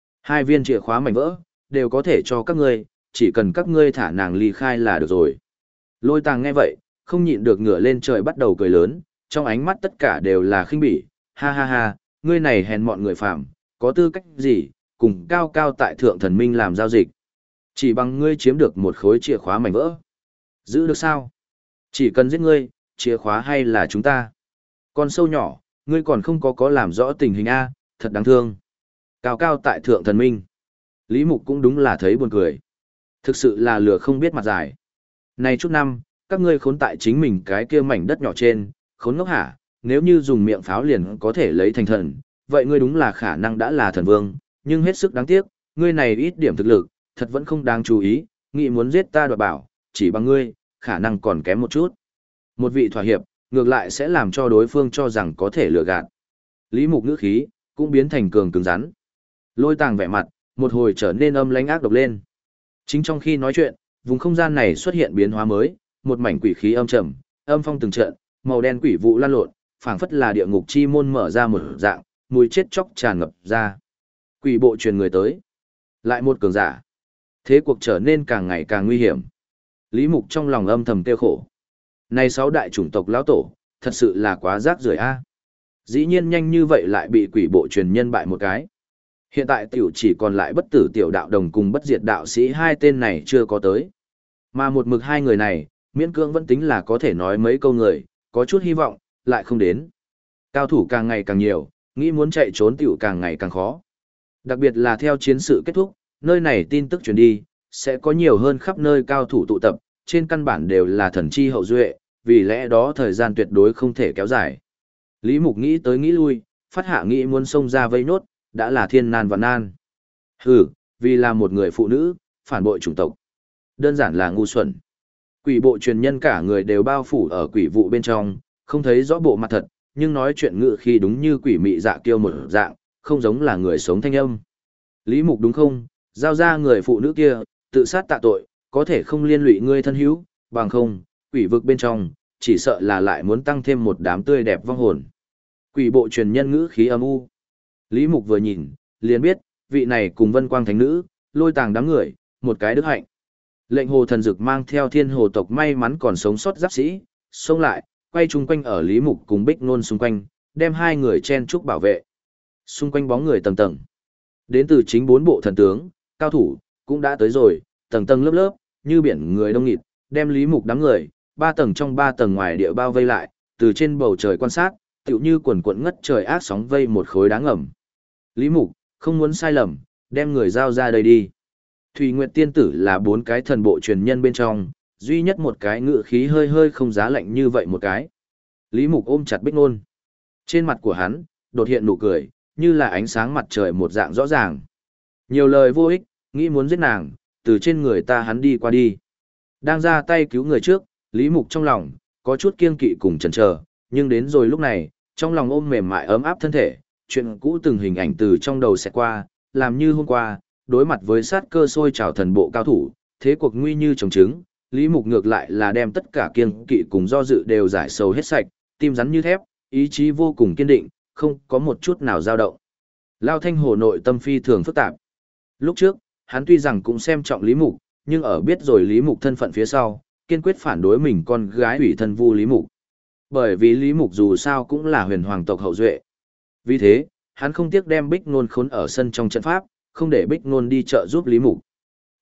2 viên chìa khóa mảnh vỡ, đều có thể cho các ngươi, chỉ cần các ngươi thả nàng ly khai là được rồi. Lôi Tàng nghe vậy, không nhịn được ngửa lên trời bắt đầu cười lớn, trong ánh mắt tất cả đều là khinh bỉ, ha ha ha, ngươi này hèn mọn người phạm, có tư cách gì, cùng cao cao tại thượng thần minh làm giao dịch. Chỉ bằng ngươi chiếm được một khối chìa khóa mảnh vỡ. Giữ được sao? Chỉ cần giết ngươi, chìa khóa hay là chúng ta. Con sâu nhỏ, ngươi còn không có làm rõ tình hình A, thật đáng thương. Cao cao tại thượng thần minh. Lý Mục cũng đúng là thấy buồn cười. Thực sự là lừa không biết mặt dài. Này chút năm, các ngươi khốn tại chính mình cái kia mảnh đất nhỏ trên, khốn ngốc hả, nếu như dùng miệng pháo liền có thể lấy thành thần, vậy ngươi đúng là khả năng đã là thần vương, nhưng hết sức đáng tiếc, ngươi này ít điểm thực lực, thật vẫn không đáng chú ý, nghĩ muốn giết ta đoạt bảo, chỉ bằng ngươi, khả năng còn kém một chút. Một vị thỏa hiệp, ngược lại sẽ làm cho đối phương cho rằng có thể lừa gạt. Lý Mục ngữ khí, cũng biến thành cường cứng rắn. Lôi Tàng vẻ mặt, một hồi trở nên âm lãnh ác độc lên. Chính trong khi nói chuyện, vùng không gian này xuất hiện biến hóa mới, một mảnh quỷ khí âm trầm, âm phong từng trận, màu đen quỷ vụ lan lộn, phảng phất là địa ngục chi môn mở ra một dạng, mùi chết chóc tràn ngập ra. Quỷ bộ truyền người tới. Lại một cường giả. Thế cuộc trở nên càng ngày càng nguy hiểm. Lý Mục trong lòng âm thầm tiêu khổ. Này 6 đại chủng tộc lão tổ, thật sự là quá rác rưởi a. Dĩ nhiên nhanh như vậy lại bị quỷ bộ truyền nhân bại một cái. Hiện tại tiểu chỉ còn lại bất tử tiểu đạo đồng cùng bất diệt đạo sĩ 2 tên này chưa có tới. Mà một mực 2 người này, miễn cưỡng vẫn tính là có thể nói mấy câu người, có chút hy vọng, lại không đến. Cao thủ càng ngày càng nhiều, nghĩ muốn chạy trốn tiểu càng ngày càng khó. Đặc biệt là theo chiến sự kết thúc, nơi này tin tức truyền đi, sẽ có nhiều hơn khắp nơi cao thủ tụ tập, trên căn bản đều là thần chi hậu duệ, vì lẽ đó thời gian tuyệt đối không thể kéo dài. Lý Mục nghĩ tới nghĩ lui, phát hạ nghĩ muốn xông ra vây nốt, đã là thiên nan và nan. Hừ, vì là một người phụ nữ, phản bội chủng tộc. Đơn giản là ngu xuẩn. Quỷ bộ truyền nhân cả người đều bao phủ ở quỷ vụ bên trong, không thấy rõ bộ mặt thật, nhưng nói chuyện ngự khi đúng như quỷ mị dạ kiêu một dạng, không giống là người sống thanh âm. Lý Mục đúng không, giao ra người phụ nữ kia, tự sát tạ tội, có thể không liên lụy ngươi thân hữu, bằng không, quỷ vực bên trong, chỉ sợ là lại muốn tăng thêm một đám tươi đẹp vong hồn. Quỷ bộ truyền nhân ngữ khí âm u. Lý Mục vừa nhìn, liền biết, vị này cùng Vân Quang Thánh Nữ, Lôi Tàng đám người, một cái đức hạnh. Lệnh hồ thần dực mang theo thiên hồ tộc may mắn còn sống sót giáp sĩ, xông lại, quay chung quanh ở Lý Mục cùng Bích Nôn xung quanh, đem 2 người chen trúc bảo vệ. Xung quanh bóng người tầng tầng. Đến từ chính 4 bộ thần tướng, cao thủ, cũng đã tới rồi, tầng tầng lớp lớp, như biển người đông nghịt, đem Lý Mục đám người, 3 tầng trong 3 tầng ngoài địa bao vây lại, từ trên bầu trời quan sát, tựu như quần cuộn ngất trời ác sóng vây một khối đá ngầm. Lý Mục, không muốn sai lầm, đem người giao ra đây đi. Thủy Nguyệt Tiên Tử là 4 cái thần bộ truyền nhân bên trong, duy nhất một cái ngự khí hơi hơi không giá lạnh như vậy một cái. Lý Mục ôm chặt Bích Nôn. Trên mặt của hắn, đột hiện nụ cười, như là ánh sáng mặt trời một dạng rõ ràng. Nhiều lời vô ích, nghĩ muốn giết nàng, từ trên người ta hắn đi qua đi. Đang ra tay cứu người trước, Lý Mục trong lòng, có chút kiêng kỵ cùng chần chờ, nhưng đến rồi lúc này, trong lòng ôm mềm mại ấm áp thân thể, chuyện cũ từng hình ảnh từ trong đầu sẽ qua, làm như hôm qua, đối mặt với sát cơ sôi trào thần bộ cao thủ, thế cuộc nguy như trồng trứng, Lý Mục ngược lại là đem tất cả kiêng kỵ cùng do dự đều giải sầu hết sạch, tim rắn như thép, ý chí vô cùng kiên định, không có một chút nào dao động. Lao Thanh Hồ nội tâm phi thường phức tạp. Lúc trước, hắn tuy rằng cũng xem trọng Lý Mục, nhưng ở biết rồi Lý Mục thân phận phía sau, kiên quyết phản đối mình con gái ủy thân vu Lý Mục. Bởi vì Lý Mục dù sao cũng là huyền hoàng tộc hậu duệ. Vì thế, hắn không tiếc đem Bích Nôn khốn ở sân trong trận pháp, không để Bích Nôn đi trợ giúp Lý Mục.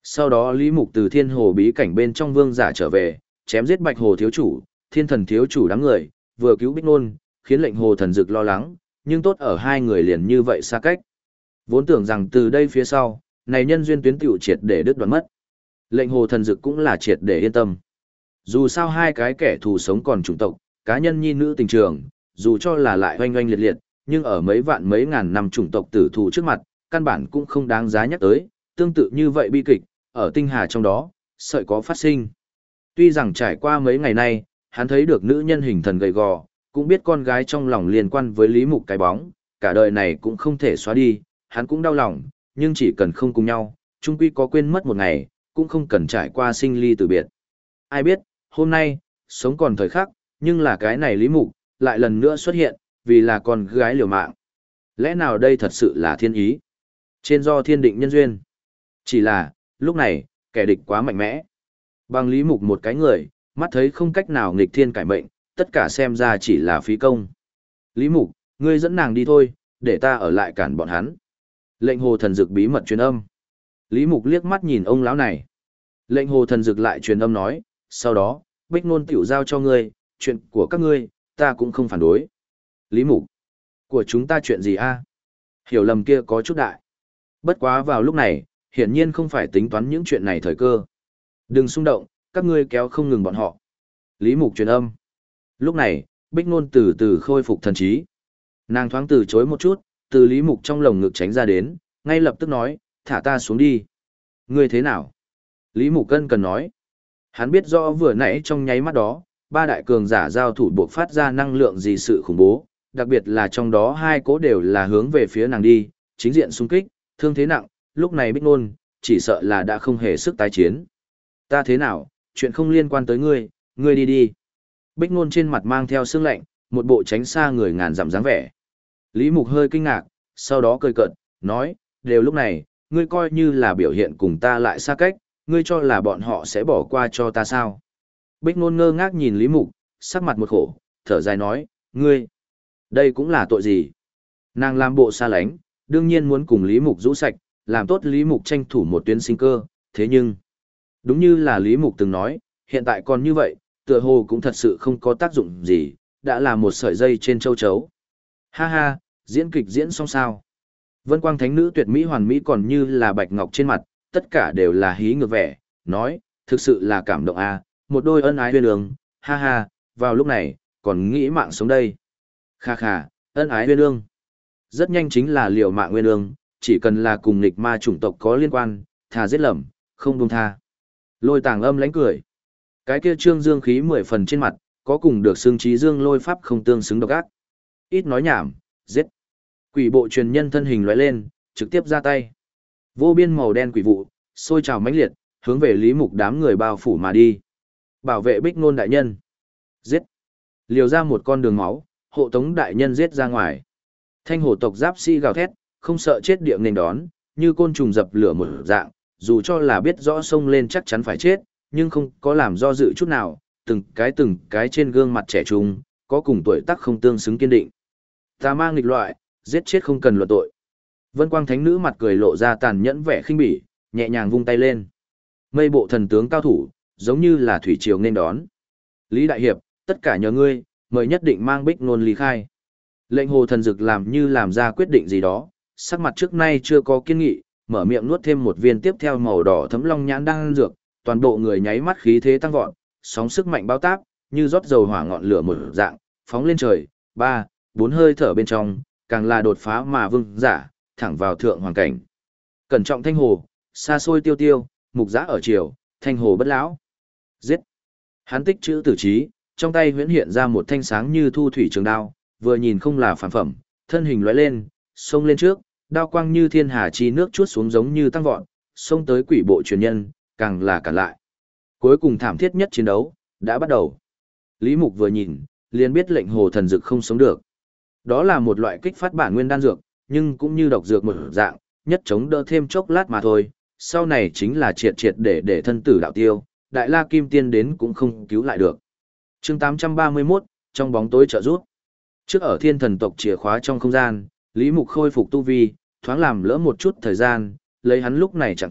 Sau đó Lý Mục từ thiên hồ bí cảnh bên trong vương giả trở về, chém giết Bạch Hồ thiếu chủ, Thiên Thần thiếu chủ đám người, vừa cứu Bích Nôn, khiến lệnh hồ thần dực lo lắng, nhưng tốt ở hai người liền như vậy xa cách. Vốn tưởng rằng từ đây phía sau, này nhân duyên tuyến tiểu triệt để đứt đoạn mất. Lệnh hồ thần dực cũng là triệt để yên tâm. Dù sao hai cái kẻ thù sống còn chủng tộc, cá nhân nhi nữ tình trường, dù cho là lại oanh oanh liệt liệt, nhưng ở mấy vạn mấy ngàn năm chủng tộc tử thù trước mặt, căn bản cũng không đáng giá nhắc tới, tương tự như vậy bi kịch, ở tinh hà trong đó, sợi có phát sinh. Tuy rằng trải qua mấy ngày nay, hắn thấy được nữ nhân hình thần gầy gò, cũng biết con gái trong lòng liên quan với Lý Mục cái bóng, cả đời này cũng không thể xóa đi, hắn cũng đau lòng, nhưng chỉ cần không cùng nhau, chung quy có quên mất một ngày, cũng không cần trải qua sinh ly từ biệt. Ai biết, hôm nay, sống còn thời khắc, nhưng là cái này Lý Mục, lại lần nữa xuất hiện, vì là con gái liều mạng. Lẽ nào đây thật sự là thiên ý? Trên do thiên định nhân duyên. Chỉ là, lúc này, kẻ địch quá mạnh mẽ. Bằng Lý Mục một cái người, mắt thấy không cách nào nghịch thiên cải mệnh, tất cả xem ra chỉ là phí công. Lý Mục, ngươi dẫn nàng đi thôi, để ta ở lại cản bọn hắn. Lệnh hồ thần dực bí mật truyền âm. Lý Mục liếc mắt nhìn ông lão này. Lệnh hồ thần dực lại truyền âm nói, sau đó, Bích Nôn tiểu giao cho ngươi, chuyện của các ngươi, ta cũng không phản đối. Lý Mục, của chúng ta chuyện gì a? Hiểu lầm kia có chút đại. Bất quá vào lúc này, hiển nhiên không phải tính toán những chuyện này thời cơ. Đừng xung động, các ngươi kéo không ngừng bọn họ. Lý Mục truyền âm. Lúc này, Bích Nôn từ từ khôi phục thần trí. Nàng thoáng từ chối một chút, từ Lý Mục trong lồng ngực tránh ra đến, ngay lập tức nói, thả ta xuống đi. Ngươi thế nào? Lý Mục cân cần nói. Hắn biết rõ vừa nãy trong nháy mắt đó, ba đại cường giả giao thủ buộc phát ra năng lượng gì sự khủng bố, đặc biệt là trong đó hai cố đều là hướng về phía nàng đi, chính diện xung kích, thương thế nặng, lúc này Bích Nôn, chỉ sợ là đã không hề sức tái chiến. Ta thế nào, chuyện không liên quan tới ngươi, ngươi đi đi. Bích Nôn trên mặt mang theo sương lạnh, một bộ tránh xa người ngàn dặm dáng vẻ. Lý Mục hơi kinh ngạc, sau đó cười cợt, nói, đều lúc này, ngươi coi như là biểu hiện cùng ta lại xa cách, ngươi cho là bọn họ sẽ bỏ qua cho ta sao? Bích Nôn ngơ ngác nhìn Lý Mục, sắc mặt một khổ, thở dài nói, ngươi, đây cũng là tội gì? Nàng làm bộ xa lánh, đương nhiên muốn cùng Lý Mục rũ sạch, làm tốt Lý Mục tranh thủ một tuyến sinh cơ, thế nhưng, đúng như là Lý Mục từng nói, hiện tại còn như vậy, tựa hồ cũng thật sự không có tác dụng gì, đã là một sợi dây trên châu chấu. Ha ha, diễn kịch diễn xong sao? Vân Quang Thánh Nữ tuyệt mỹ hoàn mỹ còn như là bạch ngọc trên mặt, tất cả đều là hí ngược vẻ, nói, thực sự là cảm động a, một đôi ân ái huyên ương, ha ha, vào lúc này, còn nghĩ mạng sống đây. Kha kha, ân ái huyên ương. Rất nhanh chính là liều mạng nguyên ương, chỉ cần là cùng nghịch ma chủng tộc có liên quan, thà giết lầm, không buông tha. Lôi Tàng Âm lánh cười. Cái kia trương dương khí 10 phần trên mặt, có cùng được xương trí dương lôi pháp không tương xứng độc ác. Ít nói nhảm, giết. Quỷ bộ truyền nhân thân hình lóe lên, trực tiếp ra tay. Vô biên màu đen quỷ vụ, sôi trào mãnh liệt, hướng về Lý Mục đám người bao phủ mà đi. Bảo vệ Bích Nôn đại nhân. Giết. Liều ra một con đường máu, hộ tống đại nhân giết ra ngoài. Thanh hổ tộc giáp si gào thét, không sợ chết địa nên đón, như côn trùng dập lửa một dạng, dù cho là biết rõ xông lên chắc chắn phải chết, nhưng không có làm do dự chút nào, từng cái trên gương mặt trẻ trung, có cùng tuổi tác không tương xứng kiên định. Tà ma nghịch loại, giết chết không cần luận tội. Vân Quang Thánh Nữ mặt cười lộ ra tàn nhẫn vẻ khinh bỉ, nhẹ nhàng vung tay lên. Mây bộ thần tướng cao thủ, giống như là thủy triều nên đón. Lý Đại Hiệp, tất cả nhờ ngươi, mời nhất định mang Bích Nôn ly khai. Lệnh hồ thần dực làm như làm ra quyết định gì đó, sắc mặt trước nay chưa có kiên nghị, mở miệng nuốt thêm một viên tiếp theo màu đỏ thấm long nhãn đang ăn dược, toàn bộ người nháy mắt khí thế tăng vọt, sóng sức mạnh bao táp, như rót dầu hỏa ngọn lửa một dạng, phóng lên trời, 3, 4 hơi thở bên trong, càng là đột phá mà vương giả, thẳng vào thượng hoàng cảnh. Cẩn trọng thanh hồ, xa xôi tiêu tiêu, mục giã ở chiều, thanh hồ bất lão. Giết. Hắn tích chữ tử trí, trong tay huyễn hiện ra một thanh sáng như thu thủy trường đao, vừa nhìn không là phản phẩm, thân hình lóe lên, xông lên trước, đao quang như thiên hà chi nước chuốt xuống giống như tăng vọt, xông tới quỷ bộ truyền nhân, càng là cản lại. Cuối cùng thảm thiết nhất chiến đấu đã bắt đầu. Lý Mục vừa nhìn, liền biết lệnh hồ thần dực không sống được. Đó là một loại kích phát bản nguyên đan dược, nhưng cũng như độc dược một dạng, nhất chống đỡ thêm chốc lát mà thôi, sau này chính là triệt triệt để thân tử đạo tiêu, Đại La Kim Tiên đến cũng không cứu lại được. Chương 831, trong bóng tối trợ rút. Trước ở Thiên Thần tộc chìa khóa trong không gian, Lý Mục khôi phục tu vi, thoáng làm lỡ một chút thời gian, lấy hắn lúc này trạng thái,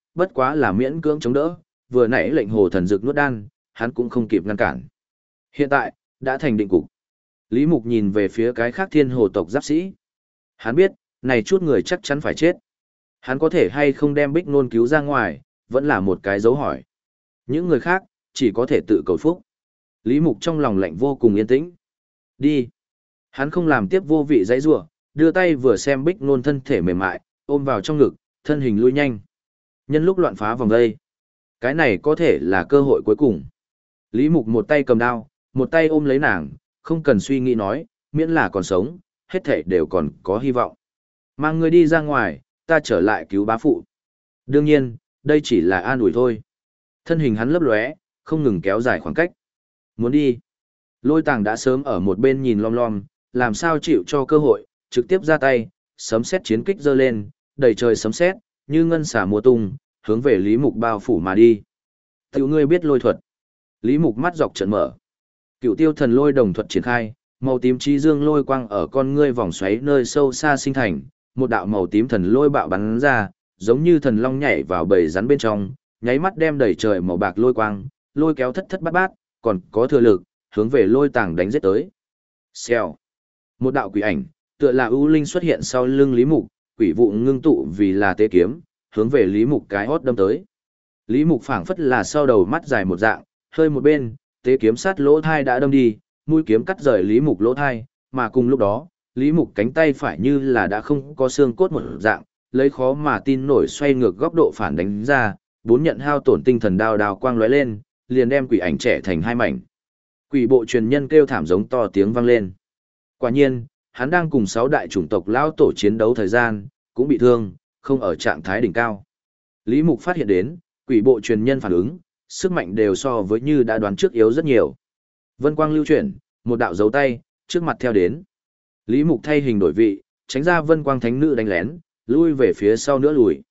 bất quá là miễn cưỡng chống đỡ, vừa nãy lệnh hồ thần dược nuốt đan, hắn cũng không kịp ngăn cản. Hiện tại, đã thành định cục. Lý Mục nhìn về phía cái khác thiên hồ tộc giáp sĩ. Hắn biết, này chút người chắc chắn phải chết. Hắn có thể hay không đem Bích Nôn cứu ra ngoài, vẫn là một cái dấu hỏi. Những người khác, chỉ có thể tự cầu phúc. Lý Mục trong lòng lạnh vô cùng yên tĩnh. Đi. Hắn không làm tiếp vô vị dãy rủa, đưa tay vừa xem Bích Nôn thân thể mềm mại, ôm vào trong ngực, thân hình lui nhanh. Nhân lúc loạn phá vòng đây. Cái này có thể là cơ hội cuối cùng. Lý Mục một tay cầm đao, một tay ôm lấy nàng, không cần suy nghĩ nói, miễn là còn sống, hết thảy đều còn có hy vọng. Mang người đi ra ngoài, ta trở lại cứu bá phụ. Đương nhiên, đây chỉ là an ủi thôi. Thân hình hắn lấp lóe, không ngừng kéo dài khoảng cách. Muốn đi. Lôi Tàng đã sớm ở một bên nhìn lom lom, làm sao chịu cho cơ hội, trực tiếp ra tay, sấm sét chiến kích giơ lên, đầy trời sấm sét, như ngân xả mùa tung, hướng về Lý Mục bao phủ mà đi. Tiểu ngươi biết lôi thuật. Lý Mục mắt dọc trợn mở. Cựu tiêu thần lôi đồng thuật triển khai, màu tím chi dương lôi quang ở con ngươi vòng xoáy nơi sâu xa sinh thành, một đạo màu tím thần lôi bạo bắn ra, giống như thần long nhảy vào bầy rắn bên trong, nháy mắt đem đầy trời màu bạc lôi quang, lôi kéo thất thất bát bát, còn có thừa lực, hướng về Lôi Tàng đánh giết tới. Xèo. Một đạo quỷ ảnh, tựa là ưu linh xuất hiện sau lưng Lý Mục, quỷ vụ ngưng tụ vì là tế kiếm, hướng về Lý Mục cái hót đâm tới. Lý Mục phảng phất là sau đầu mắt dài một dạng, hơi một bên, tế kiếm sát lỗ thai đã đâm đi, mũi kiếm cắt rời Lý Mục lỗ thai, mà cùng lúc đó, Lý Mục cánh tay phải như là đã không có xương cốt một dạng, lấy khó mà tin nổi xoay ngược góc độ phản đánh ra, bốn nhận hao tổn tinh thần đao đao quang lóe lên, liền đem quỷ ảnh trẻ thành hai mảnh. Quỷ bộ truyền nhân kêu thảm giống to tiếng vang lên. Quả nhiên, hắn đang cùng 6 đại chủng tộc lão tổ chiến đấu thời gian, cũng bị thương, không ở trạng thái đỉnh cao. Lý Mục phát hiện đến, quỷ bộ truyền nhân phản ứng, sức mạnh đều so với như đã đoán trước yếu rất nhiều. Vân quang lưu chuyển, một đạo dấu tay, trước mặt theo đến. Lý Mục thay hình đổi vị, tránh ra vân quang thánh nữ đánh lén, lui về phía sau nữa lùi.